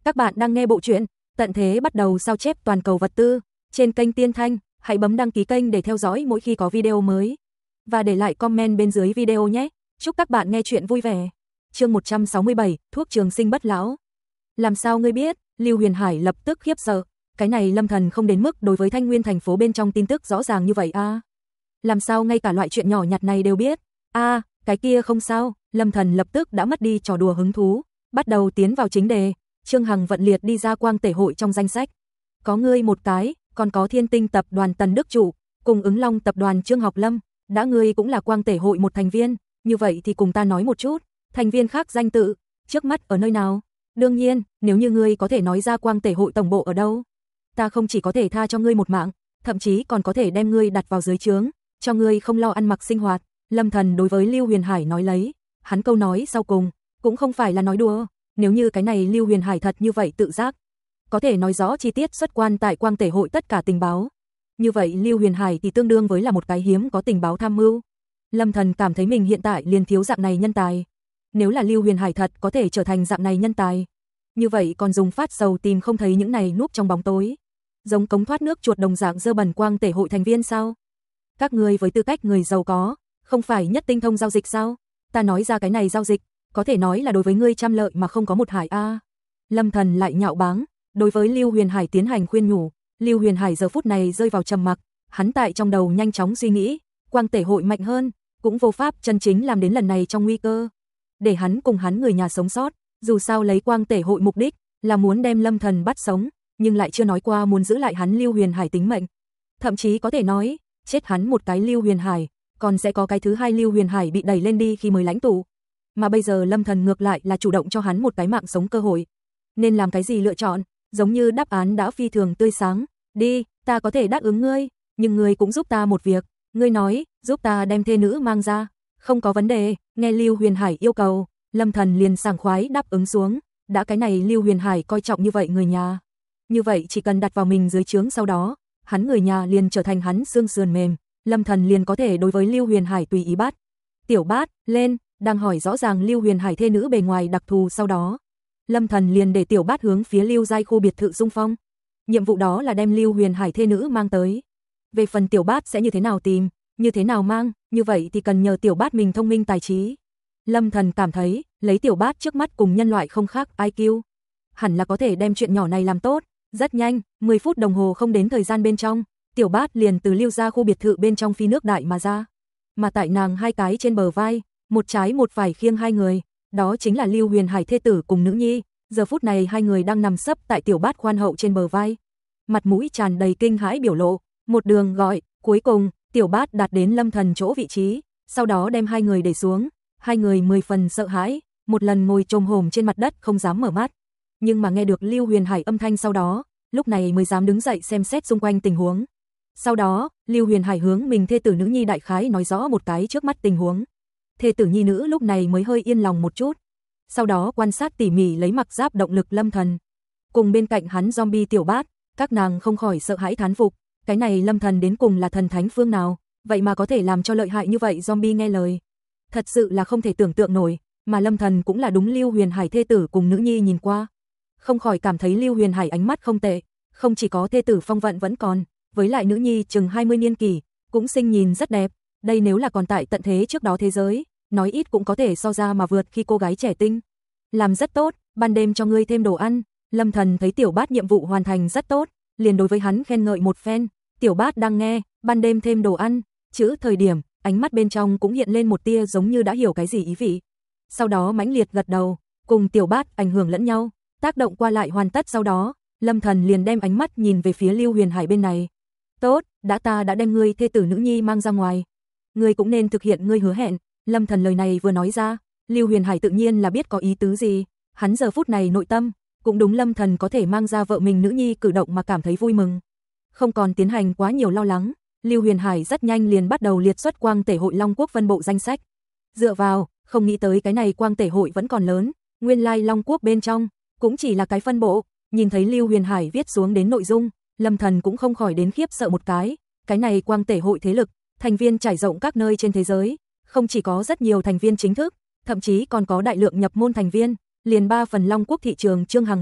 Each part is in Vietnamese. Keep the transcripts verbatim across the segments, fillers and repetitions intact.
Các bạn đang nghe bộ truyện Tận thế bắt đầu sao chép toàn cầu vật tư trên kênh Tiên Thanh, hãy bấm đăng ký kênh để theo dõi mỗi khi có video mới và để lại comment bên dưới video nhé. Chúc các bạn nghe truyện vui vẻ. Chương một trăm sáu mươi bảy, thuốc trường sinh bất lão. Làm sao ngươi biết? Lưu Huyền Hải lập tức khiếp sợ, cái này Lâm Thần không đến mức đối với Thanh Nguyên thành phố bên trong tin tức rõ ràng như vậy a. À? Làm sao ngay cả loại chuyện nhỏ nhặt này đều biết? A, à, cái kia không sao, Lâm Thần lập tức đã mất đi trò đùa hứng thú, bắt đầu tiến vào chính đề. Trương Hằng vận liệt đi ra Quang Tể hội trong danh sách. Có ngươi một cái, còn có Thiên Tinh tập đoàn Tần Đức Chủ, cùng Ứng Long tập đoàn Trương Học Lâm, đã ngươi cũng là Quang Tể hội một thành viên, như vậy thì cùng ta nói một chút, thành viên khác danh tự, trước mắt ở nơi nào? Đương nhiên, nếu như ngươi có thể nói ra Quang Tể hội tổng bộ ở đâu, ta không chỉ có thể tha cho ngươi một mạng, thậm chí còn có thể đem ngươi đặt vào dưới trướng, cho ngươi không lo ăn mặc sinh hoạt. Lâm Thần đối với Lưu Huyền Hải nói lấy, hắn câu nói sau cùng cũng không phải là nói đùa. Nếu như cái này Lưu Huyền Hải thật như vậy tự giác, có thể nói rõ chi tiết xuất quan tại Quang Tể hội tất cả tình báo, như vậy Lưu Huyền Hải thì tương đương với là một cái hiếm có tình báo tham mưu. Lâm Thần cảm thấy mình hiện tại liền thiếu dạng này nhân tài. Nếu là Lưu Huyền Hải thật có thể trở thành dạng này nhân tài, như vậy còn dùng phát sầu tìm không thấy những này núp trong bóng tối, giống cống thoát nước chuột đồng dạng dơ bẩn Quang Tể hội thành viên sao? Các ngươi với tư cách người giàu có, không phải nhất tinh thông giao dịch sao? Ta nói ra cái này giao dịch, có thể nói là đối với ngươi trăm lợi mà không có một hại a. À. Lâm Thần lại nhạo báng, đối với Lưu Huyền Hải tiến hành khuyên nhủ. Lưu Huyền Hải giờ phút này rơi vào trầm mặc, hắn tại trong đầu nhanh chóng suy nghĩ, Quang Tể hội mạnh hơn, cũng vô pháp chân chính làm đến lần này trong nguy cơ, để hắn cùng hắn người nhà sống sót. Dù sao lấy Quang Tể hội mục đích là muốn đem Lâm Thần bắt sống, nhưng lại chưa nói qua muốn giữ lại hắn Lưu Huyền Hải tính mệnh. Thậm chí có thể nói, chết hắn một cái Lưu Huyền Hải, còn sẽ có cái thứ hai Lưu Huyền Hải bị đẩy lên đi khi mới lãnh tụ. Mà bây giờ Lâm Thần ngược lại là chủ động cho hắn một cái mạng sống cơ hội. Nên làm cái gì lựa chọn, giống như đáp án đã phi thường tươi sáng. Đi, ta có thể đáp ứng ngươi, nhưng ngươi cũng giúp ta một việc. Ngươi nói, giúp ta đem thê nữ mang ra. Không có vấn đề, nghe Lưu Huyền Hải yêu cầu, Lâm Thần liền sảng khoái đáp ứng xuống. Đã cái này Lưu Huyền Hải coi trọng như vậy người nhà, như vậy chỉ cần đặt vào mình dưới trướng, sau đó hắn người nhà liền trở thành hắn xương sườn mềm. Lâm Thần liền có thể đối với Lưu Huyền Hải tùy ý bắt. Tiểu Bát, lên. Đang hỏi rõ ràng Lưu Huyền Hải thê nữ bề ngoài đặc thù, sau đó Lâm Thần liền để Tiểu Bát hướng phía Lưu giai khu biệt thự xung phong. Nhiệm vụ đó là đem Lưu Huyền Hải thê nữ mang tới. Về phần Tiểu Bát sẽ như thế nào tìm, như thế nào mang, như vậy thì cần nhờ Tiểu Bát mình thông minh tài trí. Lâm Thần cảm thấy, lấy Tiểu Bát trước mắt cùng nhân loại không khác i kiu, hẳn là có thể đem chuyện nhỏ này làm tốt. Rất nhanh, mười phút đồng hồ không đến thời gian bên trong, Tiểu Bát liền từ Lưu gia khu biệt thự bên trong phi nước đại mà ra. Mà tại nàng hai cái trên bờ vai, một trái một phải khiêng hai người, đó chính là Lưu Huyền Hải thê tử cùng nữ nhi. Giờ phút này hai người đang nằm sấp tại Tiểu Bát khoan hậu trên bờ vai, mặt mũi tràn đầy kinh hãi biểu lộ. Một đường gọi, cuối cùng Tiểu Bát đạt đến Lâm Thần chỗ vị trí, sau đó đem hai người để xuống. Hai người mười phần sợ hãi, một lần ngồi chồm hổm trên mặt đất không dám mở mắt. Nhưng mà nghe được Lưu Huyền Hải âm thanh sau đó, lúc này mới dám đứng dậy xem xét xung quanh tình huống. Sau đó, Lưu Huyền Hải hướng mình thê tử nữ nhi đại khái nói rõ một cái trước mắt tình huống. Thê tử nhi nữ lúc này mới hơi yên lòng một chút. Sau đó quan sát tỉ mỉ lấy mặc giáp động lực Lâm Thần, cùng bên cạnh hắn zombie Tiểu Bát, các nàng không khỏi sợ hãi thán phục, cái này Lâm Thần đến cùng là thần thánh phương nào, vậy mà có thể làm cho lợi hại như vậy zombie nghe lời. Thật sự là không thể tưởng tượng nổi, mà Lâm Thần cũng là đúng Lưu Huyền Hải thê tử cùng nữ nhi nhìn qua, không khỏi cảm thấy Lưu Huyền Hải ánh mắt không tệ, không chỉ có thê tử phong vận vẫn còn, với lại nữ nhi chừng hai mươi niên kỷ, cũng sinh nhìn rất đẹp. Đây nếu là còn tại tận thế trước đó thế giới, nói ít cũng có thể so ra mà vượt khi cô gái trẻ tinh. Làm rất tốt, ban đêm cho ngươi thêm đồ ăn. Lâm Thần thấy Tiểu Bát nhiệm vụ hoàn thành rất tốt, liền đối với hắn khen ngợi một phen. Tiểu Bát đang nghe, ban đêm thêm đồ ăn, chữ thời điểm, ánh mắt bên trong cũng hiện lên một tia giống như đã hiểu cái gì ý vị. Sau đó mãnh liệt gật đầu, cùng Tiểu Bát ảnh hưởng lẫn nhau, tác động qua lại hoàn tất, sau đó Lâm Thần liền đem ánh mắt nhìn về phía Lưu Huyền Hải bên này. Tốt, đã ta đã đem ngươi thê tử nữ nhi mang ra ngoài, ngươi cũng nên thực hiện ngươi hứa hẹn. Lâm Thần lời này vừa nói ra, Lưu Huyền Hải tự nhiên là biết có ý tứ gì, hắn giờ phút này nội tâm cũng đúng Lâm Thần có thể mang ra vợ mình nữ nhi cử động mà cảm thấy vui mừng. Không còn tiến hành quá nhiều lo lắng, Lưu Huyền Hải rất nhanh liền bắt đầu liệt xuất Quang Tể hội Long Quốc phân bộ danh sách. Dựa vào, không nghĩ tới cái này Quang Tể hội vẫn còn lớn, nguyên lai Long Quốc bên trong cũng chỉ là cái phân bộ. Nhìn thấy Lưu Huyền Hải viết xuống đến nội dung, Lâm Thần cũng không khỏi đến khiếp sợ một cái. Cái này Quang Tể hội thế lực, thành viên trải rộng các nơi trên thế giới, không chỉ có rất nhiều thành viên chính thức, thậm chí còn có đại lượng nhập môn thành viên, liền ba phần Long Quốc thị trường Trương Hằng vận,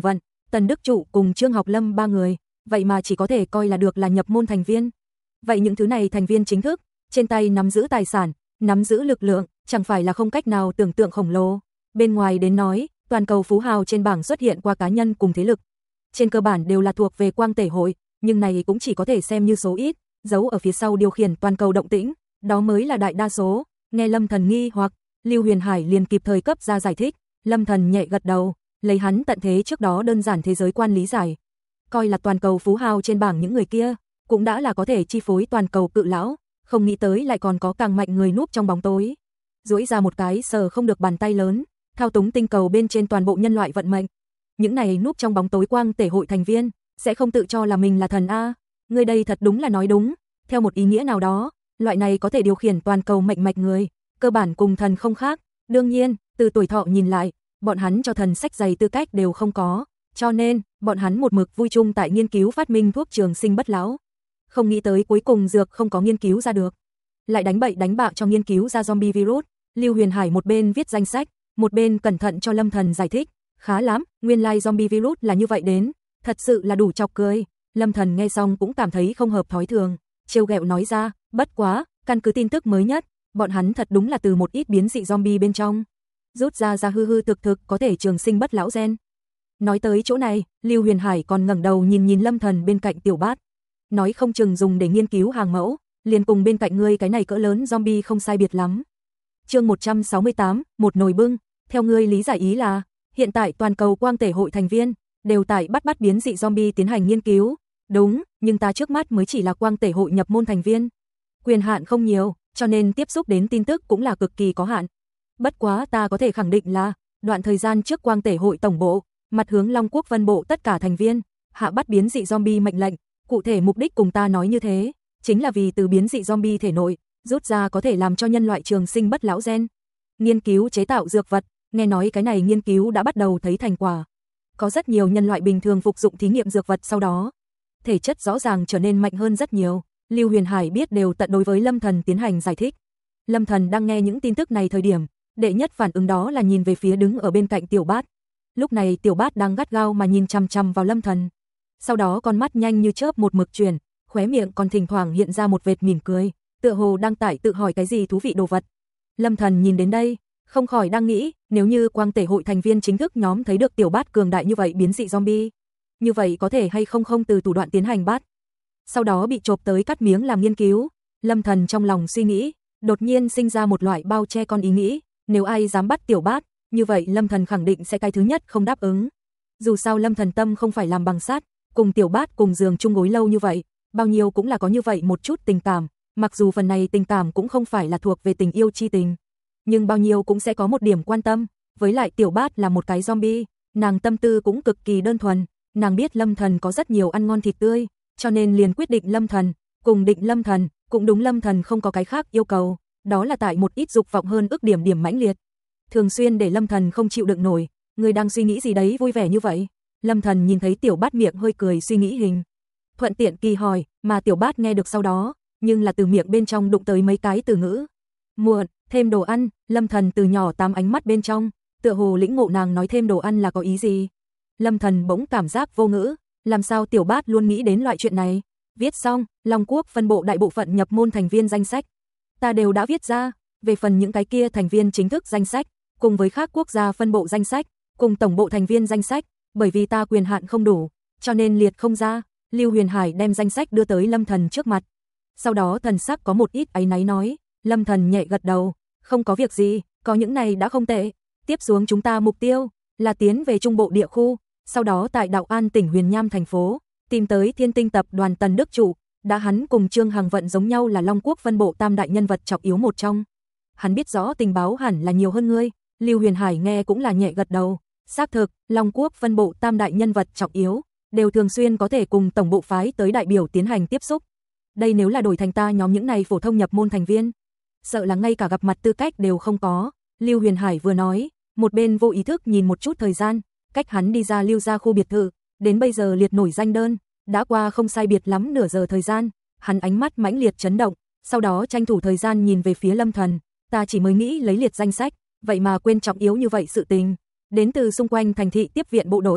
Tần Đức Trụ cùng Trương Học Lâm ba người, vậy mà chỉ có thể coi là được là nhập môn thành viên. Vậy những thứ này thành viên chính thức, trên tay nắm giữ tài sản, nắm giữ lực lượng, chẳng phải là không cách nào tưởng tượng khổng lồ. Bên ngoài đến nói, toàn cầu phú hào trên bảng xuất hiện qua cá nhân cùng thế lực. Trên cơ bản đều là thuộc về Quang Tể hội, nhưng này cũng chỉ có thể xem như số ít, giấu ở phía sau điều khiển toàn cầu động tĩnh, đó mới là đại đa số. Nghe Lâm Thần nghi hoặc, Lưu Huyền Hải liền kịp thời cấp ra giải thích, Lâm Thần nhẹ gật đầu, lấy hắn tận thế trước đó đơn giản thế giới quan lý giải. Coi là toàn cầu phú hào trên bảng những người kia, cũng đã là có thể chi phối toàn cầu cự lão, không nghĩ tới lại còn có càng mạnh người núp trong bóng tối. Duỗi ra một cái sờ không được bàn tay lớn, thao túng tinh cầu bên trên toàn bộ nhân loại vận mệnh. Những này núp trong bóng tối Quang Tể hội thành viên, sẽ không tự cho là mình là thần a. Người đây thật đúng là nói đúng, theo một ý nghĩa nào đó, loại này có thể điều khiển toàn cầu mệnh mạch người, cơ bản cùng thần không khác. Đương nhiên, từ tuổi thọ nhìn lại, bọn hắn cho thần sách giày tư cách đều không có, cho nên, bọn hắn một mực vui chung tại nghiên cứu phát minh thuốc trường sinh bất lão. Không nghĩ tới cuối cùng dược không có nghiên cứu ra được, lại đánh bậy đánh bạ cho nghiên cứu ra zombie virus. Lưu Huyền Hải một bên viết danh sách, một bên cẩn thận cho Lâm Thần giải thích, khá lắm, nguyên lai zombie virus là như vậy đến, thật sự là đủ chọc cười. Lâm Thần nghe xong cũng cảm thấy không hợp thói thường, trêu ghẹo nói ra, bất quá, căn cứ tin tức mới nhất, bọn hắn thật đúng là từ một ít biến dị zombie bên trong rút ra ra hư hư thực thực có thể trường sinh bất lão gen. Nói tới chỗ này, Lưu Huyền Hải còn ngẩng đầu nhìn nhìn Lâm Thần bên cạnh Tiểu Bát, nói không chừng dùng để nghiên cứu hàng mẫu, liền cùng bên cạnh ngươi cái này cỡ lớn zombie không sai biệt lắm. Chương một trăm sáu mươi tám, một nồi bưng, theo ngươi lý giải ý là, hiện tại toàn cầu Quang Tể hội thành viên đều tại bắt bắt biến dị zombie tiến hành nghiên cứu. Đúng, nhưng ta trước mắt mới chỉ là Quang Tể hội nhập môn thành viên, quyền hạn không nhiều, cho nên tiếp xúc đến tin tức cũng là cực kỳ có hạn. Bất quá ta có thể khẳng định là, đoạn thời gian trước Quang Tể hội tổng bộ, mặt hướng Long Quốc Vân bộ tất cả thành viên, hạ bắt biến dị zombie mệnh lệnh, cụ thể mục đích cùng ta nói như thế, chính là vì từ biến dị zombie thể nội, rút ra có thể làm cho nhân loại trường sinh bất lão gen. Nghiên cứu chế tạo dược vật, nghe nói cái này nghiên cứu đã bắt đầu thấy thành quả. Có rất nhiều nhân loại bình thường phục dụng thí nghiệm dược vật sau đó, thể chất rõ ràng trở nên mạnh hơn rất nhiều. Lưu Huyền Hải biết đều tận đối với Lâm Thần tiến hành giải thích. Lâm Thần đang nghe những tin tức này thời điểm, đệ nhất phản ứng đó là nhìn về phía đứng ở bên cạnh Tiểu Bát. Lúc này Tiểu Bát đang gắt gao mà nhìn chằm chằm vào Lâm Thần. Sau đó con mắt nhanh như chớp một mực chuyển, khóe miệng còn thỉnh thoảng hiện ra một vệt mỉm cười, tựa hồ đang tải tự hỏi cái gì thú vị đồ vật. Lâm Thần nhìn đến đây, không khỏi đang nghĩ, nếu như Quang Tể hội thành viên chính thức nhóm thấy được Tiểu Bát cường đại như vậy biến dị zombie, như vậy có thể hay không không từ thủ đoạn tiến hành bắt, sau đó bị chộp tới cắt miếng làm nghiên cứu. Lâm Thần trong lòng suy nghĩ, đột nhiên sinh ra một loại bao che con ý nghĩ, nếu ai dám bắt Tiểu Bát, như vậy Lâm Thần khẳng định sẽ cái thứ nhất không đáp ứng. Dù sao Lâm Thần tâm không phải làm bằng sắt, cùng Tiểu Bát cùng giường chung gối lâu như vậy, bao nhiêu cũng là có như vậy một chút tình cảm, mặc dù phần này tình cảm cũng không phải là thuộc về tình yêu chi tình, nhưng bao nhiêu cũng sẽ có một điểm quan tâm. Với lại Tiểu Bát là một cái zombie, nàng tâm tư cũng cực kỳ đơn thuần, nàng biết Lâm Thần có rất nhiều ăn ngon thịt tươi, cho nên liền quyết định Lâm Thần, cùng định Lâm Thần, cũng đúng Lâm Thần không có cái khác yêu cầu, đó là tại một ít dục vọng hơn ước điểm điểm mãnh liệt. Thường xuyên để Lâm Thần không chịu đựng nổi, người đang suy nghĩ gì đấy vui vẻ như vậy? Lâm Thần nhìn thấy Tiểu Bát miệng hơi cười suy nghĩ hình, thuận tiện kỳ hỏi, mà Tiểu Bát nghe được sau đó, nhưng là từ miệng bên trong đụng tới mấy cái từ ngữ. Muộn, thêm đồ ăn, Lâm Thần từ nhỏ tám ánh mắt bên trong, tựa hồ lĩnh ngộ nàng nói thêm đồ ăn là có ý gì. Lâm Thần bỗng cảm giác vô ngữ, làm sao Tiểu Bát luôn nghĩ đến loại chuyện này. Viết xong, Long Quốc phân bộ đại bộ phận nhập môn thành viên danh sách, ta đều đã viết ra, về phần những cái kia thành viên chính thức danh sách, cùng với các quốc gia phân bộ danh sách, cùng tổng bộ thành viên danh sách, bởi vì ta quyền hạn không đủ, cho nên liệt không ra. Lưu Huyền Hải đem danh sách đưa tới Lâm Thần trước mặt. Sau đó thần sắc có một ít áy náy nói, Lâm Thần nhẹ gật đầu, không có việc gì, có những này đã không tệ. Tiếp xuống chúng ta mục tiêu là tiến về trung bộ địa khu, sau đó tại Đạo An tỉnh Huyền Nham thành phố, tìm tới Thiên Tinh tập đoàn Tần Đức Trụ, đã hắn cùng Trương Hằng Vận giống nhau là Long Quốc phân bộ tam đại nhân vật trọng yếu một trong. Hắn biết rõ tình báo hẳn là nhiều hơn ngươi. Lưu Huyền Hải nghe cũng là nhẹ gật đầu, xác thực, Long Quốc phân bộ tam đại nhân vật trọng yếu đều thường xuyên có thể cùng tổng bộ phái tới đại biểu tiến hành tiếp xúc. Đây nếu là đổi thành ta nhóm những này phổ thông nhập môn thành viên, sợ là ngay cả gặp mặt tư cách đều không có. Lưu Huyền Hải vừa nói, một bên vô ý thức nhìn một chút thời gian, cách hắn đi ra Lưu gia khu biệt thự, đến bây giờ liệt nổi danh đơn, đã qua không sai biệt lắm nửa giờ thời gian. Hắn ánh mắt mãnh liệt chấn động, sau đó tranh thủ thời gian nhìn về phía Lâm Thần, ta chỉ mới nghĩ lấy liệt danh sách, vậy mà quên trọng yếu như vậy sự tình. Đến từ xung quanh thành thị tiếp viện bộ đội,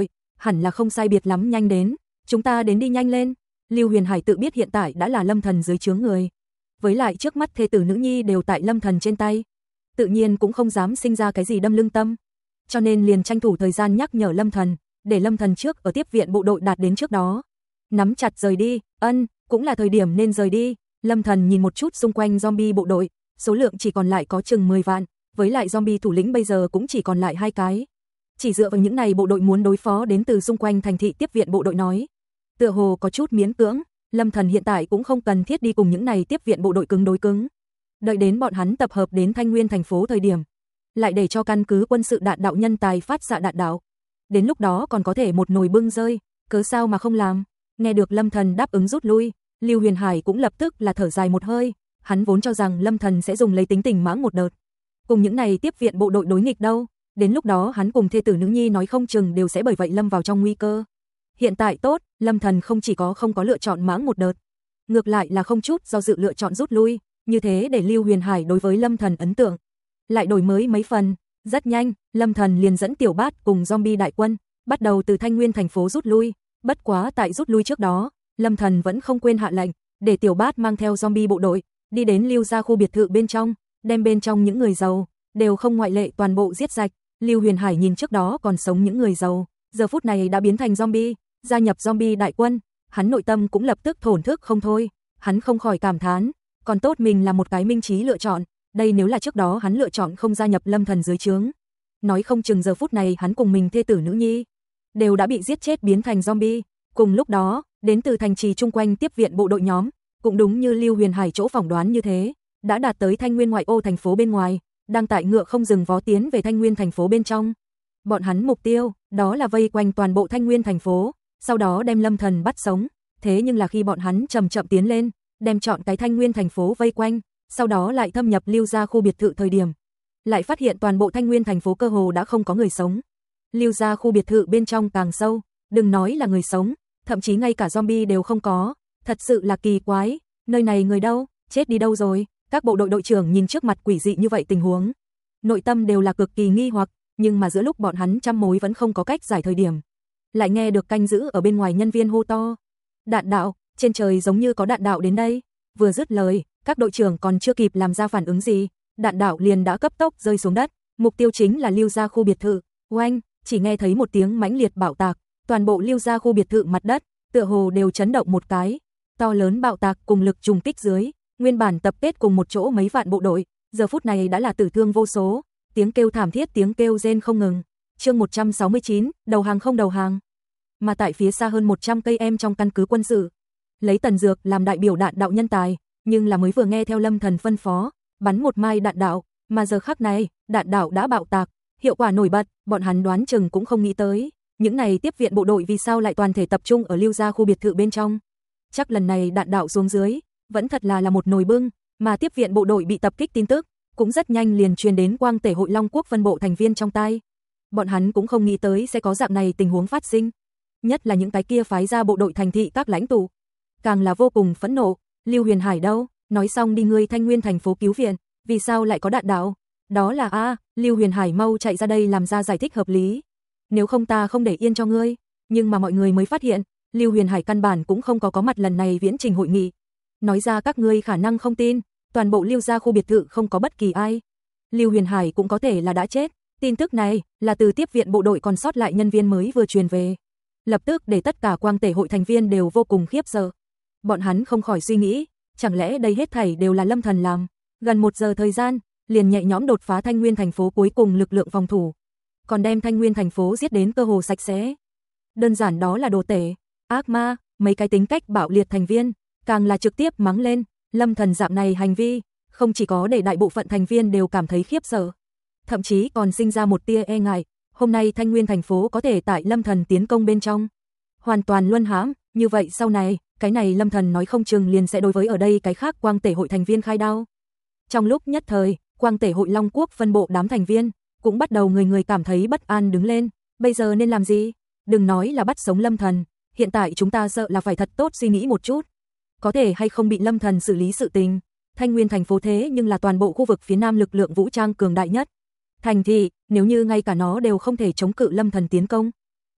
hẳn là không sai biệt lắm nhanh đến, chúng ta đến đi nhanh lên. Lưu Huyền Hải tự biết hiện tại đã là Lâm Thần dưới trướng người. Với lại trước mắt thê tử nữ nhi đều tại Lâm Thần trên tay. Tự nhiên cũng không dám sinh ra cái gì đâm lưng tâm. Cho nên liền tranh thủ thời gian nhắc nhở Lâm Thần, để Lâm Thần trước ở tiếp viện bộ đội đạt đến trước đó. Nắm chặt rời đi, ân, cũng là thời điểm nên rời đi. Lâm Thần nhìn một chút xung quanh zombie bộ đội, số lượng chỉ còn lại có chừng mười vạn, với lại zombie thủ lĩnh bây giờ cũng chỉ còn lại hai cái. Chỉ dựa vào những này bộ đội muốn đối phó đến từ xung quanh thành thị tiếp viện bộ đội nói. Tựa hồ có chút miễn cưỡng, Lâm Thần hiện tại cũng không cần thiết đi cùng những này tiếp viện bộ đội cứng đối cứng. Đợi đến bọn hắn tập hợp đến Thanh Nguyên thành phố thời điểm, lại để cho căn cứ quân sự đạn đạo nhân tài phát xạ đạn đạo. Đến lúc đó còn có thể một nồi bưng rơi, cớ sao mà không làm. Nghe được Lâm Thần đáp ứng rút lui, Lưu Huyền Hải cũng lập tức là thở dài một hơi, hắn vốn cho rằng Lâm Thần sẽ dùng lấy tính tình mãng một đợt. Cùng những này tiếp viện bộ đội đối nghịch đâu, đến lúc đó hắn cùng thê tử nữ nhi nói không chừng đều sẽ bởi vậy lâm vào trong nguy cơ. Hiện tại tốt, Lâm Thần không chỉ có không có lựa chọn mãng một đợt, ngược lại là không chút do dự lựa chọn rút lui, như thế để Lưu Huyền Hải đối với Lâm Thần ấn tượng lại đổi mới mấy phần. Rất nhanh, Lâm Thần liền dẫn Tiểu Bát cùng zombie đại quân, bắt đầu từ Thanh Nguyên thành phố rút lui, bất quá tại rút lui trước đó, Lâm Thần vẫn không quên hạ lệnh, để Tiểu Bát mang theo zombie bộ đội, đi đến Lưu gia khu biệt thự bên trong, đem bên trong những người giàu, đều không ngoại lệ toàn bộ giết sạch. Lưu Huyền Hải nhìn trước đó còn sống những người giàu, giờ phút này đã biến thành zombie, gia nhập zombie đại quân, hắn nội tâm cũng lập tức thổn thức không thôi, hắn không khỏi cảm thán, còn tốt mình là một cái minh trí lựa chọn, đây nếu là trước đó hắn lựa chọn không gia nhập Lâm Thần dưới trướng, nói không chừng giờ phút này hắn cùng mình thê tử nữ nhi đều đã bị giết chết biến thành zombie. Cùng lúc đó, đến từ thành trì chung quanh tiếp viện bộ đội nhóm, cũng đúng như Lưu Huyền Hải chỗ phỏng đoán như thế, đã đạt tới Thanh Nguyên ngoại ô thành phố bên ngoài, đang tại ngựa không dừng vó tiến về Thanh Nguyên thành phố bên trong. Bọn hắn mục tiêu, đó là vây quanh toàn bộ Thanh Nguyên thành phố, sau đó đem Lâm Thần bắt sống. Thế nhưng là khi bọn hắn chậm chậm tiến lên, đem chọn cái Thanh Nguyên thành phố vây quanh, sau đó lại thâm nhập Lưu gia khu biệt thự thời điểm, lại phát hiện toàn bộ Thanh Nguyên thành phố cơ hồ đã không có người sống. Lưu gia khu biệt thự bên trong càng sâu, đừng nói là người sống, thậm chí ngay cả zombie đều không có, thật sự là kỳ quái, nơi này người đâu, chết đi đâu rồi? Các bộ đội đội trưởng nhìn trước mặt quỷ dị như vậy tình huống, nội tâm đều là cực kỳ nghi hoặc, nhưng mà giữa lúc bọn hắn trăm mối vẫn không có cách giải thời điểm, lại nghe được canh giữ ở bên ngoài nhân viên hô to: "Đạn đạo, trên trời giống như có đạn đạo đến đây." Vừa dứt lời, các đội trưởng còn chưa kịp làm ra phản ứng gì, đạn đạo liền đã cấp tốc rơi xuống đất, mục tiêu chính là Lưu gia khu biệt thự. Oanh, chỉ nghe thấy một tiếng mãnh liệt bạo tạc, toàn bộ Lưu gia khu biệt thự mặt đất tựa hồ đều chấn động một cái, to lớn bạo tạc cùng lực trùng kích dưới, nguyên bản tập kết cùng một chỗ mấy vạn bộ đội, giờ phút này đã là tử thương vô số, tiếng kêu thảm thiết, tiếng kêu rên không ngừng. Chương một trăm sáu mươi chín, đầu hàng không đầu hàng. Mà tại phía xa hơn một trăm cây em trong căn cứ quân sự, lấy Tần Dược làm đại biểu đạn đạo nhân tài, nhưng là mới vừa nghe theo Lâm Thần phân phó, bắn một mai đạn đạo, mà giờ khắc này, đạn đạo đã bạo tạc, hiệu quả nổi bật, bọn hắn đoán chừng cũng không nghĩ tới, những này tiếp viện bộ đội vì sao lại toàn thể tập trung ở Lưu gia khu biệt thự bên trong. Chắc lần này đạn đạo xuống dưới, vẫn thật là là một nồi bưng, mà tiếp viện bộ đội bị tập kích tin tức, cũng rất nhanh liền truyền đến Quang Tể hội Long Quốc phân bộ thành viên trong tai. Bọn hắn cũng không nghĩ tới sẽ có dạng này tình huống phát sinh, nhất là những cái kia phái ra bộ đội thành thị các lãnh tụ, càng là vô cùng phẫn nộ. Lưu Huyền Hải đâu, nói xong đi ngươi Thanh Nguyên thành phố cứu viện, vì sao lại có đạn đạo? Đó là a, Lưu Huyền Hải mau chạy ra đây làm ra giải thích hợp lý. Nếu không ta không để yên cho ngươi. Nhưng mà mọi người mới phát hiện, Lưu Huyền Hải căn bản cũng không có có mặt lần này viễn trình hội nghị. Nói ra các ngươi khả năng không tin, toàn bộ Lưu gia khu biệt thự không có bất kỳ ai. Lưu Huyền Hải cũng có thể là đã chết. Tin tức này là từ tiếp viện bộ đội còn sót lại nhân viên mới vừa truyền về, lập tức để tất cả Quang Tể hội thành viên đều vô cùng khiếp sợ. Bọn hắn không khỏi suy nghĩ, chẳng lẽ đây hết thảy đều là Lâm Thần làm? Gần một giờ thời gian, liền nhẹ nhõm đột phá Thanh Nguyên thành phố cuối cùng lực lượng phòng thủ, còn đem Thanh Nguyên thành phố giết đến cơ hồ sạch sẽ. Đơn giản đó là đồ tể, ác ma, mấy cái tính cách bạo liệt thành viên, càng là trực tiếp mắng lên, Lâm Thần dạng này hành vi, không chỉ có để đại bộ phận thành viên đều cảm thấy khiếp sợ, thậm chí còn sinh ra một tia e ngại, hôm nay Thanh Nguyên thành phố có thể tại Lâm Thần tiến công bên trong hoàn toàn luân hãm, như vậy sau này, cái này Lâm Thần nói không chừng liền sẽ đối với ở đây cái khác Quang Tể hội thành viên khai đao. Trong lúc nhất thời, Quang Tể hội Long Quốc phân bộ đám thành viên cũng bắt đầu người người cảm thấy bất an đứng lên, bây giờ nên làm gì? Đừng nói là bắt sống Lâm Thần, hiện tại chúng ta sợ là phải thật tốt suy nghĩ một chút, có thể hay không bị Lâm Thần xử lý sự tình. Thanh Nguyên thành phố thế nhưng là toàn bộ khu vực phía Nam lực lượng vũ trang cường đại nhất thành thị, nếu như ngay cả nó đều không thể chống cự Lâm Thần tiến công,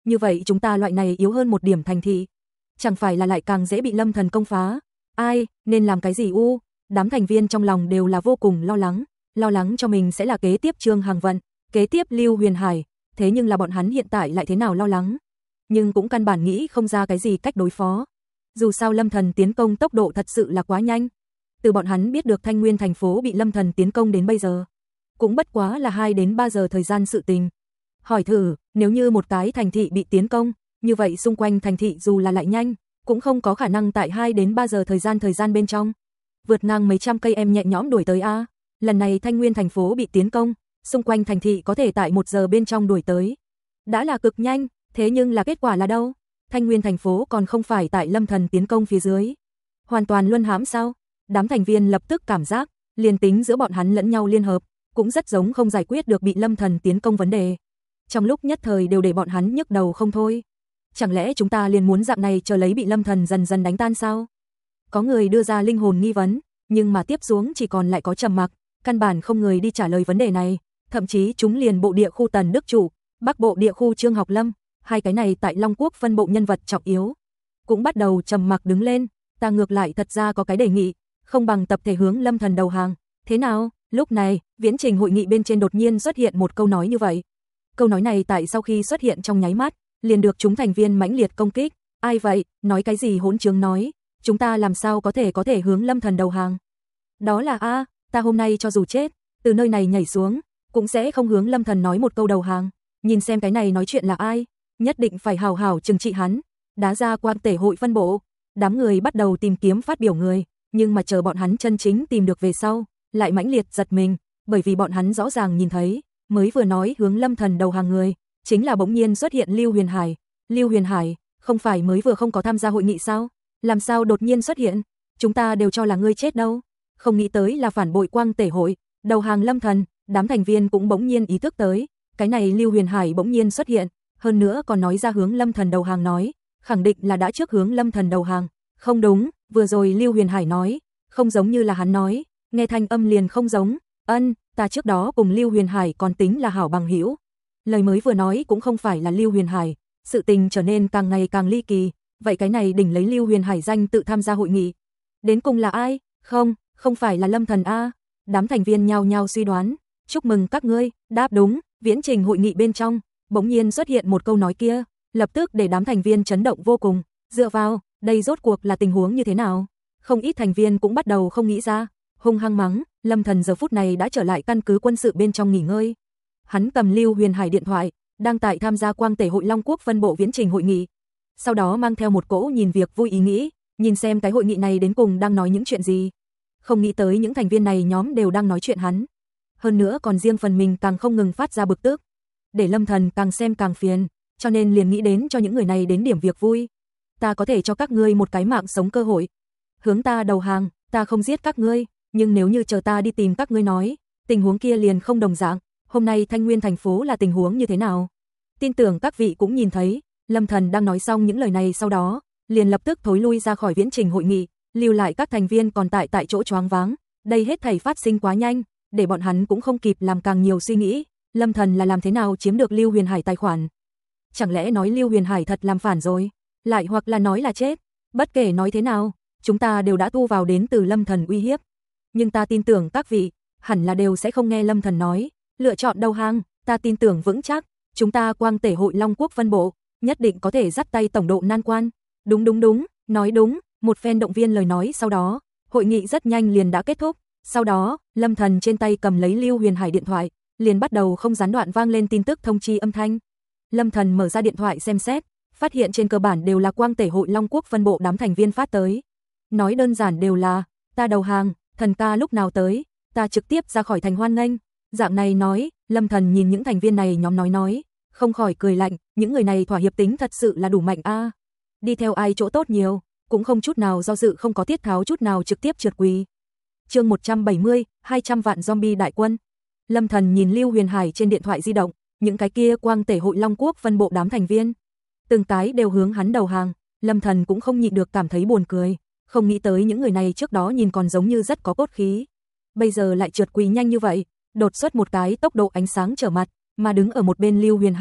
như vậy chúng ta loại này yếu hơn một điểm thành thị, chẳng phải là lại càng dễ bị Lâm Thần công phá? Ai, nên làm cái gì u? Đám thành viên trong lòng đều là vô cùng lo lắng, lo lắng cho mình sẽ là kế tiếp Trương Hằng Vận, kế tiếp Lưu Huyền Hải, thế nhưng là bọn hắn hiện tại lại thế nào lo lắng? Nhưng cũng căn bản nghĩ không ra cái gì cách đối phó. Dù sao Lâm Thần tiến công tốc độ thật sự là quá nhanh. Từ bọn hắn biết được Thanh Nguyên thành phố bị Lâm Thần tiến công đến bây giờ, cũng bất quá là hai đến ba giờ thời gian sự tình. Hỏi thử, nếu như một cái thành thị bị tiến công, như vậy xung quanh thành thị dù là lại nhanh, cũng không có khả năng tại hai đến ba giờ thời gian thời gian bên trong vượt ngang mấy trăm cây em nhẹ nhõm đuổi tới a. Lần này Thanh Nguyên thành phố bị tiến công, xung quanh thành thị có thể tại một giờ bên trong đuổi tới. Đã là cực nhanh, thế nhưng là kết quả là đâu? Thanh Nguyên thành phố còn không phải tại Lâm Thần tiến công phía dưới. Hoàn toàn luân hãm sao? Đám thành viên lập tức cảm giác, liền tính giữa bọn hắn lẫn nhau liên hợp, cũng rất giống không giải quyết được bị Lâm Thần tiến công vấn đề. Trong lúc nhất thời đều để bọn hắn nhức đầu không thôi. Chẳng lẽ chúng ta liền muốn dạng này chờ lấy bị Lâm Thần dần dần đánh tan sao? Có người đưa ra linh hồn nghi vấn, nhưng mà tiếp xuống chỉ còn lại có trầm mặc, căn bản không người đi trả lời vấn đề này, thậm chí chúng liền bộ địa khu Tần Đức Chủ, Bắc bộ địa khu Trương Học Lâm, hai cái này tại Long Quốc phân bộ nhân vật trọng yếu, cũng bắt đầu trầm mặc đứng lên, ta ngược lại thật ra có cái đề nghị, không bằng tập thể hướng Lâm Thần đầu hàng, thế nào? Lúc này, viễn trình hội nghị bên trên đột nhiên xuất hiện một câu nói như vậy. Câu nói này tại sau khi xuất hiện trong nháy mắt, liền được chúng thành viên mãnh liệt công kích, ai vậy, nói cái gì hỗn trướng nói, chúng ta làm sao có thể có thể hướng Lâm Thần đầu hàng? Đó là a, ta hôm nay cho dù chết, từ nơi này nhảy xuống, cũng sẽ không hướng Lâm Thần nói một câu đầu hàng, nhìn xem cái này nói chuyện là ai, nhất định phải hào hào trừng trị hắn. Đá ra Quang Tể hội phân bộ, đám người bắt đầu tìm kiếm phát biểu người, nhưng mà chờ bọn hắn chân chính tìm được về sau, lại mãnh liệt giật mình, bởi vì bọn hắn rõ ràng nhìn thấy, mới vừa nói hướng Lâm Thần đầu hàng người, chính là bỗng nhiên xuất hiện Lưu Huyền Hải. Lưu Huyền Hải, không phải mới vừa không có tham gia hội nghị sao? Làm sao đột nhiên xuất hiện? Chúng ta đều cho là ngươi chết đâu. Không nghĩ tới là phản bội Quang Tể hội, đầu hàng Lâm Thần, đám thành viên cũng bỗng nhiên ý thức tới, cái này Lưu Huyền Hải bỗng nhiên xuất hiện, hơn nữa còn nói ra hướng Lâm Thần đầu hàng nói, khẳng định là đã trước hướng Lâm Thần đầu hàng. Không đúng, vừa rồi Lưu Huyền Hải nói, không giống như là hắn nói, nghe thanh âm liền không giống. Ân, ta trước đó cùng Lưu Huyền Hải còn tính là hảo bằng hữu. Lời mới vừa nói cũng không phải là Lưu Huyền Hải, sự tình trở nên càng ngày càng ly kỳ, vậy cái này đỉnh lấy Lưu Huyền Hải danh tự tham gia hội nghị. Đến cùng là ai? Không, không phải là Lâm Thần a. Đám thành viên nhao nhao suy đoán, chúc mừng các ngươi, đáp đúng, viễn trình hội nghị bên trong, bỗng nhiên xuất hiện một câu nói kia, lập tức để đám thành viên chấn động vô cùng, dựa vào, đây rốt cuộc là tình huống như thế nào? Không ít thành viên cũng bắt đầu không nghĩ ra, hung hăng mắng, Lâm Thần giờ phút này đã trở lại căn cứ quân sự bên trong nghỉ ngơi. Hắn cầm Lưu Huyền Hải điện thoại, đang tại tham gia Quang Tể hội Long Quốc phân bộ viễn trình hội nghị. Sau đó mang theo một cỗ nhìn việc vui ý nghĩ, nhìn xem cái hội nghị này đến cùng đang nói những chuyện gì. Không nghĩ tới những thành viên này nhóm đều đang nói chuyện hắn. Hơn nữa còn riêng phần mình càng không ngừng phát ra bực tức. Để Lâm Thần càng xem càng phiền, cho nên liền nghĩ đến cho những người này đến điểm việc vui. Ta có thể cho các ngươi một cái mạng sống cơ hội. Hướng ta đầu hàng, ta không giết các ngươi, nhưng nếu như chờ ta đi tìm các ngươi nói, tình huống kia liền không đồng dạng. Hôm nay Thanh Nguyên thành phố là tình huống như thế nào? Tin tưởng các vị cũng nhìn thấy, Lâm Thần đang nói xong những lời này sau đó, liền lập tức thối lui ra khỏi viễn trình hội nghị, lưu lại các thành viên còn tại tại chỗ choáng váng. Đây hết thảy phát sinh quá nhanh, để bọn hắn cũng không kịp làm càng nhiều suy nghĩ, Lâm Thần là làm thế nào chiếm được Lưu Huyền Hải tài khoản? Chẳng lẽ nói Lưu Huyền Hải thật làm phản rồi? Lại hoặc là nói là chết? Bất kể nói thế nào, chúng ta đều đã thu vào đến từ Lâm Thần uy hiếp. Nhưng ta tin tưởng các vị, hẳn là đều sẽ không nghe Lâm Thần nói, lựa chọn đầu hàng, ta tin tưởng vững chắc, chúng ta Quang Tể hội Long Quốc phân bộ, nhất định có thể dắt tay tổng độ nan quan. Đúng đúng đúng, nói đúng, một phen động viên lời nói sau đó, hội nghị rất nhanh liền đã kết thúc. Sau đó, Lâm Thần trên tay cầm lấy Lưu Huyền Hải điện thoại, liền bắt đầu không gián đoạn vang lên tin tức thông chi âm thanh. Lâm Thần mở ra điện thoại xem xét, phát hiện trên cơ bản đều là Quang Tể hội Long Quốc phân bộ đám thành viên phát tới. Nói đơn giản đều là, ta đầu hàng, thần ca lúc nào tới, ta trực tiếp ra khỏi thành hoan nghênh. Dạng này nói, Lâm Thần nhìn những thành viên này nhóm nói nói, không khỏi cười lạnh, những người này thỏa hiệp tính thật sự là đủ mạnh a. Đi theo ai chỗ tốt nhiều, cũng không chút nào do dự không có tiết tháo chút nào trực tiếp trượt quỳ. Chương một trăm bảy mươi, hai trăm vạn zombie đại quân. Lâm Thần nhìn Lưu Huyền Hải trên điện thoại di động, những cái kia Quang Tể hội Long Quốc phân bộ đám thành viên, từng cái đều hướng hắn đầu hàng, Lâm Thần cũng không nhịn được cảm thấy buồn cười, không nghĩ tới những người này trước đó nhìn còn giống như rất có cốt khí, bây giờ lại trượt quỳ nhanh như vậy, đột xuất một cái tốc độ ánh sáng trở mặt, mà đứng ở một bên Lưu Huyền Hải,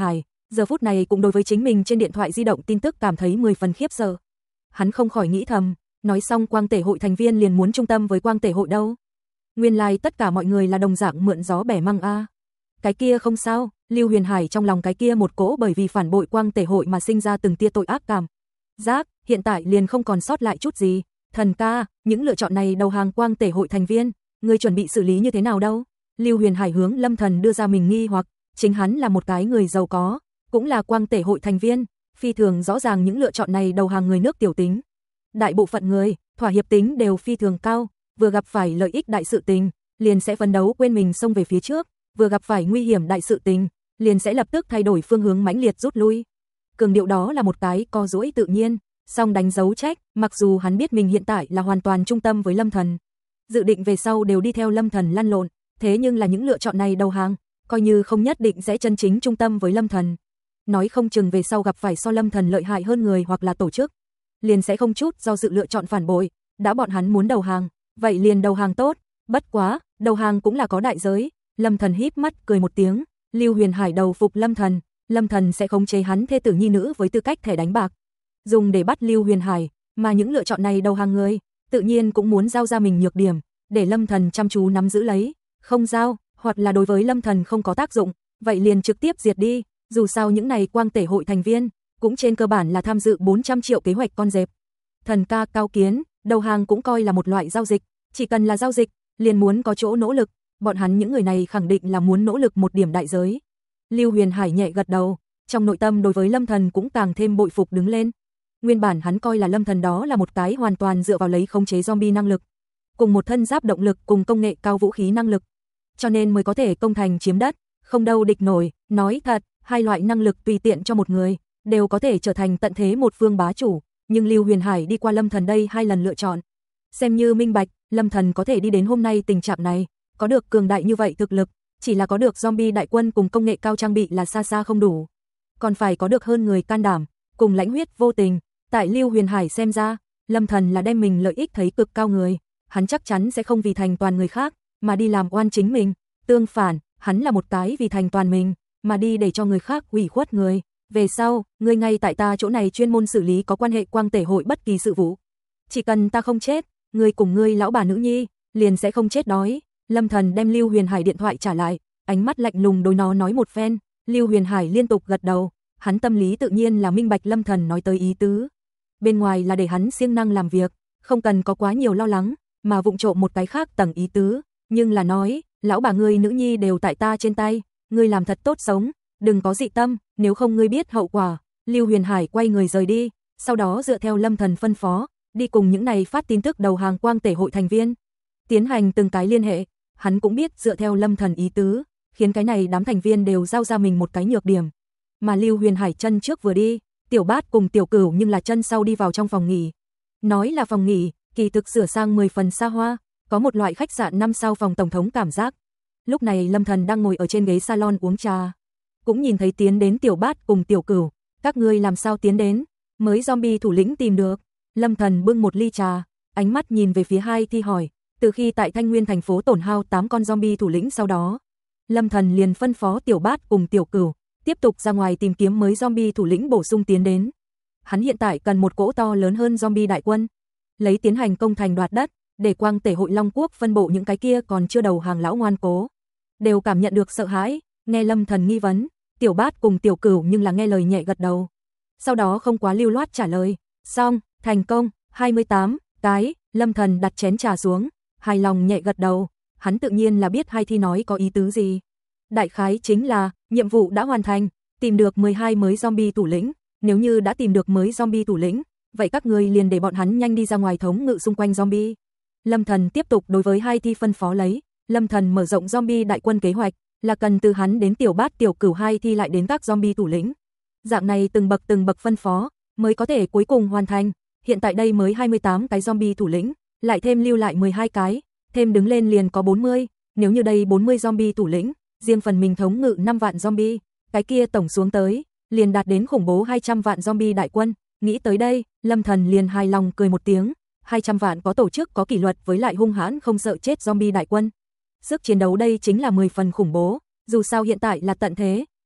Giờ phút này cũng đối với chính mình trên điện thoại di động tin tức cảm thấy mười phần khiếp sợ. Hắn không khỏi nghĩ thầm, nói xong Quang Tể hội thành viên liền muốn trung tâm với Quang Tể hội đâu. Nguyên lai like tất cả mọi người là đồng dạng mượn gió bẻ măng a. Cái kia không sao, Lưu Huyền Hải trong lòng cái kia một cỗ bởi vì phản bội Quang Tể hội mà sinh ra từng tia tội ác cảm. Giác, hiện tại liền không còn sót lại chút gì. Thần ca, những lựa chọn này đầu hàng Quang Tể hội thành viên, ngươi chuẩn bị xử lý như thế nào đâu? Lưu Huyền Hải hướng Lâm Thần đưa ra mình nghi hoặc, chính hắn là một cái người giàu có, cũng là Quang Tể hội thành viên, phi thường rõ ràng những lựa chọn này đầu hàng người nước tiểu tính. Đại bộ phận người, thỏa hiệp tính đều phi thường cao, vừa gặp phải lợi ích đại sự tình, liền sẽ phấn đấu quên mình xông về phía trước, vừa gặp phải nguy hiểm đại sự tình, liền sẽ lập tức thay đổi phương hướng mãnh liệt rút lui. Cường điệu đó là một cái co duỗi tự nhiên, song đánh dấu trách, mặc dù hắn biết mình hiện tại là hoàn toàn trung tâm với Lâm Thần, dự định về sau đều đi theo Lâm Thần lăn lộn, thế nhưng là những lựa chọn này đầu hàng, coi như không nhất định sẽ chân chính trung tâm với Lâm Thần. Nói không chừng về sau gặp phải so Lâm Thần lợi hại hơn người hoặc là tổ chức, liền sẽ không chút do dự lựa chọn phản bội, đã bọn hắn muốn đầu hàng, vậy liền đầu hàng tốt, bất quá, đầu hàng cũng là có đại giới. Lâm Thần híp mắt cười một tiếng, Lưu Huyền Hải đầu phục Lâm Thần, Lâm Thần sẽ khống chế hắn thê tử nhi nữ với tư cách thẻ đánh bạc, dùng để bắt Lưu Huyền Hải, mà những lựa chọn này đầu hàng người, tự nhiên cũng muốn giao ra mình nhược điểm, để Lâm Thần chăm chú nắm giữ lấy, không giao, hoặc là đối với Lâm Thần không có tác dụng, vậy liền trực tiếp diệt đi, dù sao những này Quang Tể hội thành viên, cũng trên cơ bản là tham dự bốn trăm triệu kế hoạch con dẹp. Thần ca cao kiến, đầu hàng cũng coi là một loại giao dịch, chỉ cần là giao dịch, liền muốn có chỗ nỗ lực, bọn hắn những người này khẳng định là muốn nỗ lực một điểm đại giới. Lưu Huyền Hải nhẹ gật đầu, trong nội tâm đối với Lâm Thần cũng càng thêm bội phục đứng lên. Nguyên bản hắn coi là Lâm Thần đó là một cái hoàn toàn dựa vào lấy khống chế zombie năng lực, cùng một thân giáp động lực cùng công nghệ cao vũ khí năng lực, cho nên mới có thể công thành chiếm đất, không đâu địch nổi. Nói thật, hai loại năng lực tùy tiện cho một người, đều có thể trở thành tận thế một phương bá chủ, nhưng Lưu Huyền Hải đi qua Lâm Thần đây hai lần lựa chọn, xem như minh bạch, Lâm Thần có thể đi đến hôm nay tình trạng này, có được cường đại như vậy thực lực, chỉ là có được zombie đại quân cùng công nghệ cao trang bị là xa xa không đủ, còn phải có được hơn người can đảm, cùng lãnh huyết vô tình. Tại Lưu Huyền Hải xem ra, Lâm Thần là đem mình lợi ích thấy cực cao người, hắn chắc chắn sẽ không vì thành toàn người khác mà đi làm oan chính mình, tương phản, hắn là một cái vì thành toàn mình mà đi để cho người khác ủy khuất người. Về sau, ngươi ngay tại ta chỗ này chuyên môn xử lý có quan hệ Quang Tể hội bất kỳ sự vụ, chỉ cần ta không chết, ngươi cùng ngươi lão bà nữ nhi liền sẽ không chết đói. Lâm Thần đem Lưu Huyền Hải điện thoại trả lại, ánh mắt lạnh lùng đối nó nói một phen. Lưu Huyền Hải liên tục gật đầu, hắn tâm lý tự nhiên là minh bạch Lâm Thần nói tới ý tứ, bên ngoài là để hắn siêng năng làm việc, không cần có quá nhiều lo lắng, mà vụng trộm một cái khác tầng ý tứ, nhưng là nói, lão bà ngươi nữ nhi đều tại ta trên tay, ngươi làm thật tốt sống, đừng có dị tâm, nếu không ngươi biết hậu quả. Lưu Huyền Hải quay người rời đi, sau đó dựa theo Lâm Thần phân phó, đi cùng những này phát tin tức đầu hàng Quang Tể hội thành viên, tiến hành từng cái liên hệ. Hắn cũng biết dựa theo Lâm Thần ý tứ, khiến cái này đám thành viên đều giao ra mình một cái nhược điểm. Mà Lưu Huyền Hải chân trước vừa đi, Tiểu Bát cùng Tiểu Cửu nhưng là chân sau đi vào trong phòng nghỉ. Nói là phòng nghỉ, kỳ thực sửa sang mười phần xa hoa, có một loại khách sạn năm sao phòng tổng thống cảm giác. Lúc này Lâm Thần đang ngồi ở trên ghế salon uống trà, cũng nhìn thấy tiến đến Tiểu Bát cùng Tiểu Cửu. Các ngươi làm sao tiến đến? Mới zombie thủ lĩnh tìm được. Lâm Thần bưng một ly trà, ánh mắt nhìn về phía hai thi hỏi. Từ khi tại Thanh Nguyên thành phố tổn hao tám con zombie thủ lĩnh sau đó, Lâm Thần liền phân phó Tiểu Bát cùng Tiểu Cửu tiếp tục ra ngoài tìm kiếm mới zombie thủ lĩnh bổ sung tiến đến. Hắn hiện tại cần một cỗ to lớn hơn zombie đại quân, lấy tiến hành công thành đoạt đất, để Quang Tể hội Long Quốc phân bộ những cái kia còn chưa đầu hàng lão ngoan cố đều cảm nhận được sợ hãi. Nghe Lâm Thần nghi vấn, Tiểu Bát cùng Tiểu Cửu nhưng là nghe lời nhẹ gật đầu, sau đó không quá lưu loát trả lời, xong, thành công, hai mươi tám cái. Lâm Thần đặt chén trà xuống, hài lòng nhẹ gật đầu, hắn tự nhiên là biết hai thi nói có ý tứ gì. Đại khái chính là, nhiệm vụ đã hoàn thành, tìm được mười hai mới zombie thủ lĩnh, nếu như đã tìm được mới zombie thủ lĩnh, vậy các ngươi liền để bọn hắn nhanh đi ra ngoài thống ngự xung quanh zombie. Lâm Thần tiếp tục đối với hai thi phân phó lấy, Lâm Thần mở rộng zombie đại quân kế hoạch, là cần từ hắn đến Tiểu Bát Tiểu Cửu hai thi lại đến các zombie thủ lĩnh. Dạng này từng bậc từng bậc phân phó, mới có thể cuối cùng hoàn thành. Hiện tại đây mới hai mươi tám cái zombie thủ lĩnh, lại thêm lưu lại mười hai cái, thêm đứng lên liền có bốn mươi, nếu như đây bốn mươi zombie thủ lĩnh, riêng phần mình thống ngự năm vạn zombie, cái kia tổng xuống tới, liền đạt đến khủng bố hai trăm vạn zombie đại quân. Nghĩ tới đây, Lâm Thần liền hài lòng cười một tiếng, hai trăm vạn có tổ chức có kỷ luật với lại hung hãn không sợ chết zombie đại quân. Sức chiến đấu đây chính là mười phần khủng bố, dù sao hiện tại là tận thế,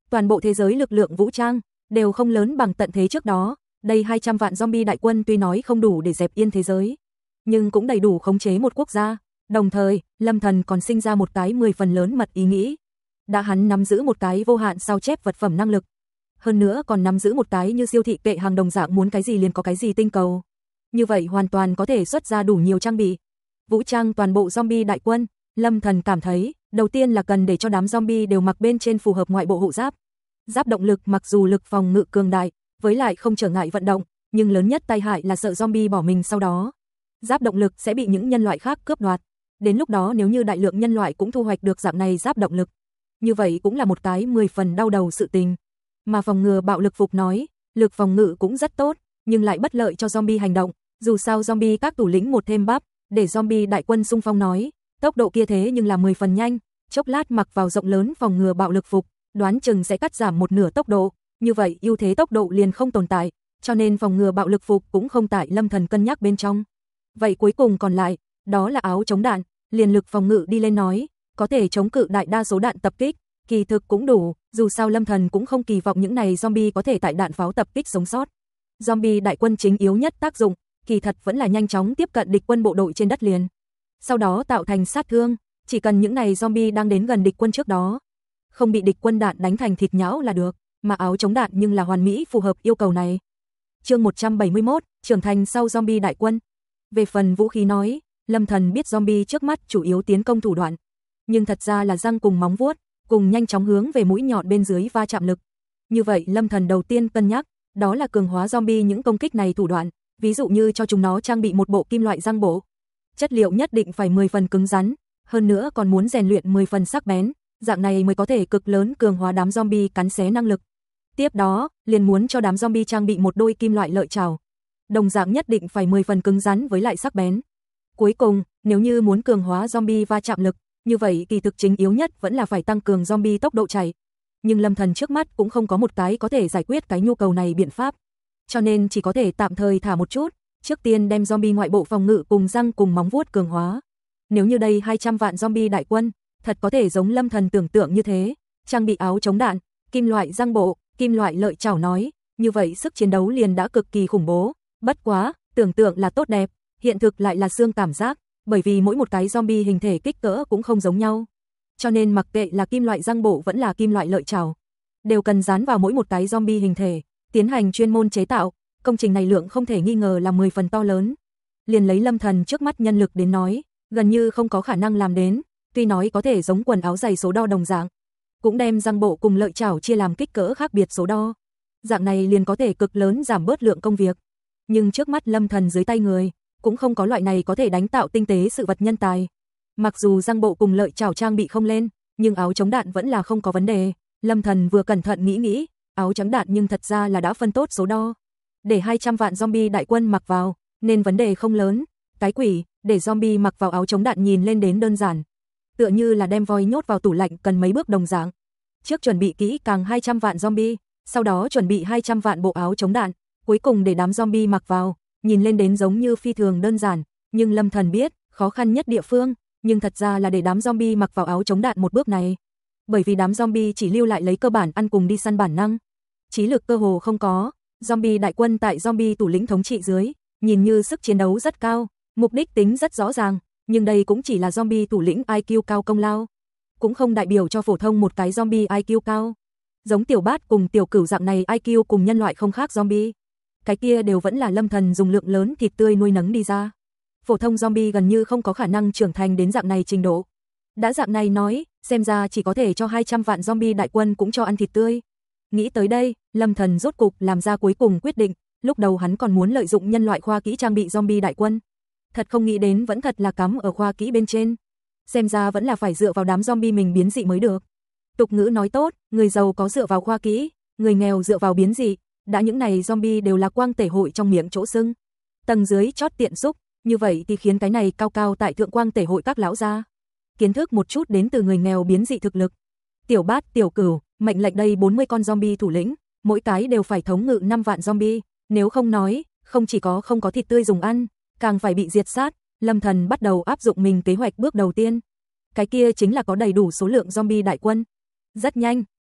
Toàn bộ thế giới lực lượng vũ trang đều không lớn bằng tận thế trước đó, đây hai trăm vạn zombie đại quân tuy nói không đủ để dẹp yên thế giới, nhưng cũng đầy đủ khống chế một quốc gia. Đồng thời, Lâm Thần còn sinh ra một cái mười phần lớn mật ý nghĩ. Đã hắn nắm giữ một cái vô hạn sao chép vật phẩm năng lực, hơn nữa còn nắm giữ một cái như siêu thị kệ hàng đồng dạng muốn cái gì liền có cái gì tinh cầu. Như vậy hoàn toàn có thể xuất ra đủ nhiều trang bị. Vũ trang toàn bộ zombie đại quân, Lâm Thần cảm thấy, đầu tiên là cần để cho đám zombie đều mặc bên trên phù hợp ngoại bộ hộ giáp. Giáp động lực mặc dù lực phòng ngự cường đại, với lại không trở ngại vận động, nhưng lớn nhất tai hại là sợ zombie bỏ mình sau đó. Giáp động lực sẽ bị những nhân loại khác cướp đoạt. Đến lúc đó nếu như đại lượng nhân loại cũng thu hoạch được dạng này giáp động lực, như vậy cũng là một cái mười phần đau đầu sự tình. Mà phòng ngừa bạo lực phục nói, lực phòng ngự cũng rất tốt, nhưng lại bất lợi cho zombie hành động. Dù sao zombie các thủ lĩnh một thêm bắp, để zombie đại quân xung phong nói, tốc độ kia thế nhưng là mười phần nhanh, chốc lát mặc vào rộng lớn phòng ngừa bạo lực phục, đoán chừng sẽ cắt giảm một nửa tốc độ, như vậy ưu thế tốc độ liền không tồn tại, cho nên phòng ngừa bạo lực phục cũng không tại Lâm Thần cân nhắc bên trong. Vậy cuối cùng còn lại, đó là áo chống đạn, liền lực phòng ngự đi lên nói, có thể chống cự đại đa số đạn tập kích, kỳ thực cũng đủ, dù sao Lâm Thần cũng không kỳ vọng những này zombie có thể tại đạn pháo tập kích sống sót. Zombie đại quân chính yếu nhất tác dụng, kỳ thật vẫn là nhanh chóng tiếp cận địch quân bộ đội trên đất liền. Sau đó tạo thành sát thương, chỉ cần những này zombie đang đến gần địch quân trước đó, không bị địch quân đạn đánh thành thịt nhão là được, mà áo chống đạn nhưng là hoàn mỹ phù hợp yêu cầu này. Chương một trăm bảy mươi mốt, trưởng thành sau zombie đại quân. Về phần vũ khí nói, Lâm Thần biết zombie trước mắt chủ yếu tiến công thủ đoạn, nhưng thật ra là răng cùng móng vuốt, cùng nhanh chóng hướng về mũi nhọn bên dưới va chạm lực. Như vậy Lâm Thần đầu tiên cân nhắc, đó là cường hóa zombie những công kích này thủ đoạn, ví dụ như cho chúng nó trang bị một bộ kim loại răng bộ. Chất liệu nhất định phải mười phần cứng rắn, hơn nữa còn muốn rèn luyện mười phần sắc bén, dạng này mới có thể cực lớn cường hóa đám zombie cắn xé năng lực. Tiếp đó, liền muốn cho đám zombie trang bị một đôi kim loại lợi chảo. Đồng dạng nhất định phải mười phần cứng rắn với lại sắc bén. Cuối cùng, nếu như muốn cường hóa zombie va chạm lực, như vậy kỳ thực chính yếu nhất vẫn là phải tăng cường zombie tốc độ chạy. Nhưng Lâm Thần trước mắt cũng không có một cái có thể giải quyết cái nhu cầu này biện pháp, cho nên chỉ có thể tạm thời thả một chút, trước tiên đem zombie ngoại bộ phòng ngự cùng răng cùng móng vuốt cường hóa. Nếu như đây hai trăm vạn zombie đại quân, thật có thể giống Lâm Thần tưởng tượng như thế, trang bị áo chống đạn, kim loại răng bộ, kim loại lợi chảo nói, như vậy sức chiến đấu liền đã cực kỳ khủng bố. Bất quá, tưởng tượng là tốt đẹp, hiện thực lại là xương cảm giác, bởi vì mỗi một cái zombie hình thể kích cỡ cũng không giống nhau. Cho nên mặc kệ là kim loại răng bộ vẫn là kim loại lợi chảo, đều cần dán vào mỗi một cái zombie hình thể, tiến hành chuyên môn chế tạo, công trình này lượng không thể nghi ngờ là mười phần to lớn. Liền lấy Lâm Thần trước mắt nhân lực đến nói, gần như không có khả năng làm đến, tuy nói có thể giống quần áo giày số đo đồng dạng, cũng đem răng bộ cùng lợi chảo chia làm kích cỡ khác biệt số đo. Dạng này liền có thể cực lớn giảm bớt lượng công việc. Nhưng trước mắt Lâm Thần dưới tay người, cũng không có loại này có thể đánh tạo tinh tế sự vật nhân tài. Mặc dù răng bộ cùng lợi chảo trang bị không lên, nhưng áo chống đạn vẫn là không có vấn đề. Lâm Thần vừa cẩn thận nghĩ nghĩ, áo chống đạn nhưng thật ra là đã phân tốt số đo. Để hai trăm vạn zombie đại quân mặc vào, nên vấn đề không lớn. Cái quỷ, để zombie mặc vào áo chống đạn nhìn lên đến đơn giản. Tựa như là đem voi nhốt vào tủ lạnh cần mấy bước đồng dạng. Trước chuẩn bị kỹ càng hai trăm vạn zombie, sau đó chuẩn bị hai trăm vạn bộ áo chống đạn, cuối cùng để đám zombie mặc vào, nhìn lên đến giống như phi thường đơn giản, nhưng Lâm Thần biết, khó khăn nhất địa phương, nhưng thật ra là để đám zombie mặc vào áo chống đạn một bước này. Bởi vì đám zombie chỉ lưu lại lấy cơ bản ăn cùng đi săn bản năng, trí lực cơ hồ không có. Zombie đại quân tại zombie thủ lĩnh thống trị dưới, nhìn như sức chiến đấu rất cao, mục đích tính rất rõ ràng, nhưng đây cũng chỉ là zombie thủ lĩnh i kiu cao công lao, cũng không đại biểu cho phổ thông một cái zombie i kiu cao. Giống tiểu bát cùng tiểu cửu dạng này i kiu cùng nhân loại không khác zombie, cái kia đều vẫn là Lâm Thần dùng lượng lớn thịt tươi nuôi nấng đi ra. Phổ thông zombie gần như không có khả năng trưởng thành đến dạng này trình độ. Đã dạng này nói, xem ra chỉ có thể cho hai trăm vạn zombie đại quân cũng cho ăn thịt tươi. Nghĩ tới đây, Lâm Thần rốt cục làm ra cuối cùng quyết định, lúc đầu hắn còn muốn lợi dụng nhân loại khoa kỹ trang bị zombie đại quân. Thật không nghĩ đến vẫn thật là cắm ở khoa kỹ bên trên. Xem ra vẫn là phải dựa vào đám zombie mình biến dị mới được. Tục ngữ nói tốt, người giàu có dựa vào khoa kỹ, người nghèo dựa vào biến dị, đã những này zombie đều là quang tể hội trong miệng chỗ sưng. Tầng dưới chót tiện xúc, như vậy thì khiến cái này cao cao tại thượng quang tể hội các lão gia kiến thức một chút đến từ người nghèo biến dị thực lực. Tiểu bát, tiểu cửu, mệnh lệnh đây bốn mươi con zombie thủ lĩnh, mỗi cái đều phải thống ngự năm vạn zombie, nếu không nói, không chỉ có không có thịt tươi dùng ăn, càng phải bị diệt sát. Lâm Thần bắt đầu áp dụng mình kế hoạch bước đầu tiên. Cái kia chính là có đầy đủ số lượng zombie đại quân. Rất nhanh,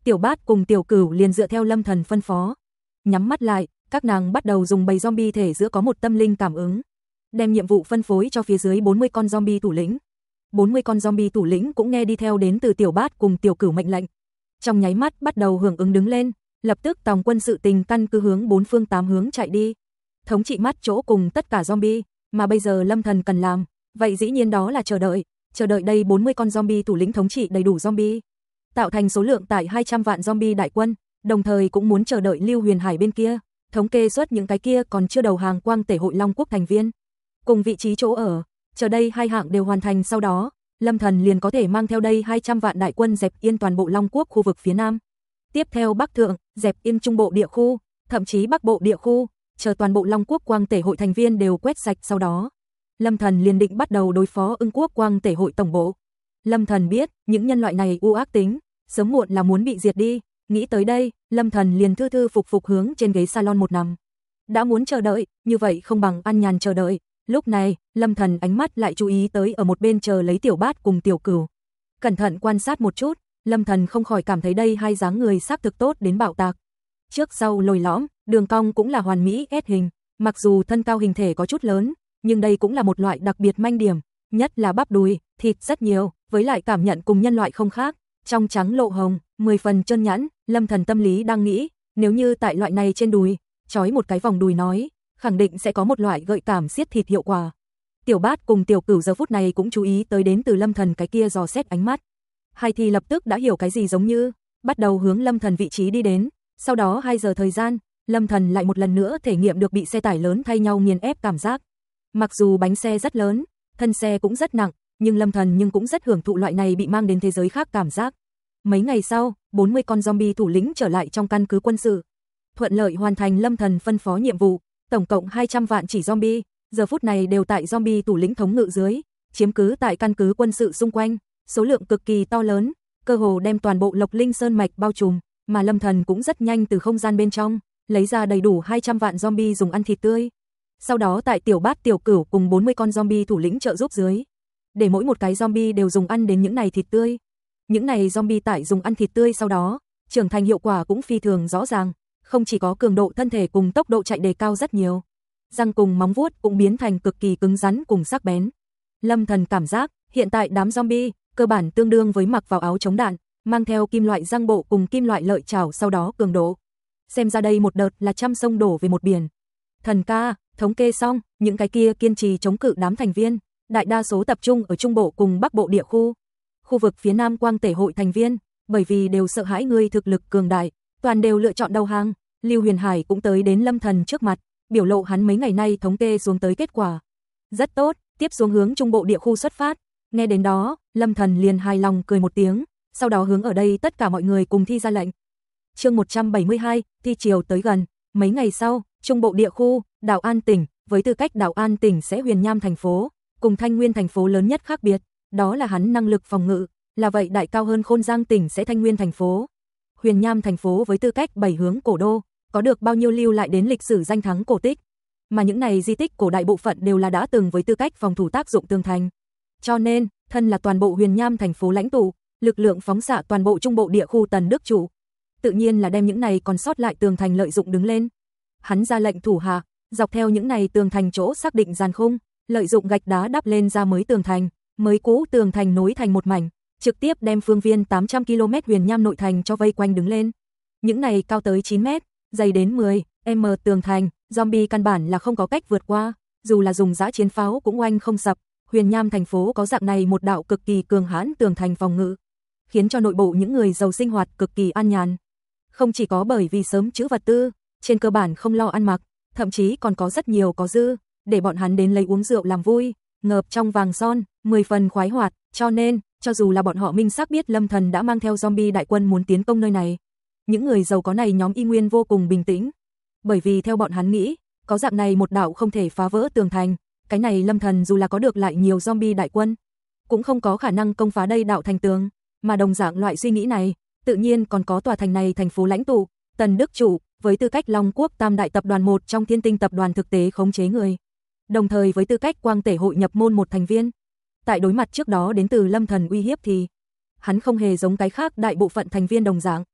Tiểu Bát cùng Tiểu Cửu liền dựa theo Lâm Thần phân phó. Nhắm mắt lại, các nàng bắt đầu dùng bầy zombie thể giữa có một tâm linh cảm ứng. Đem nhiệm vụ phân phối cho phía dưới bốn mươi con zombie thủ lĩnh. bốn mươi con zombie thủ lĩnh cũng nghe đi theo đến từ Tiểu Bát cùng Tiểu Cửu mệnh lệnh. Trong nháy mắt bắt đầu hưởng ứng đứng lên, lập tức tòng quân sự tình căn cứ hướng bốn phương tám hướng chạy đi. Thống trị mắt chỗ cùng tất cả zombie, mà bây giờ Lâm Thần cần làm, vậy dĩ nhiên đó là chờ đợi, chờ đợi đây bốn mươi con zombie thủ lĩnh thống trị đầy đủ zombie, tạo thành số lượng tại hai trăm vạn zombie đại quân, đồng thời cũng muốn chờ đợi Lưu Huyền Hải bên kia, thống kê suất những cái kia còn chưa đầu hàng Quang Tể hội Long Quốc thành viên, cùng vị trí chỗ ở, chờ đây hai hạng đều hoàn thành sau đó, Lâm Thần liền có thể mang theo đây hai trăm vạn đại quân dẹp yên toàn bộ Long Quốc khu vực phía Nam. Tiếp theo Bắc Thượng, dẹp yên Trung Bộ địa khu, thậm chí Bắc Bộ địa khu, chờ toàn bộ Long Quốc Quang Tể hội thành viên đều quét sạch sau đó. Lâm Thần liền định bắt đầu đối phó Ưng Quốc Quang Tể hội tổng bộ. Lâm Thần biết, những nhân loại này u ác tính, sớm muộn là muốn bị diệt đi, nghĩ tới đây, Lâm Thần liền thư thư phục phục hướng trên ghế salon một nằm. Đã muốn chờ đợi, như vậy không bằng ăn nhàn chờ đợi. Lúc này, Lâm Thần ánh mắt lại chú ý tới ở một bên chờ lấy Tiểu Bát cùng Tiểu Cửu. Cẩn thận quan sát một chút, Lâm Thần không khỏi cảm thấy đây hai dáng người xác thực tốt đến bạo tạc. Trước sau lồi lõm, đường cong cũng là hoàn mỹ S hình, mặc dù thân cao hình thể có chút lớn, nhưng đây cũng là một loại đặc biệt manh điểm, nhất là bắp đùi, thịt rất nhiều, với lại cảm nhận cùng nhân loại không khác, trong trắng lộ hồng, mười phần chân nhẵn, Lâm Thần tâm lý đang nghĩ, nếu như tại loại này trên đùi, trói một cái vòng đùi nói, khẳng định sẽ có một loại gợi cảm siết thịt hiệu quả. Tiểu Bát cùng Tiểu Cửu giờ phút này cũng chú ý tới đến từ Lâm Thần cái kia dò xét ánh mắt. Hai thì lập tức đã hiểu cái gì giống như, bắt đầu hướng Lâm Thần vị trí đi đến, sau đó hai giờ thời gian, Lâm Thần lại một lần nữa thể nghiệm được bị xe tải lớn thay nhau nghiền ép cảm giác. Mặc dù bánh xe rất lớn, thân xe cũng rất nặng, nhưng Lâm Thần nhưng cũng rất hưởng thụ loại này bị mang đến thế giới khác cảm giác. Mấy ngày sau, bốn mươi con zombie thủ lĩnh trở lại trong căn cứ quân sự, thuận lợi hoàn thành Lâm Thần phân phó nhiệm vụ, tổng cộng hai trăm vạn chỉ zombie, giờ phút này đều tại zombie thủ lĩnh thống ngự dưới, chiếm cứ tại căn cứ quân sự xung quanh, số lượng cực kỳ to lớn, cơ hồ đem toàn bộ Lộc Linh Sơn mạch bao trùm, mà Lâm Thần cũng rất nhanh từ không gian bên trong lấy ra đầy đủ hai trăm vạn zombie dùng ăn thịt tươi. Sau đó tại Tiểu Bát Tiểu Cửu cùng bốn mươi con zombie thủ lĩnh trợ giúp dưới, để mỗi một cái zombie đều dùng ăn đến những này thịt tươi. Những này zombie tại dùng ăn thịt tươi sau đó, trưởng thành hiệu quả cũng phi thường rõ ràng, không chỉ có cường độ thân thể cùng tốc độ chạy đề cao rất nhiều, răng cùng móng vuốt cũng biến thành cực kỳ cứng rắn cùng sắc bén. Lâm Thần cảm giác, hiện tại đám zombie cơ bản tương đương với mặc vào áo chống đạn, mang theo kim loại răng bộ cùng kim loại lợi chảo sau đó cường độ. Xem ra đây một đợt là trăm sông đổ về một biển. Thần ca, thống kê xong, những cái kia kiên trì chống cự đám thành viên, đại đa số tập trung ở Trung Bộ cùng Bắc Bộ địa khu. Khu vực phía Nam Quang Tể hội thành viên, bởi vì đều sợ hãi người thực lực cường đại, toàn đều lựa chọn đầu hàng. Lưu Huyền Hải cũng tới đến Lâm Thần trước mặt, biểu lộ hắn mấy ngày nay thống kê xuống tới kết quả. Rất tốt, tiếp xuống hướng Trung Bộ địa khu xuất phát. Nghe đến đó, Lâm Thần liền hài lòng cười một tiếng, sau đó hướng ở đây tất cả mọi người cùng thi ra lệnh. Chương một trăm bảy mươi hai, thi chiều tới gần, mấy ngày sau, Trung Bộ địa khu, Đảo An tỉnh, với tư cách Đảo An tỉnh sẽ Huyền Nham thành phố, cùng Thanh Nguyên thành phố lớn nhất khác biệt, đó là hắn năng lực phòng ngự, là vậy đại cao hơn Khôn Giang tỉnh sẽ Thanh Nguyên thành phố. Huyền Nham thành phố với tư cách bảy hướng cổ đô, có được bao nhiêu lưu lại đến lịch sử danh thắng cổ tích, mà những này di tích cổ đại bộ phận đều là đã từng với tư cách phòng thủ tác dụng tường thành. Cho nên, thân là toàn bộ Huyền Nham thành phố lãnh tụ, lực lượng phóng xạ toàn bộ Trung Bộ địa khu Tần Đức Chủ, tự nhiên là đem những này còn sót lại tường thành lợi dụng đứng lên. Hắn ra lệnh thủ hạ, dọc theo những này tường thành chỗ xác định giàn khung, lợi dụng gạch đá đắp lên ra mới tường thành, mới cũ tường thành nối thành một mảnh, trực tiếp đem phương viên tám trăm ki lô mét Huyền Nham nội thành cho vây quanh đứng lên. Những này cao tới chín mét, dày đến mười mét tường thành, zombie căn bản là không có cách vượt qua, dù là dùng dã chiến pháo cũng oanh không sập. Huyền Nham thành phố có dạng này một đạo cực kỳ cường hãn tường thành phòng ngự, khiến cho nội bộ những người giàu sinh hoạt cực kỳ an nhàn. Không chỉ có bởi vì sớm trữ vật tư, trên cơ bản không lo ăn mặc, thậm chí còn có rất nhiều có dư, để bọn hắn đến lấy uống rượu làm vui, ngợp trong vàng son, mười phần khoái hoạt, cho nên, cho dù là bọn họ minh xác biết Lâm Thần đã mang theo zombie đại quân muốn tiến công nơi này, những người giàu có này nhóm y nguyên vô cùng bình tĩnh, bởi vì theo bọn hắn nghĩ, có dạng này một đạo không thể phá vỡ tường thành, cái này Lâm Thần dù là có được lại nhiều zombie đại quân, cũng không có khả năng công phá đây đạo thành tường, mà đồng dạng loại suy nghĩ này, tự nhiên còn có tòa thành này thành phố lãnh tụ, Tần Đức Chủ, với tư cách Long Quốc Tam đại tập đoàn một trong Thiên Tinh tập đoàn thực tế khống chế người, đồng thời với tư cách Quang Tể hội nhập môn một thành viên. Tại đối mặt trước đó đến từ Lâm Thần uy hiếp thì, hắn không hề giống cái khác đại bộ phận thành viên đồng dạng,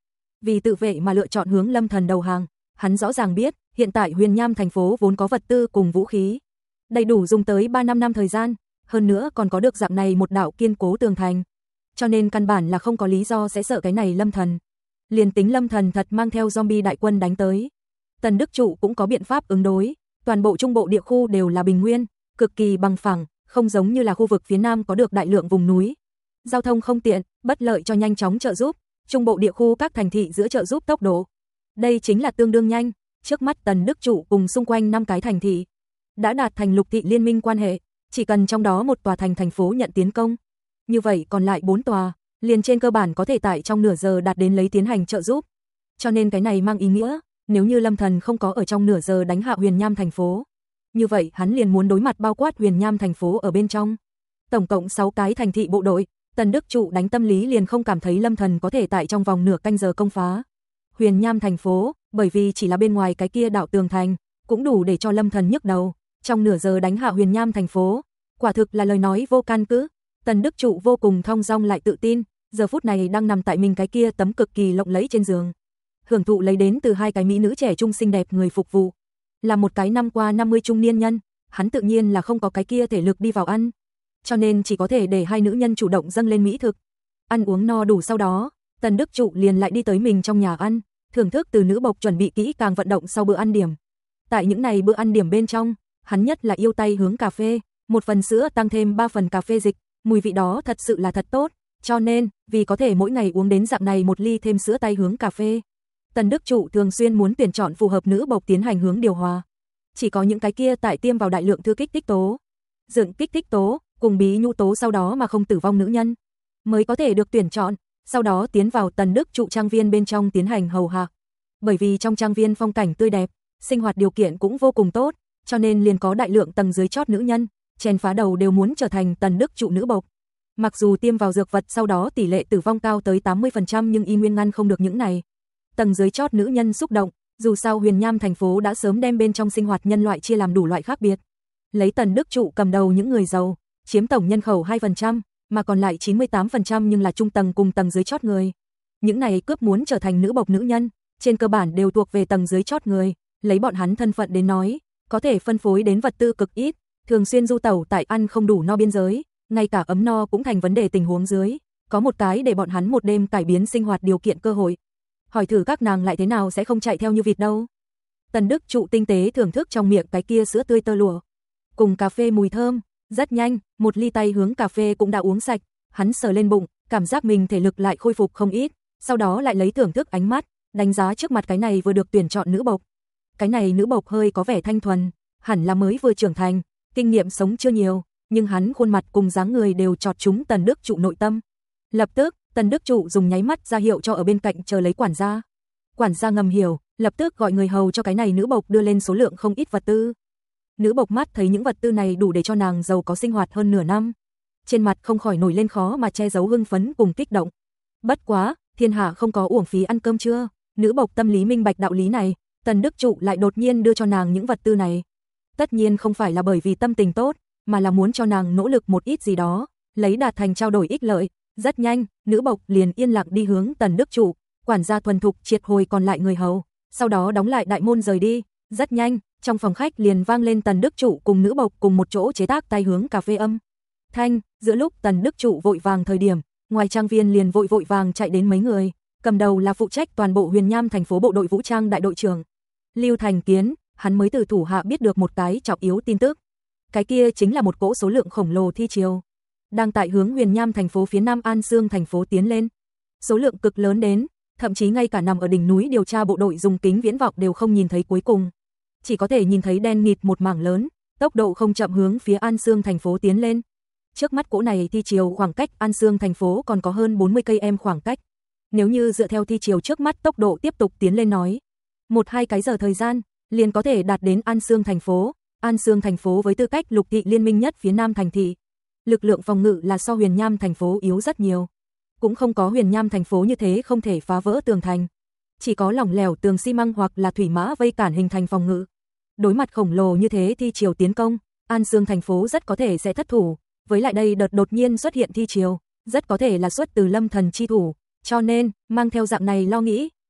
vì tự vệ mà lựa chọn hướng Lâm Thần đầu hàng. Hắn rõ ràng biết, hiện tại Huyền Nham thành phố vốn có vật tư cùng vũ khí đầy đủ dùng tới ba năm năm thời gian, hơn nữa còn có được dạng này một đạo kiên cố tường thành. Cho nên căn bản là không có lý do sẽ sợ cái này Lâm Thần. Liền tính Lâm Thần thật mang theo zombie đại quân đánh tới, Tần Đức Trụ cũng có biện pháp ứng đối. Toàn bộ trung bộ địa khu đều là bình nguyên, cực kỳ bằng phẳng, không giống như là khu vực phía Nam có được đại lượng vùng núi. Giao thông không tiện, bất lợi cho nhanh chóng trợ giúp. Trung bộ địa khu các thành thị giữa trợ giúp tốc độ, đây chính là tương đương nhanh. Trước mắt Tần Đức Trụ cùng xung quanh năm cái thành thị đã đạt thành lục thị liên minh quan hệ, chỉ cần trong đó một tòa thành thành phố nhận tiến công, như vậy còn lại bốn tòa liền trên cơ bản có thể tại trong nửa giờ đạt đến lấy tiến hành trợ giúp. Cho nên cái này mang ý nghĩa, nếu như Lâm Thần không có ở trong nửa giờ đánh hạ Huyền Nham thành phố, như vậy hắn liền muốn đối mặt bao quát Huyền Nham thành phố ở bên trong. Tổng cộng sáu cái thành thị bộ đội, Tần Đức Trụ đánh tâm lý liền không cảm thấy Lâm Thần có thể tại trong vòng nửa canh giờ công phá Huyền Nham thành phố, bởi vì chỉ là bên ngoài cái kia đạo tường thành, cũng đủ để cho Lâm Thần nhức đầu. Trong nửa giờ đánh hạ Huyền Nham thành phố, quả thực là lời nói vô căn cứ. Tần Đức Trụ vô cùng thong dong lại tự tin, giờ phút này đang nằm tại mình cái kia tấm cực kỳ lộng lẫy trên giường, hưởng thụ lấy đến từ hai cái mỹ nữ trẻ trung xinh đẹp người phục vụ. Là một cái năm qua năm mươi trung niên nhân, hắn tự nhiên là không có cái kia thể lực đi vào ăn, cho nên chỉ có thể để hai nữ nhân chủ động dâng lên mỹ thực. Ăn uống no đủ sau đó, Tần Đức Trụ liền lại đi tới mình trong nhà ăn, thưởng thức từ nữ bộc chuẩn bị kỹ càng vận động sau bữa ăn điểm. Tại những này bữa ăn điểm bên trong, hắn nhất là yêu tay hướng cà phê, một phần sữa tăng thêm ba phần cà phê dịch, mùi vị đó thật sự là thật tốt, cho nên, vì có thể mỗi ngày uống đến dạng này một ly thêm sữa tay hướng cà phê, Tần Đức Trụ thường xuyên muốn tuyển chọn phù hợp nữ bộc tiến hành hướng điều hòa. Chỉ có những cái kia tại tiêm vào đại lượng thư kích thích tố, dựng kích thích tố, cùng bí nhu tố sau đó mà không tử vong nữ nhân, mới có thể được tuyển chọn, sau đó tiến vào Tần Đức Trụ trang viên bên trong tiến hành hầu hạ. Bởi vì trong trang viên phong cảnh tươi đẹp, sinh hoạt điều kiện cũng vô cùng tốt, cho nên liền có đại lượng tầng dưới chót nữ nhân, chen phá đầu đều muốn trở thành Tần Đức Trụ nữ bộc. Mặc dù tiêm vào dược vật sau đó tỷ lệ tử vong cao tới tám mươi phần trăm nhưng y nguyên ngăn không được những này tầng dưới chót nữ nhân xúc động, dù sao Huyền Nham thành phố đã sớm đem bên trong sinh hoạt nhân loại chia làm đủ loại khác biệt. Lấy Tần Đức Trụ cầm đầu những người giàu, chiếm tổng nhân khẩu hai phần trăm, mà còn lại chín mươi tám phần trăm nhưng là trung tầng cùng tầng dưới chót người. Những này cướp muốn trở thành nữ bộc nữ nhân, trên cơ bản đều thuộc về tầng dưới chót người, lấy bọn hắn thân phận đến nói, có thể phân phối đến vật tư cực ít, thường xuyên du tẩu tại ăn không đủ no biên giới, ngay cả ấm no cũng thành vấn đề tình huống dưới, có một cái để bọn hắn một đêm cải biến sinh hoạt điều kiện cơ hội. Hỏi thử các nàng lại thế nào sẽ không chạy theo như vịt đâu. Tần Đức Trụ tinh tế thưởng thức trong miệng cái kia sữa tươi tơ lụa, cùng cà phê mùi thơm, rất nhanh, một ly tay hướng cà phê cũng đã uống sạch, hắn sờ lên bụng, cảm giác mình thể lực lại khôi phục không ít, sau đó lại lấy thưởng thức ánh mắt, đánh giá trước mặt cái này vừa được tuyển chọn nữ bộc. Cái này nữ bộc hơi có vẻ thanh thuần, hẳn là mới vừa trưởng thành, kinh nghiệm sống chưa nhiều, nhưng hắn khuôn mặt cùng dáng người đều chọt trúng Tần Đức Trụ nội tâm. Lập tức, Tần Đức Trụ dùng nháy mắt ra hiệu cho ở bên cạnh chờ lấy quản gia. Quản gia ngầm hiểu, lập tức gọi người hầu cho cái này nữ bộc đưa lên số lượng không ít vật tư. Nữ bộc mắt thấy những vật tư này đủ để cho nàng giàu có sinh hoạt hơn nửa năm. Trên mặt không khỏi nổi lên khó mà che giấu hưng phấn cùng kích động. Bất quá, thiên hạ không có uổng phí ăn cơm trưa, nữ bộc tâm lý minh bạch đạo lý này, Tần Đức Trụ lại đột nhiên đưa cho nàng những vật tư này. Tất nhiên không phải là bởi vì tâm tình tốt, mà là muốn cho nàng nỗ lực một ít gì đó, lấy đạt thành trao đổi ích lợi. Rất nhanh, nữ bộc liền yên lặng đi hướng Tần Đức Trụ, quản gia thuần thục triệt hồi còn lại người hầu, sau đó đóng lại đại môn rời đi. Rất nhanh, trong phòng khách liền vang lên Tần Đức Trụ cùng nữ bộc cùng một chỗ chế tác tay hướng cà phê âm thanh. Giữa lúc Tần Đức Trụ vội vàng thời điểm, ngoài trang viên liền vội vội vàng chạy đến mấy người, cầm đầu là phụ trách toàn bộ Huyền Nham thành phố bộ đội vũ trang đại đội trưởng Lưu Thành Kiến. Hắn mới từ thủ hạ biết được một cái trọng yếu tin tức, cái kia chính là một cỗ số lượng khổng lồ thi triều đang tại hướng Huyền Nham thành phố phía Nam An Sương thành phố tiến lên. Số lượng cực lớn đến, thậm chí ngay cả nằm ở đỉnh núi điều tra bộ đội dùng kính viễn vọng đều không nhìn thấy cuối cùng, chỉ có thể nhìn thấy đen nghịt một mảng lớn, tốc độ không chậm hướng phía An Sương thành phố tiến lên. Trước mắt cỗ này thi triều khoảng cách An Sương thành phố còn có hơn bốn mươi cây em khoảng cách. Nếu như dựa theo thi triều trước mắt tốc độ tiếp tục tiến lên nói, một hai cái giờ thời gian liền có thể đạt đến An Sương thành phố. An Sương thành phố với tư cách lục thị liên minh nhất phía Nam thành thị, lực lượng phòng ngự là so Huyền Nham thành phố yếu rất nhiều. Cũng không có Huyền Nham thành phố như thế không thể phá vỡ tường thành, chỉ có lỏng lẻo tường xi măng hoặc là thủy mã vây cản hình thành phòng ngự. Đối mặt khổng lồ như thế thi triều tiến công, An Sương thành phố rất có thể sẽ thất thủ, với lại đây đợt đột nhiên xuất hiện thi triều, rất có thể là xuất từ Lâm Thần chi thủ, cho nên mang theo dạng này lo nghĩ,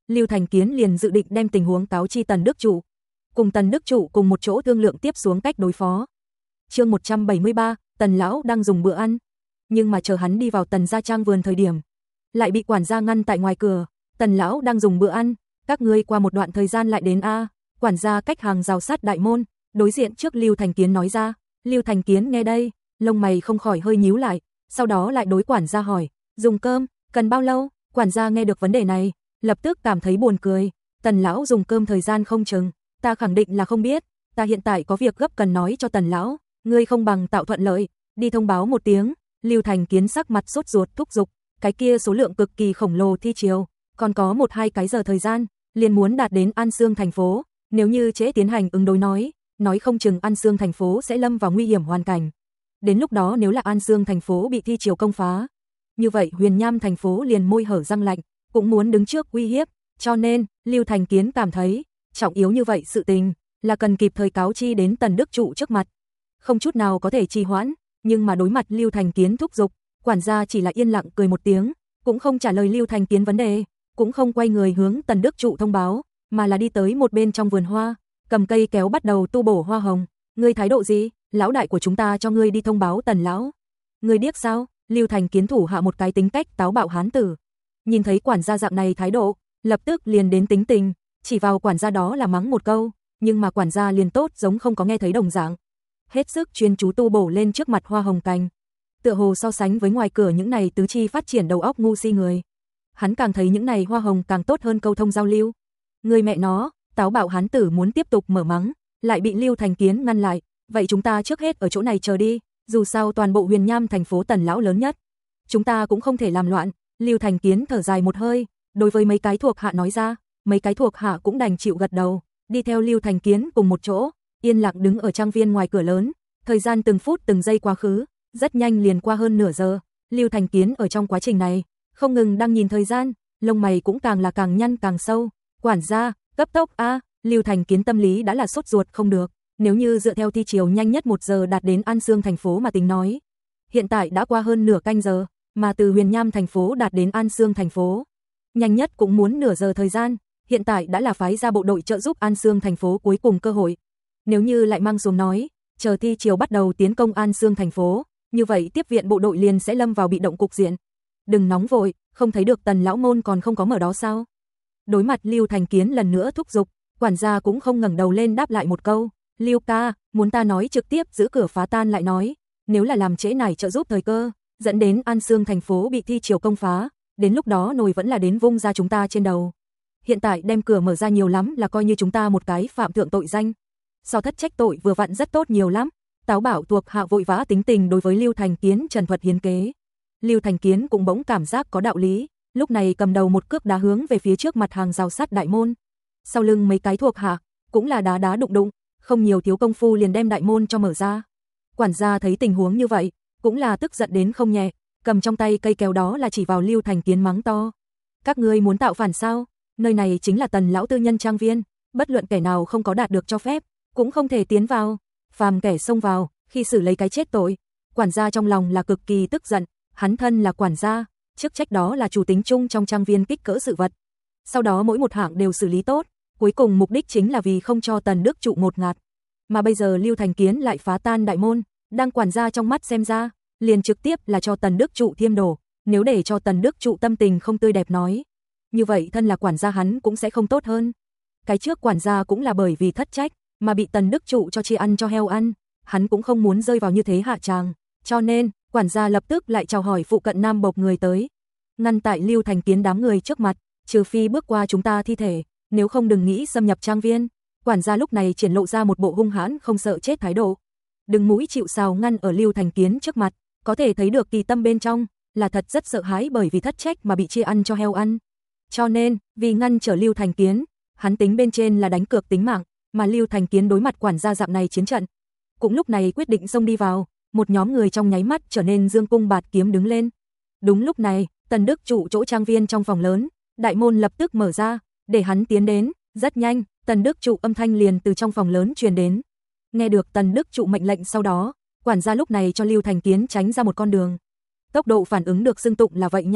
Lưu Thành Kiến liền dự định đem tình huống cáo chi Tần Đức Trụ, cùng Tần Đức Trụ cùng một chỗ thương lượng tiếp xuống cách đối phó. Chương một trăm bảy mươi ba, Tần lão đang dùng bữa ăn, nhưng mà chờ hắn đi vào Tần gia trang vườn thời điểm, lại bị quản gia ngăn tại ngoài cửa. Tần lão đang dùng bữa ăn, các ngươi qua một đoạn thời gian lại đến a. Quản gia cách hàng rào sát đại môn, đối diện trước Lưu Thành Kiến nói ra. Lưu Thành Kiến nghe đây, lông mày không khỏi hơi nhíu lại, sau đó lại đối quản gia hỏi, dùng cơm, cần bao lâu? Quản gia nghe được vấn đề này, lập tức cảm thấy buồn cười. Tần lão dùng cơm thời gian không chừng, ta khẳng định là không biết, ta hiện tại có việc gấp cần nói cho Tần lão, ngươi không bằng tạo thuận lợi, đi thông báo một tiếng. Lưu Thành Kiến sắc mặt sốt ruột thúc giục, cái kia số lượng cực kỳ khổng lồ thi chiều, còn có một hai cái giờ thời gian, liền muốn đạt đến An Xương thành phố, nếu như trễ tiến hành ứng đối nói, nói không chừng An Xương thành phố sẽ lâm vào nguy hiểm hoàn cảnh. Đến lúc đó nếu là An Xương thành phố bị thi chiều công phá, như vậy Huyền Nham thành phố liền môi hở răng lạnh, cũng muốn đứng trước uy hiếp, cho nên, Lưu Thành Kiến cảm thấy, trọng yếu như vậy sự tình, là cần kịp thời cáo chi đến Tần Đức Trụ trước mặt. Không chút nào có thể trì hoãn, nhưng mà đối mặt Lưu Thành Kiến thúc giục, quản gia chỉ là yên lặng cười một tiếng, cũng không trả lời Lưu Thành Kiến vấn đề, cũng không quay người hướng Tần Đức Trụ thông báo, mà là đi tới một bên trong vườn hoa, cầm cây kéo bắt đầu tu bổ hoa hồng. Ngươi thái độ gì? Lão đại của chúng ta cho ngươi đi thông báo Tần lão. Ngươi điếc sao? Lưu Thành Kiến thủ hạ một cái tính cách táo bạo hán tử. Nhìn thấy quản gia dạng này thái độ, lập tức liền đến tính tình, chỉ vào quản gia đó là mắng một câu, nhưng mà quản gia liền tốt giống không có nghe thấy đồng dạng. Hết sức chuyên chú tu bổ lên trước mặt hoa hồng cành. Tựa hồ so sánh với ngoài cửa những này tứ chi phát triển đầu óc ngu si người, hắn càng thấy những này hoa hồng càng tốt hơn câu thông giao lưu. Người mẹ nó, táo bạo hán tử muốn tiếp tục mở mắng, lại bị Lưu Thành Kiến ngăn lại, vậy chúng ta trước hết ở chỗ này chờ đi, dù sao toàn bộ Huyền Nham thành phố Tần lão lớn nhất, chúng ta cũng không thể làm loạn. Lưu Thành Kiến thở dài một hơi, đối với mấy cái thuộc hạ nói ra, mấy cái thuộc hạ cũng đành chịu gật đầu, đi theo Lưu Thành Kiến cùng một chỗ, yên lặng đứng ở trang viên ngoài cửa lớn. Thời gian từng phút từng giây quá khứ, rất nhanh liền qua hơn nửa giờ. Lưu Thành Kiến ở trong quá trình này, không ngừng đang nhìn thời gian, lông mày cũng càng là càng nhăn càng sâu. Quản gia, cấp tốc a. Lưu Thành Kiến tâm lý đã là sốt ruột không được, nếu như dựa theo thi chiều nhanh nhất một giờ đạt đến An Xương thành phố mà tính nói, hiện tại đã qua hơn nửa canh giờ, mà từ Huyền Nham thành phố đạt đến An Xương thành phố, nhanh nhất cũng muốn nửa giờ thời gian, hiện tại đã là phái ra bộ đội trợ giúp An Xương thành phố cuối cùng cơ hội. Nếu như lại mang xuống nói, chờ thi chiều bắt đầu tiến công An Xương thành phố, như vậy tiếp viện bộ đội liền sẽ lâm vào bị động cục diện. Đừng nóng vội, không thấy được Tần lão môn còn không có mở đó sao? Đối mặt Lưu Thành Kiến lần nữa thúc giục, quản gia cũng không ngẩng đầu lên đáp lại một câu, Lưu ca, muốn ta nói trực tiếp giữ cửa phá tan lại nói, nếu là làm trễ nải trợ giúp thời cơ, dẫn đến An Xương thành phố bị thi chiều công phá, đến lúc đó nồi vẫn là đến vung ra chúng ta trên đầu. Hiện tại đem cửa mở ra nhiều lắm là coi như chúng ta một cái phạm thượng tội danh. So thất trách tội vừa vặn rất tốt nhiều lắm. Táo bảo thuộc hạ vội vã tính tình đối với Lưu Thành Kiến trần thuật hiến kế. Lưu Thành Kiến cũng bỗng cảm giác có đạo lý, lúc này cầm đầu một cước đá hướng về phía trước mặt hàng rào sắt đại môn. Sau lưng mấy cái thuộc hạ cũng là đá đá đụng đụng, không nhiều thiếu công phu liền đem đại môn cho mở ra. Quản gia thấy tình huống như vậy, cũng là tức giận đến không nhẹ, cầm trong tay cây kéo đó là chỉ vào Lưu Thành Kiến mắng to. Các ngươi muốn tạo phản sao? Nơi này chính là Tần lão tư nhân trang viên, bất luận kẻ nào không có đạt được cho phép, cũng không thể tiến vào. Phàm kẻ xông vào, khi xử lấy cái chết tội. Quản gia trong lòng là cực kỳ tức giận, hắn thân là quản gia, chức trách đó là chủ tính chung trong trang viên kích cỡ sự vật. Sau đó mỗi một hạng đều xử lý tốt, cuối cùng mục đích chính là vì không cho Tần Đức Trụ ngột ngạt. Mà bây giờ Lưu Thành Kiến lại phá tan đại môn, đang quản gia trong mắt xem ra, liền trực tiếp là cho Tần Đức Trụ thiêm đổ, nếu để cho Tần Đức Trụ tâm tình không tươi đẹp nói, như vậy thân là quản gia hắn cũng sẽ không tốt hơn. Cái trước quản gia cũng là bởi vì thất trách, mà bị Tần Đức Trụ cho chia ăn cho heo ăn, hắn cũng không muốn rơi vào như thế hạ tràng, cho nên, quản gia lập tức lại chào hỏi phụ cận nam bộc người tới. Ngăn tại Lưu Thành Kiến đám người trước mặt, trừ phi bước qua chúng ta thi thể, nếu không đừng nghĩ xâm nhập trang viên. Quản gia lúc này triển lộ ra một bộ hung hãn không sợ chết thái độ. Đừng mũi chịu sào ngăn ở Lưu Thành Kiến trước mặt, có thể thấy được kỳ tâm bên trong, là thật rất sợ hãi bởi vì thất trách mà bị chia ăn cho heo ăn. Cho nên, vì ngăn trở Lưu Thành Kiến, hắn tính bên trên là đánh cược tính mạng, mà Lưu Thành Kiến đối mặt quản gia dạng này chiến trận, cũng lúc này quyết định xông đi vào, một nhóm người trong nháy mắt trở nên dương cung bạt kiếm đứng lên. Đúng lúc này, Tần Đức Trụ chỗ trang viên trong phòng lớn, đại môn lập tức mở ra, để hắn tiến đến, rất nhanh, Tần Đức Trụ âm thanh liền từ trong phòng lớn truyền đến. Nghe được Tần Đức Trụ mệnh lệnh sau đó, quản gia lúc này cho Lưu Thành Kiến tránh ra một con đường. Tốc độ phản ứng được xưng tụng là vậy nhanh,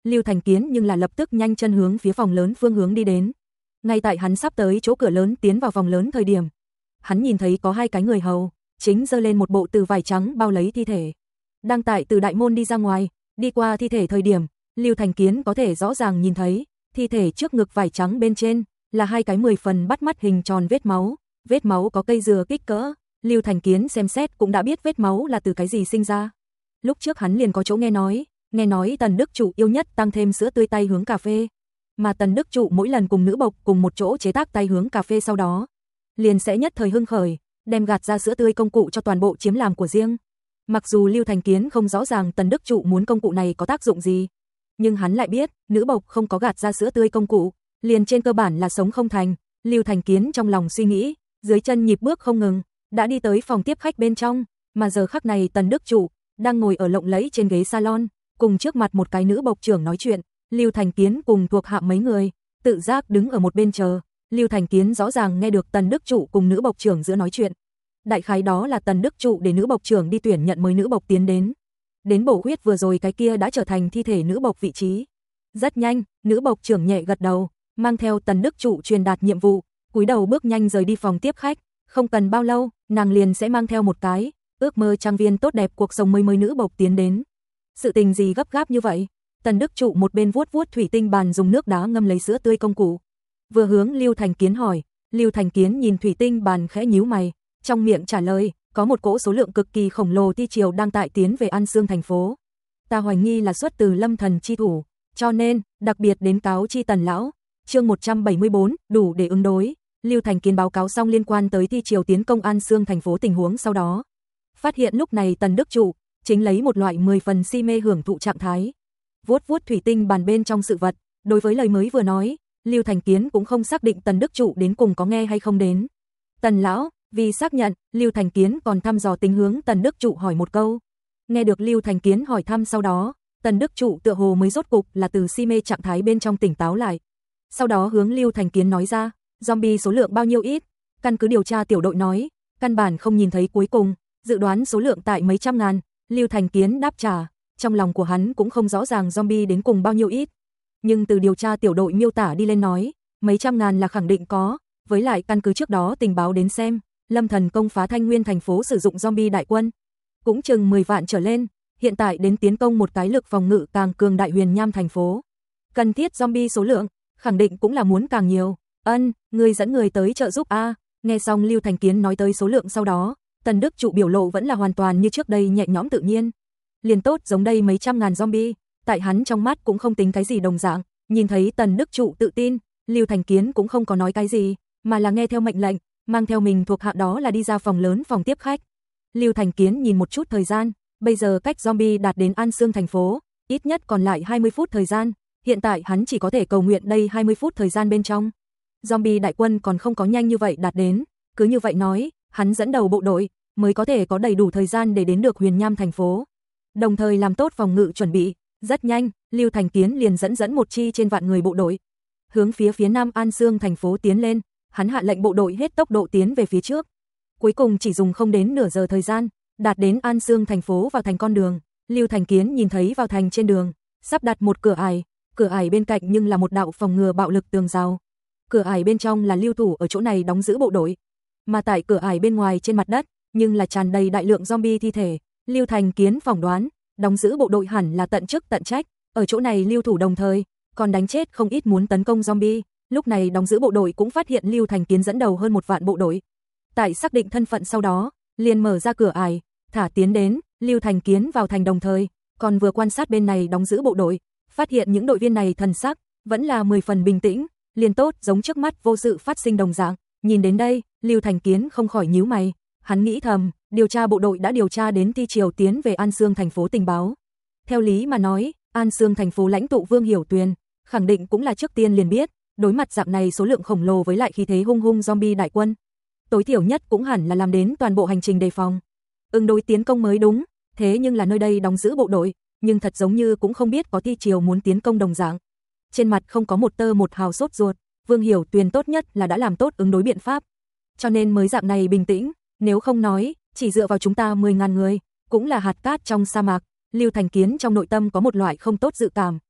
Lưu Thành Kiến nhưng là lập tức nhanh chân hướng phía phòng lớn phương hướng đi đến. Ngay tại hắn sắp tới chỗ cửa lớn tiến vào phòng lớn thời điểm, hắn nhìn thấy có hai cái người hầu, chính giơ lên một bộ từ vải trắng bao lấy thi thể. Đang tại từ đại môn đi ra ngoài, đi qua thi thể thời điểm, Lưu Thành Kiến có thể rõ ràng nhìn thấy, thi thể trước ngực vải trắng bên trên là hai cái mười phần bắt mắt hình tròn vết máu, vết máu có cây dừa kích cỡ, Lưu Thành Kiến xem xét cũng đã biết vết máu là từ cái gì sinh ra. Lúc trước hắn liền có chỗ nghe nói, nghe nói Tần Đức Trụ yêu nhất tăng thêm sữa tươi tay hướng cà phê, mà Tần Đức Trụ mỗi lần cùng nữ bộc cùng một chỗ chế tác tay hướng cà phê sau đó, liền sẽ nhất thời hưng khởi, đem gạt ra sữa tươi công cụ cho toàn bộ chiếm làm của riêng. Mặc dù Lưu Thành Kiến không rõ ràng Tần Đức Trụ muốn công cụ này có tác dụng gì, nhưng hắn lại biết, nữ bộc không có gạt ra sữa tươi công cụ, liền trên cơ bản là sống không thành. Lưu Thành Kiến trong lòng suy nghĩ, dưới chân nhịp bước không ngừng, đã đi tới phòng tiếp khách bên trong, mà giờ khắc này Tần Đức Trụ đang ngồi ở lộng lẫy trên ghế salon, cùng trước mặt một cái nữ bộc trưởng nói chuyện. Lưu Thành Kiến cùng thuộc hạ mấy người, tự giác đứng ở một bên chờ. Lưu Thành Kiến rõ ràng nghe được Tần Đức Trụ cùng nữ bộc trưởng giữa nói chuyện. Đại khái đó là Tần Đức Trụ để nữ bộc trưởng đi tuyển nhận mới nữ bộc tiến đến. Đến bổ huyết vừa rồi cái kia đã trở thành thi thể nữ bộc vị trí. Rất nhanh, nữ bộc trưởng nhẹ gật đầu, mang theo Tần Đức Trụ truyền đạt nhiệm vụ, cúi đầu bước nhanh rời đi phòng tiếp khách. Không cần bao lâu, nàng liền sẽ mang theo một cái ước mơ trang viên tốt đẹp cuộc sống mới mới nữ bộc tiến đến. Sự tình gì gấp gáp như vậy? Tần Đức Trụ một bên vuốt vuốt thủy tinh bàn dùng nước đá ngâm lấy sữa tươi công cụ, vừa hướng Lưu Thành Kiến hỏi. Lưu Thành Kiến nhìn thủy tinh bàn khẽ nhíu mày, trong miệng trả lời, có một cỗ số lượng cực kỳ khổng lồ thi triều đang tại tiến về An Xương thành phố. Ta hoài nghi là xuất từ Lâm Thần chi thủ, cho nên đặc biệt đến cáo chi Tần lão. Chương một trăm bảy mươi bốn, đủ để ứng đối. Lưu Thành Kiến báo cáo xong liên quan tới thi triều tiến công An Xương thành phố tình huống sau đó, phát hiện lúc này Tần Đức Trụ chính lấy một loại mười phần si mê hưởng thụ trạng thái, vuốt vuốt thủy tinh bàn bên trong sự vật. Đối với lời mới vừa nói, Lưu Thành Kiến cũng không xác định Tần Đức Trụ đến cùng có nghe hay không đến. Tần lão, vì xác nhận, Lưu Thành Kiến còn thăm dò tính hướng Tần Đức Trụ hỏi một câu. Nghe được Lưu Thành Kiến hỏi thăm sau đó, Tần Đức Trụ tựa hồ mới rốt cục là từ si mê trạng thái bên trong tỉnh táo lại. Sau đó hướng Lưu Thành Kiến nói ra, zombie số lượng bao nhiêu ít, căn cứ điều tra tiểu đội nói, căn bản không nhìn thấy cuối cùng, dự đoán số lượng tại mấy trăm ngàn. Lưu Thành Kiến đáp trả, trong lòng của hắn cũng không rõ ràng zombie đến cùng bao nhiêu ít, nhưng từ điều tra tiểu đội miêu tả đi lên nói, mấy trăm ngàn là khẳng định có, với lại căn cứ trước đó tình báo đến xem, Lâm Thần công phá Thanh Nguyên thành phố sử dụng zombie đại quân, cũng chừng mười vạn trở lên, hiện tại đến tiến công một cái lực phòng ngự càng cường đại Huyền Nham thành phố. Cần thiết zombie số lượng, khẳng định cũng là muốn càng nhiều. Ân, người dẫn người tới trợ giúp a. Nghe xong Lưu Thành Kiến nói tới số lượng sau đó, Tần Đức Trụ biểu lộ vẫn là hoàn toàn như trước đây nhẹ nhõm tự nhiên. Liền tốt giống đây mấy trăm ngàn zombie, tại hắn trong mắt cũng không tính cái gì đồng dạng. Nhìn thấy Tần Đức Trụ tự tin, Lưu Thành Kiến cũng không có nói cái gì, mà là nghe theo mệnh lệnh, mang theo mình thuộc hạ đó là đi ra phòng lớn phòng tiếp khách. Lưu Thành Kiến nhìn một chút thời gian, bây giờ cách zombie đạt đến An Xương thành phố, ít nhất còn lại hai mươi phút thời gian, hiện tại hắn chỉ có thể cầu nguyện đây hai mươi phút thời gian bên trong. Zombie đại quân còn không có nhanh như vậy đạt đến, cứ như vậy nói, hắn dẫn đầu bộ đội, mới có thể có đầy đủ thời gian để đến được Huyền Nham thành phố. Đồng thời làm tốt phòng ngự chuẩn bị, rất nhanh, Lưu Thành Kiến liền dẫn dẫn một chi trên vạn người bộ đội, hướng phía phía nam An Xương thành phố tiến lên, hắn hạ lệnh bộ đội hết tốc độ tiến về phía trước. Cuối cùng chỉ dùng không đến nửa giờ thời gian, đạt đến An Xương thành phố vào thành con đường. Lưu Thành Kiến nhìn thấy vào thành trên đường, sắp đặt một cửa ải, cửa ải bên cạnh nhưng là một đạo phòng ngừa bạo lực tường rào. Cửa ải bên trong là lưu thủ ở chỗ này đóng giữ bộ đội, mà tại cửa ải bên ngoài trên mặt đất, nhưng là tràn đầy đại lượng zombie thi thể. Lưu Thành Kiến phỏng đoán, đóng giữ bộ đội hẳn là tận chức tận trách, ở chỗ này lưu thủ đồng thời, còn đánh chết không ít muốn tấn công zombie. Lúc này đóng giữ bộ đội cũng phát hiện Lưu Thành Kiến dẫn đầu hơn một vạn bộ đội. Tại xác định thân phận sau đó, liền mở ra cửa ải, thả tiến đến. Lưu Thành Kiến vào thành đồng thời, còn vừa quan sát bên này đóng giữ bộ đội, phát hiện những đội viên này thần sắc vẫn là mười phần bình tĩnh, liền tốt giống trước mắt vô sự phát sinh đồng dạng. Nhìn đến đây, Lưu Thành Kiến không khỏi nhíu mày, hắn nghĩ thầm, điều tra bộ đội đã điều tra đến thi triều tiến về An Xương thành phố tình báo. Theo lý mà nói, An Xương thành phố lãnh tụ Vương Hiểu Tuyền, khẳng định cũng là trước tiên liền biết, đối mặt dạng này số lượng khổng lồ với lại khí thế hung hung zombie đại quân, tối thiểu nhất cũng hẳn là làm đến toàn bộ hành trình đề phòng, ứng đối tiến công mới đúng. Thế nhưng là nơi đây đóng giữ bộ đội, nhưng thật giống như cũng không biết có thi triều muốn tiến công đồng dạng. Trên mặt không có một tơ một hào sốt ruột, Vương Hiểu Tuyền tốt nhất là đã làm tốt ứng đối biện pháp, cho nên mới dạng này bình tĩnh, nếu không nói, chỉ dựa vào chúng ta mười ngàn người, cũng là hạt cát trong sa mạc. Lưu Thành Kiến trong nội tâm có một loại không tốt dự cảm.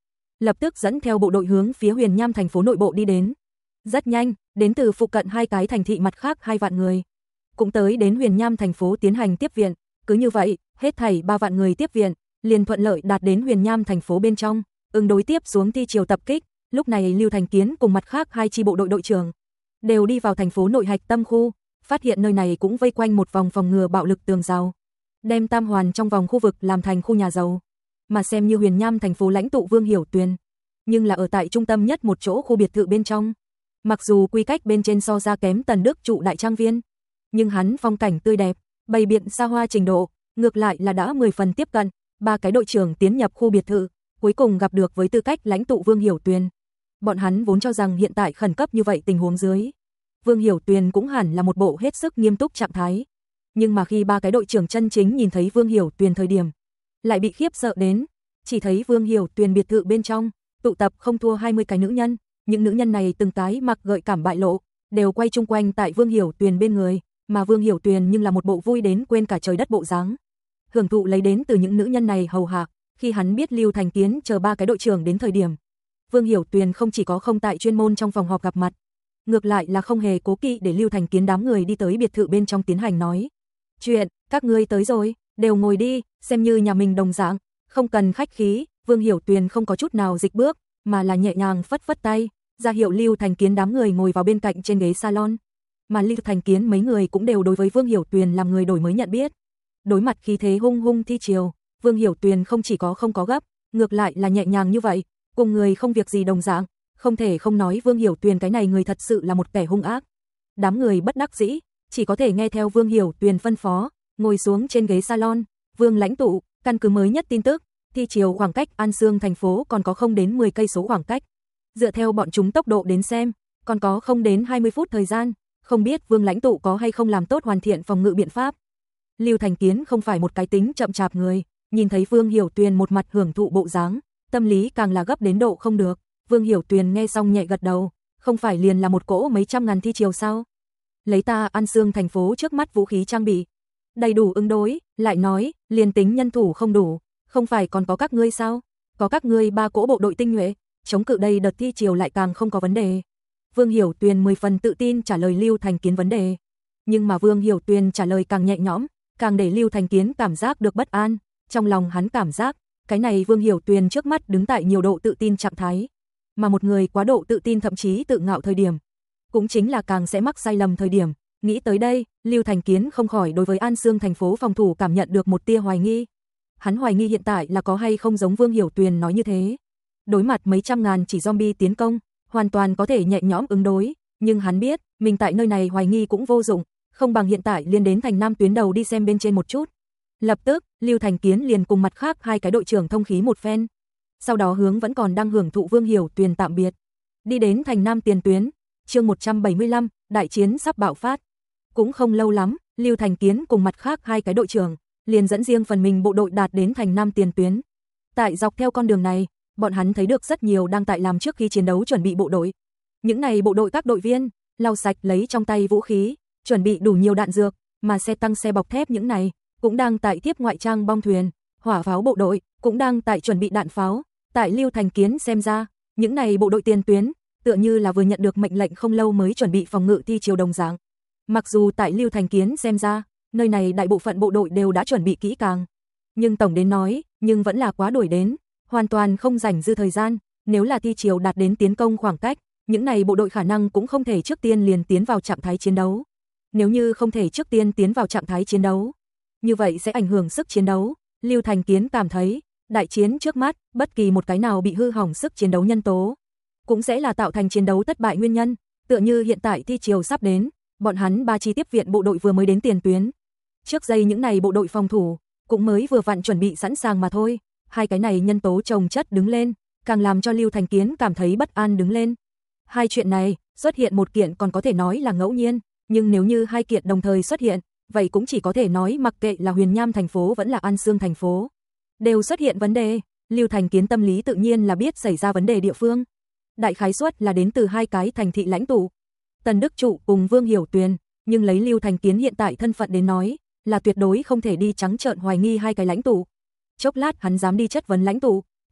lập tức dẫn theo bộ đội hướng phía Huyền Nham thành phố nội bộ đi đến. Rất nhanh, đến từ phụ cận hai cái thành thị mặt khác hai vạn người cũng tới đến Huyền Nham thành phố tiến hành tiếp viện, cứ như vậy, hết thảy ba vạn người tiếp viện liền thuận lợi đạt đến Huyền Nham thành phố bên trong, ứng đối tiếp xuống thi triều tập kích. Lúc này Lưu Thành Kiến cùng mặt khác hai chi bộ đội đội trưởng đều đi vào thành phố nội hạch tâm khu, phát hiện nơi này cũng vây quanh một vòng phòng ngừa bạo lực tường rào, đem tam hoàn trong vòng khu vực làm thành khu nhà giàu, mà xem như Huyền Nham thành phố lãnh tụ Vương Hiểu Tuyền, nhưng là ở tại trung tâm nhất một chỗ khu biệt thự bên trong. Mặc dù quy cách bên trên so ra kém Tần Đức trụ đại trang viên, nhưng hắn phong cảnh tươi đẹp, bày biện xa hoa trình độ, ngược lại là đã mười phần tiếp cận. Ba cái đội trưởng tiến nhập khu biệt thự, cuối cùng gặp được với tư cách lãnh tụ Vương Hiểu Tuyền. Bọn hắn vốn cho rằng hiện tại khẩn cấp như vậy tình huống dưới, Vương Hiểu Tuyền cũng hẳn là một bộ hết sức nghiêm túc trạng thái. Nhưng mà khi ba cái đội trưởng chân chính nhìn thấy Vương Hiểu Tuyền thời điểm, lại bị khiếp sợ đến, chỉ thấy Vương Hiểu Tuyền biệt thự bên trong, tụ tập không thua hai mươi cái nữ nhân, những nữ nhân này từng cái mặc gợi cảm bại lộ, đều quay chung quanh tại Vương Hiểu Tuyền bên người, mà Vương Hiểu Tuyền nhưng là một bộ vui đến quên cả trời đất bộ dáng, hưởng thụ lấy đến từ những nữ nhân này hầu hạ. Khi hắn biết Lưu Thành Kiến chờ ba cái đội trưởng đến thời điểm, Vương Hiểu Tuyền không chỉ có không tại chuyên môn trong phòng họp gặp mặt, ngược lại là không hề cố kỵ để Lưu Thành Kiến đám người đi tới biệt thự bên trong tiến hành nói chuyện. Các ngươi tới rồi, đều ngồi đi, xem như nhà mình đồng dạng, không cần khách khí. Vương Hiểu Tuyền không có chút nào dịch bước, mà là nhẹ nhàng phất phất tay, ra hiệu Lưu Thành Kiến đám người ngồi vào bên cạnh trên ghế salon. Mà Lưu Thành Kiến mấy người cũng đều đối với Vương Hiểu Tuyền làm người đổi mới nhận biết. Đối mặt khí thế hung hung thi triều, Vương Hiểu Tuyền không chỉ có không có gấp, ngược lại là nhẹ nhàng như vậy, cùng người không việc gì đồng dạng. Không thể không nói Vương Hiểu Tuyền cái này người thật sự là một kẻ hung ác. Đám người bất đắc dĩ, chỉ có thể nghe theo Vương Hiểu Tuyền phân phó, ngồi xuống trên ghế salon. Vương lãnh tụ, căn cứ mới nhất tin tức, thi triều khoảng cách An Sương thành phố còn có không đến mười cây số khoảng cách. Dựa theo bọn chúng tốc độ đến xem, còn có không đến hai mươi phút thời gian, không biết Vương lãnh tụ có hay không làm tốt hoàn thiện phòng ngự biện pháp. Lưu Thành Kiến không phải một cái tính chậm chạp người, nhìn thấy Vương Hiểu Tuyền một mặt hưởng thụ bộ dáng, tâm lý càng là gấp đến độ không được. Vương Hiểu Tuyền nghe xong nhẹ gật đầu, không phải liền là một cỗ mấy trăm ngàn thi triều sao? Lấy ta An Sương thành phố trước mắt vũ khí trang bị đầy đủ ứng đối, lại nói, liền tính nhân thủ không đủ, không phải còn có các ngươi sao? Có các ngươi ba cỗ bộ đội tinh nhuệ, chống cự đây đợt thi triều lại càng không có vấn đề. Vương Hiểu Tuyền mười phần tự tin trả lời Lưu Thành Kiến vấn đề. Nhưng mà Vương Hiểu Tuyền trả lời càng nhẹ nhõm, càng để Lưu Thành Kiến cảm giác được bất an. Trong lòng hắn cảm giác, cái này Vương Hiểu Tuyền trước mắt đứng tại nhiều độ tự tin trạng thái. Mà một người quá độ tự tin thậm chí tự ngạo thời điểm, cũng chính là càng sẽ mắc sai lầm thời điểm. Nghĩ tới đây, Lưu Thành Kiến không khỏi đối với An Sương thành phố phòng thủ cảm nhận được một tia hoài nghi. Hắn hoài nghi hiện tại là có hay không giống Vương Hiểu Tuyền nói như thế. Đối mặt mấy trăm ngàn chỉ zombie tiến công, hoàn toàn có thể nhẹ nhõm ứng đối, nhưng hắn biết, mình tại nơi này hoài nghi cũng vô dụng, không bằng hiện tại liền đến thành Nam tuyến đầu đi xem bên trên một chút. Lập tức, Lưu Thành Kiến liền cùng mặt khác hai cái đội trưởng thông khí một phen. Sau đó hướng vẫn còn đang hưởng thụ Vương Hiểu Tuyền tạm biệt, đi đến thành Nam tiền tuyến. Chương một trăm bảy mươi lăm, đại chiến sắp bạo phát. Cũng không lâu lắm, Lưu Thành Kiến cùng mặt khác hai cái đội trưởng liền dẫn riêng phần mình bộ đội đạt đến thành Nam tiền tuyến. Tại dọc theo con đường này, bọn hắn thấy được rất nhiều đang tại làm trước khi chiến đấu chuẩn bị bộ đội. Những này bộ đội các đội viên lau sạch lấy trong tay vũ khí, chuẩn bị đủ nhiều đạn dược, mà xe tăng xe bọc thép những này cũng đang tại tiếp ngoại trang bom thuyền, hỏa pháo bộ đội cũng đang tại chuẩn bị đạn pháo. Tại Lưu Thành Kiến xem ra, những này bộ đội tiền tuyến tựa như là vừa nhận được mệnh lệnh không lâu mới chuẩn bị phòng ngự thi triều đồng dạng. Mặc dù tại Lưu Thành Kiến xem ra, nơi này đại bộ phận bộ đội đều đã chuẩn bị kỹ càng, nhưng tổng đến nói, nhưng vẫn là quá đuổi đến, hoàn toàn không rảnh dư thời gian. Nếu là thi triều đạt đến tiến công khoảng cách, những này bộ đội khả năng cũng không thể trước tiên liền tiến vào trạng thái chiến đấu. Nếu như không thể trước tiên tiến vào trạng thái chiến đấu, như vậy sẽ ảnh hưởng sức chiến đấu. Lưu Thành Kiến cảm thấy, đại chiến trước mắt, bất kỳ một cái nào bị hư hỏng sức chiến đấu nhân tố, cũng sẽ là tạo thành chiến đấu thất bại nguyên nhân. Tựa như hiện tại thi triều sắp đến, bọn hắn ba chi tiếp viện bộ đội vừa mới đến tiền tuyến. Trước giây những này bộ đội phòng thủ cũng mới vừa vặn chuẩn bị sẵn sàng mà thôi. Hai cái này nhân tố chồng chất đứng lên, càng làm cho Lưu Thành Kiến cảm thấy bất an đứng lên. Hai chuyện này, xuất hiện một kiện còn có thể nói là ngẫu nhiên, nhưng nếu như hai kiện đồng thời xuất hiện, vậy cũng chỉ có thể nói mặc kệ là Huyền Nham thành phố vẫn là An Sương thành phố, đều xuất hiện vấn đề. Lưu Thành Kiến tâm lý tự nhiên là biết xảy ra vấn đề địa phương. Đại khái suất là đến từ hai cái thành thị lãnh tụ, Tần Đức Trụ cùng Vương Hiểu Tuyền, nhưng lấy Lưu Thành Kiến hiện tại thân phận đến nói, là tuyệt đối không thể đi trắng trợn hoài nghi hai cái lãnh tụ. Chốc lát hắn dám đi chất vấn lãnh tụ,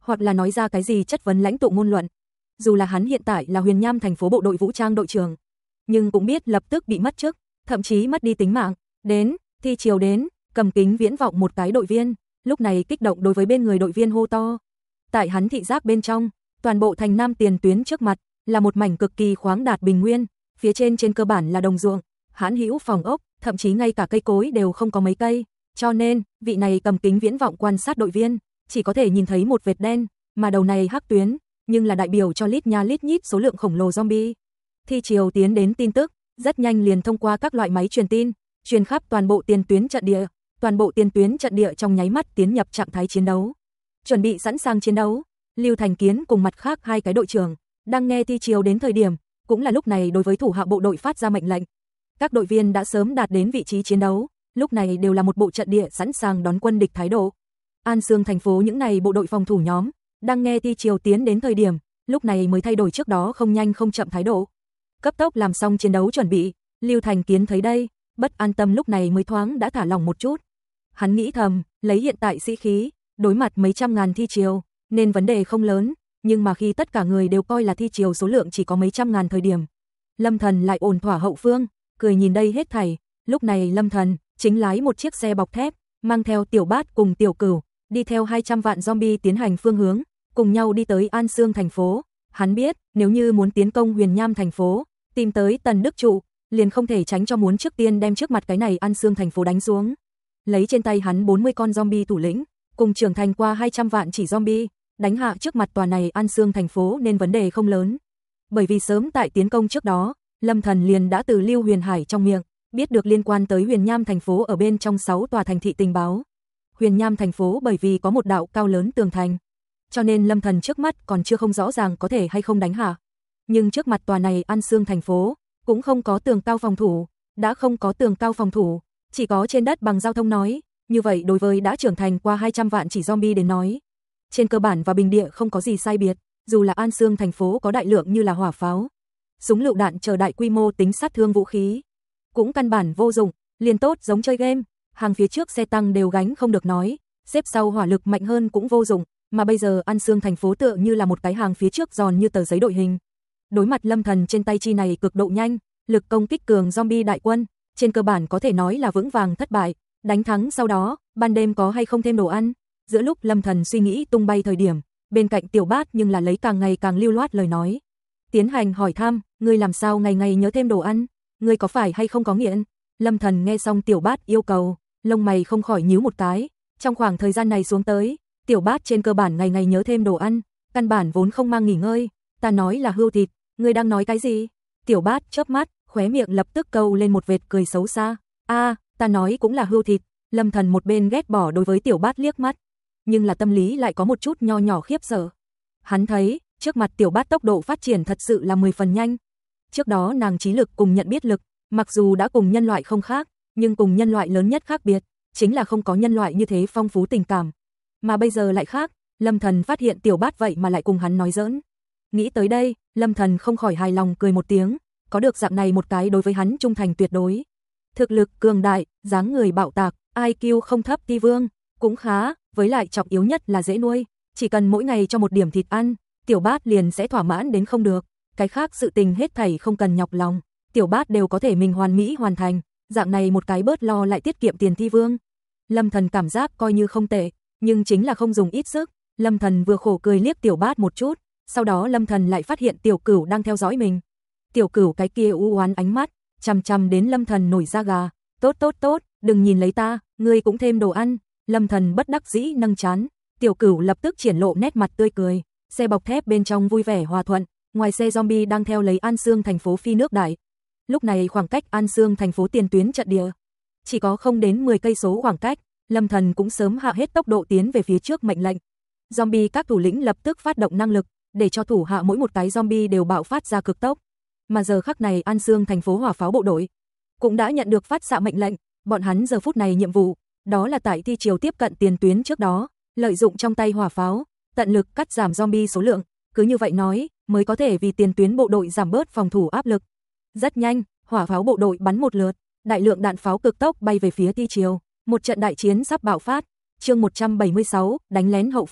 hoặc là nói ra cái gì chất vấn lãnh tụ ngôn luận. Dù là hắn hiện tại là Huyền Nham thành phố bộ đội vũ trang đội trưởng, nhưng cũng biết lập tức bị mất chức, thậm chí mất đi tính mạng. Đến, thi chiều đến, cầm kính viễn vọng một cái đội viên, lúc này kích động đối với bên người đội viên hô to. Tại hắn thị giác bên trong, toàn bộ thành Nam tiền tuyến trước mặt là một mảnh cực kỳ khoáng đạt bình nguyên, phía trên trên cơ bản là đồng ruộng, hãn hữu phòng ốc, thậm chí ngay cả cây cối đều không có mấy cây, cho nên, vị này cầm kính viễn vọng quan sát đội viên, chỉ có thể nhìn thấy một vệt đen, mà đầu này hắc tuyến, nhưng là đại biểu cho lít nha lít nhít số lượng khổng lồ zombie. Thi chiều tiến đến tin tức, rất nhanh liền thông qua các loại máy truyền tin, truyền khắp toàn bộ tiền tuyến trận địa, toàn bộ tiền tuyến trận địa trong nháy mắt tiến nhập trạng thái chiến đấu. Chuẩn bị sẵn sàng chiến đấu, Lưu Thành Kiến cùng mặt khác hai cái đội trưởng, đang nghe thi chiều đến thời điểm, cũng là lúc này đối với thủ hạ bộ đội phát ra mệnh lệnh. Các đội viên đã sớm đạt đến vị trí chiến đấu, lúc này đều là một bộ trận địa sẵn sàng đón quân địch thái độ. An Xương thành phố những này bộ đội phòng thủ nhóm, đang nghe thi chiều tiến đến thời điểm, lúc này mới thay đổi trước đó không nhanh không chậm thái độ. Cấp tốc làm xong chiến đấu chuẩn bị, Lưu Thành Kiến thấy đây, bất an tâm lúc này mới thoáng đã thả lỏng một chút. Hắn nghĩ thầm, lấy hiện tại sĩ khí, đối mặt mấy trăm ngàn thi chiều, nên vấn đề không lớn, nhưng mà khi tất cả người đều coi là thi chiều số lượng chỉ có mấy trăm ngàn thời điểm, Lâm Thần lại ổn thỏa hậu phương, cười nhìn đây hết thảy, lúc này Lâm Thần chính lái một chiếc xe bọc thép, mang theo Tiểu Bát cùng Tiểu Cửu, đi theo hai trăm vạn zombie tiến hành phương hướng, cùng nhau đi tới An Xương thành phố. Hắn biết, nếu như muốn tiến công Huyền Nham thành phố, tìm tới Tần Đức Trụ, liền không thể tránh cho muốn trước tiên đem trước mặt cái này An Xương thành phố đánh xuống. Lấy trên tay hắn bốn mươi con zombie thủ lĩnh, cùng trưởng thành qua hai trăm vạn chỉ zombie, đánh hạ trước mặt tòa này An Xương thành phố nên vấn đề không lớn. Bởi vì sớm tại tiến công trước đó, Lâm Thần liền đã từ Lưu Huyền Hải trong miệng biết được liên quan tới Huyền Nham thành phố ở bên trong sáu tòa thành thị tình báo. Huyền Nham thành phố bởi vì có một đạo cao lớn tường thành, cho nên Lâm Thần trước mắt còn chưa không rõ ràng có thể hay không đánh hạ. Nhưng trước mặt tòa này An Xương thành phố cũng không có tường cao phòng thủ, đã không có tường cao phòng thủ, chỉ có trên đất bằng giao thông nói, như vậy đối với đã trưởng thành qua hai trăm vạn chỉ zombie đến nói, trên cơ bản và bình địa không có gì sai biệt, dù là An Xương thành phố có đại lượng như là hỏa pháo, súng lựu đạn chờ đại quy mô tính sát thương vũ khí, cũng căn bản vô dụng, liền tốt giống chơi game, hàng phía trước xe tăng đều gánh không được nói, xếp sau hỏa lực mạnh hơn cũng vô dụng, mà bây giờ An Xương thành phố tựa như là một cái hàng phía trước giòn như tờ giấy đội hình. Đối mặt Lâm Thần trên tay chi này cực độ nhanh, lực công kích cường zombie đại quân, trên cơ bản có thể nói là vững vàng thất bại, đánh thắng sau đó, ban đêm có hay không thêm đồ ăn. Giữa lúc Lâm Thần suy nghĩ tung bay thời điểm, bên cạnh Tiểu Bát nhưng là lấy càng ngày càng lưu loát lời nói, tiến hành hỏi thăm, ngươi làm sao ngày ngày nhớ thêm đồ ăn, ngươi có phải hay không có nghiện? Lâm Thần nghe xong Tiểu Bát yêu cầu, lông mày không khỏi nhíu một cái, trong khoảng thời gian này xuống tới, Tiểu Bát trên cơ bản ngày ngày nhớ thêm đồ ăn, căn bản vốn không mang nghỉ ngơi, ta nói là hươu thịt, ngươi đang nói cái gì? Tiểu Bát chớp mắt, khóe miệng lập tức câu lên một vệt cười xấu xa, a, ta nói cũng là hươu thịt. Lâm Thần một bên ghét bỏ đối với Tiểu Bát liếc mắt, nhưng là tâm lý lại có một chút nho nhỏ khiếp sợ. Hắn thấy, trước mặt Tiểu Bát tốc độ phát triển thật sự là mười phần nhanh. Trước đó nàng trí lực cùng nhận biết lực, mặc dù đã cùng nhân loại không khác, nhưng cùng nhân loại lớn nhất khác biệt, chính là không có nhân loại như thế phong phú tình cảm. Mà bây giờ lại khác, Lâm Thần phát hiện Tiểu Bát vậy mà lại cùng hắn nói giỡn. Nghĩ tới đây, Lâm Thần không khỏi hài lòng cười một tiếng, có được dạng này một cái đối với hắn trung thành tuyệt đối. Thực lực cường đại, dáng người bạo tạc, i kiu không thấp Ti Vương, cũng khá, với lại trọng yếu nhất là dễ nuôi, chỉ cần mỗi ngày cho một điểm thịt ăn, Tiểu Bát liền sẽ thỏa mãn đến không được, cái khác sự tình hết thảy không cần nhọc lòng, Tiểu Bát đều có thể mình hoàn mỹ hoàn thành, dạng này một cái bớt lo lại tiết kiệm tiền Ti Vương. Lâm Thần cảm giác coi như không tệ, nhưng chính là không dùng ít sức, Lâm Thần vừa khổ cười liếc Tiểu Bát một chút, sau đó Lâm Thần lại phát hiện Tiểu Cửu đang theo dõi mình. Tiểu Cửu cái kia u oán ánh mắt, chằm chằm đến Lâm Thần nổi da gà, tốt tốt tốt, đừng nhìn lấy ta, ngươi cũng thêm đồ ăn. Lâm Thần bất đắc dĩ nâng trán, Tiểu Cửu lập tức triển lộ nét mặt tươi cười, xe bọc thép bên trong vui vẻ hòa thuận, ngoài xe zombie đang theo lấy An Xương thành phố phi nước đại. Lúc này khoảng cách An Xương thành phố tiền tuyến trận địa chỉ có không đến mười cây số khoảng cách, Lâm Thần cũng sớm hạ hết tốc độ tiến về phía trước mệnh lệnh. Zombie các thủ lĩnh lập tức phát động năng lực, để cho thủ hạ mỗi một cái zombie đều bạo phát ra cực tốc. Mà giờ khắc này An Xương thành phố hỏa pháo bộ đội cũng đã nhận được phát xạ mệnh lệnh, bọn hắn giờ phút này nhiệm vụ đó là tại thi chiều tiếp cận tiền tuyến trước đó, lợi dụng trong tay hỏa pháo, tận lực cắt giảm zombie số lượng, cứ như vậy nói, mới có thể vì tiền tuyến bộ đội giảm bớt phòng thủ áp lực. Rất nhanh, hỏa pháo bộ đội bắn một lượt, đại lượng đạn pháo cực tốc bay về phía thi chiều, một trận đại chiến sắp bạo phát. Chương một trăm bảy mươi sáu, đánh lén hậu phương.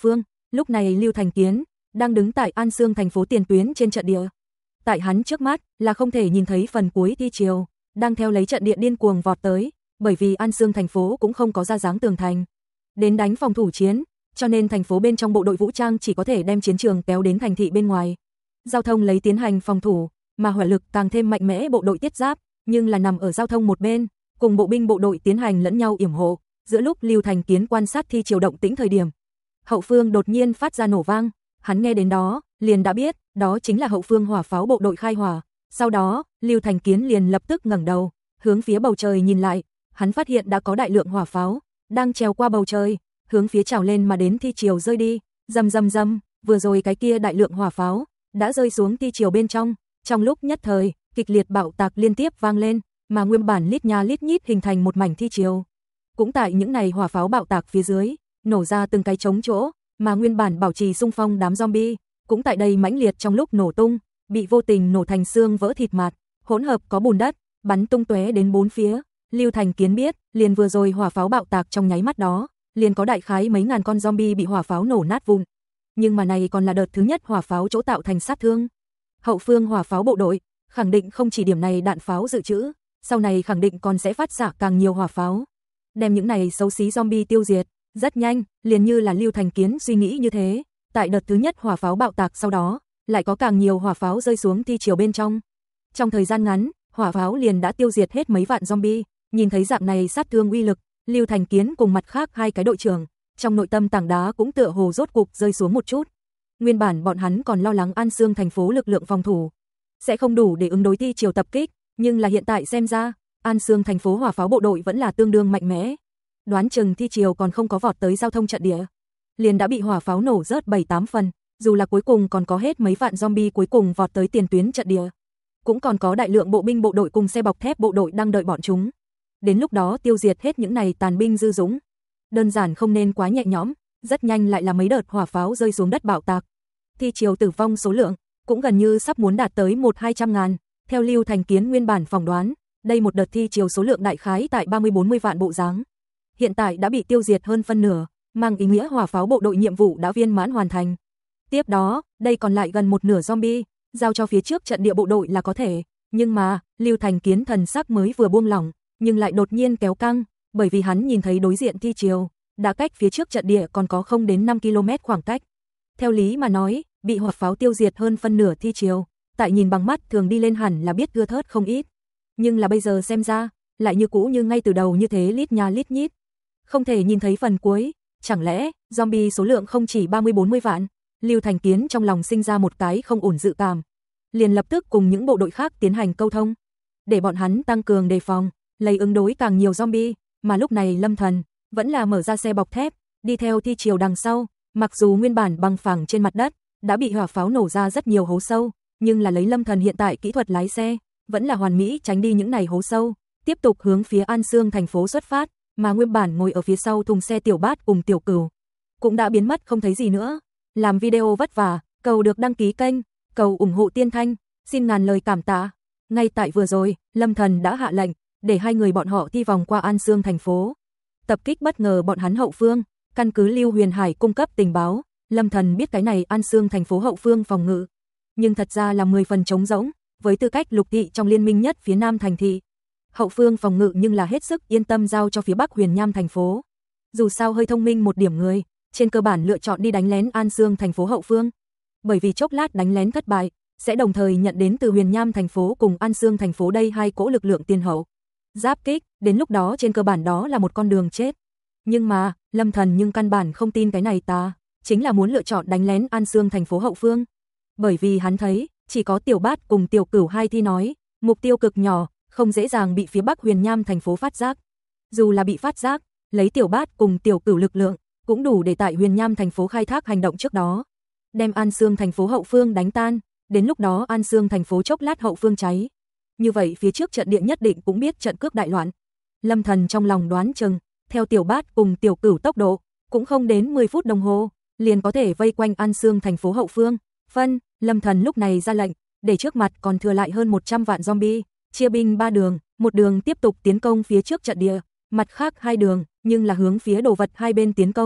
Lúc này Lưu Thành Kiến đang đứng tại An Xương thành phố tiền tuyến trên trận địa. Tại hắn trước mắt là không thể nhìn thấy phần cuối thi triều, đang theo lấy trận địa điên cuồng vọt tới, bởi vì An Xương thành phố cũng không có ra dáng tường thành đến đánh phòng thủ chiến, cho nên thành phố bên trong bộ đội vũ trang chỉ có thể đem chiến trường kéo đến thành thị bên ngoài. Giao thông lấy tiến hành phòng thủ, mà hỏa lực càng thêm mạnh mẽ bộ đội thiết giáp, nhưng là nằm ở giao thông một bên, cùng bộ binh bộ đội tiến hành lẫn nhau yểm hộ. Giữa lúc Lưu Thành Kiến quan sát thi triều động tĩnh thời điểm, hậu phương đột nhiên phát ra nổ vang, hắn nghe đến đó, liền đã biết, đó chính là hậu phương hỏa pháo bộ đội khai hỏa. Sau đó, Lưu Thành Kiến liền lập tức ngẩng đầu, hướng phía bầu trời nhìn lại, hắn phát hiện đã có đại lượng hỏa pháo đang trèo qua bầu trời, hướng phía trào lên mà đến thi triều rơi đi. Rầm rầm rầm, vừa rồi cái kia đại lượng hỏa pháo đã rơi xuống thi triều bên trong, trong lúc nhất thời, kịch liệt bạo tạc liên tiếp vang lên, mà nguyên bản lít nha lít nhít hình thành một mảnh thi triều. Cũng tại những này hỏa pháo bạo tạc phía dưới, nổ ra từng cái trống chỗ, mà nguyên bản bảo trì xung phong đám zombie, cũng tại đây mãnh liệt trong lúc nổ tung, bị vô tình nổ thành xương vỡ thịt mạt, hỗn hợp có bùn đất, bắn tung tóe đến bốn phía. Lưu Thành Kiến biết, liền vừa rồi hỏa pháo bạo tạc trong nháy mắt đó, liền có đại khái mấy ngàn con zombie bị hỏa pháo nổ nát vụn. Nhưng mà này còn là đợt thứ nhất hỏa pháo chỗ tạo thành sát thương. Hậu phương hỏa pháo bộ đội khẳng định không chỉ điểm này đạn pháo dự trữ, sau này khẳng định còn sẽ phát xạ càng nhiều hỏa pháo, đem những này xấu xí zombie tiêu diệt. Rất nhanh, liền như là Lưu Thành Kiến suy nghĩ như thế, tại đợt thứ nhất hỏa pháo bạo tạc sau đó, lại có càng nhiều hỏa pháo rơi xuống thi triều bên trong. Trong thời gian ngắn, hỏa pháo liền đã tiêu diệt hết mấy vạn zombie. Nhìn thấy dạng này sát thương uy lực, Lưu Thành Kiến cùng mặt khác hai cái đội trưởng, trong nội tâm tảng đá cũng tựa hồ rốt cục rơi xuống một chút. Nguyên bản bọn hắn còn lo lắng An Xương thành phố lực lượng phòng thủ sẽ không đủ để ứng đối thi triều tập kích, nhưng là hiện tại xem ra, An Xương thành phố hỏa pháo bộ đội vẫn là tương đương mạnh mẽ. Đoán chừng thi triều còn không có vọt tới giao thông trận địa, liền đã bị hỏa pháo nổ rớt bảy tám phần, dù là cuối cùng còn có hết mấy vạn zombie cuối cùng vọt tới tiền tuyến trận địa, cũng còn có đại lượng bộ binh bộ đội cùng xe bọc thép bộ đội đang đợi bọn chúng. Đến lúc đó tiêu diệt hết những này tàn binh dư dũng, đơn giản không nên quá nhẹ nhõm. Rất nhanh lại là mấy đợt hỏa pháo rơi xuống đất bạo tạc. Thi triều tử vong số lượng cũng gần như sắp muốn đạt tới một hai trăm ngàn. Theo Lưu Thành Kiến nguyên bản phỏng đoán, đây một đợt thi triều số lượng đại khái tại ba mươi bốn mươi vạn bộ dáng. Hiện tại đã bị tiêu diệt hơn phân nửa, mang ý nghĩa hỏa pháo bộ đội nhiệm vụ đã viên mãn hoàn thành. Tiếp đó, đây còn lại gần một nửa zombie, giao cho phía trước trận địa bộ đội là có thể. Nhưng mà, Lưu Thành Kiến thần sắc mới vừa buông lỏng, nhưng lại đột nhiên kéo căng, bởi vì hắn nhìn thấy đối diện thi triều đã cách phía trước trận địa còn có không đến năm ki lô mét khoảng cách. Theo lý mà nói, bị hỏa pháo tiêu diệt hơn phân nửa thi triều, tại nhìn bằng mắt thường đi lên hẳn là biết thưa thớt không ít. Nhưng là bây giờ xem ra, lại như cũ như ngay từ đầu như thế lít nha lít nhít. Không thể nhìn thấy phần cuối, chẳng lẽ zombie số lượng không chỉ ba mươi bốn mươi vạn? Lưu Thành Kiến trong lòng sinh ra một cái không ổn dự cảm, liền lập tức cùng những bộ đội khác tiến hành câu thông, để bọn hắn tăng cường đề phòng, lấy ứng đối càng nhiều zombie. Mà lúc này Lâm Thần vẫn là mở ra xe bọc thép, đi theo thi triều đằng sau, mặc dù nguyên bản bằng phẳng trên mặt đất đã bị hỏa pháo nổ ra rất nhiều hố sâu, nhưng là lấy Lâm Thần hiện tại kỹ thuật lái xe, vẫn là hoàn mỹ tránh đi những này hố sâu, tiếp tục hướng phía An Xương thành phố xuất phát, mà nguyên bản ngồi ở phía sau thùng xe Tiểu Bát cùng Tiểu Cửu cũng đã biến mất không thấy gì nữa. Làm video vất vả, cầu được đăng ký kênh, cầu ủng hộ Tiên Thanh, xin ngàn lời cảm tạ. Ngay tại vừa rồi, Lâm Thần đã hạ lệnh để hai người bọn họ thi vòng qua An Xương thành phố, tập kích bất ngờ bọn hắn hậu phương. Căn cứ Lưu Huyền Hải cung cấp tình báo, Lâm Thần biết cái này An Xương thành phố hậu phương phòng ngự, nhưng thật ra là mười phần trống rỗng, với tư cách lục thị trong liên minh nhất phía Nam thành thị. Hậu phương phòng ngự nhưng là hết sức yên tâm giao cho phía Bắc Huyền Nham thành phố. Dù sao hơi thông minh một điểm người, trên cơ bản lựa chọn đi đánh lén An Xương thành phố hậu phương. Bởi vì chốc lát đánh lén thất bại, sẽ đồng thời nhận đến từ Huyền Nham thành phố cùng An Xương thành phố đây hai cỗ lực lượng tiền hậu giáp kích, đến lúc đó trên cơ bản đó là một con đường chết. Nhưng mà, Lâm Thần nhưng căn bản không tin cái này ta, chính là muốn lựa chọn đánh lén An Xương thành phố hậu phương. Bởi vì hắn thấy, chỉ có Tiểu Bát cùng Tiểu Cửu hai thi nói, mục tiêu cực nhỏ, không dễ dàng bị phía Bắc Huyền Nham thành phố phát giác. Dù là bị phát giác, lấy Tiểu Bát cùng Tiểu Cửu lực lượng, cũng đủ để tại Huyền Nham thành phố khai thác hành động trước đó, đem An Xương thành phố hậu phương đánh tan, đến lúc đó An Xương thành phố chốc lát hậu phương cháy. Như vậy phía trước trận địa nhất định cũng biết trận cướp đại loạn. Lâm Thần trong lòng đoán chừng, theo Tiểu Bát cùng Tiểu Cửu tốc độ, cũng không đến mười phút đồng hồ, liền có thể vây quanh An Xương thành phố hậu phương. Phân, Lâm Thần lúc này ra lệnh, để trước mặt còn thừa lại hơn một trăm vạn zombie, chia binh ba đường, một đường tiếp tục tiến công phía trước trận địa, mặt khác hai đường, nhưng là hướng phía đồ vật hai bên tiến công,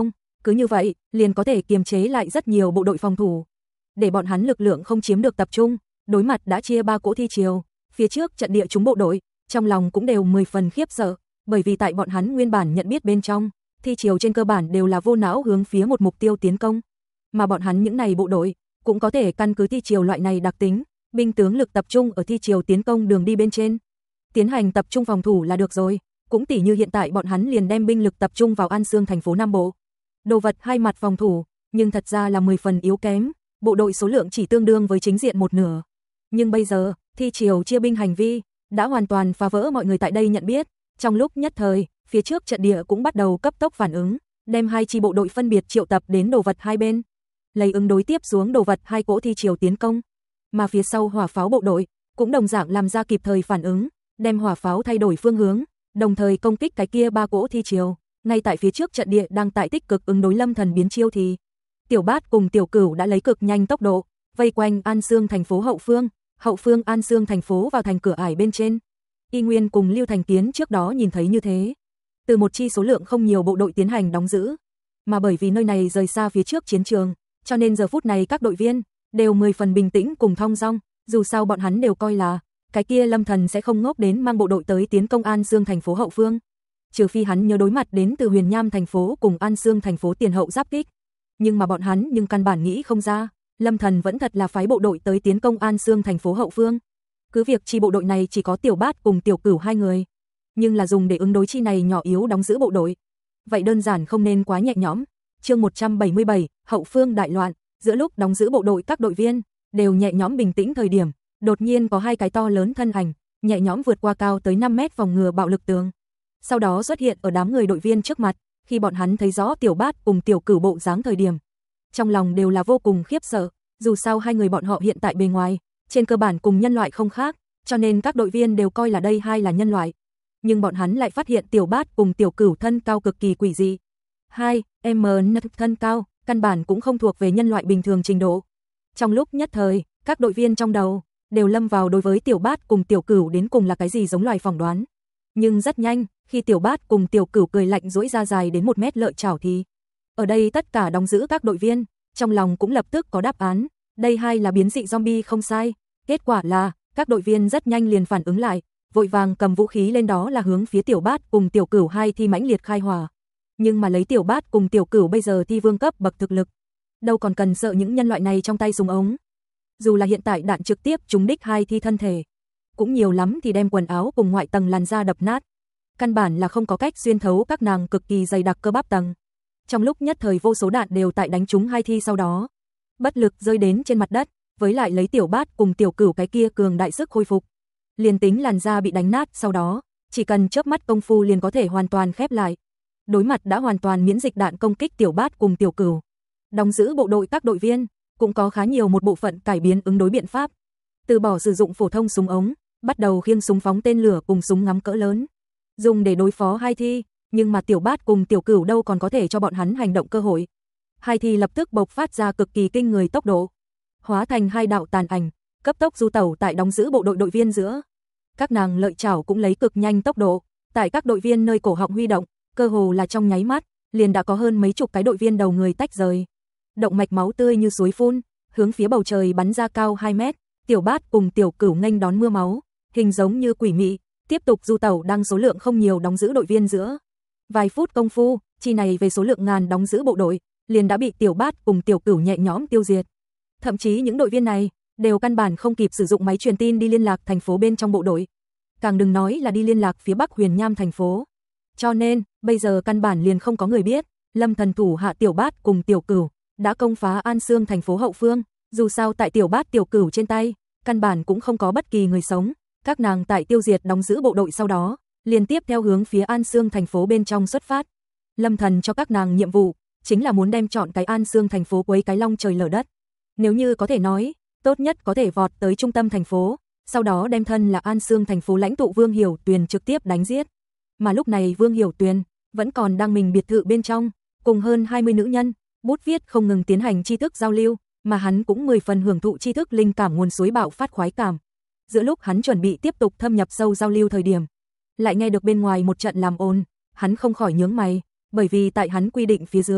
Cứ như vậy, liền có thể kiềm chế lại rất nhiều bộ đội phòng thủ, để bọn hắn lực lượng không chiếm được tập trung. Đối mặt đã chia ba cỗ thi triều, phía trước trận địa chúng bộ đội, trong lòng cũng đều mười phần khiếp sợ, bởi vì tại bọn hắn nguyên bản nhận biết bên trong, thi triều trên cơ bản đều là vô não hướng phía một mục tiêu tiến công, mà bọn hắn những này bộ đội cũng có thể căn cứ thi triều loại này đặc tính, binh tướng lực tập trung ở thi triều tiến công đường đi bên trên, tiến hành tập trung phòng thủ là được rồi. Cũng tỉ như hiện tại bọn hắn liền đem binh lực tập trung vào An Xương thành phố Nam Bộ. Đồ vật hai mặt phòng thủ, nhưng thật ra là mười phần yếu kém, bộ đội số lượng chỉ tương đương với chính diện một nửa. Nhưng bây giờ, thi triều chia binh hành vi đã hoàn toàn phá vỡ mọi người tại đây nhận biết, trong lúc nhất thời, phía trước trận địa cũng bắt đầu cấp tốc phản ứng, đem hai chi bộ đội phân biệt triệu tập đến đồ vật hai bên, lấy ứng đối tiếp xuống đồ vật hai cỗ thi triều tiến công. Mà phía sau hỏa pháo bộ đội cũng đồng dạng làm ra kịp thời phản ứng, đem hỏa pháo thay đổi phương hướng, đồng thời công kích cái kia ba cỗ thi triều. Ngay tại phía trước trận địa đang tại tích cực ứng đối Lâm Thần biến chiêu thì Tiểu Bát cùng Tiểu Cửu đã lấy cực nhanh tốc độ vây quanh An Xương thành phố hậu phương, hậu phương An Xương thành phố vào thành cửa ải bên trên. Y Nguyên cùng Lưu Thành Kiến trước đó nhìn thấy như thế, từ một chi số lượng không nhiều bộ đội tiến hành đóng giữ, mà bởi vì nơi này rời xa phía trước chiến trường, cho nên giờ phút này các đội viên đều mười phần bình tĩnh cùng thong dong, dù sao bọn hắn đều coi là cái kia Lâm Thần sẽ không ngốc đến mang bộ đội tới tiến công An Xương thành phố hậu phương, trừ phi hắn nhớ đối mặt đến từ Huyền Nham thành phố cùng An Xương thành phố tiền hậu giáp kích. Nhưng mà bọn hắn nhưng căn bản nghĩ không ra, Lâm Thần vẫn thật là phái bộ đội tới tiến công An Xương thành phố hậu phương. Cứ việc chi bộ đội này chỉ có Tiểu Bát cùng Tiểu Cửu hai người, nhưng là dùng để ứng đối chi này nhỏ yếu đóng giữ bộ đội, vậy đơn giản không nên quá nhẹ nhõm. Chương một trăm bảy mươi bảy, hậu phương đại loạn. Giữa lúc đóng giữ bộ đội các đội viên đều nhẹ nhõm bình tĩnh thời điểm, đột nhiên có hai cái to lớn thân ảnh nhẹ nhõm vượt qua cao tới năm mét phòng ngừa bạo lực tường, sau đó xuất hiện ở đám người đội viên trước mặt. Khi bọn hắn thấy rõ Tiểu Bát cùng Tiểu Cửu bộ dáng thời điểm, trong lòng đều là vô cùng khiếp sợ, dù sao hai người bọn họ hiện tại bề ngoài trên cơ bản cùng nhân loại không khác, cho nên các đội viên đều coi là đây hai là nhân loại. Nhưng bọn hắn lại phát hiện Tiểu Bát cùng Tiểu Cửu thân cao cực kỳ quỷ dị. hai mét thân cao, căn bản cũng không thuộc về nhân loại bình thường trình độ. Trong lúc nhất thời, các đội viên trong đầu đều lâm vào đối với Tiểu Bát cùng Tiểu Cửu đến cùng là cái gì giống loài phỏng đoán. Nhưng rất nhanh, khi Tiểu Bát cùng Tiểu Cửu cười lạnh duỗi ra dài đến một mét lợi chảo thì ở đây tất cả đóng giữ các đội viên trong lòng cũng lập tức có đáp án, đây hai là biến dị zombie không sai. Kết quả là các đội viên rất nhanh liền phản ứng lại, vội vàng cầm vũ khí lên, đó là hướng phía Tiểu Bát cùng Tiểu Cửu hai thi mãnh liệt khai hỏa. Nhưng mà lấy Tiểu Bát cùng Tiểu Cửu bây giờ thi vương cấp bậc thực lực, đâu còn cần sợ những nhân loại này trong tay súng ống. Dù là hiện tại đạn trực tiếp trúng đích hai thi thân thể, cũng nhiều lắm thì đem quần áo cùng ngoại tầng làn da đập nát, căn bản là không có cách xuyên thấu các nàng cực kỳ dày đặc cơ bắp tầng. Trong lúc nhất thời vô số đạn đều tại đánh trúng hai thi, sau đó bất lực rơi đến trên mặt đất, với lại lấy Tiểu Bát cùng Tiểu Cửu cái kia cường đại sức khôi phục, liền tính làn da bị đánh nát sau đó, chỉ cần chớp mắt công phu liền có thể hoàn toàn khép lại. Đối mặt đã hoàn toàn miễn dịch đạn công kích Tiểu Bát cùng Tiểu Cửu, đóng giữ bộ đội các đội viên cũng có khá nhiều một bộ phận cải biến ứng đối biện pháp, từ bỏ sử dụng phổ thông súng ống, bắt đầu khiêng súng phóng tên lửa cùng súng ngắm cỡ lớn, dùng để đối phó hai thi. Nhưng mà Tiểu Bát cùng Tiểu Cửu đâu còn có thể cho bọn hắn hành động cơ hội. Hai thi lập tức bộc phát ra cực kỳ kinh người tốc độ, hóa thành hai đạo tàn ảnh, cấp tốc du tẩu tại đóng giữ bộ đội đội viên giữa. Các nàng lợi chảo cũng lấy cực nhanh tốc độ, tại các đội viên nơi cổ họng huy động, cơ hồ là trong nháy mắt, liền đã có hơn mấy chục cái đội viên đầu người tách rời. Động mạch máu tươi như suối phun, hướng phía bầu trời bắn ra cao hai mét. Tiểu Bát cùng Tiểu Cửu nghênh đón mưa máu, hình giống như quỷ mị, tiếp tục du tẩu đang số lượng không nhiều đóng giữ đội viên giữa. Vài phút công phu, chi này về số lượng ngàn đóng giữ bộ đội, liền đã bị Tiểu Bát cùng Tiểu Cửu nhẹ nhõm tiêu diệt. Thậm chí những đội viên này đều căn bản không kịp sử dụng máy truyền tin đi liên lạc thành phố bên trong bộ đội, càng đừng nói là đi liên lạc phía Bắc Huyền Nham thành phố. Cho nên, bây giờ căn bản liền không có người biết, Lâm Thần thủ hạ Tiểu Bát cùng Tiểu Cửu đã công phá An Xương thành phố hậu phương. Dù sao tại Tiểu Bát Tiểu Cửu trên tay, căn bản cũng không có bất kỳ người sống. Các nàng tại tiêu diệt đóng giữ bộ đội sau đó, liên tiếp theo hướng phía An Xương thành phố bên trong xuất phát. Lâm Thần cho các nàng nhiệm vụ, chính là muốn đem chọn cái An Xương thành phố quấy cái long trời lở đất. Nếu như có thể nói, tốt nhất có thể vọt tới trung tâm thành phố, sau đó đem thân là An Xương thành phố lãnh tụ Vương Hiểu Tuyền trực tiếp đánh giết. Mà lúc này Vương Hiểu Tuyền vẫn còn đang mình biệt thự bên trong, cùng hơn hai mươi nữ nhân, bút viết không ngừng tiến hành tri thức giao lưu, mà hắn cũng mười phần hưởng thụ tri thức linh cảm nguồn suối bạo phát khoái cảm. Giữa lúc hắn chuẩn bị tiếp tục thâm nhập sâu giao lưu thời điểm, lại nghe được bên ngoài một trận làm ồn, hắn không khỏi nhướng mày, bởi vì tại hắn quy định phía dưới,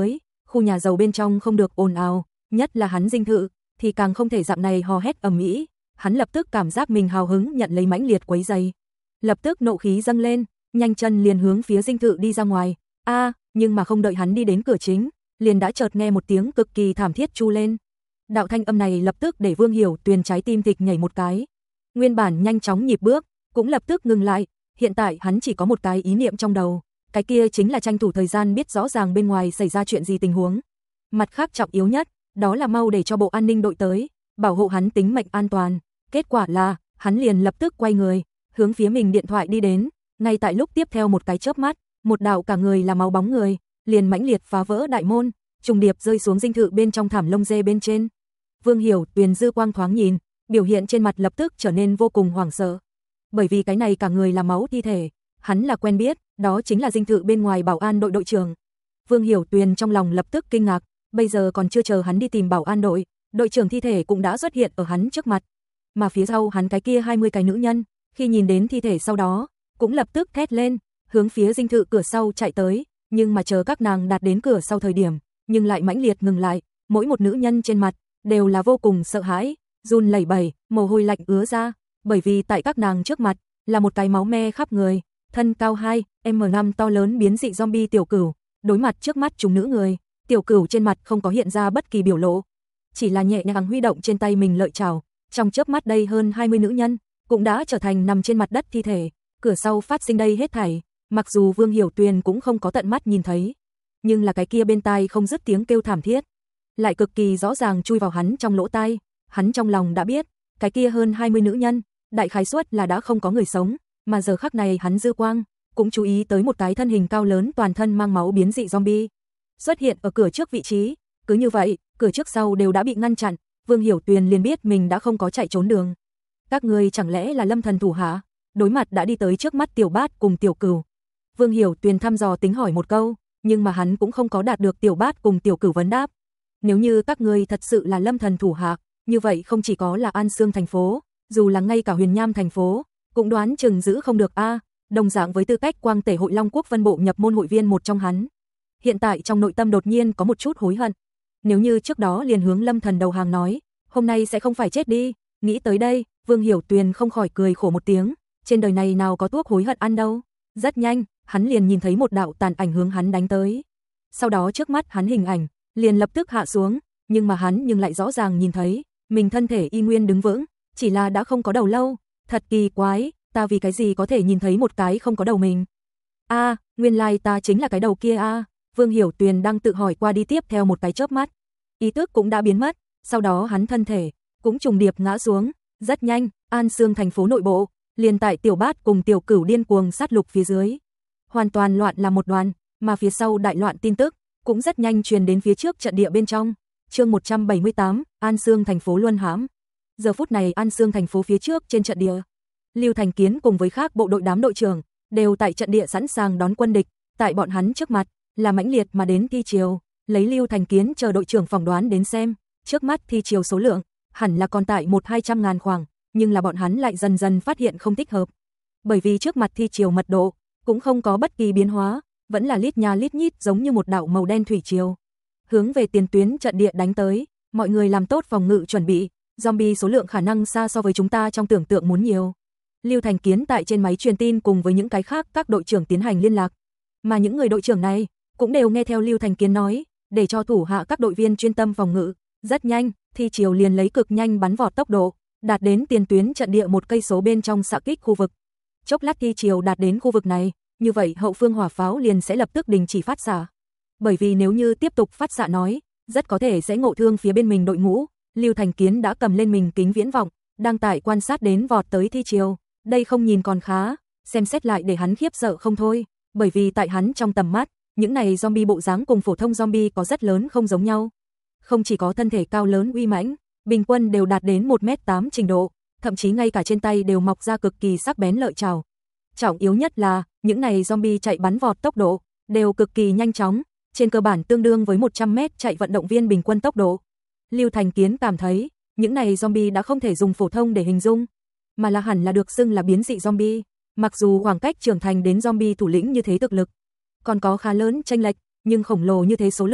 khu nhà giàu bên trong không được ồn ào, nhất là hắn Dinh Thự thì càng không thể dạng này hò hét ầm ĩ. Hắn lập tức cảm giác mình hào hứng nhận lấy mãnh liệt quấy rầy, lập tức nộ khí dâng lên, nhanh chân liền hướng phía Dinh Thự đi ra ngoài. A, à, nhưng mà không đợi hắn đi đến cửa chính, liền đã chợt nghe một tiếng cực kỳ thảm thiết chu lên. Đạo thanh âm này lập tức để Vương Hiểu Tuyền trái tim thịch nhảy một cái. Nguyên bản nhanh chóng nhịp bước, cũng lập tức ngừng lại, hiện tại hắn chỉ có một cái ý niệm trong đầu, cái kia chính là tranh thủ thời gian biết rõ ràng bên ngoài xảy ra chuyện gì tình huống. Mặt khác trọng yếu nhất, đó là mau để cho bộ an ninh đội tới, bảo hộ hắn tính mệnh an toàn. Kết quả là, hắn liền lập tức quay người, hướng phía mình điện thoại đi đến, ngay tại lúc tiếp theo một cái chớp mắt, một đạo cả người là máu bóng người, liền mãnh liệt phá vỡ đại môn, trùng điệp rơi xuống Dinh Thự bên trong thảm lông dê bên trên. Vương Hiểu Tuyền dư quang thoáng nhìn, biểu hiện trên mặt lập tức trở nên vô cùng hoảng sợ. Bởi vì cái này cả người là máu thi thể, hắn là quen biết, đó chính là Dinh Thự bên ngoài bảo an đội đội trưởng. Vương Hiểu Tuyền trong lòng lập tức kinh ngạc, bây giờ còn chưa chờ hắn đi tìm bảo an đội, đội trưởng thi thể cũng đã xuất hiện ở hắn trước mặt. Mà phía sau hắn cái kia hai mươi cái nữ nhân, khi nhìn đến thi thể sau đó, cũng lập tức thét lên, hướng phía Dinh Thự cửa sau chạy tới, nhưng mà chờ các nàng đạt đến cửa sau thời điểm, nhưng lại mãnh liệt ngừng lại, mỗi một nữ nhân trên mặt đều là vô cùng sợ hãi, run lẩy bẩy, mồ hôi lạnh ứa ra, bởi vì tại các nàng trước mặt là một cái máu me khắp người, thân cao hai mét năm to lớn biến dị zombie tiểu cửu, đối mặt trước mắt chúng nữ người, tiểu cửu trên mặt không có hiện ra bất kỳ biểu lộ, chỉ là nhẹ nhàng huy động trên tay mình lợi chảo, trong chớp mắt đây hơn hai mươi nữ nhân cũng đã trở thành nằm trên mặt đất thi thể. Cửa sau phát sinh đây hết thảy, mặc dù Vương Hiểu Tuyền cũng không có tận mắt nhìn thấy, nhưng là cái kia bên tai không dứt tiếng kêu thảm thiết, lại cực kỳ rõ ràng chui vào hắn trong lỗ tai. Hắn trong lòng đã biết, cái kia hơn hai mươi nữ nhân, đại khái suất là đã không có người sống, mà giờ khắc này hắn dư quang cũng chú ý tới một cái thân hình cao lớn toàn thân mang máu biến dị zombie xuất hiện ở cửa trước vị trí. Cứ như vậy, cửa trước sau đều đã bị ngăn chặn, Vương Hiểu Tuyền liền biết mình đã không có chạy trốn đường. Các ngươi chẳng lẽ là Lâm Thần thủ hạ? Đối mặt đã đi tới trước mắt Tiểu Bát cùng Tiểu Cửu, Vương Hiểu Tuyền thăm dò tính hỏi một câu, nhưng mà hắn cũng không có đạt được Tiểu Bát cùng Tiểu Cửu vấn đáp. Nếu như các ngươi thật sự là Lâm Thần thủ hạ, như vậy không chỉ có là An Sương thành phố, dù là ngay cả Huyền Nham thành phố, cũng đoán chừng giữ không được a. À, đồng dạng với tư cách Quang Tể hội Long Quốc Vân Bộ nhập môn hội viên một trong hắn, hiện tại trong nội tâm đột nhiên có một chút hối hận. Nếu như trước đó liền hướng Lâm Thần đầu hàng nói, hôm nay sẽ không phải chết đi. Nghĩ tới đây, Vương Hiểu Tuyền không khỏi cười khổ một tiếng, trên đời này nào có thuốc hối hận ăn đâu. Rất nhanh, hắn liền nhìn thấy một đạo tàn ảnh hướng hắn đánh tới. Sau đó trước mắt hắn hình ảnh liền lập tức hạ xuống, nhưng mà hắn nhưng lại rõ ràng nhìn thấy, mình thân thể y nguyên đứng vững, chỉ là đã không có đầu lâu. Thật kỳ quái, ta vì cái gì có thể nhìn thấy một cái không có đầu mình? A, à, nguyên lai like ta chính là cái đầu kia a. À. Vương Hiểu Tuyền đang tự hỏi qua đi tiếp theo một cái chớp mắt, ý thức cũng đã biến mất, sau đó hắn thân thể cũng trùng điệp ngã xuống. Rất nhanh, An Sương thành phố nội bộ, liền tại Tiểu Bát cùng Tiểu Cửu điên cuồng sát lục phía dưới, hoàn toàn loạn là một đoàn, mà phía sau đại loạn tin tức cũng rất nhanh truyền đến phía trước trận địa bên trong. Chương một trăm bảy mươi tám, An Sương thành phố luân hãm. Giờ phút này An Sương thành phố phía trước trên trận địa, Lưu Thành Kiến cùng với khác bộ đội đám đội trưởng đều tại trận địa sẵn sàng đón quân địch, tại bọn hắn trước mặt là mãnh liệt mà đến thi triều, lấy Lưu Thành Kiến chờ đội trưởng phỏng đoán đến xem, trước mắt thi triều số lượng hẳn là còn tại một hai trăm ngàn khoảng, nhưng là bọn hắn lại dần dần phát hiện không thích hợp. Bởi vì trước mặt thi triều mật độ cũng không có bất kỳ biến hóa, vẫn là lít nha lít nhít giống như một đạo màu đen thủy triều, hướng về tiền tuyến trận địa đánh tới. Mọi người làm tốt phòng ngự chuẩn bị, zombie số lượng khả năng xa so với chúng ta trong tưởng tượng muốn nhiều. Lưu Thành Kiến tại trên máy truyền tin cùng với những cái khác các đội trưởng tiến hành liên lạc, mà những người đội trưởng này cũng đều nghe theo Lưu Thành Kiến nói, để cho thủ hạ các đội viên chuyên tâm phòng ngự. Rất nhanh, thi triều liền lấy cực nhanh bắn vọt tốc độ, đạt đến tiền tuyến trận địa một cây số bên trong xạ kích khu vực. Chốc lát thi triều đạt đến khu vực này, như vậy hậu phương hỏa pháo liền sẽ lập tức đình chỉ phát xạ. Bởi vì nếu như tiếp tục phát xạ nói, rất có thể sẽ ngộ thương phía bên mình đội ngũ. Lưu Thành Kiến đã cầm lên mình kính viễn vọng, đang tại quan sát đến vọt tới thi triều. Đây không nhìn còn khá, xem xét lại để hắn khiếp sợ không thôi, bởi vì tại hắn trong tầm mắt, những này zombie bộ dáng cùng phổ thông zombie có rất lớn không giống nhau. Không chỉ có thân thể cao lớn uy mãnh, bình quân đều đạt đến một mét tám trình độ, thậm chí ngay cả trên tay đều mọc ra cực kỳ sắc bén lợi chảo. Trọng yếu nhất là, những này zombie chạy bắn vọt tốc độ đều cực kỳ nhanh chóng, trên cơ bản tương đương với một trăm mét chạy vận động viên bình quân tốc độ. Lưu Thành Kiến cảm thấy, những này zombie đã không thể dùng phổ thông để hình dung, mà là hẳn là được xưng là biến dị zombie. Mặc dù khoảng cách trưởng thành đến zombie thủ lĩnh như thế thực lực còn có khá lớn chênh lệch, nhưng khổng lồ như thế số lượng,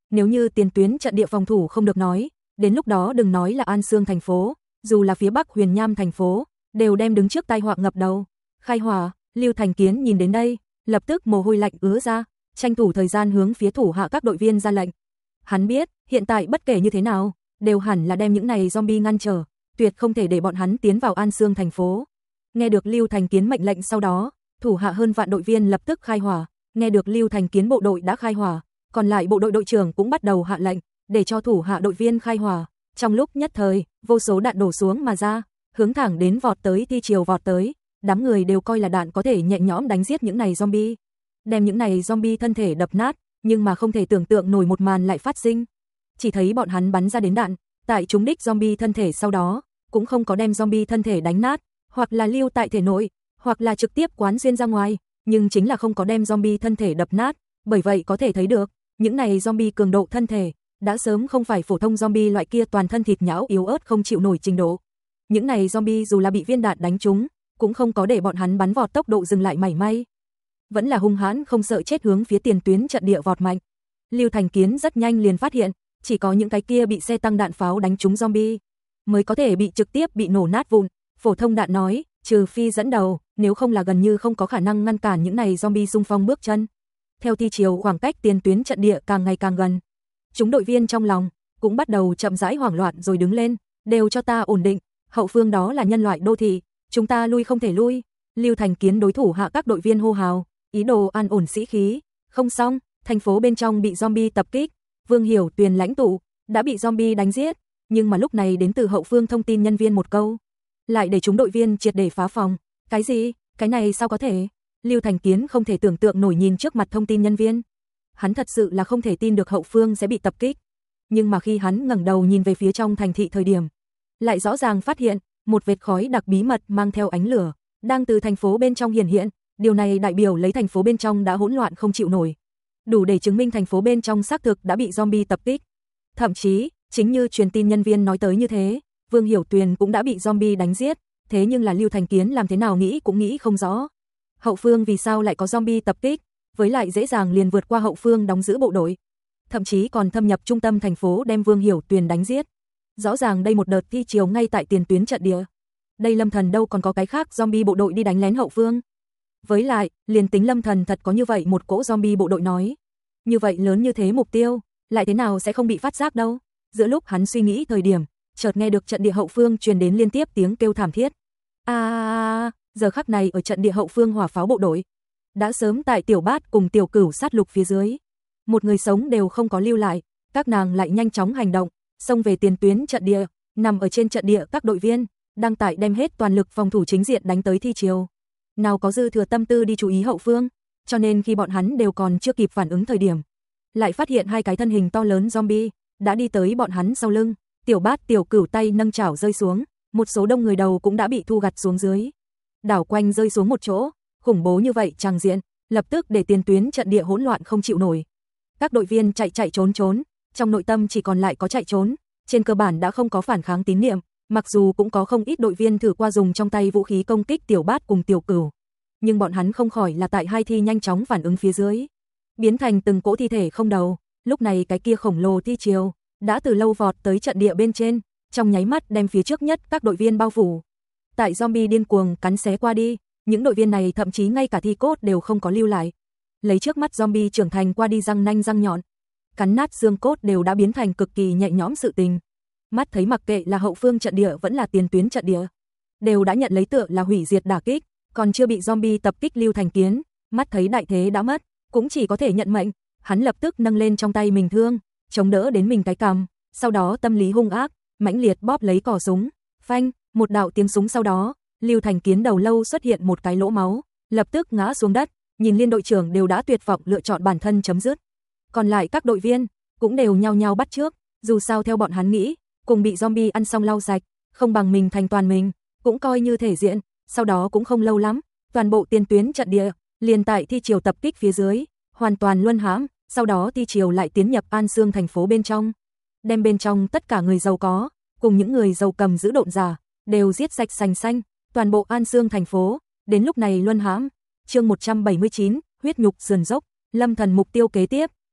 Nếu như tiền tuyến trận địa phòng thủ không được nói, đến lúc đó đừng nói là An Xương thành phố, dù là phía Bắc Huyền Nham thành phố, đều đem đứng trước tai họa ngập đầu. Khai hỏa, Lưu Thành Kiến nhìn đến đây, lập tức mồ hôi lạnh ứa ra, tranh thủ thời gian hướng phía thủ hạ các đội viên ra lệnh. Hắn biết, hiện tại bất kể như thế nào, đều hẳn là đem những này zombie ngăn trở, tuyệt không thể để bọn hắn tiến vào An Xương thành phố. Nghe được Lưu Thành Kiến mệnh lệnh sau đó, thủ hạ hơn vạn đội viên lập tức khai hỏa, nghe được Lưu Thành Kiến bộ đội đã khai hỏa, còn lại bộ đội đội trưởng cũng bắt đầu hạ lệnh, để cho thủ hạ đội viên khai hỏa. Trong lúc nhất thời, vô số đạn đổ xuống mà ra, hướng thẳng đến vọt tới Thi Triều vọt tới, đám người đều coi là đạn có thể nhẹ nhõm đánh giết những này zombie, đem những này zombie thân thể đập nát, nhưng mà không thể tưởng tượng nổi một màn lại phát sinh. Chỉ thấy bọn hắn bắn ra đến đạn, tại trúng đích zombie thân thể sau đó, cũng không có đem zombie thân thể đánh nát, hoặc là lưu tại thể nội, hoặc là trực tiếp quán xuyên ra ngoài, nhưng chính là không có đem zombie thân thể đập nát, bởi vậy có thể thấy được, những này zombie cường độ thân thể đã sớm không phải phổ thông zombie loại kia toàn thân thịt nhão yếu ớt không chịu nổi trình độ. Những này zombie dù là bị viên đạn đánh trúng, cũng không có để bọn hắn bắn vọt tốc độ dừng lại mảy may, vẫn là hung hãn không sợ chết hướng phía tiền tuyến trận địa vọt mạnh. Lưu Thành Kiến rất nhanh liền phát hiện, chỉ có những cái kia bị xe tăng đạn pháo đánh trúng zombie mới có thể bị trực tiếp bị nổ nát vụn. Phổ thông đạn nói, trừ phi dẫn đầu, nếu không là gần như không có khả năng ngăn cản những này zombie xung phong bước chân. Theo Thi Triều khoảng cách tiền tuyến trận địa càng ngày càng gần, chúng đội viên trong lòng cũng bắt đầu chậm rãi hoảng loạn rồi đứng lên, đều cho ta ổn định, hậu phương đó là nhân loại đô thị, chúng ta lui không thể lui. Lưu Thành Kiến đối thủ hạ các đội viên hô hào, ý đồ an ổn sĩ khí. Không xong, thành phố bên trong bị zombie tập kích, Vương Hiểu Tuyền lãnh tụ đã bị zombie đánh giết, nhưng mà lúc này đến từ hậu phương thông tin nhân viên một câu, lại để chúng đội viên triệt để phá phòng. Cái gì? Cái này sao có thể? Lưu Thành Kiến không thể tưởng tượng nổi nhìn trước mặt thông tin nhân viên. Hắn thật sự là không thể tin được hậu phương sẽ bị tập kích. Nhưng mà khi hắn ngẩng đầu nhìn về phía trong thành thị thời điểm, lại rõ ràng phát hiện một vệt khói đặc bí mật mang theo ánh lửa đang từ thành phố bên trong hiển hiện, điều này đại biểu lấy thành phố bên trong đã hỗn loạn không chịu nổi, đủ để chứng minh thành phố bên trong xác thực đã bị zombie tập kích. Thậm chí, chính như truyền tin nhân viên nói tới như thế, Vương Hiểu Tuyền cũng đã bị zombie đánh giết, thế nhưng là Lưu Thành Kiến làm thế nào nghĩ cũng nghĩ không rõ. Hậu phương vì sao lại có zombie tập kích, với lại dễ dàng liền vượt qua hậu phương đóng giữ bộ đội, thậm chí còn thâm nhập trung tâm thành phố đem Vương Hiểu Tuyền đánh giết. Rõ ràng đây một đợt Thi Triều ngay tại tiền tuyến trận địa. Đây Lâm Thần đâu còn có cái khác zombie bộ đội đi đánh lén hậu phương. Với lại, liền tính Lâm Thần thật có như vậy một cỗ zombie bộ đội nói, như vậy lớn như thế mục tiêu, lại thế nào sẽ không bị phát giác đâu. Giữa lúc hắn suy nghĩ thời điểm, chợt nghe được trận địa hậu phương truyền đến liên tiếp tiếng kêu thảm thiết. A, à, giờ khắc này ở trận địa hậu phương hỏa pháo bộ đội đã sớm tại Tiểu Bát cùng Tiểu Cửu sát lục phía dưới, một người sống đều không có lưu lại, các nàng lại nhanh chóng hành động, xông về tiền tuyến trận địa. Nằm ở trên trận địa các đội viên đang tại đem hết toàn lực phòng thủ chính diện đánh tới Thi Triều, nào có dư thừa tâm tư đi chú ý hậu phương, cho nên khi bọn hắn đều còn chưa kịp phản ứng thời điểm, lại phát hiện hai cái thân hình to lớn zombie đã đi tới bọn hắn sau lưng. Tiểu Bát Tiểu Cửu tay nâng chảo rơi xuống, một số đông người đầu cũng đã bị thu gặt xuống dưới, đảo quanh rơi xuống một chỗ. Khủng bố như vậy tràng diện, lập tức để tiền tuyến trận địa hỗn loạn không chịu nổi. Các đội viên chạy chạy trốn trốn, trong nội tâm chỉ còn lại có chạy trốn, trên cơ bản đã không có phản kháng tín niệm, mặc dù cũng có không ít đội viên thử qua dùng trong tay vũ khí công kích Tiểu Bát cùng Tiểu Cửu, nhưng bọn hắn không khỏi là tại hai thi nhanh chóng phản ứng phía dưới, biến thành từng cỗ thi thể không đầu. Lúc này cái kia khổng lồ Thi Triều đã từ lâu vọt tới trận địa bên trên, trong nháy mắt đem phía trước nhất các đội viên bao phủ. Tại zombie điên cuồng cắn xé qua đi, những đội viên này thậm chí ngay cả thi cốt đều không có lưu lại. Lấy trước mắt zombie trưởng thành qua đi răng nanh răng nhọn, cắn nát xương cốt đều đã biến thành cực kỳ nhẹ nhõm sự tình. Mắt thấy mặc kệ là hậu phương trận địa vẫn là tiền tuyến trận địa, đều đã nhận lấy tựa là hủy diệt đả kích, còn chưa bị zombie tập kích Lưu Thành Kiến, mắt thấy đại thế đã mất, cũng chỉ có thể nhận mệnh. Hắn lập tức nâng lên trong tay mình thương, chống đỡ đến mình cái cằm, sau đó tâm lý hung ác, mãnh liệt bóp lấy cò súng. Phanh, một đạo tiếng súng sau đó, Lưu Thành Kiến đầu lâu xuất hiện một cái lỗ máu, lập tức ngã xuống đất, nhìn liên đội trưởng đều đã tuyệt vọng lựa chọn bản thân chấm dứt. Còn lại các đội viên cũng đều nhao nhao bắt trước, dù sao theo bọn hắn nghĩ, cùng bị zombie ăn xong lau sạch, không bằng mình thành toàn mình, cũng coi như thể diện. Sau đó cũng không lâu lắm, toàn bộ tiền tuyến trận địa liền tại Thi Triều tập kích phía dưới hoàn toàn luân hãm. Sau đó Thi Triều lại tiến nhập An Xương thành phố bên trong, đem bên trong tất cả người giàu có cùng những người giàu cầm giữ độn giả đều giết sạch sành xanh, toàn bộ An Xương thành phố đến lúc này luân hãm. Chương một trăm bảy mươi chín, huyết nhục sườn dốc. Lâm Thần mục tiêu kế tiếp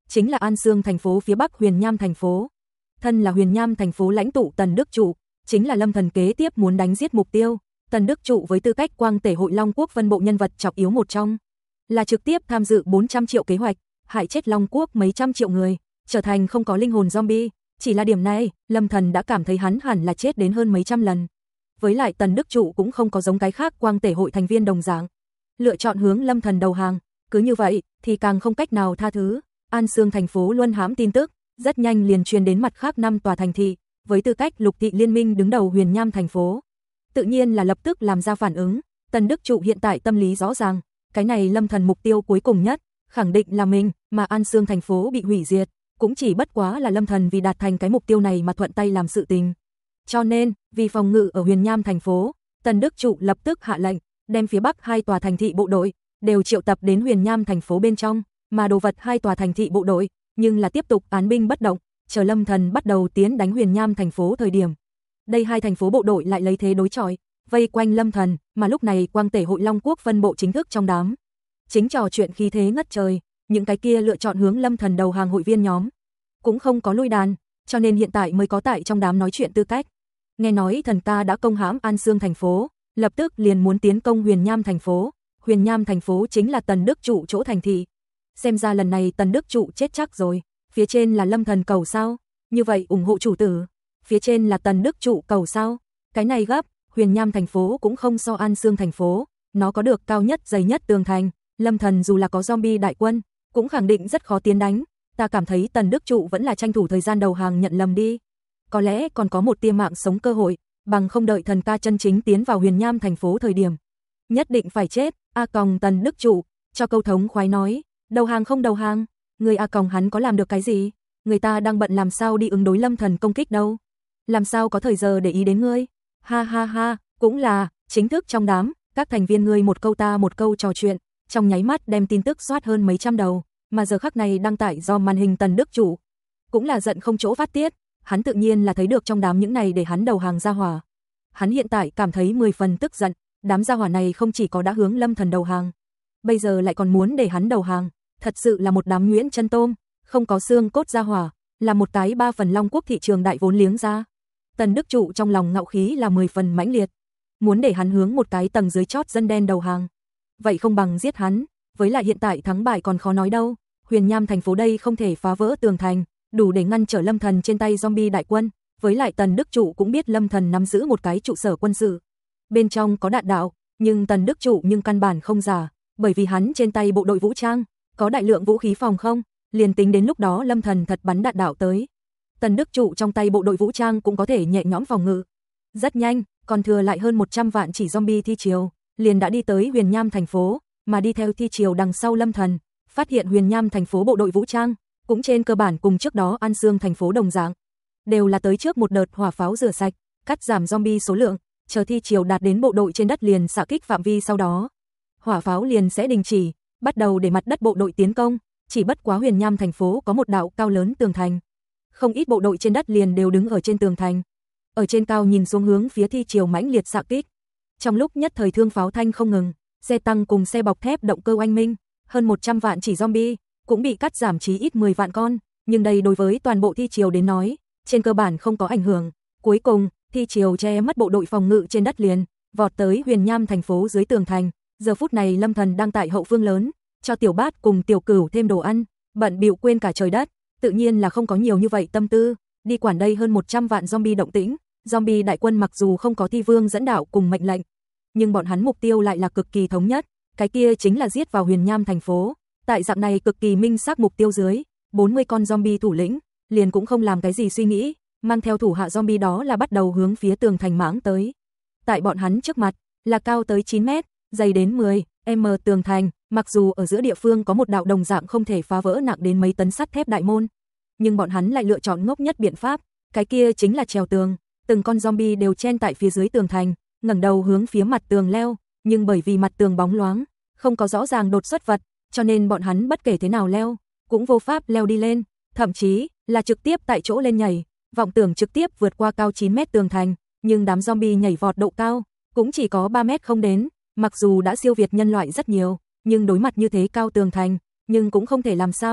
chính là An Xương thành phố phía Bắc Huyền Nham thành phố. Thân là Huyền Nham thành phố lãnh tụ Tần Đức Trụ, chính là Lâm Thần kế tiếp muốn đánh giết mục tiêu. Tần Đức Trụ với tư cách Quang Tể Hội Long Quốc phân bộ nhân vật trọng yếu một trong, là trực tiếp tham dự bốn trăm triệu kế hoạch, hại chết Long Quốc mấy trăm triệu người, trở thành không có linh hồn zombie. Chỉ là điểm này, Lâm Thần đã cảm thấy hắn hẳn là chết đến hơn mấy trăm lần. Với lại Tần Đức Trụ cũng không có giống cái khác Quang Tể Hội thành viên đồng dạng, lựa chọn hướng Lâm Thần đầu hàng, cứ như vậy thì càng không cách nào tha thứ. An Xương thành phố luân hãm tin tức, rất nhanh liền truyền đến mặt khác năm tòa thành thị, với tư cách lục thị liên minh đứng đầu Huyền Nham thành phố, tự nhiên là lập tức làm ra phản ứng. Tần Đức Trụ hiện tại tâm lý rõ ràng, cái này Lâm Thần mục tiêu cuối cùng nhất, khẳng định là mình, mà An Xương thành phố bị hủy diệt, cũng chỉ bất quá là Lâm Thần vì đạt thành cái mục tiêu này mà thuận tay làm sự tình. Cho nên, vì phòng ngự ở Huyền Nham thành phố, Tần Đức Trụ lập tức hạ lệnh, đem phía Bắc hai tòa thành thị bộ đội đều triệu tập đến Huyền Nham thành phố bên trong, mà đồ vật hai tòa thành thị bộ đội, nhưng là tiếp tục án binh bất động, chờ Lâm Thần bắt đầu tiến đánh Huyền Nham thành phố thời điểm. Đây hai thành phố bộ đội lại lấy thế đối chọi, vây quanh Lâm Thần, mà lúc này Quang Tể Hội Long Quốc phân bộ chính thức trong đám chính trò chuyện khí thế ngất trời, những cái kia lựa chọn hướng Lâm Thần đầu hàng hội viên nhóm cũng không có lui đàn, cho nên hiện tại mới có tại trong đám nói chuyện tư cách. Nghe nói thần ta đã công hãm An Xương thành phố, lập tức liền muốn tiến công Huyền Nham thành phố. Huyền Nham thành phố chính là Tần Đức Trụ chỗ thành thị. Xem ra lần này Tần Đức Trụ chết chắc rồi. Phía trên là Lâm Thần cầu sao? Như vậy ủng hộ chủ tử. Phía trên là Tần Đức Trụ cầu sao? Cái này gấp, Huyền Nham thành phố cũng không so An Xương thành phố, nó có được cao nhất dày nhất tường thành, Lâm Thần dù là có zombie đại quân, cũng khẳng định rất khó tiến đánh. Ta cảm thấy Tần Đức Trụ vẫn là tranh thủ thời gian đầu hàng nhận lầm đi. Có lẽ còn có một tia mạng sống cơ hội, bằng không đợi thần ca chân chính tiến vào Huyền Nham thành phố thời điểm, nhất định phải chết. A còng Tần Đức Trụ, cho câu thống khoái nói, đầu hàng không đầu hàng, người A còng hắn có làm được cái gì? Người ta đang bận làm sao đi ứng đối Lâm Thần công kích đâu. Làm sao có thời giờ để ý đến ngươi? Ha ha ha, cũng là, chính thức trong đám, các thành viên ngươi một câu ta một câu trò chuyện, trong nháy mắt đem tin tức soát hơn mấy trăm đầu, mà giờ khắc này đăng tải do màn hình Tần Đức Trụ, cũng là giận không chỗ phát tiết, hắn tự nhiên là thấy được trong đám những này để hắn đầu hàng gia hỏa. Hắn hiện tại cảm thấy mười phần tức giận, đám gia hỏa này không chỉ có đã hướng Lâm Thần đầu hàng, bây giờ lại còn muốn để hắn đầu hàng, thật sự là một đám nhuyễn chân tôm, không có xương cốt gia hỏa, là một cái ba phần Long Quốc thị trường đại vốn liếng ra. Tần Đức Trụ trong lòng ngạo khí là mười phần mãnh liệt, muốn để hắn hướng một cái tầng dưới chót dân đen đầu hàng, vậy không bằng giết hắn, với lại hiện tại thắng bại còn khó nói đâu. Huyền Nham thành phố đây không thể phá vỡ tường thành, đủ để ngăn trở Lâm Thần trên tay zombie đại quân, với lại Tần Đức Trụ cũng biết Lâm Thần nắm giữ một cái trụ sở quân sự, bên trong có đạn đạo, nhưng Tần Đức Trụ nhưng căn bản không giả, bởi vì hắn trên tay bộ đội vũ trang có đại lượng vũ khí phòng không, liền tính đến lúc đó Lâm Thần thật bắn đạn đạo tới, Tần Đức Trụ trong tay bộ đội vũ trang cũng có thể nhẹ nhõm phòng ngự. Rất nhanh, còn thừa lại hơn một trăm vạn chỉ zombie thi triều, liền đã đi tới Huyền Nham thành phố, mà đi theo thi triều đằng sau Lâm Thần, phát hiện Huyền Nham thành phố bộ đội vũ trang cũng trên cơ bản cùng trước đó An Xương thành phố đồng dạng, đều là tới trước một đợt hỏa pháo rửa sạch, cắt giảm zombie số lượng, chờ thi triều đạt đến bộ đội trên đất liền xạ kích phạm vi, sau đó hỏa pháo liền sẽ đình chỉ, bắt đầu để mặt đất bộ đội tiến công. Chỉ bất quá Huyền Nham thành phố có một đạo cao lớn tường thành, không ít bộ đội trên đất liền đều đứng ở trên tường thành, ở trên cao nhìn xuống hướng phía thi triều mãnh liệt xạ kích. Trong lúc nhất thời thương pháo thanh không ngừng, xe tăng cùng xe bọc thép động cơ oanh minh, hơn một trăm vạn chỉ zombie cũng bị cắt giảm chí ít mười vạn con, nhưng đây đối với toàn bộ thi triều đến nói, trên cơ bản không có ảnh hưởng. Cuối cùng, thi triều che mất bộ đội phòng ngự trên đất liền, vọt tới Huyền Nham thành phố dưới tường thành. Giờ phút này Lâm Thần đang tại hậu phương lớn, cho Tiểu Bát cùng Tiểu Cửu thêm đồ ăn, bận bịu quên cả trời đất, tự nhiên là không có nhiều như vậy tâm tư đi quản đây hơn một trăm vạn zombie động tĩnh. Zombie đại quân mặc dù không có Thi Vương dẫn đạo cùng mệnh lệnh, nhưng bọn hắn mục tiêu lại là cực kỳ thống nhất, cái kia chính là giết vào Huyền Nham thành phố. Tại dạng này cực kỳ minh xác mục tiêu dưới, bốn mươi con zombie thủ lĩnh liền cũng không làm cái gì suy nghĩ, mang theo thủ hạ zombie đó là bắt đầu hướng phía tường thành mãng tới. Tại bọn hắn trước mặt là cao tới chín mét, dày đến mười mét tường thành, mặc dù ở giữa địa phương có một đạo đồng dạng không thể phá vỡ nặng đến mấy tấn sắt thép đại môn, nhưng bọn hắn lại lựa chọn ngốc nhất biện pháp, cái kia chính là trèo tường. Từng con zombie đều chen tại phía dưới tường thành, ngẩng đầu hướng phía mặt tường leo, nhưng bởi vì mặt tường bóng loáng, không có rõ ràng đột xuất vật, cho nên bọn hắn bất kể thế nào leo, cũng vô pháp leo đi lên, thậm chí là trực tiếp tại chỗ lên nhảy, vọng tưởng trực tiếp vượt qua cao chín mét tường thành, nhưng đám zombie nhảy vọt độ cao cũng chỉ có ba mét không đến, mặc dù đã siêu việt nhân loại rất nhiều, nhưng đối mặt như thế cao tường thành, nhưng cũng không thể làm sao,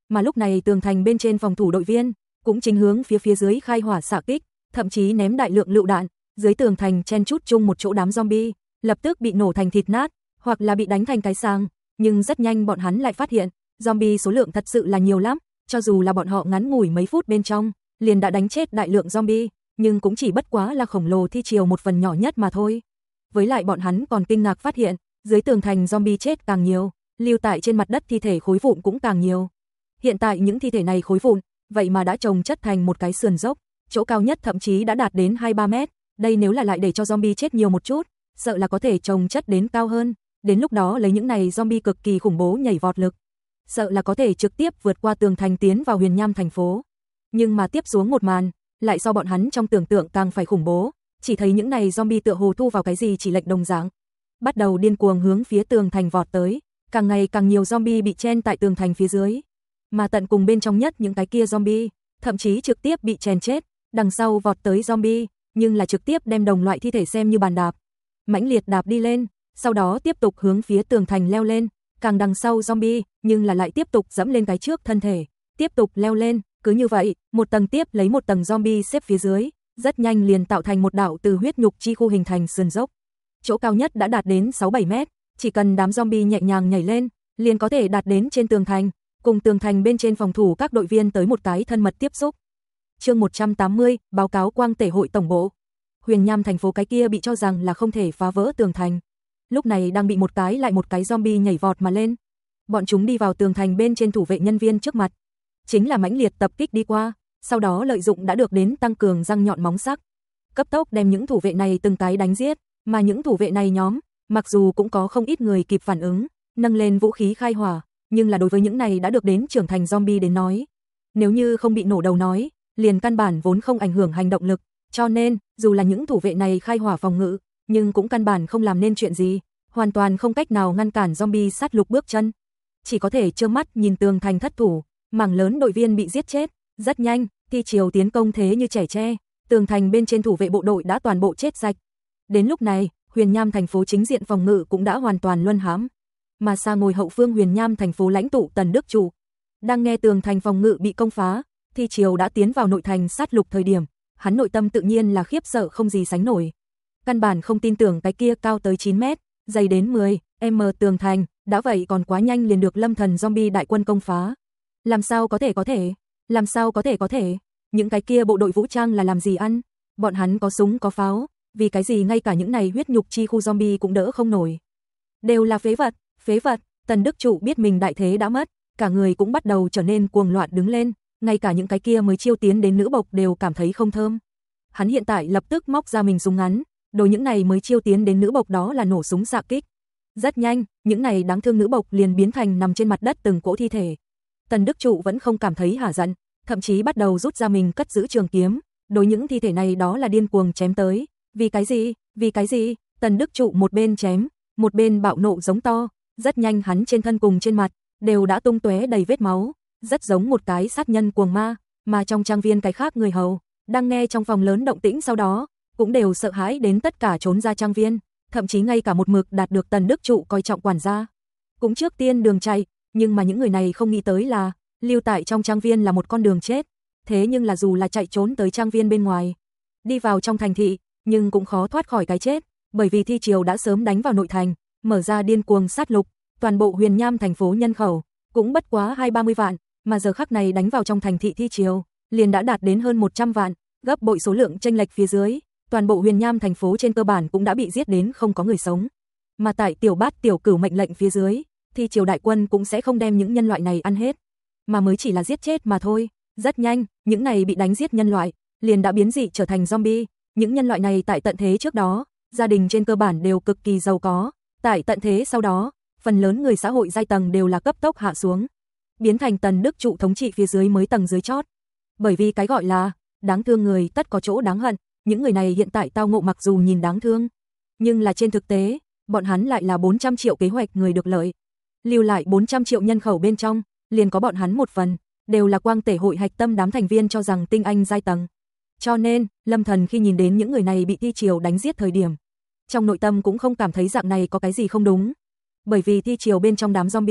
Mà lúc này tường thành bên trên phòng thủ đội viên cũng chính hướng phía phía dưới khai hỏa xạ kích, thậm chí ném đại lượng lựu đạn, dưới tường thành chen chúc chung một chỗ đám zombie, lập tức bị nổ thành thịt nát, hoặc là bị đánh thành cái sàng, nhưng rất nhanh bọn hắn lại phát hiện, zombie số lượng thật sự là nhiều lắm, cho dù là bọn họ ngắn ngủi mấy phút bên trong, liền đã đánh chết đại lượng zombie, nhưng cũng chỉ bất quá là khổng lồ thi triều một phần nhỏ nhất mà thôi. Với lại bọn hắn còn kinh ngạc phát hiện, dưới tường thành zombie chết càng nhiều, lưu tại trên mặt đất thi thể khối vụn cũng càng nhiều. Hiện tại những thi thể này khối vụn, vậy mà đã chồng chất thành một cái sườn dốc, chỗ cao nhất thậm chí đã đạt đến hai ba mét, đây nếu là lại để cho zombie chết nhiều một chút, sợ là có thể chồng chất đến cao hơn, đến lúc đó lấy những này zombie cực kỳ khủng bố nhảy vọt lực, sợ là có thể trực tiếp vượt qua tường thành tiến vào Huyền Nham thành phố. Nhưng mà tiếp xuống một màn, lại do bọn hắn trong tưởng tượng càng phải khủng bố, chỉ thấy những này zombie tựa hồ thu vào cái gì chỉ lệnh đồng dạng, bắt đầu điên cuồng hướng phía tường thành vọt tới, càng ngày càng nhiều zombie bị chen tại tường thành phía dưới, mà tận cùng bên trong nhất những cái kia zombie, thậm chí trực tiếp bị chen chết, đằng sau vọt tới zombie, nhưng là trực tiếp đem đồng loại thi thể xem như bàn đạp, mãnh liệt đạp đi lên, sau đó tiếp tục hướng phía tường thành leo lên, càng đằng sau zombie, nhưng là lại tiếp tục dẫm lên cái trước thân thể, tiếp tục leo lên, cứ như vậy, một tầng tiếp lấy một tầng zombie xếp phía dưới, rất nhanh liền tạo thành một đạo từ huyết nhục chi khu hình thành sườn dốc. Chỗ cao nhất đã đạt đến sáu bảy mét, chỉ cần đám zombie nhẹ nhàng nhảy lên, liền có thể đạt đến trên tường thành, cùng tường thành bên trên phòng thủ các đội viên tới một cái thân mật tiếp xúc. Chương một trăm tám mươi, báo cáo Quang Tể hội tổng bộ. Huyền Nham thành phố cái kia bị cho rằng là không thể phá vỡ tường thành, lúc này đang bị một cái lại một cái zombie nhảy vọt mà lên. Bọn chúng đi vào tường thành bên trên thủ vệ nhân viên trước mặt, chính là mãnh liệt tập kích đi qua, sau đó lợi dụng đã được đến tăng cường răng nhọn móng sắc, cấp tốc đem những thủ vệ này từng cái đánh giết, mà những thủ vệ này nhóm, mặc dù cũng có không ít người kịp phản ứng, nâng lên vũ khí khai hỏa, nhưng là đối với những này đã được đến trưởng thành zombie đến nói, nếu như không bị nổ đầu nói, liền căn bản vốn không ảnh hưởng hành động lực, cho nên, dù là những thủ vệ này khai hỏa phòng ngự, nhưng cũng căn bản không làm nên chuyện gì, hoàn toàn không cách nào ngăn cản zombie sát lục bước chân, chỉ có thể trơ mắt nhìn tường thành thất thủ, mảng lớn đội viên bị giết chết, rất nhanh, thi triều tiến công thế như chảy tre, tường thành bên trên thủ vệ bộ đội đã toàn bộ chết sạch. Đến lúc này, Huyền Nham thành phố chính diện phòng ngự cũng đã hoàn toàn luân hãm, mà xa ngồi hậu phương Huyền Nham thành phố lãnh tụ Tần Đức Chủ, đang nghe tường thành phòng ngự bị công phá, thi triều đã tiến vào nội thành sát lục thời điểm, hắn nội tâm tự nhiên là khiếp sợ không gì sánh nổi. Căn bản không tin tưởng cái kia cao tới chín mét, dày đến mười mét tường thành, đã vậy còn quá nhanh liền được lâm thần zombie đại quân công phá. Làm sao có thể có thể? Làm sao có thể có thể? Những cái kia bộ đội vũ trang là làm gì ăn? Bọn hắn có súng có pháo, vì cái gì ngay cả những này huyết nhục chi khu zombie cũng đỡ không nổi. Đều là phế vật, phế vật, Tần Đức Chủ biết mình đại thế đã mất, cả người cũng bắt đầu trở nên cuồng loạn đứng lên, ngay cả những cái kia mới chiêu tiến đến nữ bộc đều cảm thấy không thơm. Hắn hiện tại lập tức móc ra mình súng ngắn, đối những này mới chiêu tiến đến nữ bộc đó là nổ súng xạ kích. Rất nhanh, những này đáng thương nữ bộc liền biến thành nằm trên mặt đất từng cỗ thi thể. Tần Đức Chủ vẫn không cảm thấy hả giận, thậm chí bắt đầu rút ra mình cất giữ trường kiếm, đối những thi thể này đó là điên cuồng chém tới. Vì cái gì? Vì cái gì? Tần Đức Chủ một bên chém, một bên bạo nộ giống to, rất nhanh hắn trên thân cùng trên mặt đều đã tung tóe đầy vết máu, rất giống một cái sát nhân cuồng ma, mà trong trang viên cái khác người hầu đang nghe trong phòng lớn động tĩnh sau đó, cũng đều sợ hãi đến tất cả trốn ra trang viên, thậm chí ngay cả một mực đạt được Tần Đức Chủ coi trọng quản gia, cũng trước tiên đường chạy, nhưng mà những người này không nghĩ tới là lưu tại trong trang viên là một con đường chết, thế nhưng là dù là chạy trốn tới trang viên bên ngoài, đi vào trong thành thị, nhưng cũng khó thoát khỏi cái chết, bởi vì thi triều đã sớm đánh vào nội thành, mở ra điên cuồng sát lục, toàn bộ Huyền Nham thành phố nhân khẩu cũng bất quá hai ba mươi vạn, mà giờ khắc này đánh vào trong thành thị thi triều, liền đã đạt đến hơn một trăm vạn, gấp bội số lượng chênh lệch phía dưới, toàn bộ Huyền Nham thành phố trên cơ bản cũng đã bị giết đến không có người sống. Mà tại tiểu bát tiểu cửu mệnh lệnh phía dưới, thi triều đại quân cũng sẽ không đem những nhân loại này ăn hết, mà mới chỉ là giết chết mà thôi. Rất nhanh, những này bị đánh giết nhân loại liền đã biến dị trở thành zombie. Những nhân loại này tại tận thế trước đó, gia đình trên cơ bản đều cực kỳ giàu có, tại tận thế sau đó, phần lớn người xã hội giai tầng đều là cấp tốc hạ xuống, biến thành Tần Đức Chủ thống trị phía dưới mới tầng dưới chót. Bởi vì cái gọi là đáng thương người tất có chỗ đáng hận, những người này hiện tại tao ngộ mặc dù nhìn đáng thương, nhưng là trên thực tế, bọn hắn lại là bốn trăm triệu kế hoạch người được lợi. Lưu lại bốn trăm triệu nhân khẩu bên trong, liền có bọn hắn một phần, đều là Quang Tể hội hạch tâm đám thành viên cho rằng tinh anh giai tầng. Cho nên, Lâm Thần khi nhìn đến những người này bị thi triều đánh giết thời điểm, trong nội tâm cũng không cảm thấy dạng này có cái gì không đúng. Bởi vì thi triều bên trong đám zombie,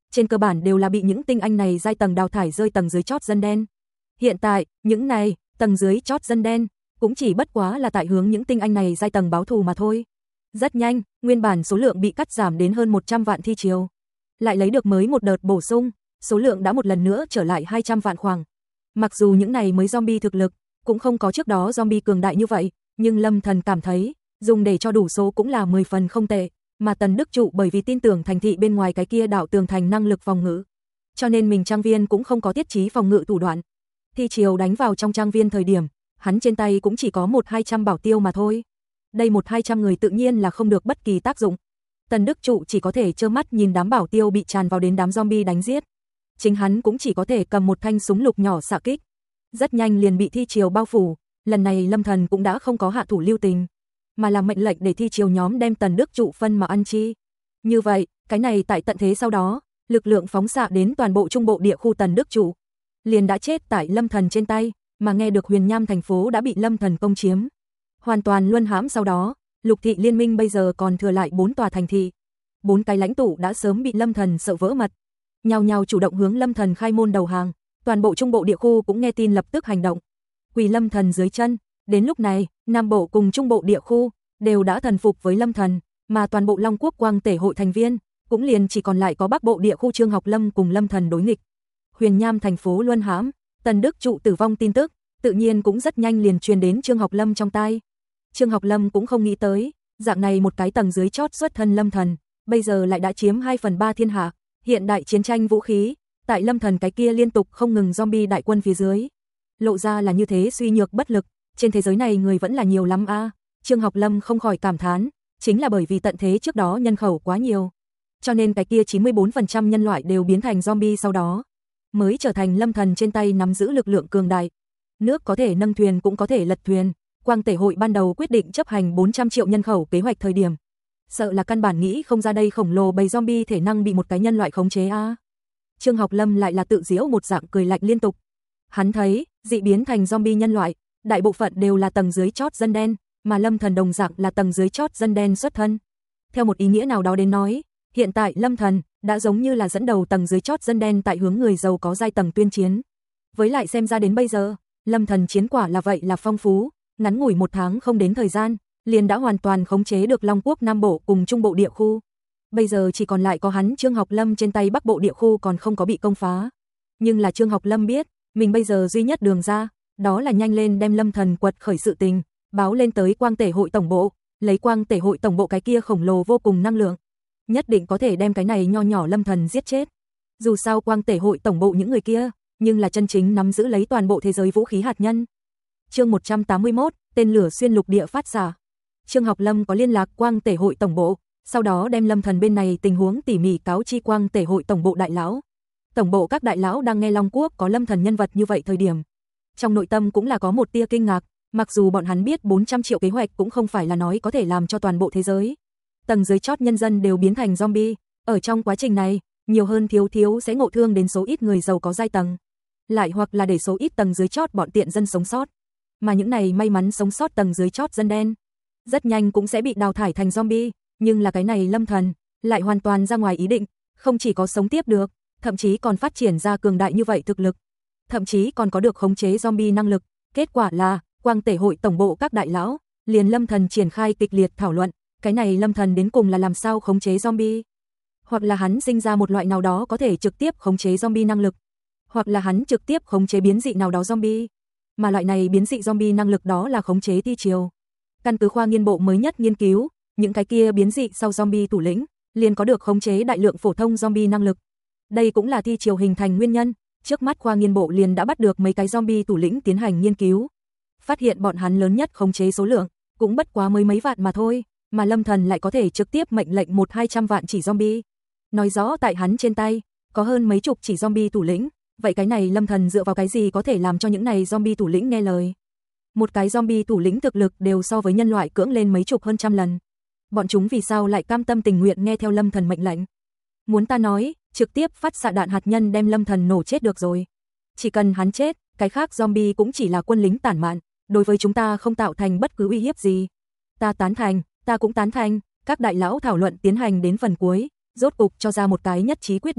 trên cơ bản đều là bị những tinh anh này giai tầng đào thải rơi tầng dưới chót dân đen. Hiện tại, những này, tầng dưới chót dân đen, cũng chỉ bất quá là tại hướng những tinh anh này giai tầng báo thù mà thôi. Rất nhanh, nguyên bản số lượng bị cắt giảm đến hơn một trăm vạn thi triều. Lại lấy được mới một đợt bổ sung, số lượng đã một lần nữa trở lại hai trăm vạn khoảng. Mặc dù những này mới zombie thực lực, cũng không có trước đó zombie cường đại như vậy, nhưng Lâm Thần cảm thấy, dùng để cho đủ số cũng là mười phần không tệ, mà Tần Đức Trụ bởi vì tin tưởng thành thị bên ngoài cái kia đạo tường thành năng lực phòng ngự, cho nên mình trang viên cũng không có tiết trí phòng ngự thủ đoạn. Thi triều đánh vào trong trang viên thời điểm, hắn trên tay cũng chỉ có một hai trăm bảo tiêu mà thôi. Đây một hai trăm người tự nhiên là không được bất kỳ tác dụng. Tần Đức Trụ chỉ có thể trơ mắt nhìn đám bảo tiêu bị tràn vào đến đám zombie đánh giết. Chính hắn cũng chỉ có thể cầm một thanh súng lục nhỏ xạ kích. Rất nhanh liền bị thi triều bao phủ, lần này Lâm Thần cũng đã không có hạ thủ lưu tình, mà là mệnh lệnh để thi triều nhóm đem Tần Đức Trụ phân mà ăn chi. Như vậy, cái này tại tận thế sau đó, lực lượng phóng xạ đến toàn bộ trung bộ địa khu Tần Đức Trụ, liền đã chết tại Lâm Thần trên tay, mà nghe được Huyền Nham thành phố đã bị Lâm Thần công chiếm, hoàn toàn luân hãm sau đó, Lục thị liên minh bây giờ còn thừa lại bốn tòa thành thị. Bốn cái lãnh tụ đã sớm bị Lâm Thần sợ vỡ mật, nhao nhao chủ động hướng Lâm Thần khai môn đầu hàng, toàn bộ trung bộ địa khu cũng nghe tin lập tức hành động, quỳ Lâm Thần dưới chân. Đến lúc này, Nam Bộ cùng Trung Bộ địa khu đều đã thần phục với Lâm Thần, mà toàn bộ Long Quốc Quang Tể hội thành viên cũng liền chỉ còn lại có Bắc Bộ địa khu Trương Học Lâm cùng Lâm Thần đối nghịch. Huyền Nham thành phố luân hãm, Tần Đức Trụ tử vong tin tức, tự nhiên cũng rất nhanh liền truyền đến Trương Học Lâm trong tai. Trương Học Lâm cũng không nghĩ tới, dạng này một cái tầng dưới chót xuất thân Lâm Thần, bây giờ lại đã chiếm hai phần ba thiên hạ, hiện đại chiến tranh vũ khí, tại Lâm Thần cái kia liên tục không ngừng zombie đại quân phía dưới, lộ ra là như thế suy nhược bất lực, trên thế giới này người vẫn là nhiều lắm a. À. Trương Học Lâm không khỏi cảm thán, chính là bởi vì tận thế trước đó nhân khẩu quá nhiều, cho nên cái kia chín mươi bốn phần trăm nhân loại đều biến thành zombie sau đó, mới trở thành Lâm Thần trên tay nắm giữ lực lượng cường đại. Nước có thể nâng thuyền cũng có thể lật thuyền, Quang Tể hội ban đầu quyết định chấp hành bốn trăm triệu nhân khẩu kế hoạch thời điểm, sợ là căn bản nghĩ không ra đây khổng lồ bầy zombie thể năng bị một cái nhân loại khống chế a. À. Trương Học Lâm lại là tự giễu một dạng cười lạnh liên tục. Hắn thấy, dị biến thành zombie nhân loại, đại bộ phận đều là tầng dưới chót dân đen, mà Lâm Thần đồng dạng là tầng dưới chót dân đen xuất thân. Theo một ý nghĩa nào đó đến nói, hiện tại Lâm Thần đã giống như là dẫn đầu tầng dưới chót dân đen tại hướng người giàu có giai tầng tuyên chiến. Với lại xem ra đến bây giờ, Lâm Thần chiến quả là vậy là phong phú, ngắn ngủi một tháng không đến thời gian, liền đã hoàn toàn khống chế được Long Quốc Nam Bộ cùng Trung Bộ địa khu. Bây giờ chỉ còn lại có hắn Trương Học Lâm trên tay Bắc Bộ địa khu còn không có bị công phá. Nhưng là Trương Học Lâm biết, mình bây giờ duy nhất đường ra, đó là nhanh lên đem Lâm Thần quật khởi sự tình, báo lên tới Quang Tể hội tổng bộ, lấy Quang Tể hội tổng bộ cái kia khổng lồ vô cùng năng lượng, nhất định có thể đem cái này nho nhỏ Lâm Thần giết chết. Dù sao Quang Tể hội tổng bộ những người kia, nhưng là chân chính nắm giữ lấy toàn bộ thế giới vũ khí hạt nhân. Chương một trăm tám mươi mốt, tên lửa xuyên lục địa phát xạ. Trương Học Lâm có liên lạc Quang Tể hội tổng bộ, sau đó đem Lâm Thần bên này tình huống tỉ mỉ cáo chi Quang Tể hội tổng bộ đại lão. Tổng bộ các đại lão đang nghe Long Quốc có Lâm Thần nhân vật như vậy thời điểm, trong nội tâm cũng là có một tia kinh ngạc, mặc dù bọn hắn biết bốn trăm triệu kế hoạch cũng không phải là nói có thể làm cho toàn bộ thế giới tầng dưới chót nhân dân đều biến thành zombie, ở trong quá trình này, nhiều hơn thiếu thiếu sẽ ngộ thương đến số ít người giàu có giai tầng, lại hoặc là để số ít tầng dưới chót bọn tiện dân sống sót, mà những này may mắn sống sót tầng dưới chót dân đen, rất nhanh cũng sẽ bị đào thải thành zombie, nhưng là cái này Lâm Thần lại hoàn toàn ra ngoài ý định, không chỉ có sống tiếp được, thậm chí còn phát triển ra cường đại như vậy thực lực, thậm chí còn có được khống chế zombie năng lực. Kết quả là, Quang Tể hội tổng bộ các đại lão, liền Lâm Thần triển khai kịch liệt thảo luận, cái này Lâm Thần đến cùng là làm sao khống chế zombie? Hoặc là hắn sinh ra một loại nào đó có thể trực tiếp khống chế zombie năng lực, hoặc là hắn trực tiếp khống chế biến dị nào đó zombie, mà loại này biến dị zombie năng lực đó là khống chế thi triều. Căn cứ khoa nghiên bộ mới nhất nghiên cứu, những cái kia biến dị sau zombie thủ lĩnh, liền có được khống chế đại lượng phổ thông zombie năng lực. Đây cũng là thi triều hình thành nguyên nhân. Trước mắt khoa nghiên bộ liền đã bắt được mấy cái zombie thủ lĩnh tiến hành nghiên cứu, phát hiện bọn hắn lớn nhất khống chế số lượng cũng bất quá mới mấy vạn mà thôi, mà Lâm Thần lại có thể trực tiếp mệnh lệnh một hai trăm vạn chỉ zombie. Nói rõ tại hắn trên tay có hơn mấy chục chỉ zombie thủ lĩnh, vậy cái này Lâm Thần dựa vào cái gì có thể làm cho những này zombie thủ lĩnh nghe lời? Một cái zombie thủ lĩnh thực lực đều so với nhân loại cưỡng lên mấy chục hơn trăm lần. Bọn chúng vì sao lại cam tâm tình nguyện nghe theo Lâm Thần mệnh lệnh? Muốn ta nói, trực tiếp phát xạ đạn hạt nhân đem Lâm Thần nổ chết được rồi. Chỉ cần hắn chết, cái khác zombie cũng chỉ là quân lính tản mạn, đối với chúng ta không tạo thành bất cứ uy hiếp gì. Ta tán thành, ta cũng tán thành, các đại lão thảo luận tiến hành đến phần cuối, rốt cục cho ra một cái nhất trí quyết định,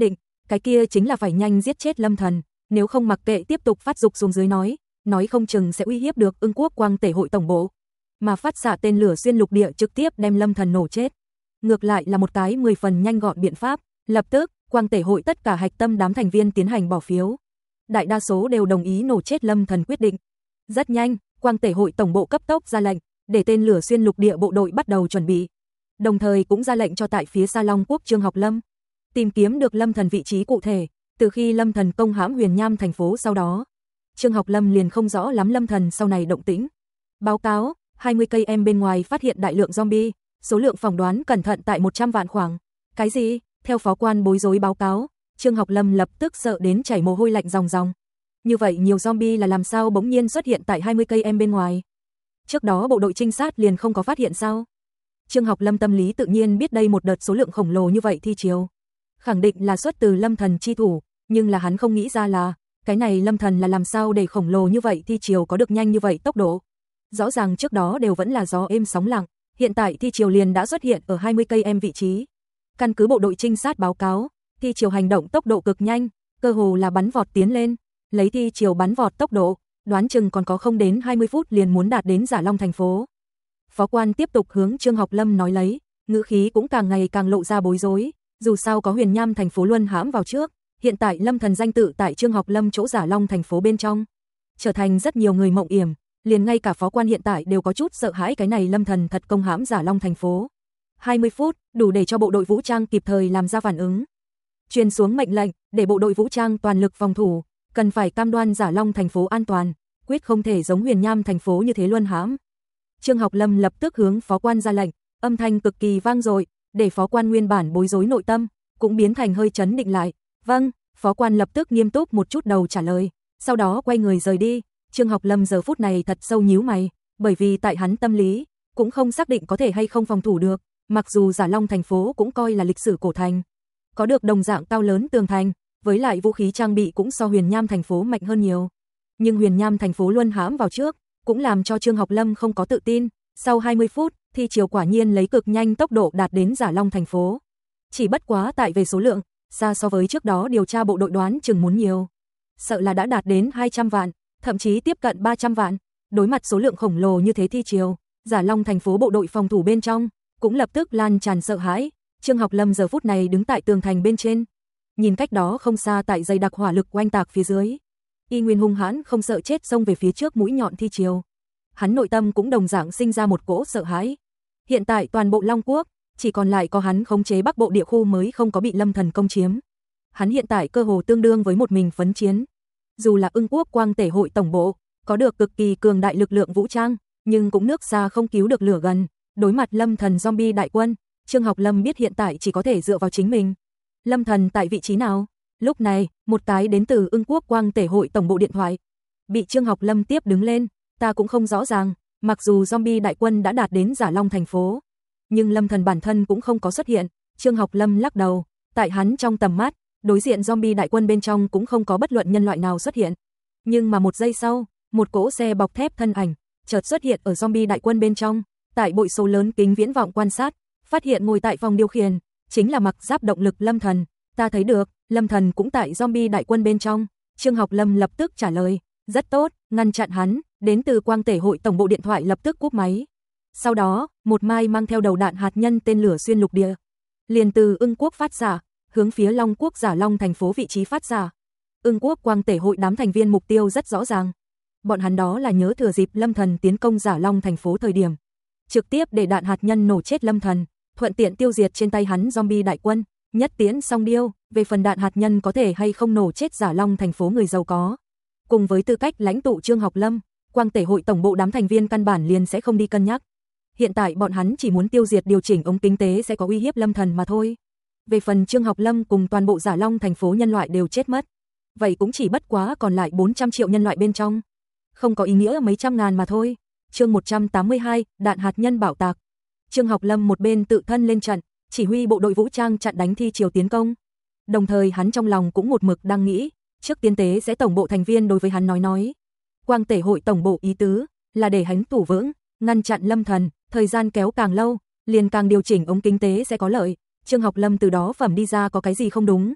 cái kia chính là phải nhanh giết chết Lâm Thần, nếu không mặc kệ tiếp tục phát dục xuống dưới nói, nói không chừng sẽ uy hiếp được Ưng Quốc Quang Tể hội tổng bộ, mà phát xạ tên lửa xuyên lục địa trực tiếp đem Lâm Thần nổ chết. Ngược lại là một cái mười phần nhanh gọn biện pháp, lập tức, Quang Tể hội tất cả hạch tâm đám thành viên tiến hành bỏ phiếu. Đại đa số đều đồng ý nổ chết Lâm Thần quyết định. Rất nhanh, Quang Tể hội tổng bộ cấp tốc ra lệnh, để tên lửa xuyên lục địa bộ đội bắt đầu chuẩn bị. Đồng thời cũng ra lệnh cho tại phía Sa Long Quốc Trương Học Lâm tìm kiếm được Lâm Thần vị trí cụ thể, từ khi Lâm Thần công hãm Huyền Nham thành phố sau đó. Trương Học Lâm liền không rõ lắm Lâm Thần sau này động tĩnh. Báo cáo, hai mươi cây em bên ngoài phát hiện đại lượng zombie, số lượng phỏng đoán cẩn thận tại một trăm vạn khoảng. Cái gì? Theo phó quan bối rối báo cáo, Trương Học Lâm lập tức sợ đến chảy mồ hôi lạnh ròng ròng. Như vậy nhiều zombie là làm sao bỗng nhiên xuất hiện tại hai mươi cây em bên ngoài? Trước đó bộ đội trinh sát liền không có phát hiện sao? Trương Học Lâm tâm lý tự nhiên biết đây một đợt số lượng khổng lồ như vậy thi chiều, khẳng định là xuất từ Lâm Thần chi thủ, nhưng là hắn không nghĩ ra là, cái này Lâm Thần là làm sao để khổng lồ như vậy thi chiều có được nhanh như vậy tốc độ. Rõ ràng trước đó đều vẫn là gió êm sóng lặng, hiện tại thi chiều liền đã xuất hiện ở hai mươi cây em vị trí. Căn cứ bộ đội trinh sát báo cáo, thi chiều hành động tốc độ cực nhanh, cơ hồ là bắn vọt tiến lên, lấy thi chiều bắn vọt tốc độ, đoán chừng còn có không đến hai mươi phút liền muốn đạt đến Giả Long thành phố. Phó quan tiếp tục hướng Trương Học Lâm nói lấy, ngữ khí cũng càng ngày càng lộ ra bối rối, dù sao có Huyền Nham thành phố luân hãm vào trước, hiện tại Lâm Thần danh tự tại Trương Học Lâm chỗ Giả Long thành phố bên trong, trở thành rất nhiều người mộng yểm, liền ngay cả phó quan hiện tại đều có chút sợ hãi cái này Lâm Thần thật công hãm Giả Long thành phố. hai mươi phút, đủ để cho bộ đội vũ trang kịp thời làm ra phản ứng. Truyền xuống mệnh lệnh, để bộ đội vũ trang toàn lực phòng thủ, cần phải cam đoan Giả Long thành phố an toàn, quyết không thể giống Huyền Nham thành phố như thế luân hãm. Trương Học Lâm lập tức hướng phó quan ra lệnh, âm thanh cực kỳ vang dội, để phó quan nguyên bản bối rối nội tâm cũng biến thành hơi chấn định lại. Vâng, phó quan lập tức nghiêm túc một chút đầu trả lời, sau đó quay người rời đi. Trương Học Lâm giờ phút này thật sâu nhíu mày, bởi vì tại hắn tâm lý cũng không xác định có thể hay không phòng thủ được, mặc dù Giả Long thành phố cũng coi là lịch sử cổ thành, có được đồng dạng cao lớn tường thành, với lại vũ khí trang bị cũng so Huyền Nham thành phố mạnh hơn nhiều. Nhưng Huyền Nham thành phố luân hãm vào trước, cũng làm cho Trương Học Lâm không có tự tin. Sau hai mươi phút, thi chiều quả nhiên lấy cực nhanh tốc độ đạt đến Giả Long thành phố. Chỉ bất quá tại về số lượng, xa so với trước đó điều tra bộ đội đoán chừng muốn nhiều. Sợ là đã đạt đến hai trăm vạn, thậm chí tiếp cận ba trăm vạn. Đối mặt số lượng khổng lồ như thế thi chiều, Giả Long thành phố bộ đội phòng thủ bên trong cũng lập tức lan tràn sợ hãi. Trương Học Lâm giờ phút này đứng tại tường thành bên trên, nhìn cách đó không xa tại dày đặc hỏa lực oanh tạc phía dưới, y nguyên hung hãn không sợ chết xông về phía trước mũi nhọn thi chiều. Hắn nội tâm cũng đồng dạng sinh ra một cỗ sợ hãi. Hiện tại toàn bộ Long Quốc, chỉ còn lại có hắn khống chế Bắc Bộ địa khu mới không có bị Lâm Thần công chiếm. Hắn hiện tại cơ hồ tương đương với một mình phấn chiến. Dù là Ưng Quốc Quang Tể hội tổng bộ, có được cực kỳ cường đại lực lượng vũ trang, nhưng cũng nước xa không cứu được lửa gần. Đối mặt Lâm Thần zombie đại quân, Trương Học Lâm biết hiện tại chỉ có thể dựa vào chính mình. Lâm Thần tại vị trí nào? Lúc này, một cái đến từ Ưng Quốc Quang Tể hội tổng bộ điện thoại bị Trương Học Lâm tiếp đứng lên. Ta cũng không rõ ràng, mặc dù zombie đại quân đã đạt đến Giả Long thành phố, nhưng Lâm Thần bản thân cũng không có xuất hiện. Trương Học Lâm lắc đầu, tại hắn trong tầm mắt, đối diện zombie đại quân bên trong cũng không có bất luận nhân loại nào xuất hiện. Nhưng mà một giây sau, một cỗ xe bọc thép thân ảnh chợt xuất hiện ở zombie đại quân bên trong, tại bội số lớn kính viễn vọng quan sát, phát hiện ngồi tại phòng điều khiển chính là mặc giáp động lực Lâm Thần. Ta thấy được, Lâm Thần cũng tại zombie đại quân bên trong. Trương Học Lâm lập tức trả lời, rất tốt, ngăn chặn hắn. Đến từ Quang Tể hội tổng bộ điện thoại lập tức cúp máy. Sau đó, một mai mang theo đầu đạn hạt nhân tên lửa xuyên lục địa, liền từ Ưng Quốc phát xạ, hướng phía Long Quốc Giả Long thành phố vị trí phát xạ. Ưng Quốc Quang Tể hội đám thành viên mục tiêu rất rõ ràng. Bọn hắn đó là nhớ thừa dịp Lâm Thần tiến công Giả Long thành phố thời điểm, trực tiếp để đạn hạt nhân nổ chết Lâm Thần, thuận tiện tiêu diệt trên tay hắn zombie đại quân, nhất tiễn song điêu. Về phần đạn hạt nhân có thể hay không nổ chết Giả Long thành phố người giàu có, cùng với tư cách lãnh tụ Trương Học Lâm, Quang Tể hội tổng bộ đám thành viên căn bản liền sẽ không đi cân nhắc. Hiện tại bọn hắn chỉ muốn tiêu diệt điều chỉnh ống kính tế sẽ có uy hiếp Lâm Thần mà thôi. Về phần Trương Học Lâm cùng toàn bộ Giả Long thành phố nhân loại đều chết mất, vậy cũng chỉ bất quá còn lại bốn trăm triệu nhân loại bên trong, không có ý nghĩa mấy trăm ngàn mà thôi. Chương một trăm tám mươi hai, đạn hạt nhân bảo tạc. Trương Học Lâm một bên tự thân lên trận, chỉ huy bộ đội vũ trang chặn đánh thi chiều tiến công. Đồng thời hắn trong lòng cũng một mực đang nghĩ, trước tiên tế sẽ tổng bộ thành viên đối với hắn nói nói. Quang Tể hội tổng bộ ý tứ là để hắn thủ vững, ngăn chặn Lâm Thần, thời gian kéo càng lâu, liền càng điều chỉnh ống kính tế sẽ có lợi. Trương Học Lâm từ đó phẩm đi ra có cái gì không đúng.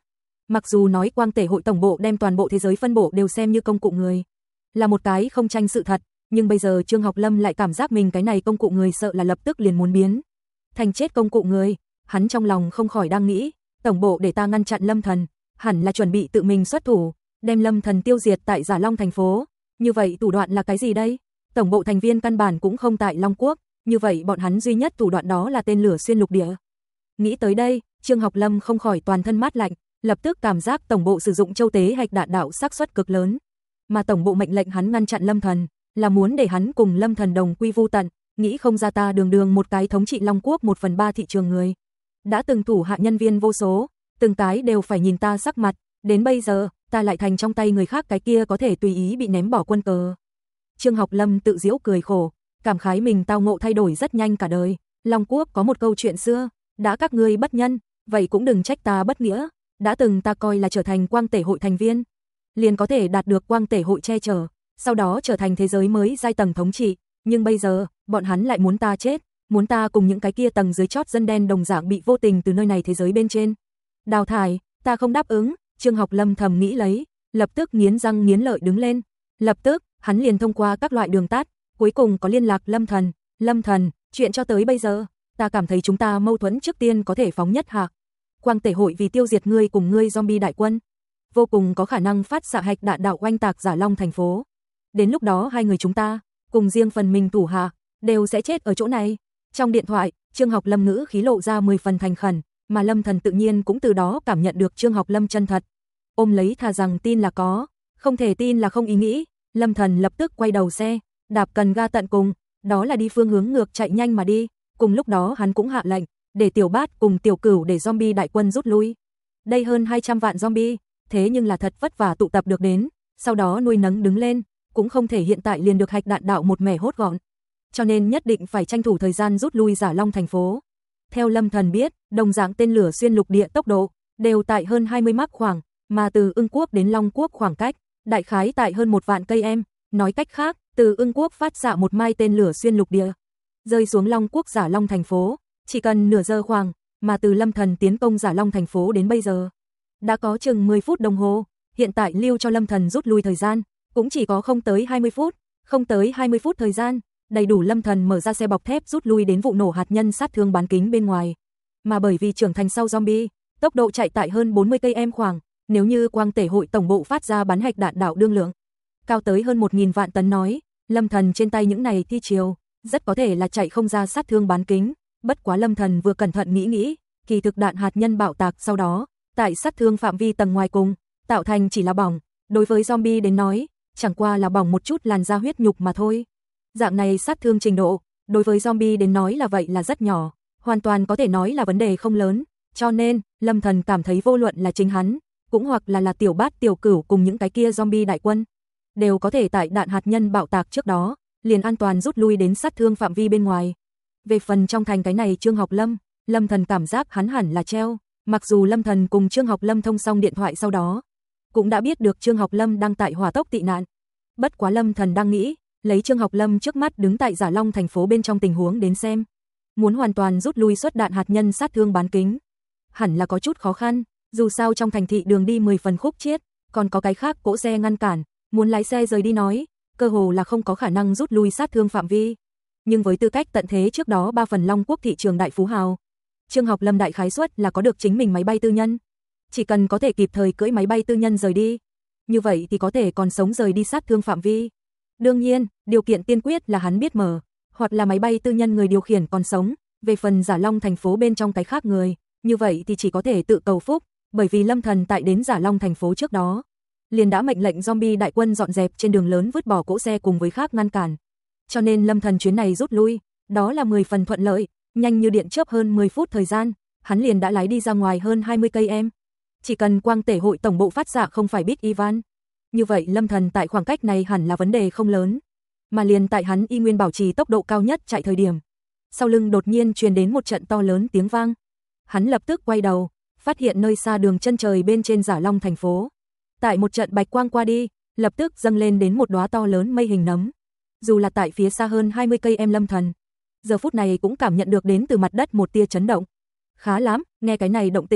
Mặc dù nói Quang Tể hội tổng bộ đem toàn bộ thế giới phân bổ đều xem như công cụ người, là một cái không tranh sự thật, nhưng bây giờ Trương Học Lâm lại cảm giác mình cái này công cụ người sợ là lập tức liền muốn biến thành chết công cụ người, hắn trong lòng không khỏi đang nghĩ, tổng bộ để ta ngăn chặn Lâm Thần, hẳn là chuẩn bị tự mình xuất thủ, đem Lâm Thần tiêu diệt tại Giả Long thành phố. Như vậy thủ đoạn là cái gì đây? Tổng bộ thành viên căn bản cũng không tại Long Quốc, như vậy bọn hắn duy nhất thủ đoạn đó là tên lửa xuyên lục địa. Nghĩ tới đây, Trương Học Lâm không khỏi toàn thân mát lạnh, lập tức cảm giác tổng bộ sử dụng châu tế hạch đạn đạo xác suất cực lớn, mà tổng bộ mệnh lệnh hắn ngăn chặn Lâm Thần, là muốn để hắn cùng Lâm Thần đồng quy vu tận, nghĩ không ra ta đường đường một cái thống trị Long Quốc một phần ba thị trường người, đã từng thủ hạ nhân viên vô số, từng cái đều phải nhìn ta sắc mặt, đến bây giờ, ta lại thành trong tay người khác cái kia có thể tùy ý bị ném bỏ quân cờ. Trương Học Lâm tự giễu cười khổ, cảm khái mình tao ngộ thay đổi rất nhanh cả đời, Long Quốc có một câu chuyện xưa, đã các ngươi bất nhân, vậy cũng đừng trách ta bất nghĩa, đã từng ta coi là trở thành Quang Tể hội thành viên, liền có thể đạt được Quang Tể hội che chở, sau đó trở thành thế giới mới giai tầng thống trị, nhưng bây giờ, bọn hắn lại muốn ta chết, muốn ta cùng những cái kia tầng dưới chót dân đen đồng dạng bị vô tình từ nơi này thế giới bên trên đào thải, ta không đáp ứng. Trương Học Lâm thầm nghĩ lấy, lập tức nghiến răng nghiến lợi đứng lên, lập tức, hắn liền thông qua các loại đường tắt, cuối cùng có liên lạc Lâm Thần, Lâm Thần, chuyện cho tới bây giờ, ta cảm thấy chúng ta mâu thuẫn trước tiên có thể phóng nhất hạ. Quang Tể hội vì tiêu diệt ngươi cùng ngươi zombie đại quân, vô cùng có khả năng phát xạ hạch đạn đạo oanh tạc Giả Long thành phố. Đến lúc đó hai người chúng ta, cùng riêng phần mình thủ hạ, đều sẽ chết ở chỗ này. Trong điện thoại, Trương Học Lâm ngữ khí lộ ra mười phần thành khẩn, mà Lâm Thần tự nhiên cũng từ đó cảm nhận được Trương Học Lâm chân thật. Ôm lấy thà rằng tin là có, không thể tin là không ý nghĩ, Lâm Thần lập tức quay đầu xe, đạp cần ga tận cùng, đó là đi phương hướng ngược chạy nhanh mà đi, cùng lúc đó hắn cũng hạ lệnh, để Tiểu Bát cùng Tiểu Cửu để zombie đại quân rút lui. Đây hơn hai trăm vạn zombie, thế nhưng là thật vất vả tụ tập được đến, sau đó nuôi nấng đứng lên, cũng không thể hiện tại liền được hạch đạn đạo một mẻ hốt gọn. Cho nên nhất định phải tranh thủ thời gian rút lui Giả Long thành phố. Theo Lâm Thần biết, đồng dạng tên lửa xuyên lục địa tốc độ đều tại hơn hai mươi mach khoảng, mà từ Ưng Quốc đến Long Quốc khoảng cách đại khái tại hơn một vạn cây em, nói cách khác, từ Ưng Quốc phát xạ một mai tên lửa xuyên lục địa, rơi xuống Long Quốc Giả Long thành phố, chỉ cần nửa giờ khoảng, mà từ Lâm Thần tiến công Giả Long thành phố đến bây giờ, đã có chừng mười phút đồng hồ, hiện tại lưu cho Lâm Thần rút lui thời gian, cũng chỉ có không tới hai mươi phút, không tới hai mươi phút thời gian, đầy đủ Lâm Thần mở ra xe bọc thép rút lui đến vụ nổ hạt nhân sát thương bán kính bên ngoài. Mà bởi vì trưởng thành sau zombie, tốc độ chạy tại hơn bốn mươi cây em khoảng, nếu như Quang Tể hội tổng bộ phát ra bắn hạch đạn đạo đương lượng cao tới hơn một nghìn vạn tấn nói, Lâm Thần trên tay những này thi chiều, rất có thể là chạy không ra sát thương bán kính, bất quá Lâm Thần vừa cẩn thận nghĩ nghĩ, kỳ thực đạn hạt nhân bạo tạc sau đó, tại sát thương phạm vi tầng ngoài cùng, tạo thành chỉ là bỏng, đối với zombie đến nói, chẳng qua là bỏng một chút làn da huyết nhục mà thôi. Dạng này sát thương trình độ, đối với zombie đến nói là vậy là rất nhỏ, hoàn toàn có thể nói là vấn đề không lớn, cho nên, Lâm Thần cảm thấy vô luận là chính hắn, cũng hoặc là là Tiểu Bát Tiểu Cửu cùng những cái kia zombie đại quân, đều có thể tại đạn hạt nhân bạo tạc trước đó, liền an toàn rút lui đến sát thương phạm vi bên ngoài. Về phần trong thành cái này Trương Học Lâm, Lâm Thần cảm giác hắn hẳn là treo, mặc dù Lâm Thần cùng Trương Học Lâm thông xong điện thoại sau đó, cũng đã biết được Trương Học Lâm đang tại hỏa tốc tị nạn. Bất quá Lâm Thần đang nghĩ, lấy Trương Học Lâm trước mắt đứng tại Giả Long thành phố bên trong tình huống đến xem, muốn hoàn toàn rút lui xuất đạn hạt nhân sát thương bán kính, hẳn là có chút khó khăn, dù sao trong thành thị đường đi mười phần khúc chiết, còn có cái khác cỗ xe ngăn cản, muốn lái xe rời đi nói, cơ hồ là không có khả năng rút lui sát thương phạm vi. Nhưng với tư cách tận thế trước đó ba phần Long Quốc thị trường đại phú hào, Trương Học Lâm đại khái suất là có được chính mình máy bay tư nhân, chỉ cần có thể kịp thời cưỡi máy bay tư nhân rời đi, như vậy thì có thể còn sống rời đi sát thương phạm vi. Đương nhiên, điều kiện tiên quyết là hắn biết mở, hoặc là máy bay tư nhân người điều khiển còn sống, về phần Giả Long thành phố bên trong cái khác người, như vậy thì chỉ có thể tự cầu phúc, bởi vì Lâm Thần tại đến Giả Long thành phố trước đó, liền đã mệnh lệnh zombie đại quân dọn dẹp trên đường lớn vứt bỏ cỗ xe cùng với khác ngăn cản. Cho nên Lâm Thần chuyến này rút lui, đó là mười phần thuận lợi, nhanh như điện chớp hơn mười phút thời gian, hắn liền đã lái đi ra ngoài hơn hai mươi cây em. Chỉ cần Quang Tể hội tổng bộ phát xạ không phải Big Ivan, như vậy Lâm Thần tại khoảng cách này hẳn là vấn đề không lớn, mà liền tại hắn y nguyên bảo trì tốc độ cao nhất chạy thời điểm, sau lưng đột nhiên truyền đến một trận to lớn tiếng vang. Hắn lập tức quay đầu, phát hiện nơi xa đường chân trời bên trên Giả Long thành phố, tại một trận bạch quang qua đi, lập tức dâng lên đến một đóa to lớn mây hình nấm. Dù là tại phía xa hơn hai mươi cây em Lâm Thần, giờ phút này cũng cảm nhận được đến từ mặt đất một tia chấn động. Khá lắm, nghe cái này động tĩnh,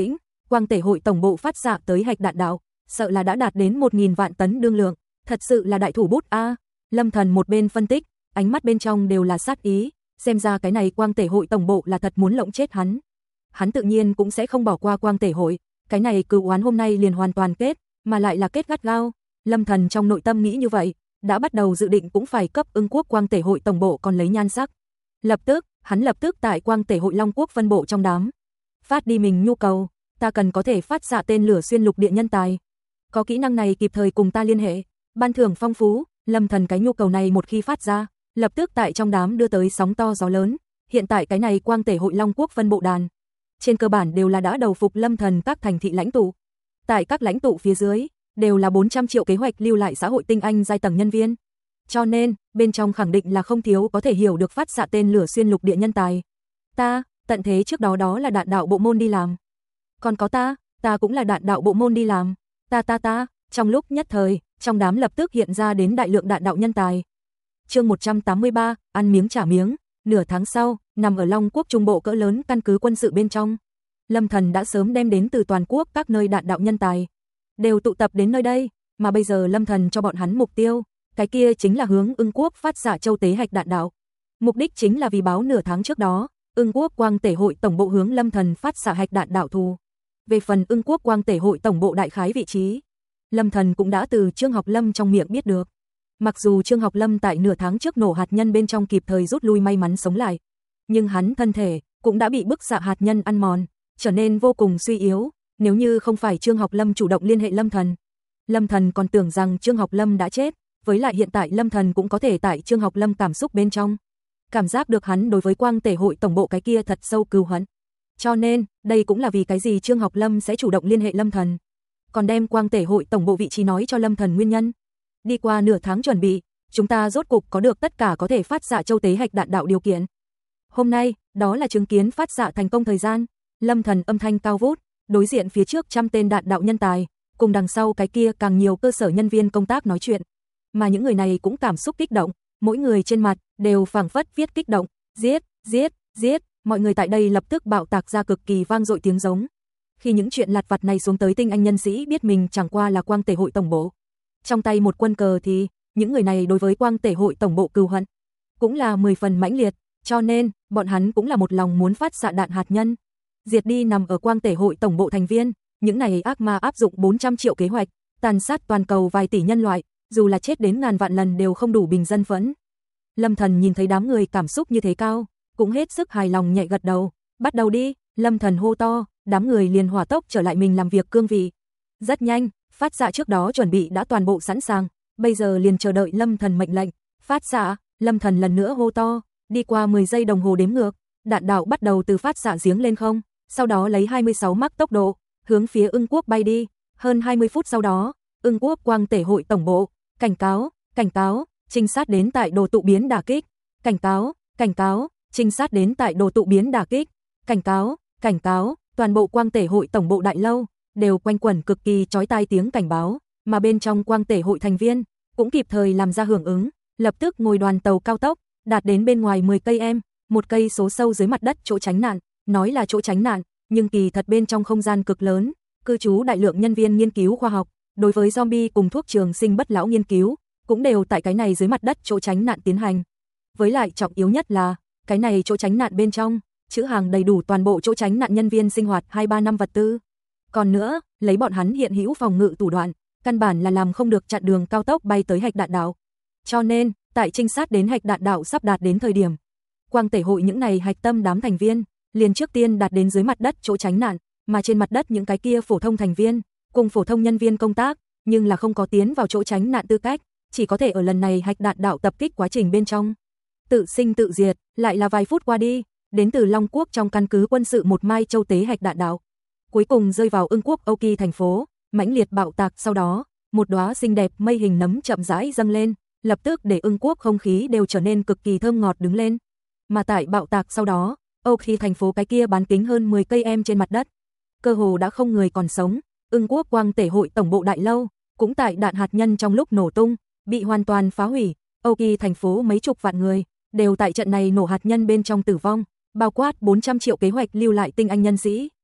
quang tể hội tổng bộ phát xạ tới hạch đạn đạo, sợ là đã đạt đến một nghìn vạn tấn đương lượng, thật sự là đại thủ bút a. Lâm Thần một bên phân tích, ánh mắt bên trong đều là sát ý, xem ra cái này quang tể hội tổng bộ là thật muốn lộng chết hắn. Hắn tự nhiên cũng sẽ không bỏ qua quang tể hội, cái này cừu oán hôm nay liền hoàn toàn kết, mà lại là kết gắt gao. Lâm Thần trong nội tâm nghĩ như vậy, đã bắt đầu dự định cũng phải cấp Ưng Quốc quang tể hội tổng bộ còn lấy nhan sắc. Lập tức, hắn lập tức tại quang tể hội Long Quốc phân bộ trong đám phát đi mình nhu cầu, ta cần có thể phát xạ tên lửa xuyên lục địa nhân tài. Có kỹ năng này kịp thời cùng ta liên hệ, ban thưởng phong phú. Lâm Thần cái nhu cầu này một khi phát ra, lập tức tại trong đám đưa tới sóng to gió lớn. Hiện tại cái này quang tể hội Long Quốc phân bộ đàn, trên cơ bản đều là đã đầu phục Lâm Thần các thành thị lãnh tụ. Tại các lãnh tụ phía dưới, đều là bốn trăm triệu kế hoạch lưu lại xã hội tinh anh giai tầng nhân viên. Cho nên, bên trong khẳng định là không thiếu có thể hiểu được phát xạ tên lửa xuyên lục địa nhân tài. Ta, tận thế trước đó đó là đạn đạo bộ môn đi làm. Còn có ta, ta cũng là đạn đạo bộ môn đi làm. Ta ta ta, trong lúc nhất thời, trong đám lập tức hiện ra đến đại lượng đạn đạo nhân tài. Chương một trăm tám mươi ba, ăn miếng trả miếng. Nửa tháng sau, nằm ở Long Quốc trung bộ cỡ lớn căn cứ quân sự bên trong, Lâm Thần đã sớm đem đến từ toàn quốc các nơi đạn đạo nhân tài đều tụ tập đến nơi đây, mà bây giờ Lâm Thần cho bọn hắn mục tiêu, cái kia chính là hướng Ưng Quốc phát xạ châu tế hạch đạn đạo. Mục đích chính là vì báo nửa tháng trước đó, Ưng Quốc quang tể hội tổng bộ hướng Lâm Thần phát xạ hạch đạn đạo thù. Về phần Ưng Quốc quang tể hội tổng bộ đại khái vị trí, Lâm Thần cũng đã từ Trương Học Lâm trong miệng biết được. Mặc dù Trương Học Lâm tại nửa tháng trước nổ hạt nhân bên trong kịp thời rút lui may mắn sống lại, nhưng hắn thân thể cũng đã bị bức xạ hạt nhân ăn mòn, trở nên vô cùng suy yếu. Nếu như không phải Trương Học Lâm chủ động liên hệ Lâm Thần, Lâm Thần còn tưởng rằng Trương Học Lâm đã chết, với lại hiện tại Lâm Thần cũng có thể tại Trương Học Lâm cảm xúc bên trong cảm giác được hắn đối với quang tể hội tổng bộ cái kia thật sâu cừu hận. Cho nên, đây cũng là vì cái gì Trương Học Lâm sẽ chủ động liên hệ Lâm Thần, còn đem quang tể hội tổng bộ vị trí nói cho Lâm Thần nguyên nhân. Đi qua nửa tháng chuẩn bị, chúng ta rốt cục có được tất cả có thể phát xạ châu tế hạch đạn đạo điều kiện. Hôm nay, đó là chứng kiến phát xạ thành công thời gian. Lâm Thần âm thanh cao vút, đối diện phía trước trăm tên đạn đạo nhân tài, cùng đằng sau cái kia càng nhiều cơ sở nhân viên công tác nói chuyện. Mà những người này cũng cảm xúc kích động, mỗi người trên mặt đều phảng phất viết kích động, giết, giết, giết, mọi người tại đây lập tức bạo tạc ra cực kỳ vang dội tiếng giống. Khi những chuyện lặt vặt này xuống tới tinh anh nhân sĩ biết mình chẳng qua là quang tể hội tổng bộ, trong tay một quân cờ thì, những người này đối với quang tể hội tổng bộ cừu hận cũng là mười phần mãnh liệt, cho nên, bọn hắn cũng là một lòng muốn phát xạ đạn hạt nhân, diệt đi nằm ở quang tể hội tổng bộ thành viên. Những này ác ma áp dụng bốn trăm triệu kế hoạch, tàn sát toàn cầu vài tỷ nhân loại, dù là chết đến ngàn vạn lần đều không đủ bình dân phẫn. Lâm Thần nhìn thấy đám người cảm xúc như thế cao, cũng hết sức hài lòng nhẹ gật đầu. Bắt đầu đi, Lâm Thần hô to, đám người liền hỏa tốc trở lại mình làm việc cương vị. Rất nhanh, phát xạ trước đó chuẩn bị đã toàn bộ sẵn sàng, bây giờ liền chờ đợi Lâm Thần mệnh lệnh. Phát xạ, Lâm Thần lần nữa hô to, đi qua mười giây đồng hồ đếm ngược, đạn đạo bắt đầu từ phát xạ giếng lên không, sau đó lấy hai mươi sáu mach tốc độ, hướng phía Ưng Quốc bay đi. Hơn hai mươi phút sau đó, Ưng Quốc quang tể hội tổng bộ, cảnh cáo, cảnh cáo, trinh sát đến tại đồ tụ biến đả kích, cảnh cáo, cảnh cáo, trinh sát đến tại đồ tụ biến đả kích, cảnh cáo, cảnh cáo, toàn bộ quang tể hội tổng bộ đại lâu đều quanh quẩn cực kỳ chói tai tiếng cảnh báo, mà bên trong quang tể hội thành viên cũng kịp thời làm ra hưởng ứng, lập tức ngồi đoàn tàu cao tốc, đạt đến bên ngoài mười cây em, một cây số sâu dưới mặt đất chỗ tránh nạn, nói là chỗ tránh nạn, nhưng kỳ thật bên trong không gian cực lớn, cư trú đại lượng nhân viên nghiên cứu khoa học, đối với zombie cùng thuốc trường sinh bất lão nghiên cứu, cũng đều tại cái này dưới mặt đất chỗ tránh nạn tiến hành. Với lại trọng yếu nhất là, cái này chỗ tránh nạn bên trong, trữ hàng đầy đủ toàn bộ chỗ tránh nạn nhân viên sinh hoạt hai ba năm vật tư. Còn nữa, lấy bọn hắn hiện hữu phòng ngự thủ đoạn, căn bản là làm không được chặn đường cao tốc bay tới hạch đạn đạo. Cho nên, tại trinh sát đến hạch đạn đạo sắp đạt đến thời điểm, quang tể hội những này hạch tâm đám thành viên, liền trước tiên đạt đến dưới mặt đất chỗ tránh nạn, mà trên mặt đất những cái kia phổ thông thành viên, cùng phổ thông nhân viên công tác, nhưng là không có tiến vào chỗ tránh nạn tư cách, chỉ có thể ở lần này hạch đạn đạo tập kích quá trình bên trong tự sinh tự diệt. Lại là vài phút qua đi, đến từ Long Quốc trong căn cứ quân sự một mai châu tế hạch đạn đạo, cuối cùng rơi vào Ưng Quốc Âu Kỳ thành phố, mãnh liệt bạo tạc sau đó, một đóa xinh đẹp mây hình nấm chậm rãi dâng lên, lập tức để Ưng Quốc không khí đều trở nên cực kỳ thơm ngọt đứng lên. Mà tại bạo tạc sau đó, Âu Kỳ thành phố cái kia bán kính hơn mười cây em trên mặt đất, cơ hồ đã không người còn sống. Ưng Quốc quang tể hội tổng bộ đại lâu, cũng tại đạn hạt nhân trong lúc nổ tung, bị hoàn toàn phá hủy. Âu Kỳ thành phố mấy chục vạn người, đều tại trận này nổ hạt nhân bên trong tử vong, bao quát bốn trăm triệu kế hoạch lưu lại tinh anh nhân sĩ.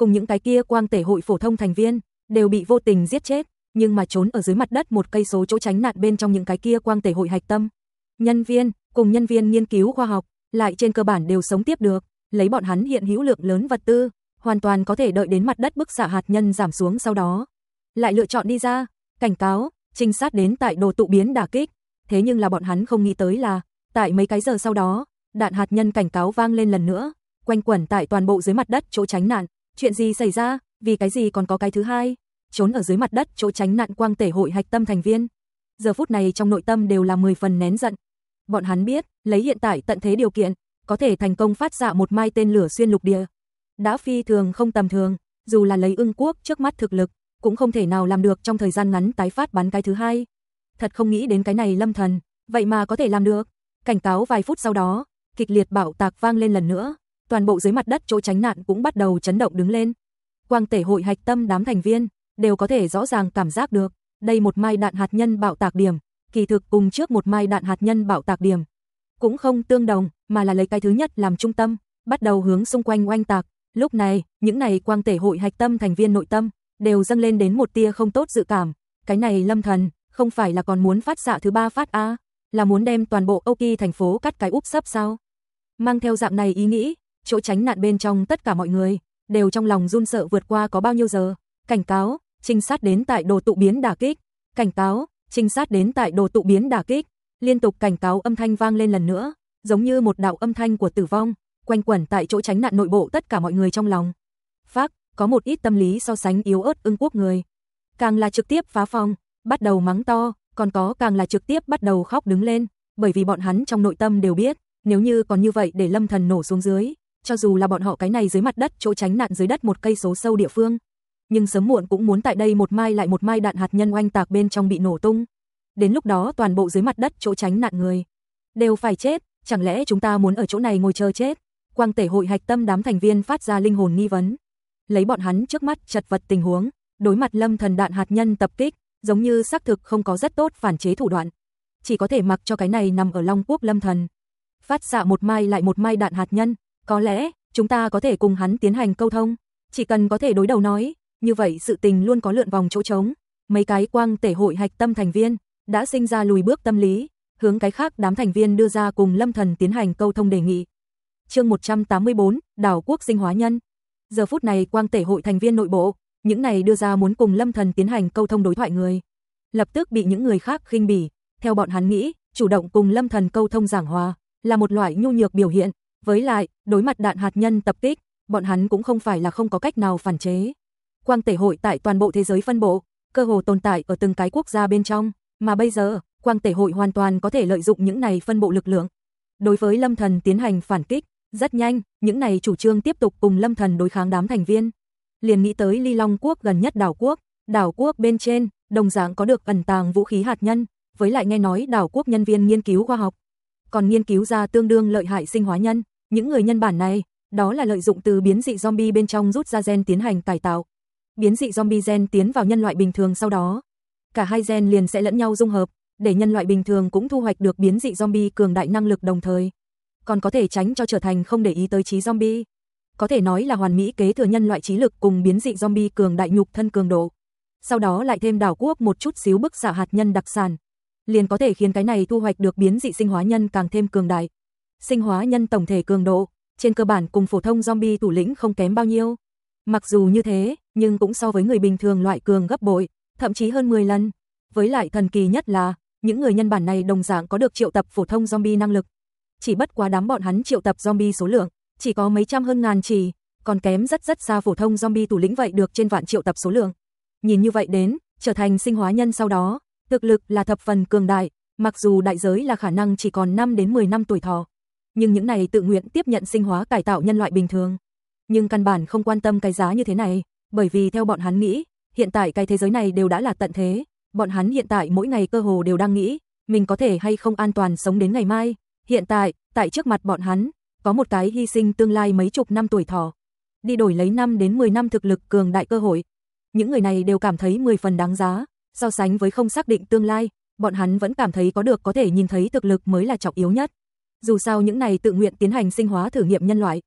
cùng những cái kia quang tể hội phổ thông thành viên, đều bị vô tình giết chết, nhưng mà trốn ở dưới mặt đất một cây số chỗ tránh nạn bên trong những cái kia quang tể hội hạch tâm. Nhân viên, cùng nhân viên nghiên cứu khoa học, lại trên cơ bản đều sống tiếp được, lấy bọn hắn hiện hữu lượng lớn vật tư, hoàn toàn có thể đợi đến mặt đất bức xạ hạt nhân giảm xuống sau đó. Lại lựa chọn đi ra, cảnh cáo, trinh sát đến tại đồ tụ biến đả kích, thế nhưng là bọn hắn không nghĩ tới là, tại mấy cái giờ sau đó, đạn hạt nhân cảnh cáo vang lên lần nữa, quanh quẩn tại toàn bộ dưới mặt đất chỗ tránh nạn, chuyện gì xảy ra, vì cái gì còn có cái thứ hai, trốn ở dưới mặt đất chỗ tránh nạn quang tể hội hạch tâm thành viên. Giờ phút này trong nội tâm đều là mười phần nén giận. Bọn hắn biết, lấy hiện tại tận thế điều kiện, có thể thành công phát xạ một mai tên lửa xuyên lục địa. Đã phi thường không tầm thường, dù là lấy Ưng quốc trước mắt thực lực, cũng không thể nào làm được trong thời gian ngắn tái phát bắn cái thứ hai. Thật không nghĩ đến cái này Lâm Thần, vậy mà có thể làm được. Cảnh cáo vài phút sau đó, kịch liệt bạo tạc vang lên lần nữa, toàn bộ dưới mặt đất chỗ tránh nạn cũng bắt đầu chấn động đứng lên. Quang tể hội hạch tâm đám thành viên đều có thể rõ ràng cảm giác được, đây một mai đạn hạt nhân bạo tạc điểm, kỳ thực cùng trước một mai đạn hạt nhân bạo tạc điểm cũng không tương đồng, mà là lấy cái thứ nhất làm trung tâm, bắt đầu hướng xung quanh oanh tạc. Lúc này, những này quang tể hội hạch tâm thành viên nội tâm đều dâng lên đến một tia không tốt dự cảm, cái này Lâm Thần không phải là còn muốn phát xạ thứ ba phát a, là muốn đem toàn bộ Âu Kỳ thành phố cắt cái úp sấp sao? Mang theo dạng này ý nghĩ, chỗ tránh nạn bên trong tất cả mọi người đều trong lòng run sợ vượt qua có bao nhiêu giờ. Cảnh cáo, trinh sát đến tại đồ tụ biến đả kích. Cảnh cáo, trinh sát đến tại đồ tụ biến đả kích. Liên tục cảnh cáo âm thanh vang lên lần nữa, giống như một đạo âm thanh của tử vong, quanh quẩn tại chỗ tránh nạn nội bộ tất cả mọi người trong lòng. Phác, có một ít tâm lý so sánh yếu ớt Ưng quốc người, càng là trực tiếp phá phòng, bắt đầu mắng to, còn có càng là trực tiếp bắt đầu khóc đứng lên, bởi vì bọn hắn trong nội tâm đều biết, nếu như còn như vậy để Lâm Thần nổ xuống dưới, cho dù là bọn họ cái này dưới mặt đất chỗ tránh nạn dưới đất một cây số sâu địa phương, nhưng sớm muộn cũng muốn tại đây một mai lại một mai đạn hạt nhân oanh tạc bên trong bị nổ tung. Đến lúc đó toàn bộ dưới mặt đất chỗ tránh nạn người đều phải chết, chẳng lẽ chúng ta muốn ở chỗ này ngồi chờ chết? Quang tể hội hạch tâm đám thành viên phát ra linh hồn nghi vấn. Lấy bọn hắn trước mắt chật vật tình huống, đối mặt Lâm Thần đạn hạt nhân tập kích, giống như xác thực không có rất tốt phản chế thủ đoạn, chỉ có thể mặc cho cái này nằm ở Long Quốc Lâm Thần phát xạ một mai lại một mai đạn hạt nhân, có lẽ chúng ta có thể cùng hắn tiến hành câu thông, chỉ cần có thể đối đầu nói, như vậy sự tình luôn có lượn vòng chỗ trống. Mấy cái quang tể hội hạch tâm thành viên đã sinh ra lùi bước tâm lý, hướng cái khác đám thành viên đưa ra cùng Lâm Thần tiến hành câu thông đề nghị. Chương một trăm tám mươi bốn, Đảo Quốc sinh hóa nhân. Giờ phút này quang tể hội thành viên nội bộ, những này đưa ra muốn cùng Lâm Thần tiến hành câu thông đối thoại người, lập tức bị những người khác khinh bỉ. Theo bọn hắn nghĩ, chủ động cùng Lâm Thần câu thông giảng hòa là một loại nhu nhược biểu hiện, với lại, đối mặt đạn hạt nhân tập kích, bọn hắn cũng không phải là không có cách nào phản chế. Quang tể hội tại toàn bộ thế giới phân bộ, cơ hồ tồn tại ở từng cái quốc gia bên trong, mà bây giờ, quang tể hội hoàn toàn có thể lợi dụng những này phân bộ lực lượng, đối với Lâm Thần tiến hành phản kích. Rất nhanh, những này chủ trương tiếp tục cùng Lâm Thần đối kháng đám thành viên, liền nghĩ tới Ly Long quốc gần nhất đảo quốc, đảo quốc bên trên, đồng dạng có được ẩn tàng vũ khí hạt nhân, với lại nghe nói đảo quốc nhân viên nghiên cứu khoa học, còn nghiên cứu ra tương đương lợi hại sinh hóa nhân, những người nhân bản này, đó là lợi dụng từ biến dị zombie bên trong rút ra gen tiến hành cải tạo. Biến dị zombie gen tiến vào nhân loại bình thường sau đó, cả hai gen liền sẽ lẫn nhau dung hợp, để nhân loại bình thường cũng thu hoạch được biến dị zombie cường đại năng lực đồng thời, còn có thể tránh cho trở thành không để ý tới trí zombie. Có thể nói là hoàn mỹ kế thừa nhân loại trí lực cùng biến dị zombie cường đại nhục thân cường độ. Sau đó lại thêm đảo quốc một chút xíu bức xạ hạt nhân đặc sản, liền có thể khiến cái này thu hoạch được biến dị sinh hóa nhân càng thêm cường đại. Sinh hóa nhân tổng thể cường độ, trên cơ bản cùng phổ thông zombie thủ lĩnh không kém bao nhiêu. Mặc dù như thế, nhưng cũng so với người bình thường loại cường gấp bội, thậm chí hơn mười lần. Với lại thần kỳ nhất là, những người nhân bản này đồng dạng có được triệu tập phổ thông zombie năng lực. Chỉ bất quá đám bọn hắn triệu tập zombie số lượng, chỉ có mấy trăm hơn ngàn chỉ, còn kém rất rất xa phổ thông zombie thủ lĩnh vậy được trên vạn triệu tập số lượng. Nhìn như vậy đến, trở thành sinh hóa nhân sau đó, thực lực là thập phần cường đại, mặc dù đại giới là khả năng chỉ còn năm đến mười năm tuổi thọ. Nhưng những này tự nguyện tiếp nhận sinh hóa cải tạo nhân loại bình thường, nhưng căn bản không quan tâm cái giá như thế này, bởi vì theo bọn hắn nghĩ, hiện tại cái thế giới này đều đã là tận thế, bọn hắn hiện tại mỗi ngày cơ hồ đều đang nghĩ, mình có thể hay không an toàn sống đến ngày mai. Hiện tại, tại trước mặt bọn hắn, có một cái hy sinh tương lai mấy chục năm tuổi thọ, đi đổi lấy năm đến mười năm thực lực cường đại cơ hội. Những người này đều cảm thấy mười phần đáng giá, so sánh với không xác định tương lai, bọn hắn vẫn cảm thấy có được có thể nhìn thấy thực lực mới là trọng yếu nhất. Dù sao những này tự nguyện tiến hành sinh hóa thử nghiệm nhân loại,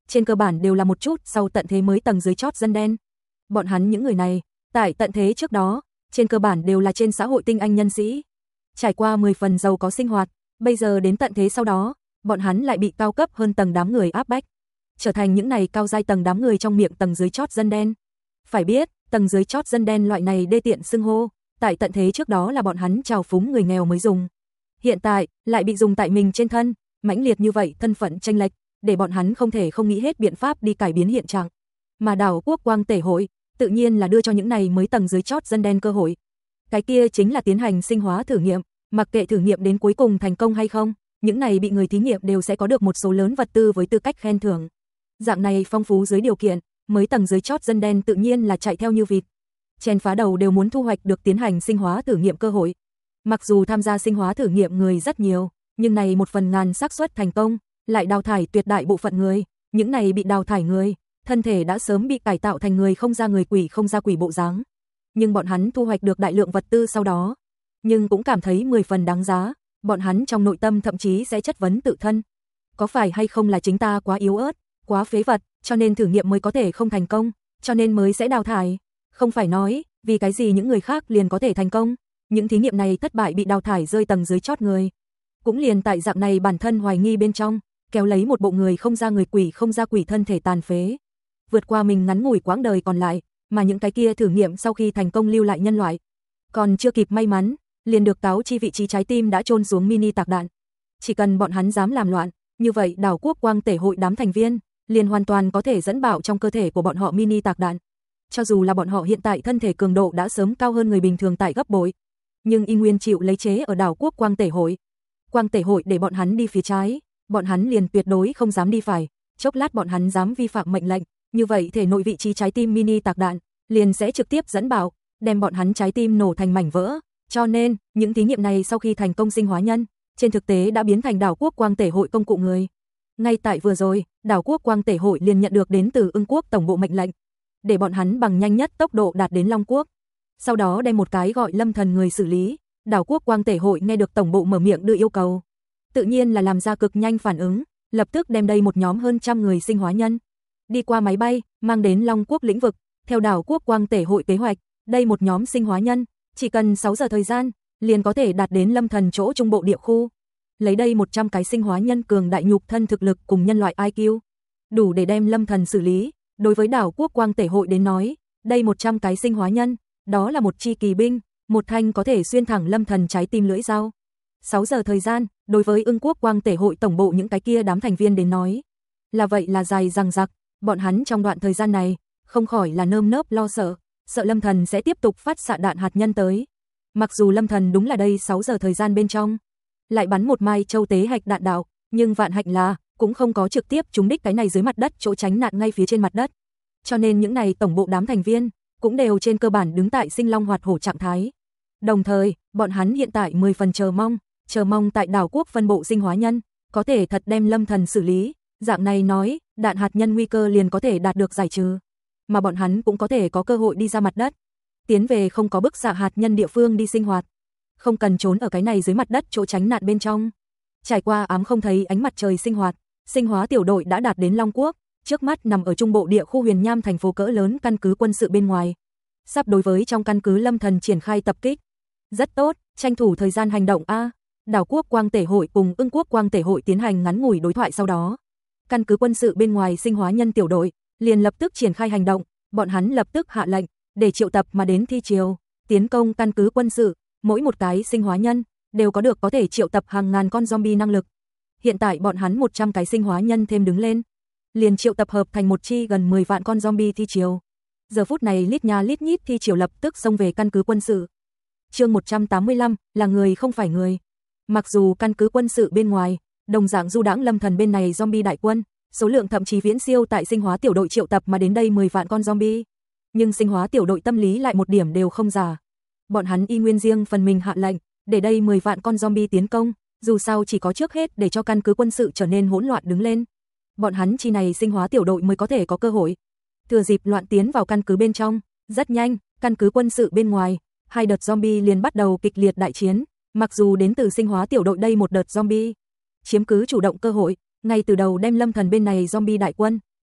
trên cơ bản đều là một chút sau tận thế mới tầng dưới chót dân đen. Bọn hắn những người này, tại tận thế trước đó, trên cơ bản đều là trên xã hội tinh anh nhân sĩ, trải qua mười phần giàu có sinh hoạt, bây giờ đến tận thế sau đó, bọn hắn lại bị cao cấp hơn tầng đám người áp bách, trở thành những này cao giai tầng đám người trong miệng tầng dưới chót dân đen. Phải biết, tầng dưới chót dân đen loại này đê tiện xưng hô, tại tận thế trước đó là bọn hắn trào phúng người nghèo mới dùng. Hiện tại, lại bị dùng tại mình trên thân, mãnh liệt như vậy thân phận chênh lệch, để bọn hắn không thể không nghĩ hết biện pháp đi cải biến hiện trạng. Mà đảo quốc quang tể hội, tự nhiên là đưa cho những này mới tầng dưới chót dân đen cơ hội. Cái kia chính là tiến hành sinh hóa thử nghiệm, mặc kệ thử nghiệm đến cuối cùng thành công hay không, những này bị người thí nghiệm đều sẽ có được một số lớn vật tư với tư cách khen thưởng. Dạng này phong phú dưới điều kiện, mới tầng dưới chót dân đen tự nhiên là chạy theo như vịt. Chen phá đầu đều muốn thu hoạch được tiến hành sinh hóa thử nghiệm cơ hội. Mặc dù tham gia sinh hóa thử nghiệm người rất nhiều, nhưng này một phần ngàn xác suất thành công, lại đào thải tuyệt đại bộ phận người, những này bị đào thải người, thân thể đã sớm bị cải tạo thành người không ra người quỷ không ra quỷ bộ dáng. Nhưng bọn hắn thu hoạch được đại lượng vật tư sau đó, nhưng cũng cảm thấy mười phần đáng giá, bọn hắn trong nội tâm thậm chí sẽ chất vấn tự thân. Có phải hay không là chính ta quá yếu ớt, quá phế vật, cho nên thử nghiệm mới có thể không thành công, cho nên mới sẽ đào thải. Không phải nói, vì cái gì những người khác liền có thể thành công, những thí nghiệm này thất bại bị đào thải rơi tầng dưới chót người. Cũng liền tại dạng này bản thân hoài nghi bên trong, kéo lấy một bộ người không ra người quỷ không ra quỷ thân thể tàn phế. Vượt qua mình ngắn ngủi quãng đời còn lại, mà những cái kia thử nghiệm sau khi thành công lưu lại nhân loại. Còn chưa kịp may mắn, liền được cáo chi vị trí trái tim đã chôn xuống mini tạc đạn. Chỉ cần bọn hắn dám làm loạn, như vậy đảo quốc quang tể hội đám thành viên, liền hoàn toàn có thể dẫn bạo trong cơ thể của bọn họ mini tạc đạn. Cho dù là bọn họ hiện tại thân thể cường độ đã sớm cao hơn người bình thường tại gấp bội, nhưng y nguyên chịu lấy chế ở đảo quốc quang tể hội. Quang tể hội để bọn hắn đi phía trái, bọn hắn liền tuyệt đối không dám đi phải, chốc lát bọn hắn dám vi phạm mệnh lệnh, như vậy thể nội vị trí trái tim mini tạc đạn liền sẽ trực tiếp dẫn bạo, đem bọn hắn trái tim nổ thành mảnh vỡ. Cho nên, những thí nghiệm này sau khi thành công sinh hóa nhân, trên thực tế đã biến thành đảo quốc quang tể hội công cụ người. Ngay tại vừa rồi, đảo quốc quang tể hội liền nhận được đến từ Ưng quốc tổng bộ mệnh lệnh, để bọn hắn bằng nhanh nhất tốc độ đạt đến Long quốc. Sau đó đem một cái gọi Lâm Thần người xử lý, đảo quốc quang tể hội nghe được tổng bộ mở miệng đưa yêu cầu, tự nhiên là làm ra cực nhanh phản ứng, lập tức đem đây một nhóm hơn trăm người sinh hóa nhân đi qua máy bay, mang đến Long quốc lĩnh vực. Theo đảo quốc quang tể hội kế hoạch, đây một nhóm sinh hóa nhân chỉ cần sáu giờ thời gian, liền có thể đạt đến Lâm Thần chỗ trung bộ địa khu. Lấy đây một trăm cái sinh hóa nhân cường đại nhục thân thực lực cùng nhân loại i kiu, đủ để đem Lâm Thần xử lý. Đối với đảo quốc quang tể hội đến nói, đây một trăm cái sinh hóa nhân, đó là một chi kỳ binh, một thanh có thể xuyên thẳng Lâm Thần trái tim lưỡi dao. sáu giờ thời gian, đối với Ưng quốc quang tể hội tổng bộ những cái kia đám thành viên đến nói, là vậy là dài dằng dặc, bọn hắn trong đoạn thời gian này, không khỏi là nơm nớp lo sợ, sợ Lâm Thần sẽ tiếp tục phát xạ đạn hạt nhân tới. Mặc dù Lâm Thần đúng là đây sáu giờ thời gian bên trong, lại bắn một mai châu tế hạch đạn đạo, nhưng vạn hạnh là, cũng không có trực tiếp trúng đích cái này dưới mặt đất chỗ tránh nạn ngay phía trên mặt đất. Cho nên những này tổng bộ đám thành viên, cũng đều trên cơ bản đứng tại sinh long hoạt hổ trạng thái. Đồng thời, bọn hắn hiện tại mười phần chờ mong, chờ mong tại đảo quốc phân bộ sinh hóa nhân, có thể thật đem Lâm Thần xử lý, dạng này nói, đạn hạt nhân nguy cơ liền có thể đạt được giải trừ, mà bọn hắn cũng có thể có cơ hội đi ra mặt đất, tiến về không có bức xạ hạt nhân địa phương đi sinh hoạt, không cần trốn ở cái này dưới mặt đất chỗ tránh nạn bên trong. Trải qua ám không thấy ánh mặt trời sinh hoạt, sinh hóa tiểu đội đã đạt đến Long quốc, trước mắt nằm ở trung bộ địa khu Huyền Nham thành phố cỡ lớn căn cứ quân sự bên ngoài. Sắp đối với trong căn cứ Lâm Thần triển khai tập kích. Rất tốt, tranh thủ thời gian hành động a. Đảo quốc quang tể hội cùng Ưng quốc quang tể hội tiến hành ngắn ngủi đối thoại sau đó, căn cứ quân sự bên ngoài sinh hóa nhân tiểu đội liền lập tức triển khai hành động, bọn hắn lập tức hạ lệnh để triệu tập mà đến thi triều, tiến công căn cứ quân sự, mỗi một cái sinh hóa nhân đều có được có thể triệu tập hàng ngàn con zombie năng lực. Hiện tại bọn hắn một trăm cái sinh hóa nhân thêm đứng lên, liền triệu tập hợp thành một chi gần mười vạn con zombie thi triều. Giờ phút này lít nha lít nhít thi triều lập tức xông về căn cứ quân sự. Chương một trăm tám mươi lăm, là người không phải người. Mặc dù căn cứ quân sự bên ngoài, đồng dạng du đãng Lâm Thần bên này zombie đại quân, số lượng thậm chí viễn siêu tại sinh hóa tiểu đội triệu tập mà đến đây mười vạn con zombie, nhưng sinh hóa tiểu đội tâm lý lại một điểm đều không giả. Bọn hắn y nguyên riêng phần mình hạ lệnh, để đây mười vạn con zombie tiến công, dù sao chỉ có trước hết để cho căn cứ quân sự trở nên hỗn loạn đứng lên. Bọn hắn chi này sinh hóa tiểu đội mới có thể có cơ hội thừa dịp loạn tiến vào căn cứ bên trong. Rất nhanh, căn cứ quân sự bên ngoài, hai đợt zombie liền bắt đầu kịch liệt đại chiến. Mặc dù đến từ sinh hóa tiểu đội đây một đợt zombie chiếm cứ chủ động cơ hội, ngay từ đầu đem Lâm Thần bên này zombie đại quân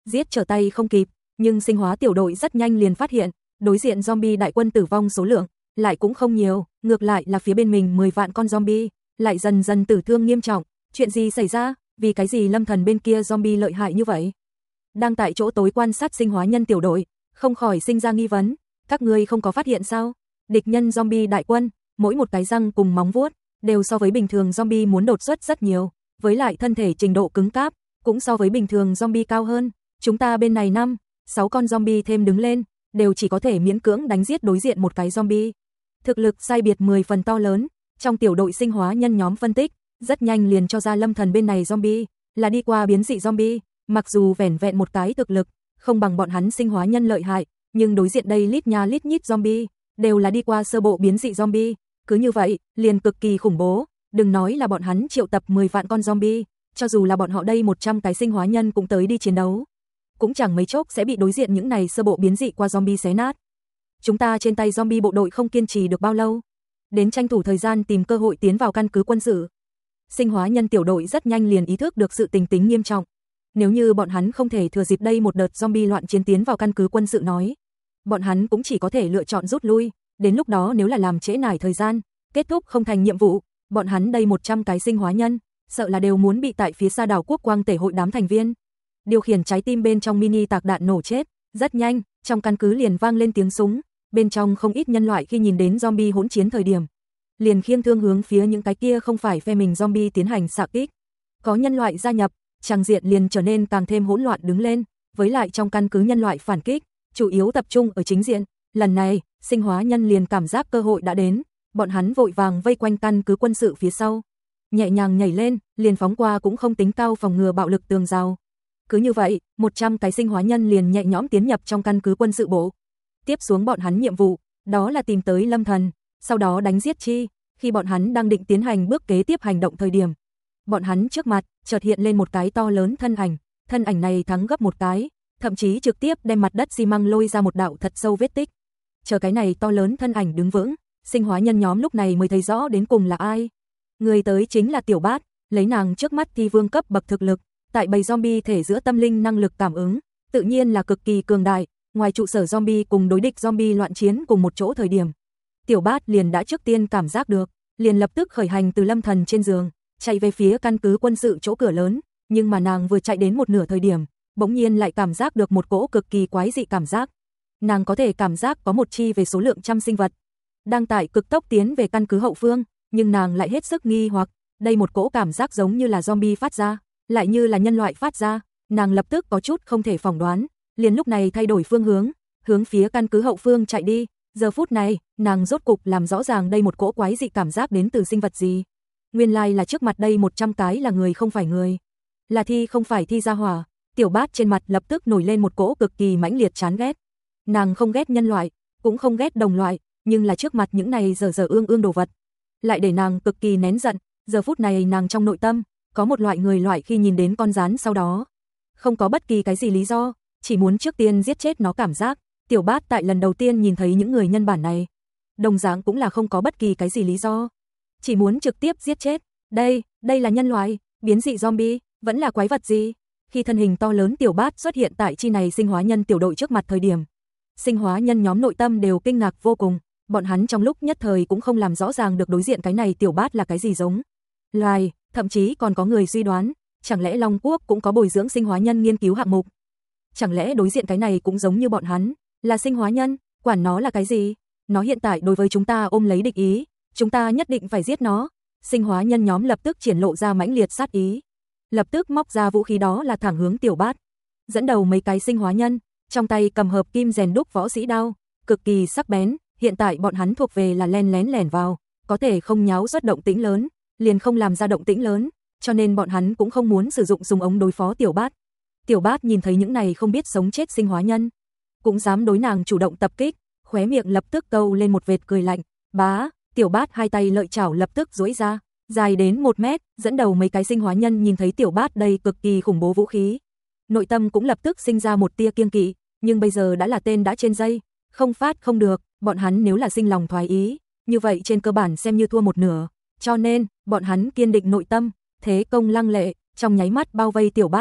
giết trở tay không kịp, nhưng sinh hóa tiểu đội rất nhanh liền phát hiện, đối diện zombie đại quân tử vong số lượng lại cũng không nhiều, ngược lại là phía bên mình mười vạn con zombie lại dần dần tử thương nghiêm trọng. Chuyện gì xảy ra? Vì cái gì Lâm Thần bên kia zombie lợi hại như vậy? Đang tại chỗ tối quan sát sinh hóa nhân tiểu đội, không khỏi sinh ra nghi vấn, các ngươi không có phát hiện sao? Địch nhân zombie đại quân, mỗi một cái răng cùng móng vuốt đều so với bình thường zombie muốn đột xuất rất nhiều, với lại thân thể trình độ cứng cáp cũng so với bình thường zombie cao hơn. Chúng ta bên này năm, sáu con zombie thêm đứng lên, đều chỉ có thể miễn cưỡng đánh giết đối diện một cái zombie. Thực lực sai biệt mười phần to lớn, trong tiểu đội sinh hóa nhân nhóm phân tích, rất nhanh liền cho ra Lâm Thần bên này zombie là đi qua biến dị zombie, mặc dù vẻn vẹn một cái thực lực không bằng bọn hắn sinh hóa nhân lợi hại, nhưng đối diện đây lít nha lít nhít zombie đều là đi qua sơ bộ biến dị zombie, cứ như vậy, liền cực kỳ khủng bố, đừng nói là bọn hắn triệu tập mười vạn con zombie, cho dù là bọn họ đây một trăm cái sinh hóa nhân cũng tới đi chiến đấu, cũng chẳng mấy chốc sẽ bị đối diện những này sơ bộ biến dị qua zombie xé nát. Chúng ta trên tay zombie bộ đội không kiên trì được bao lâu, đến tranh thủ thời gian tìm cơ hội tiến vào căn cứ quân sự. Sinh hóa nhân tiểu đội rất nhanh liền ý thức được sự tình tính nghiêm trọng. Nếu như bọn hắn không thể thừa dịp đây một đợt zombie loạn chiến tiến vào căn cứ quân sự nói, bọn hắn cũng chỉ có thể lựa chọn rút lui, đến lúc đó nếu là làm trễ nải thời gian, kết thúc không thành nhiệm vụ, bọn hắn đây một trăm cái sinh hóa nhân, sợ là đều muốn bị tại phía xa đảo quốc quang tể hội đám thành viên điều khiển trái tim bên trong mini tạc đạn nổ chết. Rất nhanh, trong căn cứ liền vang lên tiếng súng, bên trong không ít nhân loại khi nhìn đến zombie hỗn chiến thời điểm, liền khiêng thương hướng phía những cái kia không phải phe mình zombie tiến hành xạ kích. Có nhân loại gia nhập, tràng diện liền trở nên càng thêm hỗn loạn đứng lên, với lại trong căn cứ nhân loại phản kích, chủ yếu tập trung ở chính diện. Lần này, sinh hóa nhân liền cảm giác cơ hội đã đến, bọn hắn vội vàng vây quanh căn cứ quân sự phía sau, nhẹ nhàng nhảy lên, liền phóng qua cũng không tính cao phòng ngừa bạo lực tường rào. Cứ như vậy, một trăm cái sinh hóa nhân liền nhẹ nhõm tiến nhập trong căn cứ quân sự bộ. Tiếp xuống bọn hắn nhiệm vụ, đó là tìm tới Lâm Thần, sau đó đánh giết chi. Khi bọn hắn đang định tiến hành bước kế tiếp hành động thời điểm, bọn hắn trước mặt chợt hiện lên một cái to lớn thân ảnh, thân ảnh này thắng gấp một cái, thậm chí trực tiếp đem mặt đất xi măng lôi ra một đạo thật sâu vết tích. Chờ cái này to lớn thân ảnh đứng vững, sinh hóa nhân nhóm lúc này mới thấy rõ đến cùng là ai. Người tới chính là Tiểu Bát, lấy nàng trước mắt thi vương cấp bậc thực lực, tại bầy zombie thể giữa tâm linh năng lực cảm ứng, tự nhiên là cực kỳ cường đại, ngoài trụ sở zombie cùng đối địch zombie loạn chiến cùng một chỗ thời điểm, Tiểu Bát liền đã trước tiên cảm giác được, liền lập tức khởi hành từ Lâm Thần trên giường, chạy về phía căn cứ quân sự chỗ cửa lớn, nhưng mà nàng vừa chạy đến một nửa thời điểm, bỗng nhiên lại cảm giác được một cỗ cực kỳ quái dị cảm giác. Nàng có thể cảm giác có một chi về số lượng trăm sinh vật đang tại cực tốc tiến về căn cứ hậu phương, nhưng nàng lại hết sức nghi hoặc, đây một cỗ cảm giác giống như là zombie phát ra, lại như là nhân loại phát ra, nàng lập tức có chút không thể phỏng đoán, liền lúc này thay đổi phương hướng, hướng phía căn cứ hậu phương chạy đi. Giờ phút này, nàng rốt cục làm rõ ràng đây một cỗ quái dị cảm giác đến từ sinh vật gì. Nguyên lai like là trước mặt đây một trăm cái là người không phải người, là thi không phải thi gia hỏa. Tiểu Bát trên mặt lập tức nổi lên một cỗ cực kỳ mãnh liệt chán ghét. Nàng không ghét nhân loại, cũng không ghét đồng loại, nhưng là trước mặt những này dở dở ương ương đồ vật, lại để nàng cực kỳ nén giận. Giờ phút này nàng trong nội tâm có một loại người loại khi nhìn đến con rắn sau đó, không có bất kỳ cái gì lý do, chỉ muốn trước tiên giết chết nó cảm giác. Tiểu Bát tại lần đầu tiên nhìn thấy những người nhân bản này, đồng dạng cũng là không có bất kỳ cái gì lý do, chỉ muốn trực tiếp giết chết. Đây, đây là nhân loại, biến dị zombie, vẫn là quái vật gì? Khi thân hình to lớn Tiểu Bát xuất hiện tại chi này sinh hóa nhân tiểu đội trước mặt thời điểm, sinh hóa nhân nhóm nội tâm đều kinh ngạc vô cùng, bọn hắn trong lúc nhất thời cũng không làm rõ ràng được đối diện cái này Tiểu Bát là cái gì giống loài, thậm chí còn có người suy đoán, chẳng lẽ Long Quốc cũng có bồi dưỡng sinh hóa nhân nghiên cứu hạng mục? Chẳng lẽ đối diện cái này cũng giống như bọn hắn, là sinh hóa nhân, quản nó là cái gì? Nó hiện tại đối với chúng ta ôm lấy địch ý, chúng ta nhất định phải giết nó. Sinh hóa nhân nhóm lập tức triển lộ ra mãnh liệt sát ý, lập tức móc ra vũ khí đó là thẳng hướng Tiểu Bát, dẫn đầu mấy cái sinh hóa nhân, trong tay cầm hợp kim rèn đúc võ sĩ đao, cực kỳ sắc bén. Hiện tại bọn hắn thuộc về là len lén lẻn vào, có thể không nháo xuất động tĩnh lớn, liền không làm ra động tĩnh lớn, cho nên bọn hắn cũng không muốn sử dụng súng ống đối phó Tiểu Bát. Tiểu Bát nhìn thấy những này không biết sống chết sinh hóa nhân, cũng dám đối nàng chủ động tập kích, khóe miệng lập tức câu lên một vệt cười lạnh. Bá, Tiểu Bát hai tay lợi chảo lập tức duỗi ra, dài đến một mét, dẫn đầu mấy cái sinh hóa nhân nhìn thấy Tiểu Bát đây cực kỳ khủng bố vũ khí, nội tâm cũng lập tức sinh ra một tia kiêng kỵ, nhưng bây giờ đã là tên đã trên dây, không phát không được, bọn hắn nếu là sinh lòng thoái ý, như vậy trên cơ bản xem như thua một nửa, cho nên bọn hắn kiên định nội tâm, thế công lăng lệ, trong nháy mắt bao vây Tiểu Bát.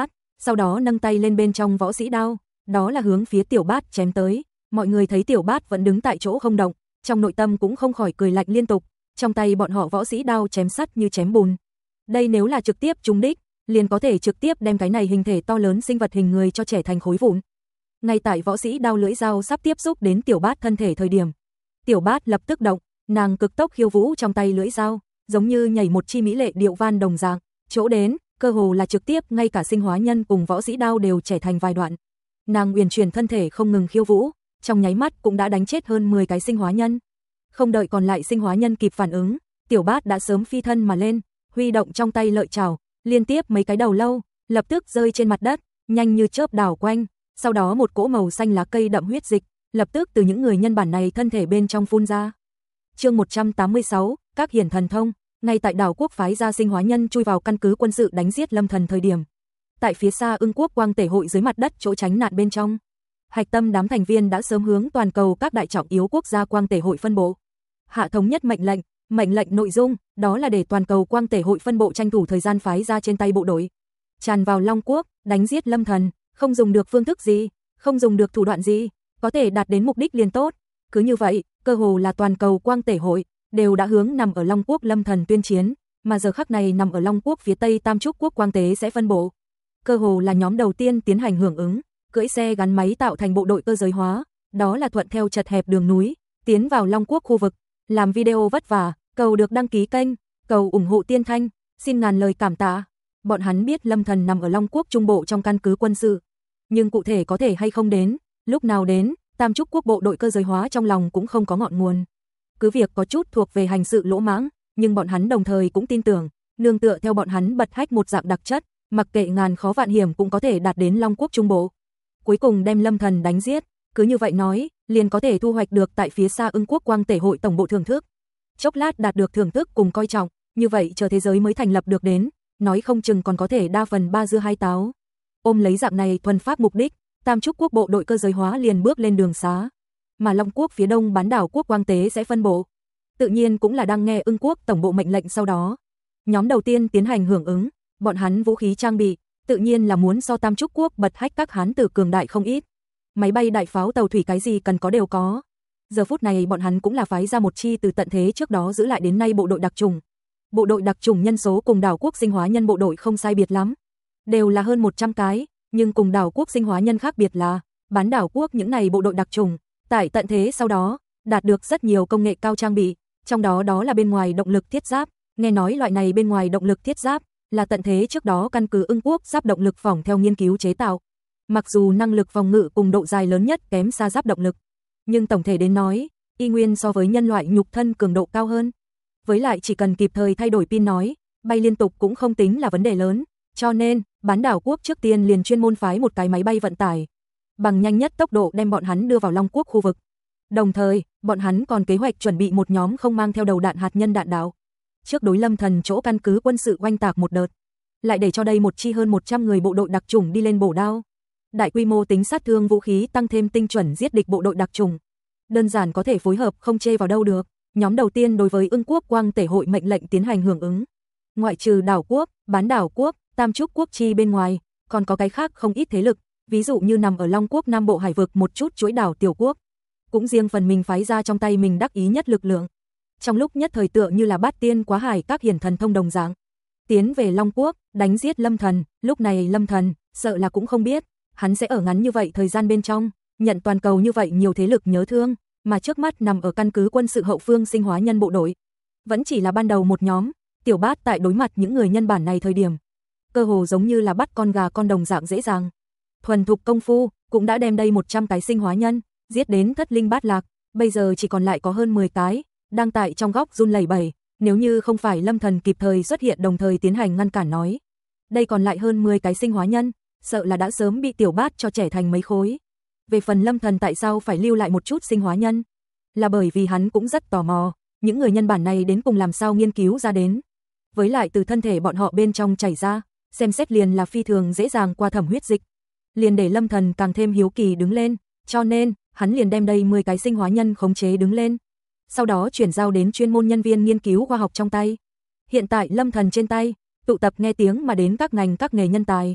sau đó nâng tay lên bên trong võ sĩ đao, đó là hướng phía Tiểu Bát chém tới. Mọi người thấy Tiểu Bát vẫn đứng tại chỗ không động, trong nội tâm cũng không khỏi cười lạnh liên tục, trong tay bọn họ võ sĩ đao chém sắt như chém bùn. Đây nếu là trực tiếp trúng đích, liền có thể trực tiếp đem cái này hình thể to lớn sinh vật hình người cho trẻ thành khối vụn. Ngay tại võ sĩ đao lưỡi dao sắp tiếp xúc đến Tiểu Bát thân thể thời điểm, Tiểu Bát lập tức động, nàng cực tốc khiêu vũ trong tay lưỡi dao, giống như nhảy một chi mỹ lệ điệu van đồng dạng, chỗ đến, cơ hồ là trực tiếp ngay cả sinh hóa nhân cùng võ sĩ đao đều chẻ thành vài đoạn. Nàng uyển chuyển thân thể không ngừng khiêu vũ, trong nháy mắt cũng đã đánh chết hơn mười cái sinh hóa nhân. Không đợi còn lại sinh hóa nhân kịp phản ứng, Tiểu Bát đã sớm phi thân mà lên, huy động trong tay lợi chảo, liên tiếp mấy cái đầu lâu, lập tức rơi trên mặt đất, nhanh như chớp đảo quanh, sau đó một cỗ màu xanh lá cây đậm huyết dịch, lập tức từ những người nhân bản này thân thể bên trong phun ra. Chương một trăm tám mươi sáu, các hiển thần thông, ngay tại đảo quốc phái ra sinh hóa nhân chui vào căn cứ quân sự đánh giết Lâm Thần thời điểm. Tại phía xa Ưng Quốc Quang Tể hội dưới mặt đất chỗ tránh nạn bên trong, hạch tâm đám thành viên đã sớm hướng toàn cầu các đại trọng yếu quốc gia Quang Tể hội phân bộ. Hạ thống nhất mệnh lệnh, mệnh lệnh nội dung, đó là để toàn cầu Quang Tể hội phân bộ tranh thủ thời gian phái ra trên tay bộ đội, tràn vào Long Quốc, đánh giết Lâm Thần, không dùng được phương thức gì, không dùng được thủ đoạn gì, có thể đạt đến mục đích liền tốt. Cứ như vậy, cơ hồ là toàn cầu Quang Tể hội đều đã hướng nằm ở Long Quốc Lâm Thần tuyên chiến, mà giờ khắc này nằm ở Long Quốc phía Tây Tam Trúc Quốc Quang Tế sẽ phân bộ. Cơ hồ là nhóm đầu tiên tiến hành hưởng ứng, cưỡi xe gắn máy tạo thành bộ đội cơ giới hóa, đó là thuận theo chật hẹp đường núi, tiến vào Long Quốc khu vực, làm video vất vả, cầu được đăng ký kênh, cầu ủng hộ Tiên Thanh, xin ngàn lời cảm tạ. Bọn hắn biết Lâm Thần nằm ở Long Quốc trung bộ trong căn cứ quân sự, nhưng cụ thể có thể hay không đến, lúc nào đến, Tam Trúc Quốc bộ đội cơ giới hóa trong lòng cũng không có ngọn nguồn. Cứ việc có chút thuộc về hành sự lỗ mãng, nhưng bọn hắn đồng thời cũng tin tưởng, nương tựa theo bọn hắn bật hách một dạng đặc chất, mặc kệ ngàn khó vạn hiểm cũng có thể đạt đến Long Quốc trung bộ. Cuối cùng đem Lâm Thần đánh giết, cứ như vậy nói, liền có thể thu hoạch được tại phía xa Ưng Quốc Quang Tể hội tổng bộ thưởng thức. Chốc lát đạt được thưởng thức cùng coi trọng, như vậy chờ thế giới mới thành lập được đến, nói không chừng còn có thể đa phần ba dưa hai táo. Ôm lấy dạng này thuần phát mục đích, Tam Trúc Quốc bộ đội cơ giới hóa liền bước lên đường xá. Mà Long Quốc phía đông bán đảo Quốc Quang Tế sẽ phân bộ. Tự nhiên cũng là đang nghe Ưng Quốc tổng bộ mệnh lệnh sau đó. Nhóm đầu tiên tiến hành hưởng ứng, bọn hắn vũ khí trang bị, tự nhiên là muốn so Tam Trúc Quốc bật hách các hán tử cường đại không ít. Máy bay đại pháo tàu thủy cái gì cần có đều có. Giờ phút này bọn hắn cũng là phái ra một chi từ tận thế trước đó giữ lại đến nay bộ đội đặc chủng. Bộ đội đặc chủng nhân số cùng đảo quốc sinh hóa nhân bộ đội không sai biệt lắm, đều là hơn một trăm cái, nhưng cùng đảo quốc sinh hóa nhân khác biệt là, bán đảo quốc những này bộ đội đặc chủng, tại tận thế sau đó, đạt được rất nhiều công nghệ cao trang bị, trong đó đó là bên ngoài động lực thiết giáp, nghe nói loại này bên ngoài động lực thiết giáp là tận thế trước đó căn cứ Ưng Quốc giáp động lực phỏng theo nghiên cứu chế tạo. Mặc dù năng lực phòng ngự cùng độ dài lớn nhất kém xa giáp động lực, nhưng tổng thể đến nói, y nguyên so với nhân loại nhục thân cường độ cao hơn. Với lại chỉ cần kịp thời thay đổi pin nói, bay liên tục cũng không tính là vấn đề lớn, cho nên, bán đảo quốc trước tiên liền chuyên môn phái một cái máy bay vận tải, bằng nhanh nhất tốc độ đem bọn hắn đưa vào Long Quốc khu vực. Đồng thời, bọn hắn còn kế hoạch chuẩn bị một nhóm không mang theo đầu đạn hạt nhân đạn đạo, trước đối Lâm Thần chỗ căn cứ quân sự oanh tạc một đợt, lại để cho đây một chi hơn một trăm người bộ đội đặc chủng đi lên bổ đao. Đại quy mô tính sát thương vũ khí tăng thêm tinh chuẩn giết địch bộ đội đặc chủng, đơn giản có thể phối hợp không chê vào đâu được. Nhóm đầu tiên đối với Ưng Quốc Quang Tể hội mệnh lệnh tiến hành hưởng ứng. Ngoại trừ đảo quốc, bán đảo quốc, Tam Trúc Quốc chi bên ngoài, còn có cái khác không ít thế lực, ví dụ như nằm ở Long Quốc Nam Bộ hải vực một chút chuỗi đảo tiểu quốc, cũng riêng phần mình phái ra trong tay mình đắc ý nhất lực lượng. Trong lúc nhất thời tựa như là bát tiên quá hải các hiển thần thông đồng dạng, tiến về Long Quốc, đánh giết Lâm Thần. Lúc này Lâm Thần, sợ là cũng không biết, hắn sẽ ở ngắn như vậy thời gian bên trong, nhận toàn cầu như vậy nhiều thế lực nhớ thương, mà trước mắt nằm ở căn cứ quân sự hậu phương sinh hóa nhân bộ đội. Vẫn chỉ là ban đầu một nhóm, Tiểu Bát tại đối mặt những người nhân bản này thời điểm, cơ hồ giống như là bắt con gà con đồng dạng dễ dàng. Thuần thục công phu, cũng đã đem đây một trăm cái sinh hóa nhân, giết đến thất linh bát lạc, bây giờ chỉ còn lại có hơn mười cái, đang tại trong góc run lẩy bẩy, nếu như không phải Lâm Thần kịp thời xuất hiện đồng thời tiến hành ngăn cản nói. Đây còn lại hơn mười cái sinh hóa nhân, sợ là đã sớm bị Tiểu Bát cho trẻ thành mấy khối. Về phần Lâm Thần tại sao phải lưu lại một chút sinh hóa nhân, là bởi vì hắn cũng rất tò mò, những người nhân bản này đến cùng làm sao nghiên cứu ra đến. Với lại từ thân thể bọn họ bên trong chảy ra, xem xét liền là phi thường dễ dàng qua thẩm huyết dịch. Liền để Lâm Thần càng thêm hiếu kỳ đứng lên, cho nên, hắn liền đem đây mười cái sinh hóa nhân khống chế đứng lên. Sau đó chuyển giao đến chuyên môn nhân viên nghiên cứu khoa học trong tay. Hiện tại Lâm Thần trên tay, tụ tập nghe tiếng mà đến các ngành các nghề nhân tài.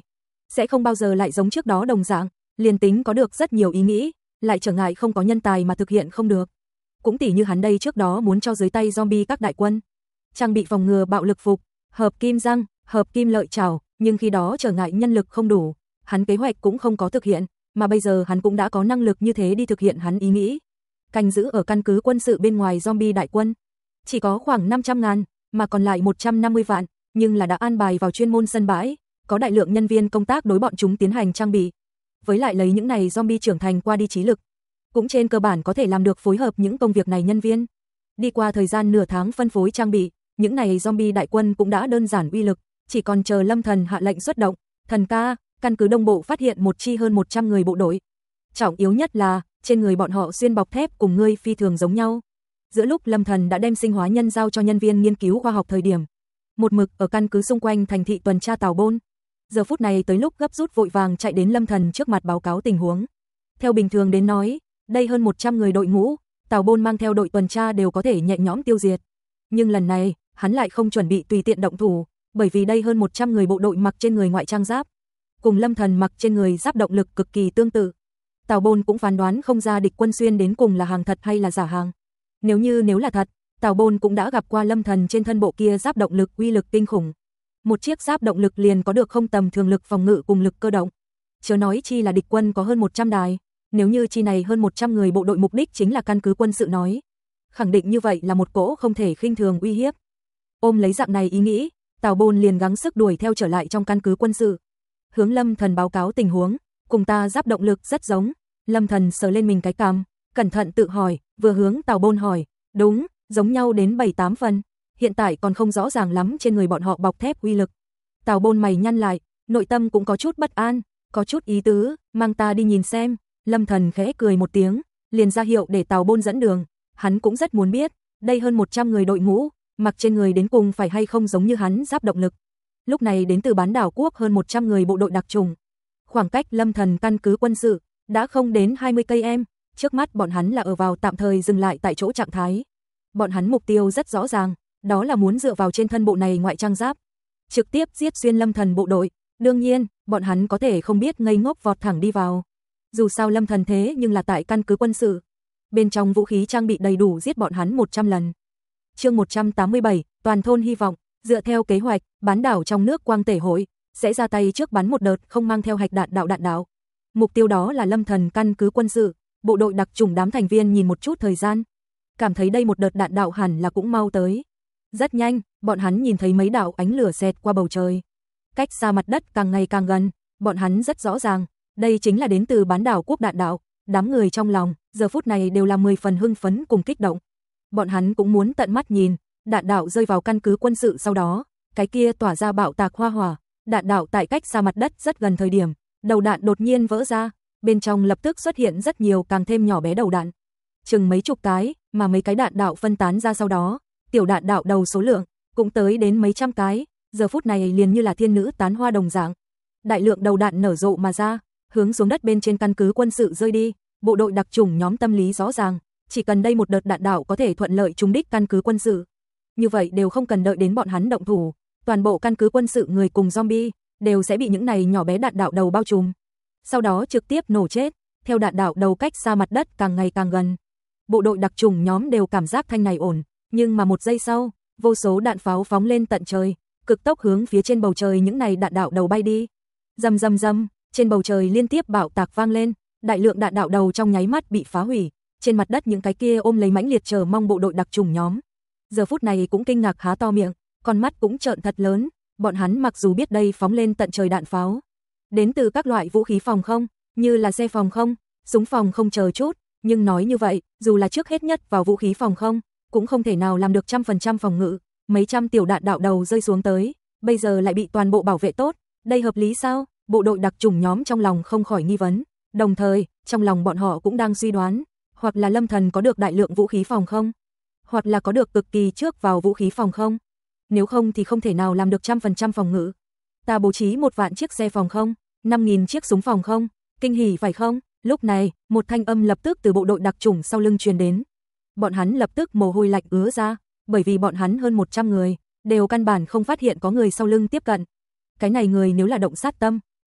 sẽ không bao giờ lại giống trước đó đồng dạng, liền tính có được rất nhiều ý nghĩ, lại trở ngại không có nhân tài mà thực hiện không được. Cũng tỉ như hắn đây trước đó muốn cho dưới tay zombie các đại quân trang bị phòng ngừa bạo lực phục, hợp kim răng, hợp kim lợi trảo, nhưng khi đó trở ngại nhân lực không đủ, hắn kế hoạch cũng không có thực hiện, mà bây giờ hắn cũng đã có năng lực như thế đi thực hiện hắn ý nghĩ. Canh giữ ở căn cứ quân sự bên ngoài zombie đại quân, chỉ có khoảng năm trăm ngàn, mà còn lại một trăm năm mươi vạn, nhưng là đã an bài vào chuyên môn sân bãi, có đại lượng nhân viên công tác đối bọn chúng tiến hành trang bị. Với lại lấy những này zombie trưởng thành qua đi trí lực, cũng trên cơ bản có thể làm được phối hợp những công việc này nhân viên. Đi qua thời gian nửa tháng phân phối trang bị, những này zombie đại quân cũng đã đơn giản uy lực, chỉ còn chờ Lâm Thần hạ lệnh xuất động. Thần ca, căn cứ Đông Bộ phát hiện một chi hơn một trăm người bộ đội. Trọng yếu nhất là, trên người bọn họ xuyên bọc thép cùng ngươi phi thường giống nhau. Giữa lúc Lâm Thần đã đem sinh hóa nhân giao cho nhân viên nghiên cứu khoa học thời điểm, một mực ở căn cứ xung quanh thành thị tuần tra Tào Bôn. Giờ phút này tới lúc gấp rút vội vàng chạy đến Lâm Thần trước mặt báo cáo tình huống. Theo bình thường đến nói, đây hơn một trăm người đội ngũ, Tào Bôn mang theo đội tuần tra đều có thể nhẹ nhõm tiêu diệt. Nhưng lần này, hắn lại không chuẩn bị tùy tiện động thủ, bởi vì đây hơn một trăm người bộ đội mặc trên người ngoại trang giáp, cùng Lâm Thần mặc trên người giáp động lực cực kỳ tương tự. Tào Bôn cũng phán đoán không ra địch quân xuyên đến cùng là hàng thật hay là giả hàng. Nếu như nếu là thật, Tào Bôn cũng đã gặp qua Lâm Thần trên thân bộ kia giáp động lực uy lực kinh khủng. Một chiếc giáp động lực liền có được không tầm thường lực phòng ngự cùng lực cơ động. Chớ nói chi là địch quân có hơn một trăm đài, nếu như chi này hơn một trăm người bộ đội mục đích chính là căn cứ quân sự nói, khẳng định như vậy là một cỗ không thể khinh thường uy hiếp. Ôm lấy dạng này ý nghĩ, Tào Bôn liền gắng sức đuổi theo trở lại trong căn cứ quân sự. Hướng Lâm Thần báo cáo tình huống, cùng ta giáp động lực rất giống. Lâm Thần sờ lên mình cái cằm, cẩn thận tự hỏi, vừa hướng Tào Bôn hỏi, đúng, giống nhau đến bảy tám phần, hiện tại còn không rõ ràng lắm trên người bọn họ bọc thép uy lực. Tào Bôn mày nhăn lại, nội tâm cũng có chút bất an, có chút ý tứ, mang ta đi nhìn xem. Lâm Thần khẽ cười một tiếng, liền ra hiệu để Tào Bôn dẫn đường, hắn cũng rất muốn biết, đây hơn một trăm người đội ngũ, mặc trên người đến cùng phải hay không giống như hắn giáp động lực. Lúc này đến từ bán đảo quốc hơn một trăm người bộ đội đặc trùng. Khoảng cách Lâm Thần căn cứ quân sự đã không đến hai mươi cây em, trước mắt bọn hắn là ở vào tạm thời dừng lại tại chỗ trạng thái. Bọn hắn mục tiêu rất rõ ràng, đó là muốn dựa vào trên thân bộ này ngoại trang giáp, trực tiếp giết xuyên Lâm Thần bộ đội. Đương nhiên, bọn hắn có thể không biết ngây ngốc vọt thẳng đi vào. Dù sao Lâm Thần thế nhưng là tại căn cứ quân sự, bên trong vũ khí trang bị đầy đủ giết bọn hắn một trăm lần. Chương một trăm tám mươi bảy, toàn thôn hy vọng, dựa theo kế hoạch, bán đảo trong nước Quang Tể hội sẽ ra tay trước bắn một đợt không mang theo hạch đạn đạo đạn đạo. Mục tiêu đó là Lâm Thần căn cứ quân sự, bộ đội đặc chủng đám thành viên nhìn một chút thời gian, cảm thấy đây một đợt đạn đạo hẳn là cũng mau tới. Rất nhanh, bọn hắn nhìn thấy mấy đạo ánh lửa xẹt qua bầu trời. Cách xa mặt đất càng ngày càng gần, bọn hắn rất rõ ràng, đây chính là đến từ bán đảo quốc đạn đạo. Đám người trong lòng, giờ phút này đều là mười phần hưng phấn cùng kích động. Bọn hắn cũng muốn tận mắt nhìn, đạn đạo rơi vào căn cứ quân sự sau đó, cái kia tỏa ra bạo tạc hoa hỏa, đạn đạo tại cách xa mặt đất rất gần thời điểm, đầu đạn đột nhiên vỡ ra, bên trong lập tức xuất hiện rất nhiều càng thêm nhỏ bé đầu đạn. Chừng mấy chục cái, mà mấy cái đạn đạo phân tán ra sau đó, tiểu đạn đạo đầu số lượng cũng tới đến mấy trăm cái, giờ phút này liền như là thiên nữ tán hoa đồng dạng. Đại lượng đầu đạn nở rộ mà ra, hướng xuống đất bên trên căn cứ quân sự rơi đi. Bộ đội đặc chủng nhóm tâm lý rõ ràng, chỉ cần đây một đợt đạn đạo có thể thuận lợi trúng đích căn cứ quân sự, như vậy đều không cần đợi đến bọn hắn động thủ, toàn bộ căn cứ quân sự người cùng zombie đều sẽ bị những này nhỏ bé đạn đạo đầu bao trùm, sau đó trực tiếp nổ chết. Theo đạn đạo đầu cách xa mặt đất càng ngày càng gần, bộ đội đặc chủng nhóm đều cảm giác thanh này ổn, nhưng mà một giây sau, vô số đạn pháo phóng lên tận trời, cực tốc hướng phía trên bầu trời những này đạn đạo đầu bay đi. Rầm rầm rầm, trên bầu trời liên tiếp bạo tạc vang lên, đại lượng đạn đạo đầu trong nháy mắt bị phá hủy, trên mặt đất những cái kia ôm lấy mãnh liệt chờ mong bộ đội đặc chủng nhóm, giờ phút này cũng kinh ngạc há to miệng, con mắt cũng trợn thật lớn. Bọn hắn mặc dù biết đây phóng lên tận trời đạn pháo đến từ các loại vũ khí phòng không, như là xe phòng không, súng phòng không chờ chút, nhưng nói như vậy, dù là trước hết nhất vào vũ khí phòng không, cũng không thể nào làm được trăm phần trăm phòng ngự. Mấy trăm tiểu đạn đạo đầu rơi xuống tới, bây giờ lại bị toàn bộ bảo vệ tốt, đây hợp lý sao? Bộ đội đặc chủng nhóm trong lòng không khỏi nghi vấn, đồng thời, trong lòng bọn họ cũng đang suy đoán, hoặc là Lâm Thần có được đại lượng vũ khí phòng không, hoặc là có được cực kỳ trước vào vũ khí phòng không. Nếu không thì không thể nào làm được trăm phần trăm phòng ngự. Ta bố trí một vạn chiếc xe phòng không, năm nghìn chiếc súng phòng không, kinh hỉ phải không? Lúc này, một thanh âm lập tức từ bộ đội đặc chủng sau lưng truyền đến. Bọn hắn lập tức mồ hôi lạnh ứa ra, bởi vì bọn hắn hơn một trăm người, đều căn bản không phát hiện có người sau lưng tiếp cận. Cái này người nếu là động sát tâm,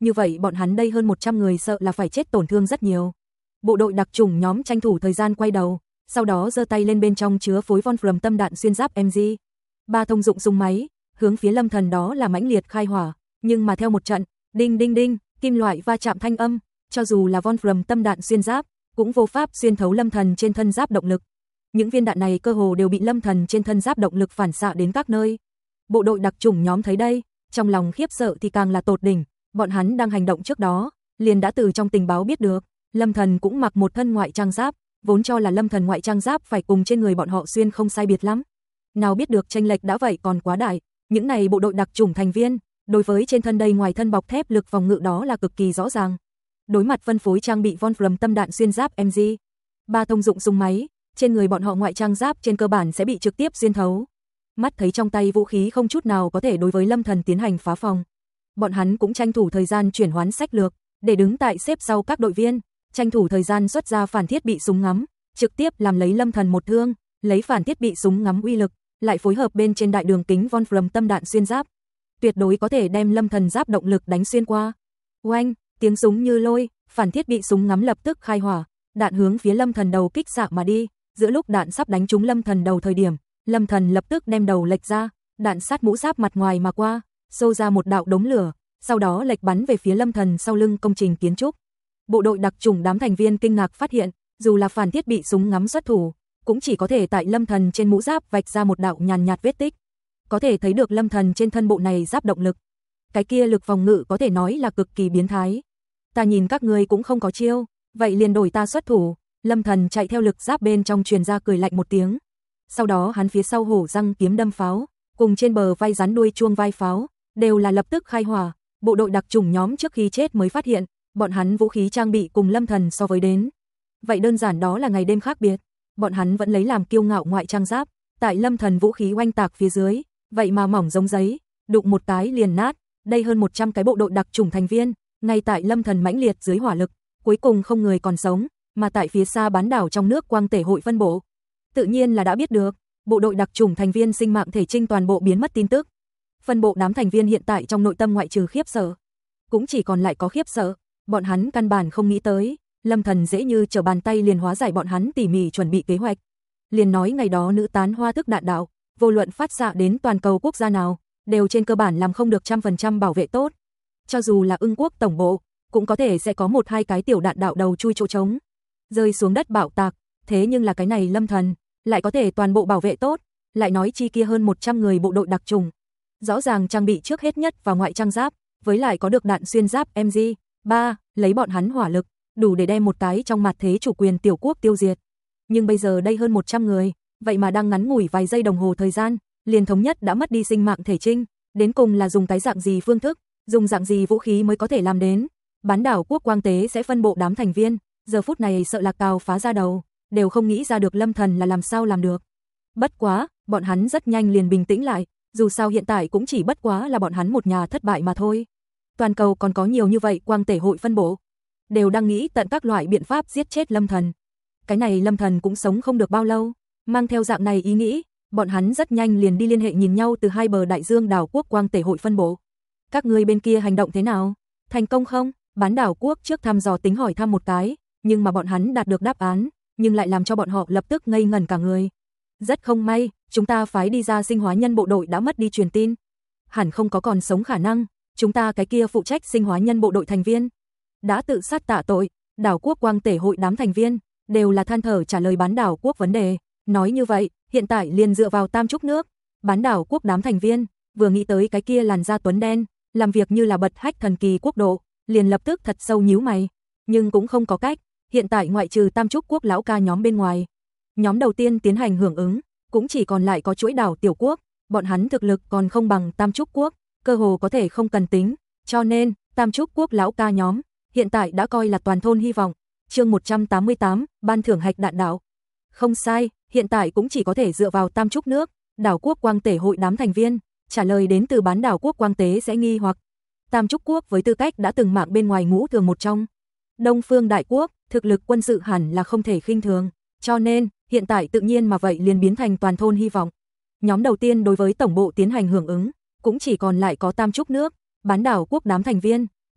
như vậy bọn hắn đây hơn một trăm người sợ là phải chết tổn thương rất nhiều. Bộ đội đặc chủng nhóm tranh thủ thời gian quay đầu, sau đó giơ tay lên bên trong chứa phối Wolfram tâm đạn xuyên giáp em giê ba thông dụng súng máy, hướng phía Lâm Thần đó là mãnh liệt khai hỏa, nhưng mà theo một trận, đinh đinh đinh, kim loại va chạm thanh âm, cho dù là Wolfram tâm đạn xuyên giáp, cũng vô pháp xuyên thấu Lâm Thần trên thân giáp động lực. Những viên đạn này cơ hồ đều bị Lâm Thần trên thân giáp động lực phản xạ đến các nơi. Bộ đội đặc chủng nhóm thấy đây, trong lòng khiếp sợ thì càng là tột đỉnh, bọn hắn đang hành động trước đó, liền đã từ trong tình báo biết được, Lâm Thần cũng mặc một thân ngoại trang giáp, vốn cho là Lâm Thần ngoại trang giáp phải cùng trên người bọn họ xuyên không sai biệt lắm. Nào biết được chênh lệch đã vậy còn quá đại, những này bộ đội đặc chủng thành viên, đối với trên thân đây ngoài thân bọc thép lực phòng ngự đó là cực kỳ rõ ràng. Đối mặt phân phối trang bị Wolfram tâm đạn xuyên giáp em giê ba thông dụng súng máy, trên người bọn họ ngoại trang giáp trên cơ bản sẽ bị trực tiếp xuyên thấu. Mắt thấy trong tay vũ khí không chút nào có thể đối với Lâm Thần tiến hành phá phòng. Bọn hắn cũng tranh thủ thời gian chuyển hoán sách lược, để đứng tại xếp sau các đội viên, tranh thủ thời gian xuất ra phản thiết bị súng ngắm, trực tiếp làm lấy Lâm Thần một thương, lấy phản thiết bị súng ngắm uy lực, lại phối hợp bên trên đại đường kính Wolfram tâm đạn xuyên giáp, tuyệt đối có thể đem Lâm Thần giáp động lực đánh xuyên qua. Oanh, tiếng súng như lôi, phản thiết bị súng ngắm lập tức khai hỏa, đạn hướng phía Lâm Thần đầu kích xạ mà đi, giữa lúc đạn sắp đánh trúng Lâm Thần đầu thời điểm, Lâm Thần lập tức đem đầu lệch ra, đạn sát mũ giáp mặt ngoài mà qua, xô ra một đạo đống lửa, sau đó lệch bắn về phía Lâm Thần sau lưng công trình kiến trúc. Bộ đội đặc chủng đám thành viên kinh ngạc phát hiện, dù là phản thiết bị súng ngắm xuất thủ, cũng chỉ có thể tại Lâm Thần trên mũ giáp vạch ra một đạo nhàn nhạt vết tích. Có thể thấy được Lâm Thần trên thân bộ này giáp động lực. Cái kia lực phòng ngự có thể nói là cực kỳ biến thái. Ta nhìn các ngươi cũng không có chiêu, vậy liền đổi ta xuất thủ. Lâm Thần chạy theo lực giáp bên trong truyền ra cười lạnh một tiếng. Sau đó hắn phía sau hổ răng kiếm đâm pháo, cùng trên bờ vai rắn đuôi chuông vai pháo, đều là lập tức khai hỏa. Bộ đội đặc chủng nhóm trước khi chết mới phát hiện, bọn hắn vũ khí trang bị cùng Lâm Thần so với đến. Vậy đơn giản đó là ngày đêm khác biệt. Bọn hắn vẫn lấy làm kiêu ngạo ngoại trang giáp, tại Lâm Thần vũ khí oanh tạc phía dưới, vậy mà mỏng giống giấy, đụng một cái liền nát. Đây hơn một trăm cái bộ đội đặc chủng thành viên, ngay tại Lâm Thần mãnh liệt dưới hỏa lực, cuối cùng không người còn sống, mà tại phía xa bán đảo trong nước Quang Tể hội phân bộ, tự nhiên là đã biết được, bộ đội đặc chủng thành viên sinh mạng thể trinh toàn bộ biến mất tin tức. Phân bộ đám thành viên hiện tại trong nội tâm ngoại trừ khiếp sợ, cũng chỉ còn lại có khiếp sợ, bọn hắn căn bản không nghĩ tới, Lâm Thần dễ như trở bàn tay liền hóa giải bọn hắn tỉ mỉ chuẩn bị kế hoạch. Liền nói ngày đó nữ tán hoa thức đạn đạo, vô luận phát xạ đến toàn cầu quốc gia nào, đều trên cơ bản làm không được trăm phần trăm bảo vệ tốt. Cho dù là Ưng quốc tổng bộ, cũng có thể sẽ có một hai cái tiểu đạn đạo đầu chui chỗ trống, rơi xuống đất bạo tạc, thế nhưng là cái này Lâm Thần lại có thể toàn bộ bảo vệ tốt, lại nói chi kia hơn một trăm người bộ đội đặc chủng, rõ ràng trang bị trước hết nhất vào ngoại trang giáp, với lại có được đạn xuyên giáp em giê ba, lấy bọn hắn hỏa lực, đủ để đem một cái trong mặt thế chủ quyền tiểu quốc tiêu diệt. Nhưng bây giờ đây hơn một trăm người, vậy mà đang ngắn ngủi vài giây đồng hồ thời gian, liền thống nhất đã mất đi sinh mạng thể trinh, đến cùng là dùng cái dạng gì phương thức, dùng dạng gì vũ khí mới có thể làm đến. Bán đảo quốc Quang Tế sẽ phân bộ đám thành viên, giờ phút này sợ là cào phá ra đầu, đều không nghĩ ra được Lâm Thần là làm sao làm được. Bất quá, bọn hắn rất nhanh liền bình tĩnh lại, dù sao hiện tại cũng chỉ bất quá là bọn hắn một nhà thất bại mà thôi. Toàn cầu còn có nhiều như vậy Quang Tể hội phân bộ, đều đang nghĩ tận các loại biện pháp giết chết Lâm Thần. Cái này Lâm Thần cũng sống không được bao lâu, mang theo dạng này ý nghĩ, bọn hắn rất nhanh liền đi liên hệ nhìn nhau từ hai bờ đại dương đảo quốc Quang Tể hội phân bộ. Các ngươi bên kia hành động thế nào? Thành công không? Bán đảo quốc trước thăm dò tính hỏi thăm một cái, nhưng mà bọn hắn đạt được đáp án, nhưng lại làm cho bọn họ lập tức ngây ngẩn cả người. Rất không may, chúng ta phái đi ra sinh hóa nhân bộ đội đã mất đi truyền tin. Hẳn không có còn sống khả năng, chúng ta cái kia phụ trách sinh hóa nhân bộ đội thành viên đã tự sát tạ tội. Đảo quốc Quang Tể hội đám thành viên đều là than thở trả lời bán đảo quốc vấn đề. Nói như vậy, hiện tại liền dựa vào tam trúc nước. Bán đảo quốc đám thành viên vừa nghĩ tới cái kia làn da tuấn đen, làm việc như là bật hách thần kỳ quốc độ, liền lập tức thật sâu nhíu mày, nhưng cũng không có cách, hiện tại ngoại trừ tam trúc quốc lão ca nhóm bên ngoài, nhóm đầu tiên tiến hành hưởng ứng, cũng chỉ còn lại có chuỗi đảo tiểu quốc, bọn hắn thực lực còn không bằng tam trúc quốc, cơ hồ có thể không cần tính, cho nên, tam trúc quốc lão ca nhóm, hiện tại đã coi là toàn thôn hy vọng. Chương một trăm tám mươi tám, ban thưởng hạch đạn đạo. Không sai, hiện tại cũng chỉ có thể dựa vào tam trúc nước, đảo quốc Quang Tể hội đám thành viên, trả lời đến từ bán đảo quốc Quang Tế sẽ nghi hoặc. Tam trúc quốc với tư cách đã từng mạng bên ngoài ngũ thường một trong Đông Phương đại quốc, thực lực quân sự hẳn là không thể khinh thường, cho nên, hiện tại tự nhiên mà vậy liền biến thành toàn thôn hy vọng. Nhóm đầu tiên đối với tổng bộ tiến hành hưởng ứng, cũng chỉ còn lại có tam trúc nước, bán đảo quốc đám thành viên,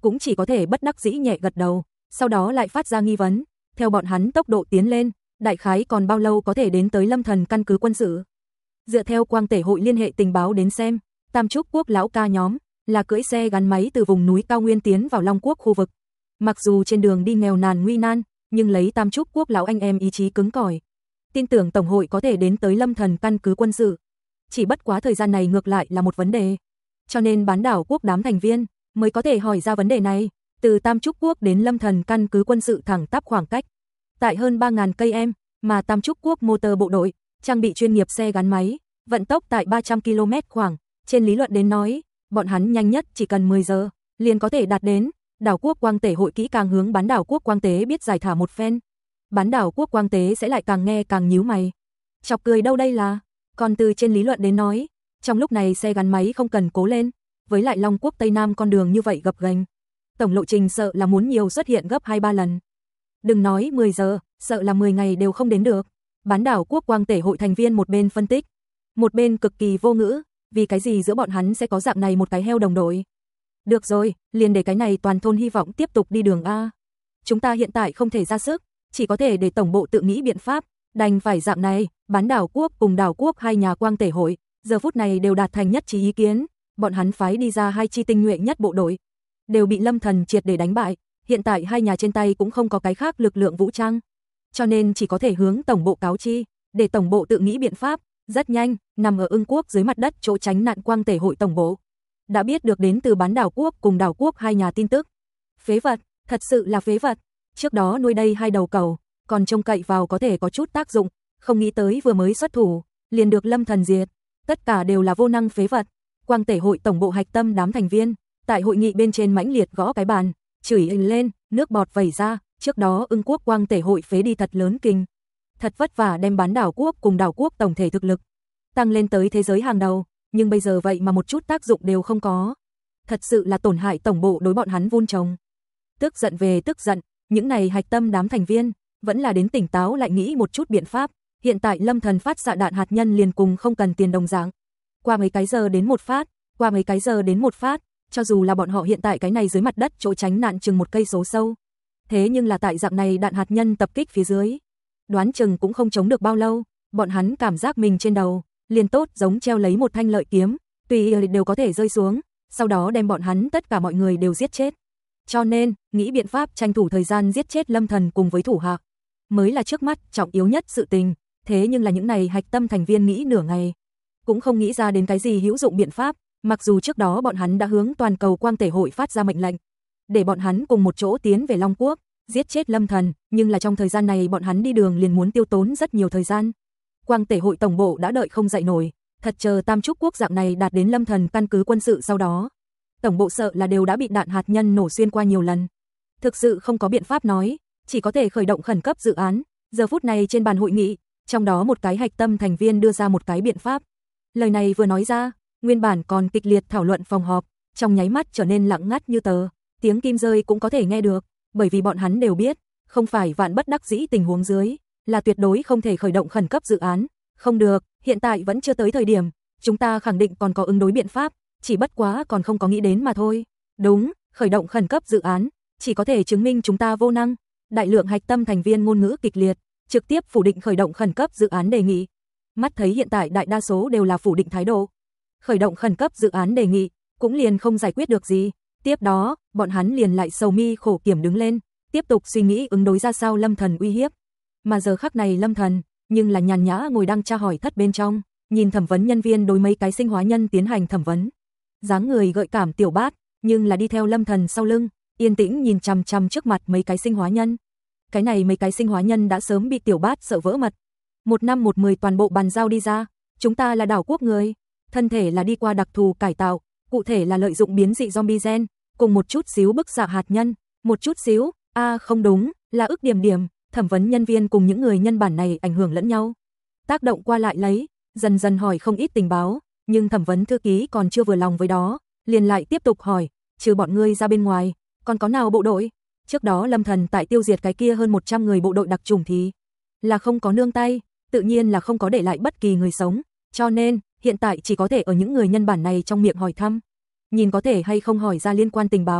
cũng chỉ có thể bất đắc dĩ nhẹ gật đầu, sau đó lại phát ra nghi vấn, theo bọn hắn tốc độ tiến lên, đại khái còn bao lâu có thể đến tới Lâm Thần căn cứ quân sự. Dựa theo Quang Tể hội liên hệ tình báo đến xem, Tam Trúc Quốc lão ca nhóm là cưỡi xe gắn máy từ vùng núi cao nguyên tiến vào Long Quốc khu vực. Mặc dù trên đường đi nghèo nàn nguy nan, nhưng lấy Tam Trúc Quốc lão anh em ý chí cứng cỏi, tin tưởng tổng hội có thể đến tới Lâm Thần căn cứ quân sự. Chỉ bất quá thời gian này ngược lại là một vấn đề. Cho nên bán đảo quốc đám thành viên mới có thể hỏi ra vấn đề này. Từ Tam Trúc Quốc đến Lâm Thần căn cứ quân sự thẳng tắp khoảng cách tại hơn ba nghìn cây em, mà Tam Trúc Quốc motor bộ đội trang bị chuyên nghiệp xe gắn máy, vận tốc tại ba trăm ki lô mét khoảng, trên lý luận đến nói, bọn hắn nhanh nhất chỉ cần mười giờ liền có thể đạt đến. Đảo quốc Quang Tế hội kỹ càng hướng bán đảo quốc Quang Tế biết giải thả một phen. Bán đảo quốc Quang Tế sẽ lại càng nghe càng nhíu mày. Chọc cười đâu đây là, còn từ trên lý luận đến nói, trong lúc này xe gắn máy không cần cố lên, với lại Long Quốc Tây Nam con đường như vậy gập ghềnh, tổng lộ trình sợ là muốn nhiều xuất hiện gấp hai ba lần. Đừng nói mười giờ, sợ là mười ngày đều không đến được. Bán đảo quốc Quang Tế hội thành viên một bên phân tích, một bên cực kỳ vô ngữ, vì cái gì giữa bọn hắn sẽ có dạng này một cái heo đồng đội. Được rồi, liền để cái này toàn thôn hy vọng tiếp tục đi đường A. Chúng ta hiện tại không thể ra sức, chỉ có thể để tổng bộ tự nghĩ biện pháp, đành phải dạng này. Bán đảo quốc cùng đảo quốc hai nhà Quang Tế hội, giờ phút này đều đạt thành nhất trí ý kiến, bọn hắn phái đi ra hai chi tinh nhuệ nhất bộ đội, đều bị Lâm Thần triệt để đánh bại, hiện tại hai nhà trên tay cũng không có cái khác lực lượng vũ trang, cho nên chỉ có thể hướng tổng bộ cáo chi, để tổng bộ tự nghĩ biện pháp. Rất nhanh, nằm ở Ưng Quốc dưới mặt đất chỗ tránh nạn Quang Tế hội tổng bộ đã biết được đến từ bán đảo quốc cùng đảo quốc hai nhà tin tức. Phế vật, thật sự là phế vật. Trước đó nuôi đây hai đầu cẩu, còn trông cậy vào có thể có chút tác dụng, không nghĩ tới vừa mới xuất thủ, liền được Lâm Thần diệt. Tất cả đều là vô năng phế vật. Quang Tế hội tổng bộ hạch tâm đám thành viên, tại hội nghị bên trên mãnh liệt gõ cái bàn, chửi ình lên, nước bọt vẩy ra. Trước đó Ưng Quốc Quang Tế hội phế đi thật lớn kinh, thật vất vả đem bán đảo quốc cùng đảo quốc tổng thể thực lực tăng lên tới thế giới hàng đầu, nhưng bây giờ vậy mà một chút tác dụng đều không có. Thật sự là tổn hại tổng bộ đối bọn hắn vun trồng. Tức giận về tức giận, những này hạch tâm đám thành viên vẫn là đến tỉnh táo lại nghĩ một chút biện pháp. Hiện tại Lâm Thần phát xạ đạn hạt nhân liền cùng không cần tiền đồng dạng. Qua mấy cái giờ đến một phát, qua mấy cái giờ đến một phát, cho dù là bọn họ hiện tại cái này dưới mặt đất chỗ tránh nạn chừng một cây số sâu. Thế nhưng là tại dạng này đạn hạt nhân tập kích phía dưới, đoán chừng cũng không chống được bao lâu, bọn hắn cảm giác mình trên đầu liền tốt giống treo lấy một thanh lợi kiếm, tùy đều có thể rơi xuống, sau đó đem bọn hắn tất cả mọi người đều giết chết. Cho nên, nghĩ biện pháp tranh thủ thời gian giết chết Lâm Thần cùng với thủ hạ mới là trước mắt trọng yếu nhất sự tình. Thế nhưng là những này hạch tâm thành viên nghĩ nửa ngày, cũng không nghĩ ra đến cái gì hữu dụng biện pháp, mặc dù trước đó bọn hắn đã hướng toàn cầu Quang Tế hội phát ra mệnh lệnh, để bọn hắn cùng một chỗ tiến về Long Quốc, giết chết Lâm Thần, nhưng là trong thời gian này bọn hắn đi đường liền muốn tiêu tốn rất nhiều thời gian. Quang Tế hội tổng bộ đã đợi không dậy nổi, thật chờ Tam Trúc Quốc dạng này đạt đến Lâm Thần căn cứ quân sự sau đó, tổng bộ sợ là đều đã bị đạn hạt nhân nổ xuyên qua nhiều lần. Thực sự không có biện pháp nói, chỉ có thể khởi động khẩn cấp dự án. Giờ phút này trên bàn hội nghị, trong đó một cái hạch tâm thành viên đưa ra một cái biện pháp. Lời này vừa nói ra, nguyên bản còn kịch liệt thảo luận phòng họp, trong nháy mắt trở nên lặng ngắt như tờ, tiếng kim rơi cũng có thể nghe được, bởi vì bọn hắn đều biết, không phải vạn bất đắc dĩ tình huống dưới, là tuyệt đối không thể khởi động khẩn cấp dự án. Không được, hiện tại vẫn chưa tới thời điểm, chúng ta khẳng định còn có ứng đối biện pháp, chỉ bất quá còn không có nghĩ đến mà thôi. Đúng, khởi động khẩn cấp dự án, chỉ có thể chứng minh chúng ta vô năng. Đại lượng hạch tâm thành viên ngôn ngữ kịch liệt, trực tiếp phủ định khởi động khẩn cấp dự án đề nghị. Mắt thấy hiện tại đại đa số đều là phủ định thái độ. Khởi động khẩn cấp dự án đề nghị, cũng liền không giải quyết được gì. Tiếp đó, bọn hắn liền lại sầu mi khổ kiểm đứng lên, tiếp tục suy nghĩ ứng đối ra sao Lâm Thần uy hiếp. Mà giờ khắc này Lâm Thần, nhưng là nhàn nhã ngồi đang tra hỏi thất bên trong, nhìn thẩm vấn nhân viên đối mấy cái sinh hóa nhân tiến hành thẩm vấn. Dáng người gợi cảm Tiểu Bát, nhưng là đi theo Lâm Thần sau lưng, yên tĩnh nhìn chằm chằm trước mặt mấy cái sinh hóa nhân. Cái này mấy cái sinh hóa nhân đã sớm bị Tiểu Bát sợ vỡ mật. Một năm một mười toàn bộ bàn giao đi ra, chúng ta là đảo quốc người, thân thể là đi qua đặc thù cải tạo, cụ thể là lợi dụng biến dị zombie gen, cùng một chút xíu bức xạ hạt nhân, một chút xíu, a à, không đúng, là ức điểm điểm. Thẩm vấn nhân viên cùng những người nhân bản này ảnh hưởng lẫn nhau, tác động qua lại lấy, dần dần hỏi không ít tình báo, nhưng thẩm vấn thư ký còn chưa vừa lòng với đó, liền lại tiếp tục hỏi, trừ bọn ngươi ra bên ngoài, còn có nào bộ đội? Trước đó Lâm Thần tại tiêu diệt cái kia hơn một trăm người bộ đội đặc chủng thì là không có nương tay, tự nhiên là không có để lại bất kỳ người sống, cho nên hiện tại chỉ có thể ở những người nhân bản này trong miệng hỏi thăm, nhìn có thể hay không hỏi ra liên quan tình báo.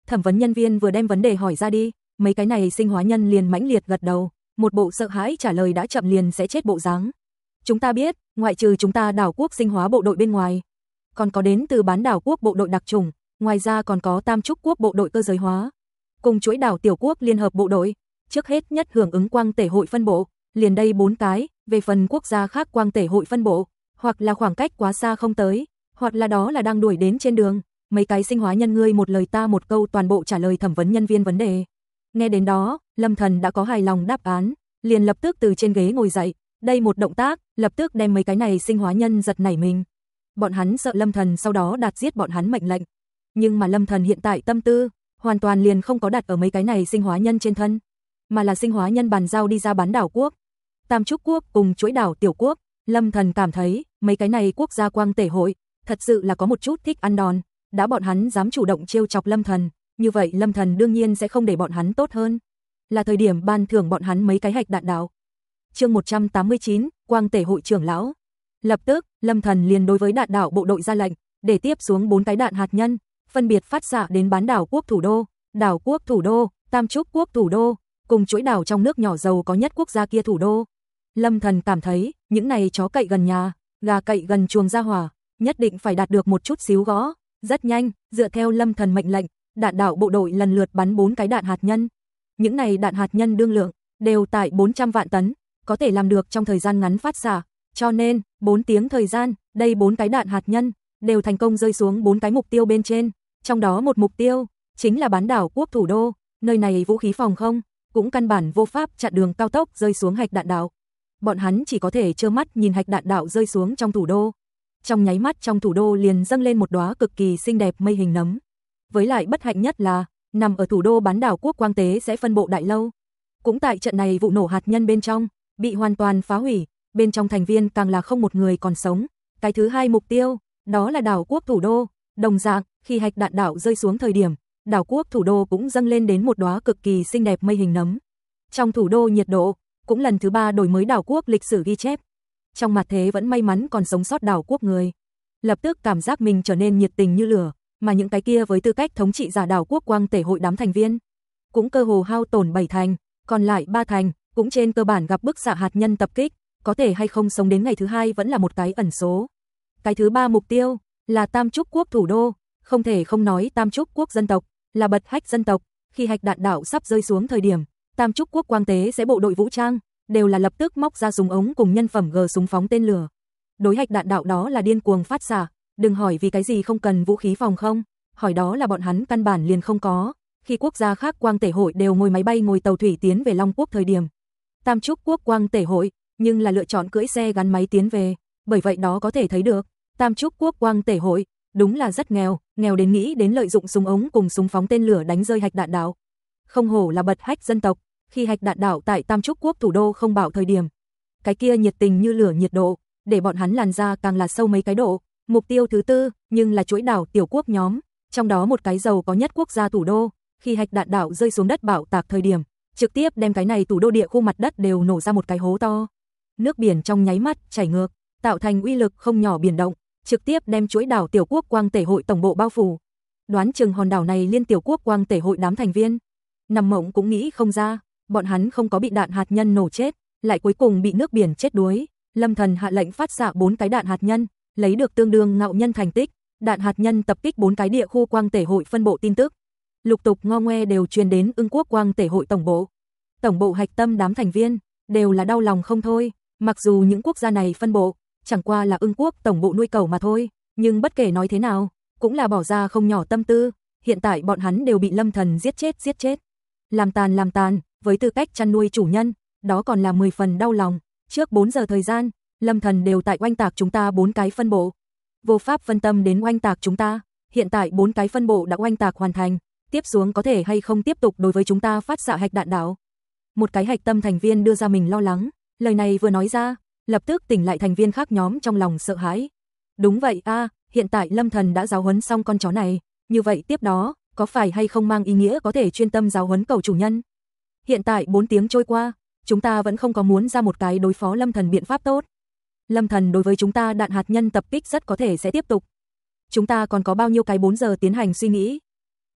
Thẩm vấn nhân viên vừa đem vấn đề hỏi ra đi, mấy cái này sinh hóa nhân liền mãnh liệt gật đầu, một bộ sợ hãi trả lời đã chậm liền sẽ chết bộ dáng. Chúng ta biết, ngoại trừ chúng ta đảo quốc sinh hóa bộ đội bên ngoài, còn có đến từ bán đảo quốc bộ đội đặc chủng, ngoài ra còn có Tam Trúc quốc bộ đội cơ giới hóa, cùng chuỗi đảo tiểu quốc liên hợp bộ đội, trước hết nhất hưởng ứng quang tể hội phân bộ, liền đây bốn cái, về phần quốc gia khác quang tể hội phân bộ, hoặc là khoảng cách quá xa không tới, hoặc là đó là đang đuổi đến trên đường, mấy cái sinh hóa nhân ngươi một lời ta một câu toàn bộ trả lời thẩm vấn nhân viên vấn đề. Nghe đến đó, Lâm Thần đã có hài lòng đáp án, liền lập tức từ trên ghế ngồi dậy, đây một động tác, lập tức đem mấy cái này sinh hóa nhân giật nảy mình. Bọn hắn sợ Lâm Thần sau đó đạt giết bọn hắn mệnh lệnh. Nhưng mà Lâm Thần hiện tại tâm tư, hoàn toàn liền không có đặt ở mấy cái này sinh hóa nhân trên thân, mà là sinh hóa nhân bàn giao đi ra bán đảo quốc. Tam Trúc quốc cùng chuỗi đảo tiểu quốc, Lâm Thần cảm thấy, mấy cái này quốc gia quang tể hội, thật sự là có một chút thích ăn đòn, đã bọn hắn dám chủ động trêu chọc Lâm Thần, như vậy Lâm Thần đương nhiên sẽ không để bọn hắn tốt hơn. Là thời điểm ban thưởng bọn hắn mấy cái hạch đạn đạo. Chương một trăm tám mươi chín, quang tể hội trưởng lão. Lập tức, Lâm Thần liền đối với đạn đạo bộ đội ra lệnh, để tiếp xuống bốn cái đạn hạt nhân, phân biệt phát xạ đến bán đảo quốc thủ đô, đảo quốc thủ đô, Tam Trúc quốc thủ đô, cùng chuỗi đảo trong nước nhỏ giàu có nhất quốc gia kia thủ đô. Lâm Thần cảm thấy, những này chó cậy gần nhà, gà cậy gần chuồng ra hỏa, nhất định phải đạt được một chút xíu gõ. Rất nhanh, dựa theo Lâm Thần mệnh lệnh, đạn đạo bộ đội lần lượt bắn bốn cái đạn hạt nhân. Những này đạn hạt nhân đương lượng đều tại bốn trăm vạn tấn, có thể làm được trong thời gian ngắn phát xạ, cho nên bốn tiếng thời gian, đây bốn cái đạn hạt nhân đều thành công rơi xuống bốn cái mục tiêu bên trên, trong đó một mục tiêu chính là bán đảo quốc thủ đô, nơi này vũ khí phòng không cũng căn bản vô pháp chặn đường cao tốc rơi xuống hạch đạn đạo. Bọn hắn chỉ có thể trơ mắt nhìn hạch đạn đạo rơi xuống trong thủ đô. Trong nháy mắt trong thủ đô liền dâng lên một đóa cực kỳ xinh đẹp mây hình nấm. Với lại bất hạnh nhất là, nằm ở thủ đô bán đảo quốc quang tế sẽ phân bộ đại lâu. Cũng tại trận này vụ nổ hạt nhân bên trong, bị hoàn toàn phá hủy, bên trong thành viên càng là không một người còn sống. Cái thứ hai mục tiêu, đó là đảo quốc thủ đô. Đồng dạng, khi hạch đạn đạo rơi xuống thời điểm, đảo quốc thủ đô cũng dâng lên đến một đóa cực kỳ xinh đẹp mây hình nấm. Trong thủ đô nhiệt độ, cũng lần thứ ba đổi mới đảo quốc lịch sử ghi chép. Trong mặt thế vẫn may mắn còn sống sót đảo quốc người, lập tức cảm giác mình trở nên nhiệt tình như lửa, mà những cái kia với tư cách thống trị giả đảo quốc quang tể hội đám thành viên, cũng cơ hồ hao tổn bảy thành, còn lại ba thành, cũng trên cơ bản gặp bức xạ hạt nhân tập kích, có thể hay không sống đến ngày thứ hai vẫn là một cái ẩn số. Cái thứ ba mục tiêu là Tam Trúc quốc thủ đô, không thể không nói Tam Trúc quốc dân tộc là bật hách dân tộc, khi hạch đạn đạo sắp rơi xuống thời điểm, Tam Trúc quốc quang tế sẽ bộ đội vũ trang đều là lập tức móc ra súng ống cùng nhân phẩm gờ súng phóng tên lửa. Đối hạch đạn đạo đó là điên cuồng phát xạ, đừng hỏi vì cái gì không cần vũ khí phòng không, hỏi đó là bọn hắn căn bản liền không có. Khi quốc gia khác quang tể hội đều ngồi máy bay ngồi tàu thủy tiến về Long quốc thời điểm, Tam Trúc quốc quang tể hội nhưng là lựa chọn cưỡi xe gắn máy tiến về, bởi vậy đó có thể thấy được, Tam Trúc quốc quang tể hội đúng là rất nghèo, nghèo đến nghĩ đến lợi dụng súng ống cùng súng phóng tên lửa đánh rơi hạch đạn đạo. Không hổ là bật hách dân tộc, khi hạch đạn đạo tại Tam Trúc quốc thủ đô không bảo thời điểm, cái kia nhiệt tình như lửa nhiệt độ, để bọn hắn làn ra càng là sâu mấy cái độ. Mục tiêu thứ tư, nhưng là chuỗi đảo tiểu quốc nhóm, trong đó một cái giàu có nhất quốc gia thủ đô, khi hạch đạn đạo rơi xuống đất bạo tạc thời điểm, trực tiếp đem cái này thủ đô địa khu mặt đất đều nổ ra một cái hố to. Nước biển trong nháy mắt chảy ngược, tạo thành uy lực không nhỏ biển động, trực tiếp đem chuỗi đảo tiểu quốc quang tể hội tổng bộ bao phủ. Đoán chừng hòn đảo này liên tiểu quốc quang tể hội đám thành viên, nằm mộng cũng nghĩ không ra, bọn hắn không có bị đạn hạt nhân nổ chết, lại cuối cùng bị nước biển chết đuối. Lâm Thần hạ lệnh phát xạ bốn cái đạn hạt nhân, lấy được tương đương ngạo nhân thành tích, đạn hạt nhân tập kích bốn cái địa khu quang tể hội phân bộ tin tức. Lục tục ngo ngoe đều truyền đến Ưng quốc quang tể hội tổng bộ. Tổng bộ hạch tâm đám thành viên đều là đau lòng không thôi, mặc dù những quốc gia này phân bộ chẳng qua là Ưng quốc tổng bộ nuôi cẩu mà thôi, nhưng bất kể nói thế nào, cũng là bỏ ra không nhỏ tâm tư, hiện tại bọn hắn đều bị Lâm Thần giết chết giết chết. Làm tàn làm tàn, với tư cách chăn nuôi chủ nhân, đó còn là mười phần đau lòng. Trước bốn giờ thời gian, Lâm Thần đều tại oanh tạc chúng ta bốn cái phân bộ. Vô pháp phân tâm đến oanh tạc chúng ta, hiện tại bốn cái phân bộ đã oanh tạc hoàn thành, tiếp xuống có thể hay không tiếp tục đối với chúng ta phát xạ hạch đạn đạo. Một cái hạch tâm thành viên đưa ra mình lo lắng, lời này vừa nói ra, lập tức tỉnh lại thành viên khác nhóm trong lòng sợ hãi. Đúng vậy a, à, hiện tại Lâm Thần đã giáo huấn xong con chó này, như vậy tiếp đó, có phải hay không mang ý nghĩa có thể chuyên tâm giáo huấn cẩu chủ nhân? Hiện tại bốn tiếng trôi qua, chúng ta vẫn không có muốn ra một cái đối phó Lâm Thần biện pháp tốt. Lâm Thần đối với chúng ta đạn hạt nhân tập kích rất có thể sẽ tiếp tục. Chúng ta còn có bao nhiêu cái bốn giờ tiến hành suy nghĩ.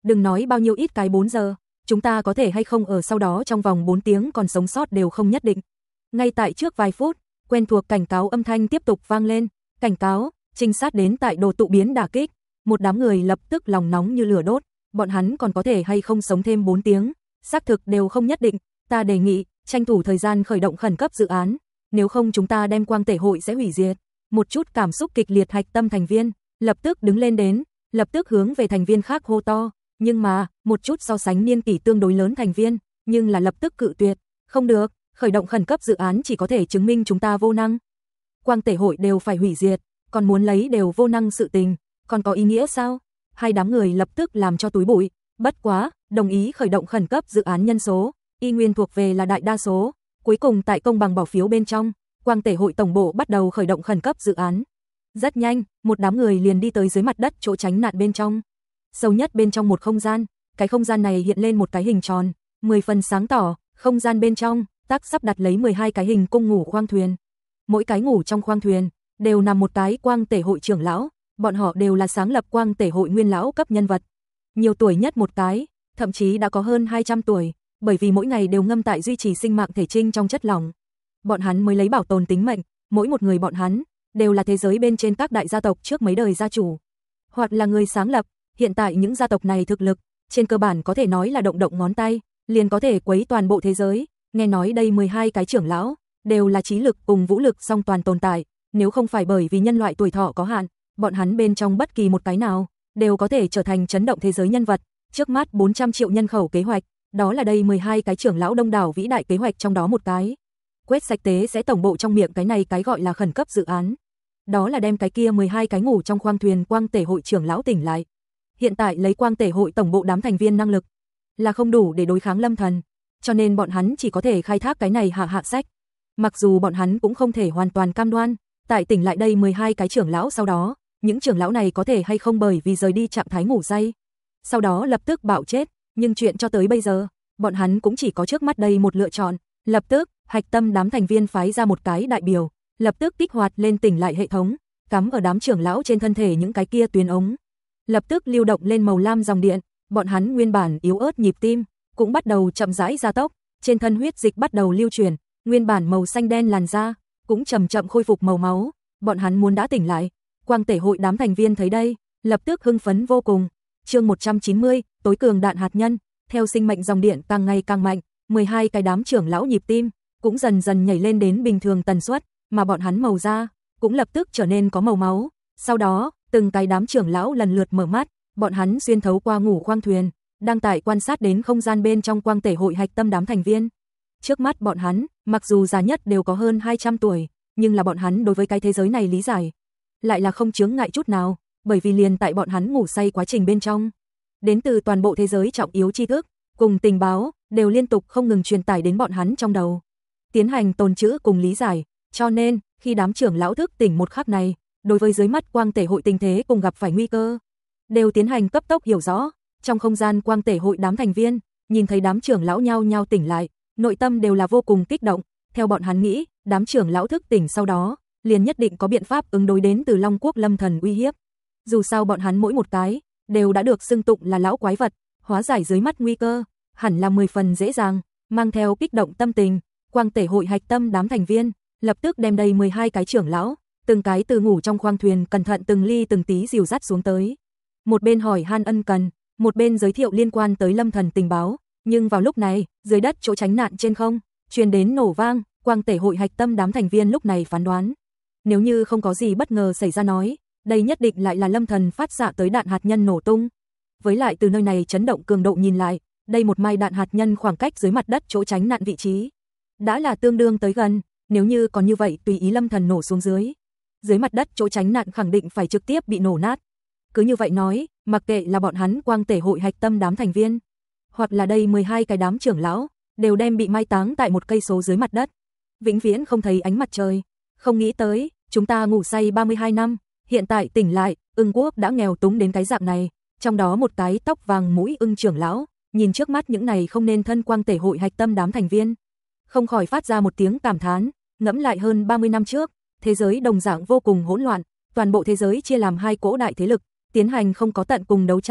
Đừng nói bao nhiêu ít cái bốn giờ, chúng ta có thể hay không ở sau đó trong vòng bốn tiếng còn sống sót đều không nhất định. Ngay tại trước vài phút, quen thuộc cảnh cáo âm thanh tiếp tục vang lên, cảnh cáo, trinh sát đến tại đồ tụ biến đả kích. Một đám người lập tức lòng nóng như lửa đốt, bọn hắn còn có thể hay không sống thêm bốn tiếng, xác thực đều không nhất định, ta đề nghị tranh thủ thời gian khởi động khẩn cấp dự án, nếu không chúng ta đem quang tể hội sẽ hủy diệt. Một chút cảm xúc kịch liệt hạch tâm thành viên lập tức đứng lên đến, lập tức hướng về thành viên khác hô to, nhưng mà, một chút so sánh niên kỷ tương đối lớn thành viên, nhưng là lập tức cự tuyệt, không được, khởi động khẩn cấp dự án chỉ có thể chứng minh chúng ta vô năng. Quang tể hội đều phải hủy diệt, còn muốn lấy đều vô năng sự tình, còn có ý nghĩa sao? Hai đám người lập tức làm cho túi bụi, bất quá, đồng ý khởi động khẩn cấp dự án nhân số, y nguyên thuộc về là đại đa số, cuối cùng tại công bằng bỏ phiếu bên trong, Quang tể hội tổng bộ bắt đầu khởi động khẩn cấp dự án. Rất nhanh, một đám người liền đi tới dưới mặt đất chỗ tránh nạn bên trong. Sâu nhất bên trong một không gian, cái không gian này hiện lên một cái hình tròn, mười phần sáng tỏ, không gian bên trong, tác sắp đặt lấy mười hai cái hình cung ngủ khoang thuyền. Mỗi cái ngủ trong khoang thuyền, đều nằm một cái Quang tể hội trưởng lão, bọn họ đều là sáng lập Quang tể hội nguyên lão cấp nhân vật. Nhiều tuổi nhất một cái, thậm chí đã có hơn hai trăm tuổi, bởi vì mỗi ngày đều ngâm tại duy trì sinh mạng thể trinh trong chất lỏng. Bọn hắn mới lấy bảo tồn tính mệnh, mỗi một người bọn hắn đều là thế giới bên trên các đại gia tộc trước mấy đời gia chủ, hoặc là người sáng lập. Hiện tại những gia tộc này thực lực, trên cơ bản có thể nói là động động ngón tay, liền có thể quấy toàn bộ thế giới. Nghe nói đây mười hai cái trưởng lão, đều là trí lực cùng vũ lực song toàn tồn tại, nếu không phải bởi vì nhân loại tuổi thọ có hạn, bọn hắn bên trong bất kỳ một cái nào, đều có thể trở thành chấn động thế giới nhân vật. Trước mắt bốn trăm triệu nhân khẩu kế hoạch, đó là đây mười hai cái trưởng lão đông đảo vĩ đại kế hoạch trong đó một cái. Quét sạch tế sẽ tổng bộ trong miệng cái này cái gọi là khẩn cấp dự án. Đó là đem cái kia mười hai cái ngủ trong khoang thuyền Quang tể hội trưởng lão tỉnh lại. Hiện tại lấy Quang tể hội tổng bộ đám thành viên năng lực là không đủ để đối kháng lâm thần, cho nên bọn hắn chỉ có thể khai thác cái này hạ hạ sách. Mặc dù bọn hắn cũng không thể hoàn toàn cam đoan, tại tỉnh lại đây mười hai cái trưởng lão sau đó, những trưởng lão này có thể hay không bởi vì rời đi trạng thái ngủ say, sau đó lập tức bạo chết, nhưng chuyện cho tới bây giờ, bọn hắn cũng chỉ có trước mắt đây một lựa chọn, lập tức, hạch tâm đám thành viên phái ra một cái đại biểu, lập tức kích hoạt lên tỉnh lại hệ thống, cắm ở đám trưởng lão trên thân thể những cái kia tuyến ống. Lập tức lưu động lên màu lam dòng điện, bọn hắn nguyên bản yếu ớt nhịp tim, cũng bắt đầu chậm rãi gia tốc, trên thân huyết dịch bắt đầu lưu chuyển, nguyên bản màu xanh đen làn da, cũng chậm chậm khôi phục màu máu, bọn hắn muốn đã tỉnh lại. Quang tể hội đám thành viên thấy đây, lập tức hưng phấn vô cùng. Chương một trăm chín mươi, tối cường đạn hạt nhân, theo sinh mệnh dòng điện càng ngày càng mạnh, mười hai cái đám trưởng lão nhịp tim cũng dần dần nhảy lên đến bình thường tần suất, mà bọn hắn màu da cũng lập tức trở nên có màu máu. Sau đó, từng cái đám trưởng lão lần lượt mở mắt, bọn hắn xuyên thấu qua ngủ khoang thuyền, đang tại quan sát đến không gian bên trong Quang tể hội hạch tâm đám thành viên. Trước mắt bọn hắn, mặc dù già nhất đều có hơn hai trăm tuổi, nhưng là bọn hắn đối với cái thế giới này lý giải lại là không chướng ngại chút nào, bởi vì liền tại bọn hắn ngủ say quá trình bên trong, đến từ toàn bộ thế giới trọng yếu tri thức cùng tình báo đều liên tục không ngừng truyền tải đến bọn hắn trong đầu, tiến hành tồn trữ cùng lý giải, cho nên khi đám trưởng lão thức tỉnh một khắc này, đối với dưới mắt Quang tể hội tình thế cùng gặp phải nguy cơ, đều tiến hành cấp tốc hiểu rõ. Trong không gian Quang tể hội đám thành viên, nhìn thấy đám trưởng lão nhao nhao tỉnh lại, nội tâm đều là vô cùng kích động, theo bọn hắn nghĩ, đám trưởng lão thức tỉnh sau đó, liền nhất định có biện pháp ứng đối đến từ Long Quốc lâm thần uy hiếp. Dù sao bọn hắn mỗi một cái đều đã được xưng tụng là lão quái vật, hóa giải dưới mắt nguy cơ, hẳn là mười phần dễ dàng. Mang theo kích động tâm tình, Quang tể hội hạch tâm đám thành viên lập tức đem đầy mười hai cái trưởng lão, từng cái từ ngủ trong khoang thuyền cẩn thận từng ly từng tí dìu dắt xuống tới. Một bên hỏi han ân cần, một bên giới thiệu liên quan tới lâm thần tình báo, nhưng vào lúc này, dưới đất chỗ tránh nạn trên không truyền đến nổ vang. Quang tể hội hạch tâm đám thành viên lúc này phán đoán, nếu như không có gì bất ngờ xảy ra nói, đây nhất định lại là lâm thần phát xạ tới đạn hạt nhân nổ tung. Với lại từ nơi này chấn động cường độ nhìn lại, đây một mai đạn hạt nhân khoảng cách dưới mặt đất chỗ tránh nạn vị trí đã là tương đương tới gần, nếu như còn như vậy tùy ý lâm thần nổ xuống dưới, dưới mặt đất chỗ tránh nạn khẳng định phải trực tiếp bị nổ nát. Cứ như vậy nói, mặc kệ là bọn hắn Quang tể hội hạch tâm đám thành viên, hoặc là đây mười hai cái đám trưởng lão, đều đem bị mai táng tại một cây số dưới mặt đất, vĩnh viễn không thấy ánh mặt trời. Không nghĩ tới, chúng ta ngủ say ba mươi hai năm, hiện tại tỉnh lại, Ưng Quốc đã nghèo túng đến cái dạng này. Trong đó một cái tóc vàng mũi Ưng trưởng lão, nhìn trước mắt những này không nên thân Quang tể hội hạch tâm đám thành viên, không khỏi phát ra một tiếng cảm thán. Ngẫm lại hơn ba mươi năm trước, thế giới đồng dạng vô cùng hỗn loạn, toàn bộ thế giới chia làm hai cỗ đại thế lực, tiến hành không có tận cùng đấu tranh,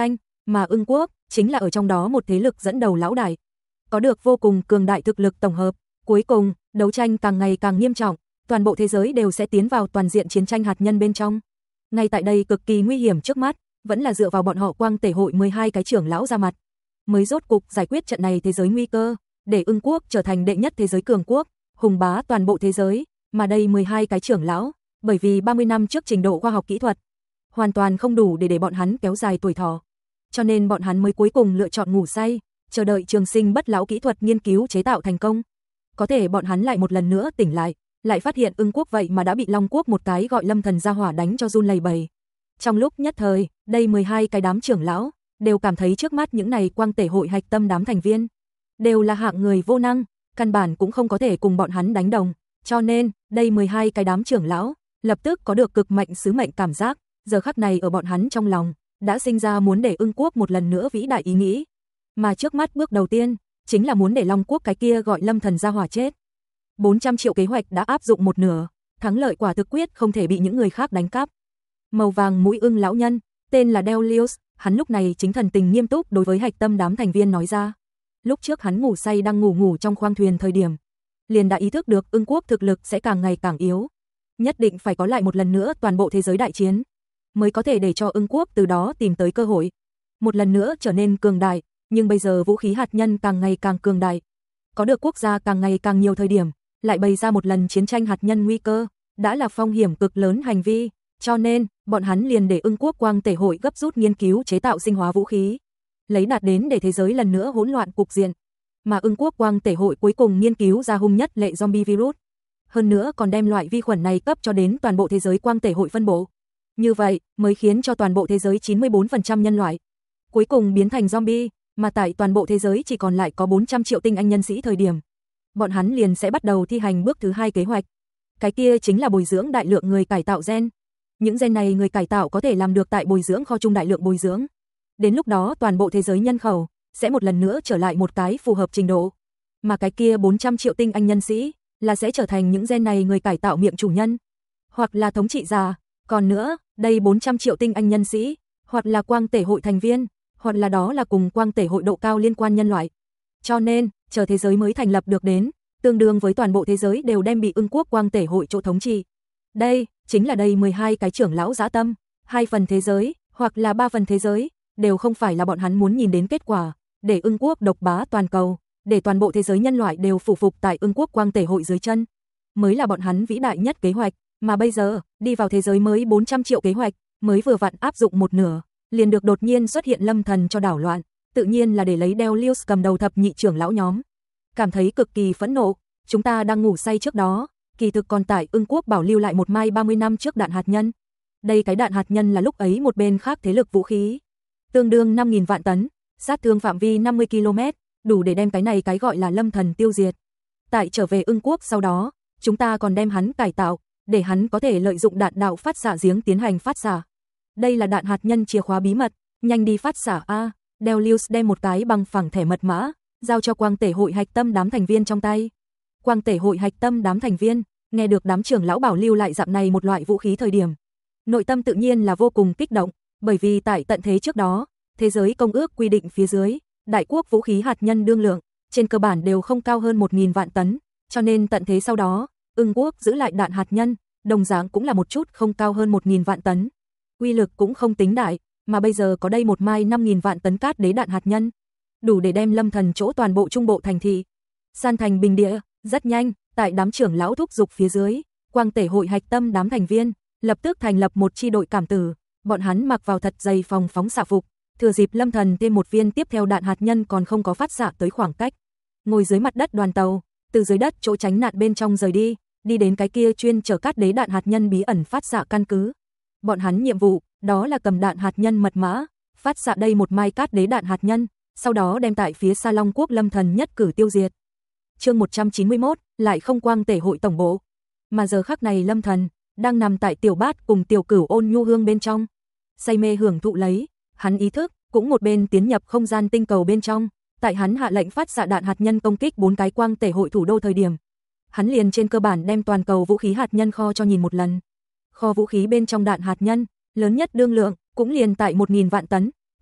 mà Ưng Quốc chính là ở trong đó một thế lực dẫn đầu lão đại, có được vô cùng cường đại thực lực tổng hợp. Cuối cùng, đấu tranh càng ngày càng nghiêm trọng, toàn bộ thế giới đều sẽ tiến vào toàn diện chiến tranh hạt nhân bên trong. Ngay tại đây cực kỳ nguy hiểm trước mắt, vẫn là dựa vào bọn họ Quang Tể hội mười hai cái trưởng lão ra mặt, mới rốt cục giải quyết trận này thế giới nguy cơ, để Ưng Quốc trở thành đệ nhất thế giới cường quốc, hùng bá toàn bộ thế giới. Mà đây mười hai cái trưởng lão, bởi vì ba mươi năm trước trình độ khoa học kỹ thuật hoàn toàn không đủ để để bọn hắn kéo dài tuổi thọ, cho nên bọn hắn mới cuối cùng lựa chọn ngủ say, chờ đợi trường sinh bất lão kỹ thuật nghiên cứu chế tạo thành công. Có thể bọn hắn lại một lần nữa tỉnh lại, lại phát hiện Ưng Quốc vậy mà đã bị Long Quốc một cái gọi Lâm Thần gia hỏa đánh cho run lẩy bẩy. Trong lúc nhất thời, đây mười hai cái đám trưởng lão đều cảm thấy trước mắt những này Quang Tể hội hạch tâm đám thành viên đều là hạng người vô năng, căn bản cũng không có thể cùng bọn hắn đánh đồng, cho nên, đây mười hai cái đám trưởng lão lập tức có được cực mạnh sứ mệnh cảm giác, giờ khắc này ở bọn hắn trong lòng đã sinh ra muốn để Ưng Quốc một lần nữa vĩ đại ý nghĩ. Mà trước mắt bước đầu tiên chính là muốn để Long Quốc cái kia gọi Lâm Thần gia hỏa chết. bốn trăm triệu kế hoạch đã áp dụng một nửa, thắng lợi quả thực quyết không thể bị những người khác đánh cắp. Màu vàng mũi ưng lão nhân, tên là Delius, hắn lúc này chính thần tình nghiêm túc đối với hạch tâm đám thành viên nói ra. Lúc trước hắn ngủ say đang ngủ ngủ trong khoang thuyền thời điểm, liền đã ý thức được Ưng Quốc thực lực sẽ càng ngày càng yếu. Nhất định phải có lại một lần nữa toàn bộ thế giới đại chiến, mới có thể để cho Ưng Quốc từ đó tìm tới cơ hội, một lần nữa trở nên cường đại. Nhưng bây giờ vũ khí hạt nhân càng ngày càng cường đại, có được quốc gia càng ngày càng nhiều thời điểm, lại bày ra một lần chiến tranh hạt nhân nguy cơ, đã là phong hiểm cực lớn hành vi, cho nên, bọn hắn liền để Ưng Quốc Quang Tể hội gấp rút nghiên cứu chế tạo sinh hóa vũ khí, lấy đạt đến để thế giới lần nữa hỗn loạn cục diện. Mà Ưng Quốc Quang Tể hội cuối cùng nghiên cứu ra hung nhất lệ zombie virus, hơn nữa còn đem loại vi khuẩn này cấp cho đến toàn bộ thế giới Quang Tể hội phân bố. Như vậy, mới khiến cho toàn bộ thế giới chín mươi bốn phần trăm nhân loại cuối cùng biến thành zombie. Mà tại toàn bộ thế giới chỉ còn lại có bốn trăm triệu tinh anh nhân sĩ thời điểm, bọn hắn liền sẽ bắt đầu thi hành bước thứ hai kế hoạch. Cái kia chính là bồi dưỡng đại lượng người cải tạo gen. Những gen này người cải tạo có thể làm được tại bồi dưỡng kho chung đại lượng bồi dưỡng. Đến lúc đó toàn bộ thế giới nhân khẩu sẽ một lần nữa trở lại một cái phù hợp trình độ. Mà cái kia bốn trăm triệu tinh anh nhân sĩ là sẽ trở thành những gen này người cải tạo miệng chủ nhân, hoặc là thống trị giả. Còn nữa, đây bốn trăm triệu tinh anh nhân sĩ, hoặc là Quang Tể hội thành viên, hoặc là đó là cùng Quang Tể hội độ cao liên quan nhân loại. Cho nên, chờ thế giới mới thành lập được đến, tương đương với toàn bộ thế giới đều đem bị Ưng Quốc Quang Tể hội chỗ thống trị. Đây, chính là đây mười hai cái trưởng lão dã tâm, hai phần thế giới, hoặc là ba phần thế giới, đều không phải là bọn hắn muốn nhìn đến kết quả, để Ưng Quốc độc bá toàn cầu, để toàn bộ thế giới nhân loại đều phủ phục tại Ưng Quốc Quang Tể hội dưới chân, mới là bọn hắn vĩ đại nhất kế hoạch, mà bây giờ, đi vào thế giới mới bốn trăm triệu kế hoạch, mới vừa vặn áp dụng một nửa, liền được đột nhiên xuất hiện Lâm Thần cho đảo loạn, tự nhiên là để lấy Delius cầm đầu thập nhị trưởng lão nhóm, cảm thấy cực kỳ phẫn nộ. Chúng ta đang ngủ say trước đó, kỳ thực còn tại Ưng Quốc bảo lưu lại một mai ba mươi năm trước đạn hạt nhân. Đây cái đạn hạt nhân là lúc ấy một bên khác thế lực vũ khí, tương đương năm nghìn vạn tấn, sát thương phạm vi năm mươi ki lô mét, đủ để đem cái này cái gọi là Lâm Thần tiêu diệt. Tại trở về Ưng Quốc sau đó, chúng ta còn đem hắn cải tạo, để hắn có thể lợi dụng đạn đạo phát xạ giếng tiến hành phát xạ. Đây là đạn hạt nhân chìa khóa bí mật, nhanh đi phát xạ a. Delius đem một cái bằng phẳng thẻ mật mã, giao cho Quang Tể hội hạch tâm đám thành viên trong tay. Quang Tể hội hạch tâm đám thành viên, nghe được đám trưởng lão bảo lưu lại dạng này một loại vũ khí thời điểm, nội tâm tự nhiên là vô cùng kích động, bởi vì tại tận thế trước đó, thế giới công ước quy định phía dưới, đại quốc vũ khí hạt nhân đương lượng, trên cơ bản đều không cao hơn một nghìn vạn tấn, cho nên tận thế sau đó, Ưng Quốc giữ lại đạn hạt nhân, đồng dạng cũng là một chút không cao hơn một nghìn vạn tấn. Uy lực cũng không tính đại, mà bây giờ có đây một mai năm nghìn vạn tấn cát đế đạn hạt nhân, đủ để đem Lâm Thần chỗ toàn bộ trung bộ thành thị san thành bình địa. Rất nhanh, tại đám trưởng lão thúc giục phía dưới, Quang Tể hội hạch tâm đám thành viên lập tức thành lập một chi đội cảm tử, bọn hắn mặc vào thật dày phòng phóng xạ phục, thừa dịp Lâm Thần thêm một viên tiếp theo đạn hạt nhân còn không có phát xạ tới khoảng cách, ngồi dưới mặt đất đoàn tàu, từ dưới đất chỗ tránh nạn bên trong rời đi, đi đến cái kia chuyên chở cát đế đạn hạt nhân bí ẩn phát xạ căn cứ. Bọn hắn nhiệm vụ đó là cầm đạn hạt nhân mật mã, phát xạ đây một mai cát đế đạn hạt nhân, sau đó đem tại phía xa Long Quốc Lâm Thần nhất cử tiêu diệt. Chương một trăm chín mươi mốt, lại không Quang Tể hội tổng bộ. Mà giờ khắc này Lâm Thần đang nằm tại tiểu bát cùng tiểu cửu Ôn Nhu Hương bên trong, say mê hưởng thụ lấy, hắn ý thức cũng một bên tiến nhập không gian tinh cầu bên trong, tại hắn hạ lệnh phát xạ đạn hạt nhân công kích bốn cái Quang Tể hội thủ đô thời điểm, hắn liền trên cơ bản đem toàn cầu vũ khí hạt nhân kho cho nhìn một lần. Kho vũ khí bên trong đạn hạt nhân, lớn nhất đương lượng cũng liền tại một nghìn vạn tấn,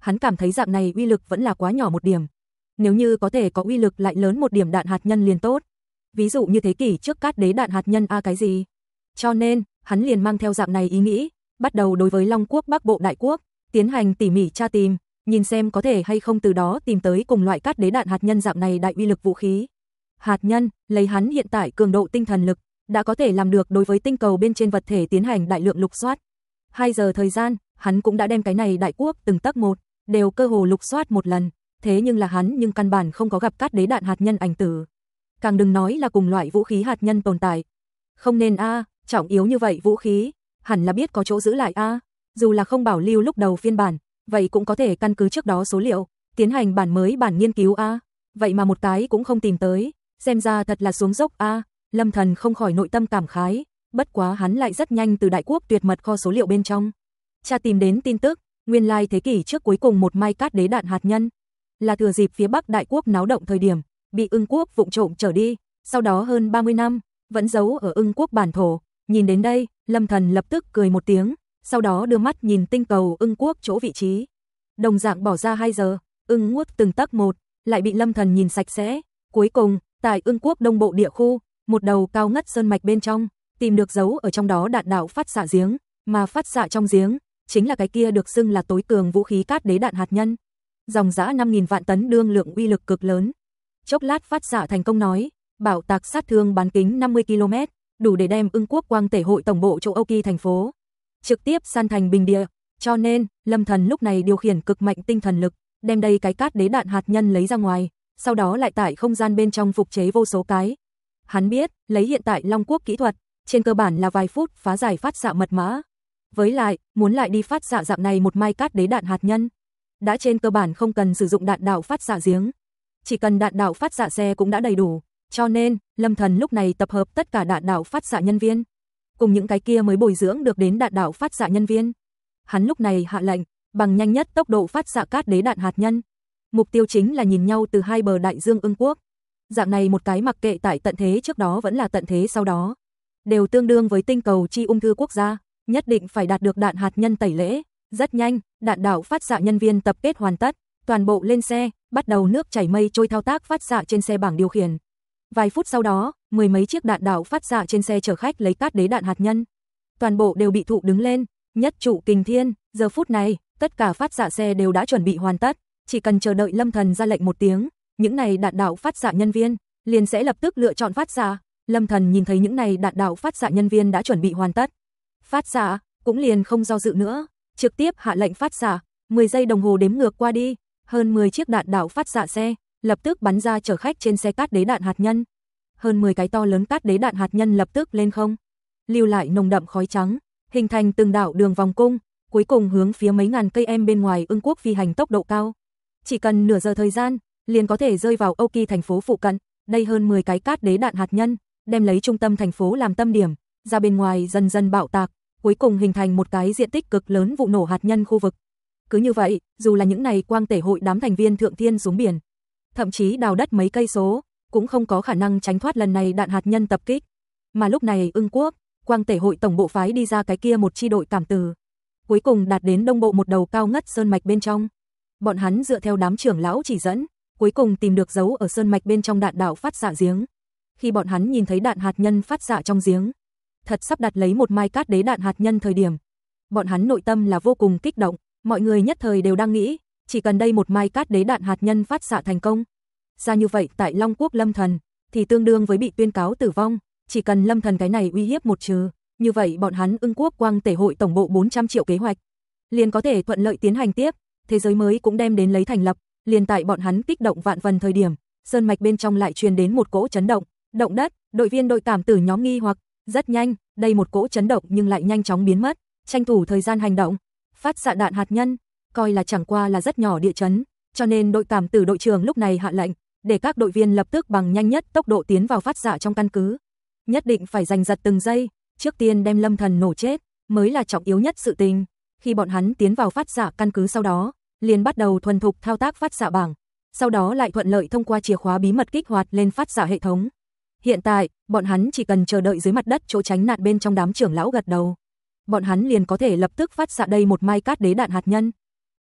hắn cảm thấy dạng này uy lực vẫn là quá nhỏ một điểm. Nếu như có thể có uy lực lại lớn một điểm đạn hạt nhân liền tốt. Ví dụ như thế kỷ trước cát đế đạn hạt nhân a cái gì. Cho nên, hắn liền mang theo dạng này ý nghĩ, bắt đầu đối với Long Quốc Bắc Bộ Đại Quốc, tiến hành tỉ mỉ tra tìm, nhìn xem có thể hay không từ đó tìm tới cùng loại cát đế đạn hạt nhân dạng này đại uy lực vũ khí. Hạt nhân, lấy hắn hiện tại cường độ tinh thần lực, đã có thể làm được đối với tinh cầu bên trên vật thể tiến hành đại lượng lục soát. Hai giờ thời gian, hắn cũng đã đem cái này đại quốc từng tấc một, đều cơ hồ lục soát một lần, thế nhưng là hắn nhưng căn bản không có gặp cát đế đạn hạt nhân ảnh tử. Càng đừng nói là cùng loại vũ khí hạt nhân tồn tại. Không nên a, trọng yếu như vậy vũ khí, hẳn là biết có chỗ giữ lại a, dù là không bảo lưu lúc đầu phiên bản, vậy cũng có thể căn cứ trước đó số liệu, tiến hành bản mới bản nghiên cứu a, vậy mà một cái cũng không tìm tới, xem ra thật là xuống dốc a. Lâm Thần không khỏi nội tâm cảm khái, bất quá hắn lại rất nhanh từ đại quốc tuyệt mật kho số liệu bên trong tra tìm đến tin tức, nguyên lai thế kỷ trước cuối cùng một mai cát đế đạn hạt nhân là thừa dịp phía Bắc đại quốc náo động thời điểm, bị Ưng quốc vụng trộm trở đi, sau đó hơn ba mươi năm vẫn giấu ở Ưng quốc bản thổ. Nhìn đến đây, Lâm Thần lập tức cười một tiếng, sau đó đưa mắt nhìn tinh cầu Ưng quốc chỗ vị trí. Đồng dạng bỏ ra hai giờ, Ưng quốc từng tấc một lại bị Lâm Thần nhìn sạch sẽ. Cuối cùng, tại Ưng quốc đông bộ địa khu, một đầu cao ngất sơn mạch bên trong, tìm được dấu ở trong đó đạn đạo phát xạ giếng, mà phát xạ trong giếng chính là cái kia được xưng là tối cường vũ khí cát đế đạn hạt nhân. Dòng dã năm nghìn vạn tấn đương lượng uy lực cực lớn. Chốc lát phát xạ thành công nói, bảo tạc sát thương bán kính năm mươi ki lô mét, đủ để đem Ưng quốc quang tể hội tổng bộ chỗ Âu Kỳ thành phố trực tiếp san thành bình địa, cho nên Lâm Thần lúc này điều khiển cực mạnh tinh thần lực, đem đây cái cát đế đạn hạt nhân lấy ra ngoài, sau đó lại tại không gian bên trong phục chế vô số cái. Hắn biết, lấy hiện tại Long Quốc kỹ thuật, trên cơ bản là vài phút phá giải phát xạ mật mã. Với lại, muốn lại đi phát xạ dạng này một mai cát đế đạn hạt nhân, đã trên cơ bản không cần sử dụng đạn đạo phát xạ giếng, chỉ cần đạn đạo phát xạ xe cũng đã đầy đủ, cho nên Lâm Thần lúc này tập hợp tất cả đạn đạo phát xạ nhân viên, cùng những cái kia mới bồi dưỡng được đến đạn đạo phát xạ nhân viên. Hắn lúc này hạ lệnh, bằng nhanh nhất tốc độ phát xạ cát đế đạn hạt nhân. Mục tiêu chính là nhìn nhau từ hai bờ đại dương Ưng quốc. Dạng này một cái mặc kệ tại tận thế trước đó vẫn là tận thế sau đó, đều tương đương với tinh cầu chi ung thư quốc gia, nhất định phải đạt được đạn hạt nhân tẩy lễ. Rất nhanh, đạn đạo phát xạ nhân viên tập kết hoàn tất, toàn bộ lên xe, bắt đầu nước chảy mây trôi thao tác phát xạ trên xe bảng điều khiển. Vài phút sau đó, mười mấy chiếc đạn đạo phát xạ trên xe chở khách lấy cát đế đạn hạt nhân, toàn bộ đều bị thụ đứng lên, nhất trụ kình thiên. Giờ phút này, tất cả phát xạ xe đều đã chuẩn bị hoàn tất, chỉ cần chờ đợi Lâm Thần ra lệnh một tiếng, những này đạn đạo phát xạ nhân viên liền sẽ lập tức lựa chọn phát xạ. Lâm Thần nhìn thấy những này đạn đạo phát xạ nhân viên đã chuẩn bị hoàn tất, phát xạ, cũng liền không do dự nữa, trực tiếp hạ lệnh phát xạ. mười giây đồng hồ đếm ngược qua đi, hơn mười chiếc đạn đạo phát xạ xe lập tức bắn ra chở khách trên xe cát đế đạn hạt nhân. Hơn mười cái to lớn cát đế đạn hạt nhân lập tức lên không, lưu lại nồng đậm khói trắng, hình thành từng đạo đường vòng cung, cuối cùng hướng phía mấy ngàn cây em bên ngoài Ưng quốc phi hành tốc độ cao. Chỉ cần nửa giờ thời gian, liền có thể rơi vào Âu Kỳ thành phố phụ cận. Đây hơn mười cái cát đế đạn hạt nhân, đem lấy trung tâm thành phố làm tâm điểm, ra bên ngoài dần dần bạo tạc, cuối cùng hình thành một cái diện tích cực lớn vụ nổ hạt nhân khu vực. Cứ như vậy, dù là những này quang tể hội đám thành viên thượng thiên xuống biển, thậm chí đào đất mấy cây số, cũng không có khả năng tránh thoát lần này đạn hạt nhân tập kích. Mà lúc này Ưng quốc, quang tể hội tổng bộ phái đi ra cái kia một chi đội cảm tử, cuối cùng đạt đến đông bộ một đầu cao ngất sơn mạch bên trong. Bọn hắn dựa theo đám trưởng lão chỉ dẫn, cuối cùng tìm được dấu ở sơn mạch bên trong đạn đạo phát xạ giếng. Khi bọn hắn nhìn thấy đạn hạt nhân phát xạ trong giếng, thật sắp đặt lấy một mai cát đế đạn hạt nhân thời điểm, bọn hắn nội tâm là vô cùng kích động, mọi người nhất thời đều đang nghĩ, chỉ cần đây một mai cát đế đạn hạt nhân phát xạ thành công, ra như vậy tại Long Quốc Lâm Thần thì tương đương với bị tuyên cáo tử vong, chỉ cần Lâm Thần cái này uy hiếp một trừ, như vậy bọn hắn Ưng quốc quang tể hội tổng bộ bốn trăm triệu kế hoạch liền có thể thuận lợi tiến hành tiếp, thế giới mới cũng đem đến lấy thành lập. Liền tại bọn hắn kích động vạn phần thời điểm, sơn mạch bên trong lại truyền đến một cỗ chấn động, động đất. Đội viên đội cảm tử nhóm nghi hoặc, rất nhanh, đây một cỗ chấn động nhưng lại nhanh chóng biến mất, tranh thủ thời gian hành động, phát xạ đạn hạt nhân, coi là chẳng qua là rất nhỏ địa chấn, cho nên đội cảm tử đội trưởng lúc này hạ lệnh, để các đội viên lập tức bằng nhanh nhất tốc độ tiến vào phát xạ trong căn cứ, nhất định phải giành giật từng giây, trước tiên đem Lâm Thần nổ chết mới là trọng yếu nhất sự tình. Khi bọn hắn tiến vào phát xạ căn cứ sau đó, liền bắt đầu thuần thục thao tác phát xạ bảng, sau đó lại thuận lợi thông qua chìa khóa bí mật kích hoạt lên phát xạ hệ thống. Hiện tại, bọn hắn chỉ cần chờ đợi dưới mặt đất chỗ tránh nạn bên trong đám trưởng lão gật đầu, bọn hắn liền có thể lập tức phát xạ đây một mai cát đế đạn hạt nhân.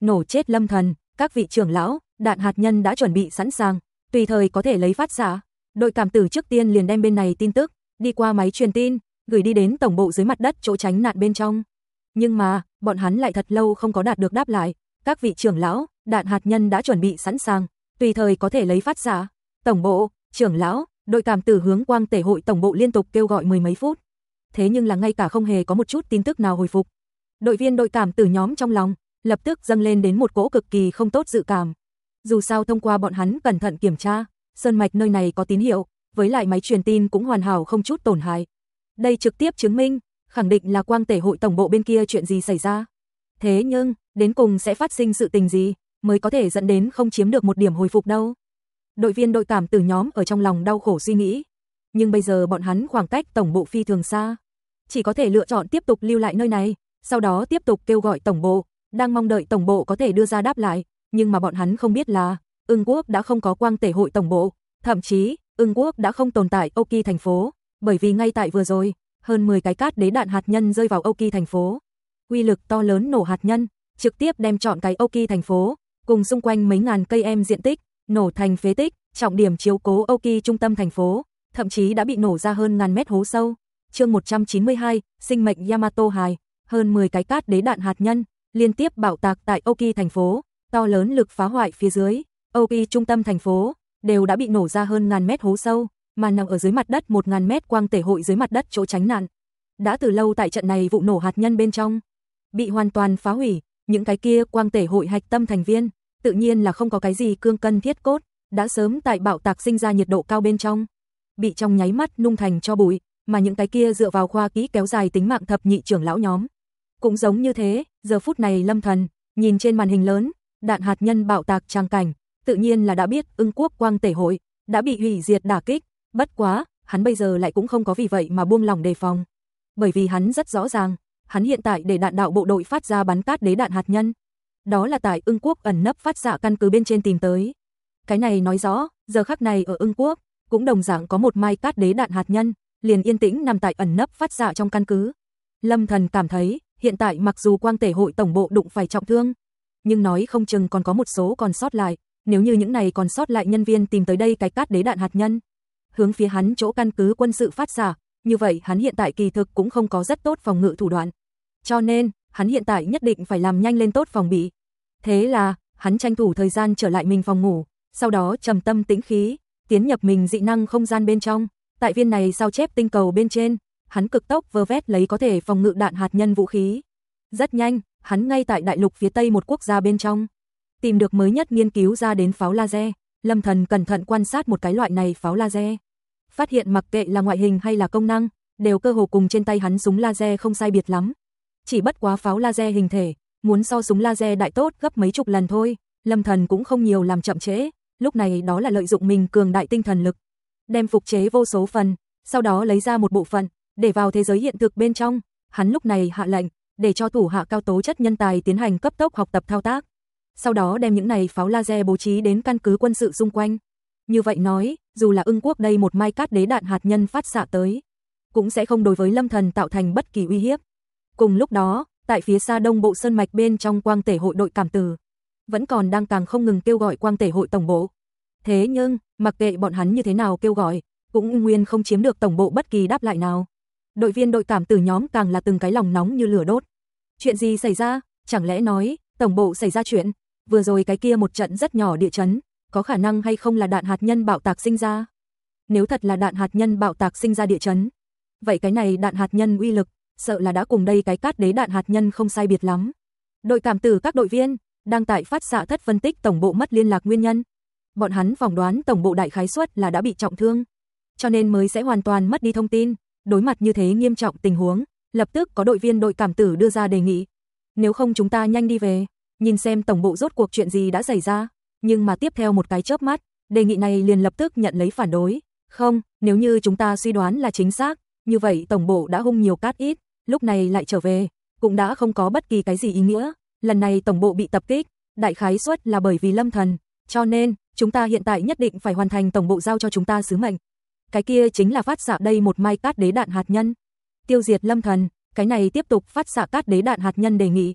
nổ chết Lâm Thần, các vị trưởng lão, đạn hạt nhân đã chuẩn bị sẵn sàng, tùy thời có thể lấy phát xạ. Đội cảm tử trước tiên liền đem bên này tin tức đi qua máy truyền tin, gửi đi đến tổng bộ dưới mặt đất chỗ tránh nạn bên trong. Nhưng mà, bọn hắn lại thật lâu không có đạt được đáp lại. Các vị trưởng lão, đạn hạt nhân đã chuẩn bị sẵn sàng, tùy thời có thể lấy phát xạ. Tổng bộ, trưởng lão, đội cảm tử hướng Quang Tể hội tổng bộ liên tục kêu gọi mười mấy phút. Thế nhưng là ngay cả không hề có một chút tin tức nào hồi phục. Đội viên đội cảm tử nhóm trong lòng lập tức dâng lên đến một cỗ cực kỳ không tốt dự cảm. Dù sao thông qua bọn hắn cẩn thận kiểm tra, sơn mạch nơi này có tín hiệu, với lại máy truyền tin cũng hoàn hảo không chút tổn hại. Đây trực tiếp chứng minh, khẳng định là Quang Tể hội tổng bộ bên kia chuyện gì xảy ra. Thế nhưng, đến cùng sẽ phát sinh sự tình gì, mới có thể dẫn đến không chiếm được một điểm hồi phục đâu. Đội viên đội cảm tử nhóm ở trong lòng đau khổ suy nghĩ. Nhưng bây giờ bọn hắn khoảng cách tổng bộ phi thường xa. Chỉ có thể lựa chọn tiếp tục lưu lại nơi này, sau đó tiếp tục kêu gọi tổng bộ, đang mong đợi tổng bộ có thể đưa ra đáp lại. Nhưng mà bọn hắn không biết là, Ưng Quốc đã không có Quang Tể hội tổng bộ, thậm chí, Ưng Quốc đã không tồn tại Âu Kỳ thành phố, bởi vì ngay tại vừa rồi, hơn mười cái cát đế đạn hạt nhân rơi vào Âu Kỳ thành phố. Uy lực to lớn nổ hạt nhân, trực tiếp đem trọn cái Âu Kỳ thành phố, cùng xung quanh mấy ngàn cây em diện tích, nổ thành phế tích, trọng điểm chiếu cố Âu Kỳ trung tâm thành phố, thậm chí đã bị nổ ra hơn ngàn mét hố sâu. Chương một trăm chín mươi hai, sinh mệnh Yamato hai, hơn mười cái cát đế đạn hạt nhân, liên tiếp bạo tạc tại Âu Kỳ thành phố, to lớn lực phá hoại phía dưới, Âu Kỳ trung tâm thành phố, đều đã bị nổ ra hơn ngàn mét hố sâu, mà nằm ở dưới mặt đất một ngàn mét Quang Tể hội dưới mặt đất chỗ tránh nạn. Đã từ lâu tại trận này vụ nổ hạt nhân bên trong, bị hoàn toàn phá hủy, những cái kia Quang Tể hội hạch tâm thành viên, tự nhiên là không có cái gì cương cân thiết cốt, đã sớm tại bạo tạc sinh ra nhiệt độ cao bên trong, bị trong nháy mắt nung thành cho bụi, mà những cái kia dựa vào khoa kỹ kéo dài tính mạng thập nhị trưởng lão nhóm. Cũng giống như thế, giờ phút này Lâm Thần, nhìn trên màn hình lớn, đạn hạt nhân bạo tạc tràng cảnh, tự nhiên là đã biết Ưng Quốc Quang Tể hội đã bị hủy diệt đả kích, bất quá, hắn bây giờ lại cũng không có vì vậy mà buông lỏng đề phòng. Bởi vì hắn rất rõ ràng, hắn hiện tại để đạn đạo bộ đội phát ra bắn cát đế đạn hạt nhân, đó là tại Ưng Quốc ẩn nấp phát xạ căn cứ bên trên tìm tới. Cái này nói rõ, giờ khắc này ở Ưng Quốc, cũng đồng dạng có một mai cát đế đạn hạt nhân, liền yên tĩnh nằm tại ẩn nấp phát xạ trong căn cứ. Lâm Thần cảm thấy, hiện tại mặc dù Quang Tể hội tổng bộ đụng phải trọng thương, nhưng nói không chừng còn có một số còn sót lại, nếu như những này còn sót lại nhân viên tìm tới đây cái cát đế đạn hạt nhân, hướng phía hắn chỗ căn cứ quân sự phát xạ, như vậy hắn hiện tại kỳ thực cũng không có rất tốt phòng ngự thủ đoạn. Cho nên, hắn hiện tại nhất định phải làm nhanh lên tốt phòng bị. Thế là, hắn tranh thủ thời gian trở lại mình phòng ngủ, sau đó trầm tâm tĩnh khí, tiến nhập mình dị năng không gian bên trong. Tại viên này sao chép tinh cầu bên trên, hắn cực tốc vơ vét lấy có thể phòng ngự đạn hạt nhân vũ khí. Rất nhanh, hắn ngay tại đại lục phía tây một quốc gia bên trong, tìm được mới nhất nghiên cứu ra đến pháo laser. Lâm Thần cẩn thận quan sát một cái loại này pháo laser, phát hiện mặc kệ là ngoại hình hay là công năng, đều cơ hồ cùng trên tay hắn súng laser không sai biệt lắm. Chỉ bất quá pháo laser hình thể, muốn so súng laser đại tốt gấp mấy chục lần thôi. Lâm Thần cũng không nhiều làm chậm trễ, lúc này đó là lợi dụng mình cường đại tinh thần lực, đem phục chế vô số phần, sau đó lấy ra một bộ phận, để vào thế giới hiện thực bên trong. Hắn lúc này hạ lệnh, để cho thủ hạ cao tố chất nhân tài tiến hành cấp tốc học tập thao tác. Sau đó đem những này pháo laser bố trí đến căn cứ quân sự xung quanh. Như vậy nói, dù là Ưng Quốc đây một mai cát đế đạn hạt nhân phát xạ tới, cũng sẽ không đối với Lâm Thần tạo thành bất kỳ uy hiếp. Cùng lúc đó, tại phía xa đông bộ sơn mạch bên trong Quang Tể hội đội cảm tử, vẫn còn đang càng không ngừng kêu gọi Quang Tể hội tổng bộ. Thế nhưng, mặc kệ bọn hắn như thế nào kêu gọi, cũng nguyên không chiếm được tổng bộ bất kỳ đáp lại nào. Đội viên đội cảm tử nhóm càng là từng cái lòng nóng như lửa đốt. Chuyện gì xảy ra? Chẳng lẽ nói, tổng bộ xảy ra chuyện? Vừa rồi cái kia một trận rất nhỏ địa chấn, có khả năng hay không là đạn hạt nhân bạo tạc sinh ra? Nếu thật là đạn hạt nhân bạo tạc sinh ra địa chấn, vậy cái này đạn hạt nhân uy lực, sợ là đã cùng đây cái cát đế đạn hạt nhân không sai biệt lắm. Đội cảm tử các đội viên, đang tại phát xạ thất phân tích tổng bộ mất liên lạc nguyên nhân. Bọn hắn phỏng đoán tổng bộ đại khái suất là đã bị trọng thương, cho nên mới sẽ hoàn toàn mất đi thông tin. Đối mặt như thế nghiêm trọng tình huống, lập tức có đội viên đội cảm tử đưa ra đề nghị. Nếu không chúng ta nhanh đi về, nhìn xem tổng bộ rốt cuộc chuyện gì đã xảy ra. Nhưng mà tiếp theo một cái chớp mắt, đề nghị này liền lập tức nhận lấy phản đối. Không, nếu như chúng ta suy đoán là chính xác, như vậy tổng bộ đã hung nhiều cát ít, lúc này lại trở về, cũng đã không có bất kỳ cái gì ý nghĩa. Lần này tổng bộ bị tập kích, đại khái suất là bởi vì Lâm Thần, cho nên chúng ta hiện tại nhất định phải hoàn thành tổng bộ giao cho chúng ta sứ mệnh. Cái kia chính là phát xạ đây một mai cát đế đạn hạt nhân, tiêu diệt Lâm Thần. Cái này tiếp tục phát xạ cát đế đạn hạt nhân đề nghị,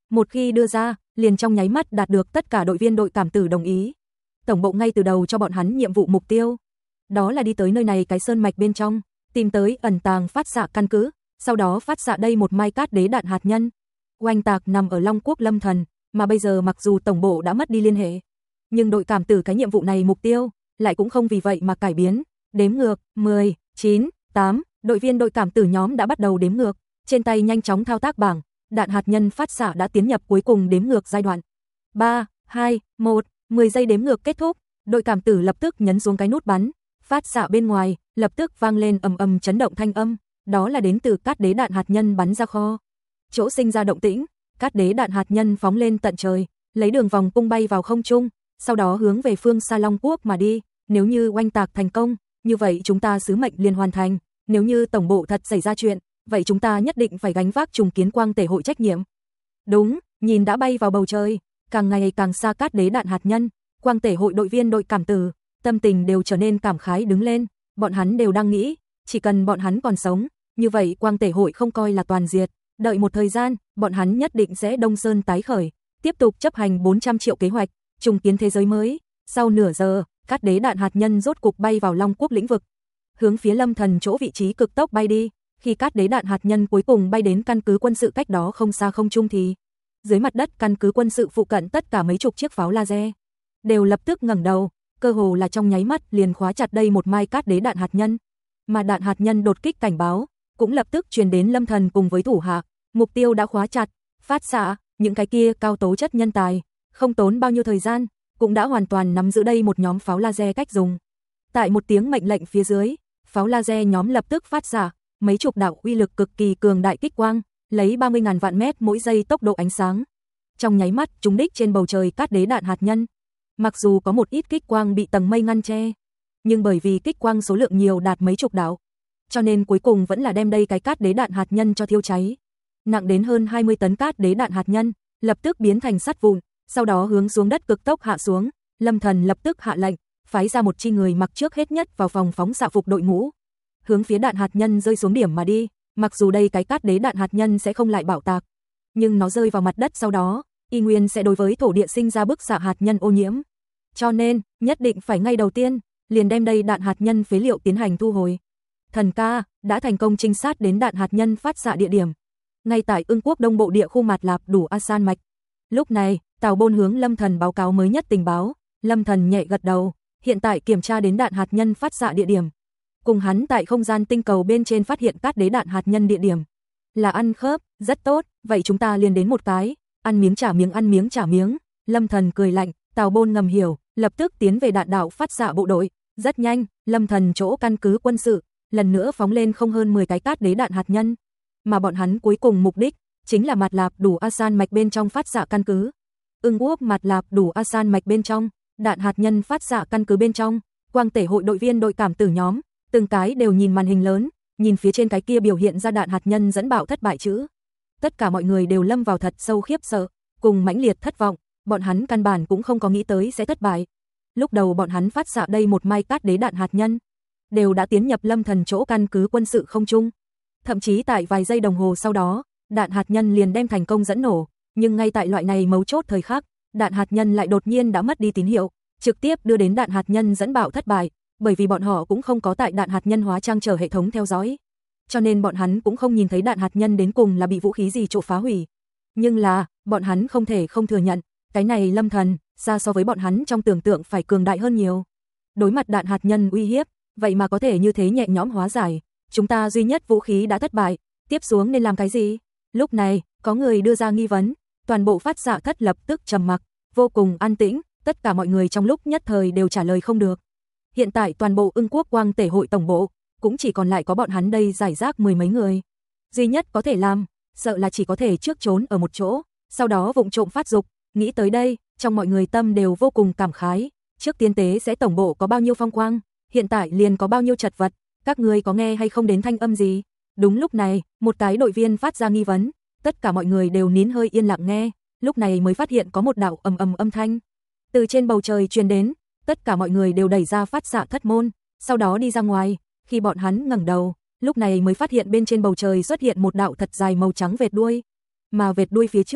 Một khi đưa ra, liền trong nháy mắt đạt được tất cả đội viên đội cảm tử đồng ý. Tổng bộ ngay từ đầu cho bọn hắn nhiệm vụ mục tiêu. Đó là đi tới nơi này cái sơn mạch bên trong, tìm tới ẩn tàng phát xạ căn cứ, sau đó phát xạ đây một mai cát đế đạn hạt nhân. Oanh tạc nằm ở Long Quốc Lâm Thần, mà bây giờ mặc dù tổng bộ đã mất đi liên hệ, nhưng đội cảm tử cái nhiệm vụ này mục tiêu lại cũng không vì vậy mà cải biến. Đếm ngược, mười, chín, tám, đội viên đội cảm tử nhóm đã bắt đầu đếm ngược, trên tay nhanh chóng thao tác bảng, đạn hạt nhân phát xạ đã tiến nhập cuối cùng đếm ngược giai đoạn. ba, hai, một, mười giây đếm ngược kết thúc, đội cảm tử lập tức nhấn xuống cái nút bắn, phát xạ bên ngoài lập tức vang lên ầm ầm chấn động thanh âm, đó là đến từ cát đế đạn hạt nhân bắn ra kho. Chỗ sinh ra động tĩnh, cát đế đạn hạt nhân phóng lên tận trời, lấy đường vòng cung bay vào không trung, sau đó hướng về phương xa Long Quốc mà đi. Nếu như oanh tạc thành công, như vậy chúng ta sứ mệnh liền hoàn thành. Nếu như tổng bộ thật xảy ra chuyện, vậy chúng ta nhất định phải gánh vác trùng kiến quang tể hội trách nhiệm. Đúng, nhìn đã bay vào bầu trời, càng ngày càng xa cát đế đạn hạt nhân, quang tể hội đội viên đội cảm tử, tâm tình đều trở nên cảm khái đứng lên. Bọn hắn đều đang nghĩ, chỉ cần bọn hắn còn sống, như vậy quang tể hội không coi là toàn diệt. Đợi một thời gian, bọn hắn nhất định sẽ đông sơn tái khởi, tiếp tục chấp hành bốn trăm triệu kế hoạch, trùng kiến thế giới mới. Sau nửa giờ, cát đế đạn hạt nhân rốt cục bay vào Long Quốc lĩnh vực, hướng phía Lâm Thần chỗ vị trí cực tốc bay đi. Khi cát đế đạn hạt nhân cuối cùng bay đến căn cứ quân sự cách đó không xa không trung thì dưới mặt đất căn cứ quân sự phụ cận tất cả mấy chục chiếc pháo laser đều lập tức ngẩng đầu, cơ hồ là trong nháy mắt liền khóa chặt đây một mai cát đế đạn hạt nhân. Mà đạn hạt nhân đột kích cảnh báo cũng lập tức truyền đến Lâm Thần cùng với thủ hạ, mục tiêu đã khóa chặt, phát xạ, những cái kia cao tố chất nhân tài, không tốn bao nhiêu thời gian, cũng đã hoàn toàn nắm giữ đây một nhóm pháo laser cách dùng. Tại một tiếng mệnh lệnh phía dưới, pháo laser nhóm lập tức phát xạ mấy chục đạo uy lực cực kỳ cường đại kích quang, lấy ba mươi ngàn vạn mét mỗi giây tốc độ ánh sáng. Trong nháy mắt trúng đích trên bầu trời cát đế đạn hạt nhân. Mặc dù có một ít kích quang bị tầng mây ngăn che, nhưng bởi vì kích quang số lượng nhiều đạt mấy chục đạo, cho nên cuối cùng vẫn là đem đây cái cát đế đạn hạt nhân cho thiêu cháy. Nặng đến hơn hai mươi tấn cát đế đạn hạt nhân, lập tức biến thành sắt vụn, sau đó hướng xuống đất cực tốc hạ xuống. Lâm Thần lập tức hạ lệnh, phái ra một chi người mặc trước hết nhất vào phòng phóng xạ phục đội ngũ, hướng phía đạn hạt nhân rơi xuống điểm mà đi. Mặc dù đây cái cát đế đạn hạt nhân sẽ không lại bạo tạc, nhưng nó rơi vào mặt đất sau đó, y nguyên sẽ đối với thổ địa sinh ra bức xạ hạt nhân ô nhiễm. Cho nên, nhất định phải ngay đầu tiên, liền đem đây đạn hạt nhân phế liệu tiến hành thu hồi. Thần ca đã thành công trinh sát đến đạn hạt nhân phát xạ địa điểm, ngay tại Ưng Quốc Đông Bộ địa khu Mạt Lạp Đủ Asan mạch. Lúc này, Tào Bôn hướng Lâm Thần báo cáo mới nhất tình báo. Lâm Thần nhẹ gật đầu, hiện tại kiểm tra đến đạn hạt nhân phát xạ địa điểm, cùng hắn tại không gian tinh cầu bên trên phát hiện cát đế đạn hạt nhân địa điểm là ăn khớp, rất tốt, vậy chúng ta liền đến một cái, ăn miếng trả miếng ăn miếng trả miếng. Lâm Thần cười lạnh, Tào Bôn ngầm hiểu, lập tức tiến về đạn đạo phát xạ bộ đội. Rất nhanh, Lâm Thần chỗ căn cứ quân sự lần nữa phóng lên không hơn mười cái cát đế đạn hạt nhân, mà bọn hắn cuối cùng mục đích chính là Mạt Lạp Đủ Asan mạch bên trong phát xạ căn cứ. Ưng Quốc Mạt Lạp Đủ Asan mạch bên trong, đạn hạt nhân phát xạ căn cứ bên trong, quang tể hội đội viên đội cảm tử nhóm, từng cái đều nhìn màn hình lớn, nhìn phía trên cái kia biểu hiện ra đạn hạt nhân dẫn bạo thất bại chữ. Tất cả mọi người đều lâm vào thật sâu khiếp sợ, cùng mãnh liệt thất vọng, bọn hắn căn bản cũng không có nghĩ tới sẽ thất bại. Lúc đầu bọn hắn phát xạ đây một mai cát đế đạn hạt nhân, đều đã tiến nhập Lâm Thần chỗ căn cứ quân sự không trung. Thậm chí tại vài giây đồng hồ sau đó, đạn hạt nhân liền đem thành công dẫn nổ, nhưng ngay tại loại này mấu chốt thời khắc, đạn hạt nhân lại đột nhiên đã mất đi tín hiệu, trực tiếp đưa đến đạn hạt nhân dẫn bạo thất bại, bởi vì bọn họ cũng không có tại đạn hạt nhân hóa trang trở hệ thống theo dõi, cho nên bọn hắn cũng không nhìn thấy đạn hạt nhân đến cùng là bị vũ khí gì trộm phá hủy. Nhưng là, bọn hắn không thể không thừa nhận, cái này Lâm Thần, xa so với bọn hắn trong tưởng tượng phải cường đại hơn nhiều. Đối mặt đạn hạt nhân uy hiếp, vậy mà có thể như thế nhẹ nhõm hóa giải, chúng ta duy nhất vũ khí đã thất bại, tiếp xuống nên làm cái gì? Lúc này, có người đưa ra nghi vấn, toàn bộ phát xạ thất lập tức trầm mặc, vô cùng an tĩnh, tất cả mọi người trong lúc nhất thời đều trả lời không được. Hiện tại toàn bộ Ưng Quốc Quang Tể hội tổng bộ, cũng chỉ còn lại có bọn hắn đây giải rác mười mấy người. Duy nhất có thể làm, sợ là chỉ có thể trước trốn ở một chỗ, sau đó vụng trộm phát dục. Nghĩ tới đây, trong mọi người tâm đều vô cùng cảm khái. Trước tiên tế sẽ tổng bộ có bao nhiêu phong quang, hiện tại liền có bao nhiêu chật vật, các người có nghe hay không đến thanh âm gì? Đúng lúc này, một cái đội viên phát ra nghi vấn, tất cả mọi người đều nín hơi yên lặng nghe, lúc này mới phát hiện có một đạo ầm ầm âm thanh từ trên bầu trời truyền đến, tất cả mọi người đều đẩy ra phát xạ thất môn, sau đó đi ra ngoài. Khi bọn hắn ngẩng đầu, lúc này mới phát hiện bên trên bầu trời xuất hiện một đạo thật dài màu trắng vệt đuôi, mà vệt đuôi phía trước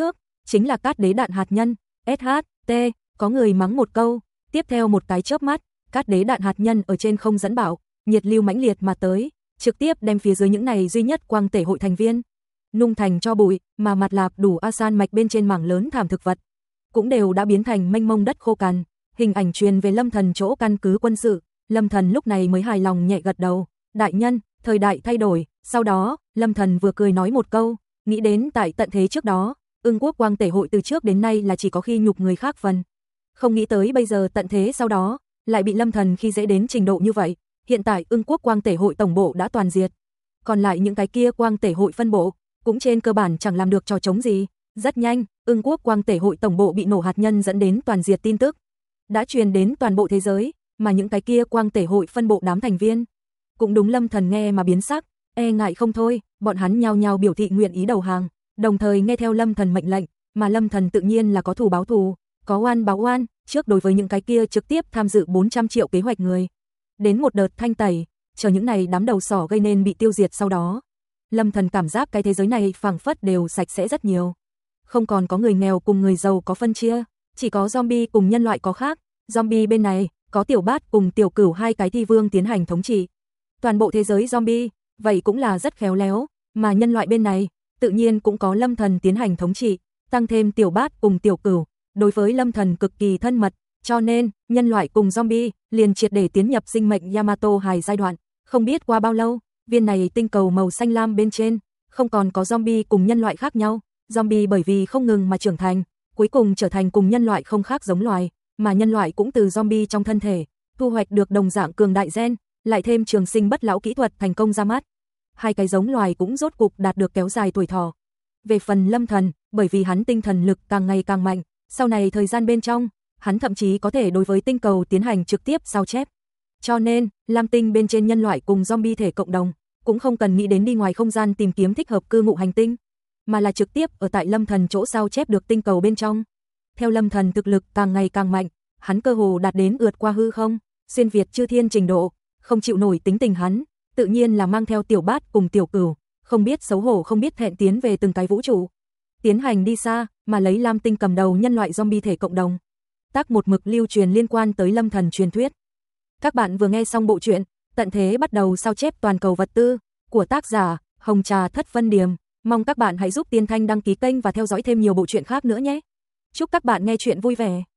chính là Cát Đế đạn hạt nhân. ét hát tê, có người mắng một câu, tiếp theo một cái chớp mắt, Cát Đế đạn hạt nhân ở trên không dẫn bạo, nhiệt lưu mãnh liệt mà tới, trực tiếp đem phía dưới những này duy nhất quang tể hội thành viên nung thành cho bụi, mà mặt lạp đủ Asan mạch bên trên mảng lớn thảm thực vật cũng đều đã biến thành mênh mông đất khô cằn. Hình ảnh truyền về Lâm Thần chỗ căn cứ quân sự, Lâm Thần lúc này mới hài lòng nhẹ gật đầu, đại nhân, thời đại thay đổi. Sau đó, Lâm Thần vừa cười nói một câu, nghĩ đến tại tận thế trước đó, Ưng Quốc quang tể hội từ trước đến nay là chỉ có khi nhục người khác phần. Không nghĩ tới bây giờ tận thế sau đó, lại bị Lâm Thần khi dễ đến trình độ như vậy. Hiện tại Ưng Quốc quang tể hội tổng bộ đã toàn diệt, còn lại những cái kia quang tể hội phân bộ cũng trên cơ bản chẳng làm được trò chống gì. Rất nhanh, Ưng Quốc quang tể hội tổng bộ bị nổ hạt nhân dẫn đến toàn diệt tin tức đã truyền đến toàn bộ thế giới, mà những cái kia quang tể hội phân bộ đám thành viên cũng đúng Lâm Thần nghe mà biến sắc, e ngại không thôi, bọn hắn nhao nhao biểu thị nguyện ý đầu hàng, đồng thời nghe theo Lâm Thần mệnh lệnh, mà Lâm Thần tự nhiên là có thù báo thù, có oan báo oan, trước đối với những cái kia trực tiếp tham dự bốn trăm triệu kế hoạch người, đến một đợt thanh tẩy, chờ những này đám đầu sỏ gây nên bị tiêu diệt sau đó. Lâm Thần cảm giác cái thế giới này phảng phất đều sạch sẽ rất nhiều, không còn có người nghèo cùng người giàu có phân chia, chỉ có zombie cùng nhân loại có khác. Zombie bên này, có Tiểu Bát cùng Tiểu Cửu hai cái thi vương tiến hành thống trị toàn bộ thế giới zombie, vậy cũng là rất khéo léo, mà nhân loại bên này, tự nhiên cũng có Lâm Thần tiến hành thống trị, tăng thêm Tiểu Bát cùng Tiểu Cửu, đối với Lâm Thần cực kỳ thân mật, cho nên, nhân loại cùng zombie liền triệt để tiến nhập sinh mệnh Yamato hài giai đoạn. Không biết qua bao lâu, viên này tinh cầu màu xanh lam bên trên, không còn có zombie cùng nhân loại khác nhau, zombie bởi vì không ngừng mà trưởng thành, cuối cùng trở thành cùng nhân loại không khác giống loài, mà nhân loại cũng từ zombie trong thân thể thu hoạch được đồng dạng cường đại gen, lại thêm trường sinh bất lão kỹ thuật thành công ra mắt. Hai cái giống loài cũng rốt cục đạt được kéo dài tuổi thọ. Về phần Lâm Thần, bởi vì hắn tinh thần lực càng ngày càng mạnh, sau này thời gian bên trong, hắn thậm chí có thể đối với tinh cầu tiến hành trực tiếp sao chép. Cho nên, Lam Tinh bên trên nhân loại cùng zombie thể cộng đồng, cũng không cần nghĩ đến đi ngoài không gian tìm kiếm thích hợp cư ngụ hành tinh, mà là trực tiếp ở tại Lâm Thần chỗ sao chép được tinh cầu bên trong. Theo Lâm Thần thực lực càng ngày càng mạnh, hắn cơ hồ đạt đến ượt qua hư không, xuyên việt chư thiên trình độ, không chịu nổi tính tình hắn, tự nhiên là mang theo Tiểu Bát cùng Tiểu Cửu, không biết xấu hổ không biết thẹn tiến về từng cái vũ trụ, tiến hành đi xa, mà lấy Lam Tinh cầm đầu nhân loại zombie thể cộng đồng. Tác một mực lưu truyền liên quan tới Lâm Thần truyền thuyết. Các bạn vừa nghe xong bộ truyện Tận thế bắt đầu sao chép toàn cầu vật tư của tác giả Hồng Trà Thất Vân Điềm. Mong các bạn hãy giúp Tiên Thanh đăng ký kênh và theo dõi thêm nhiều bộ truyện khác nữa nhé. Chúc các bạn nghe truyện vui vẻ.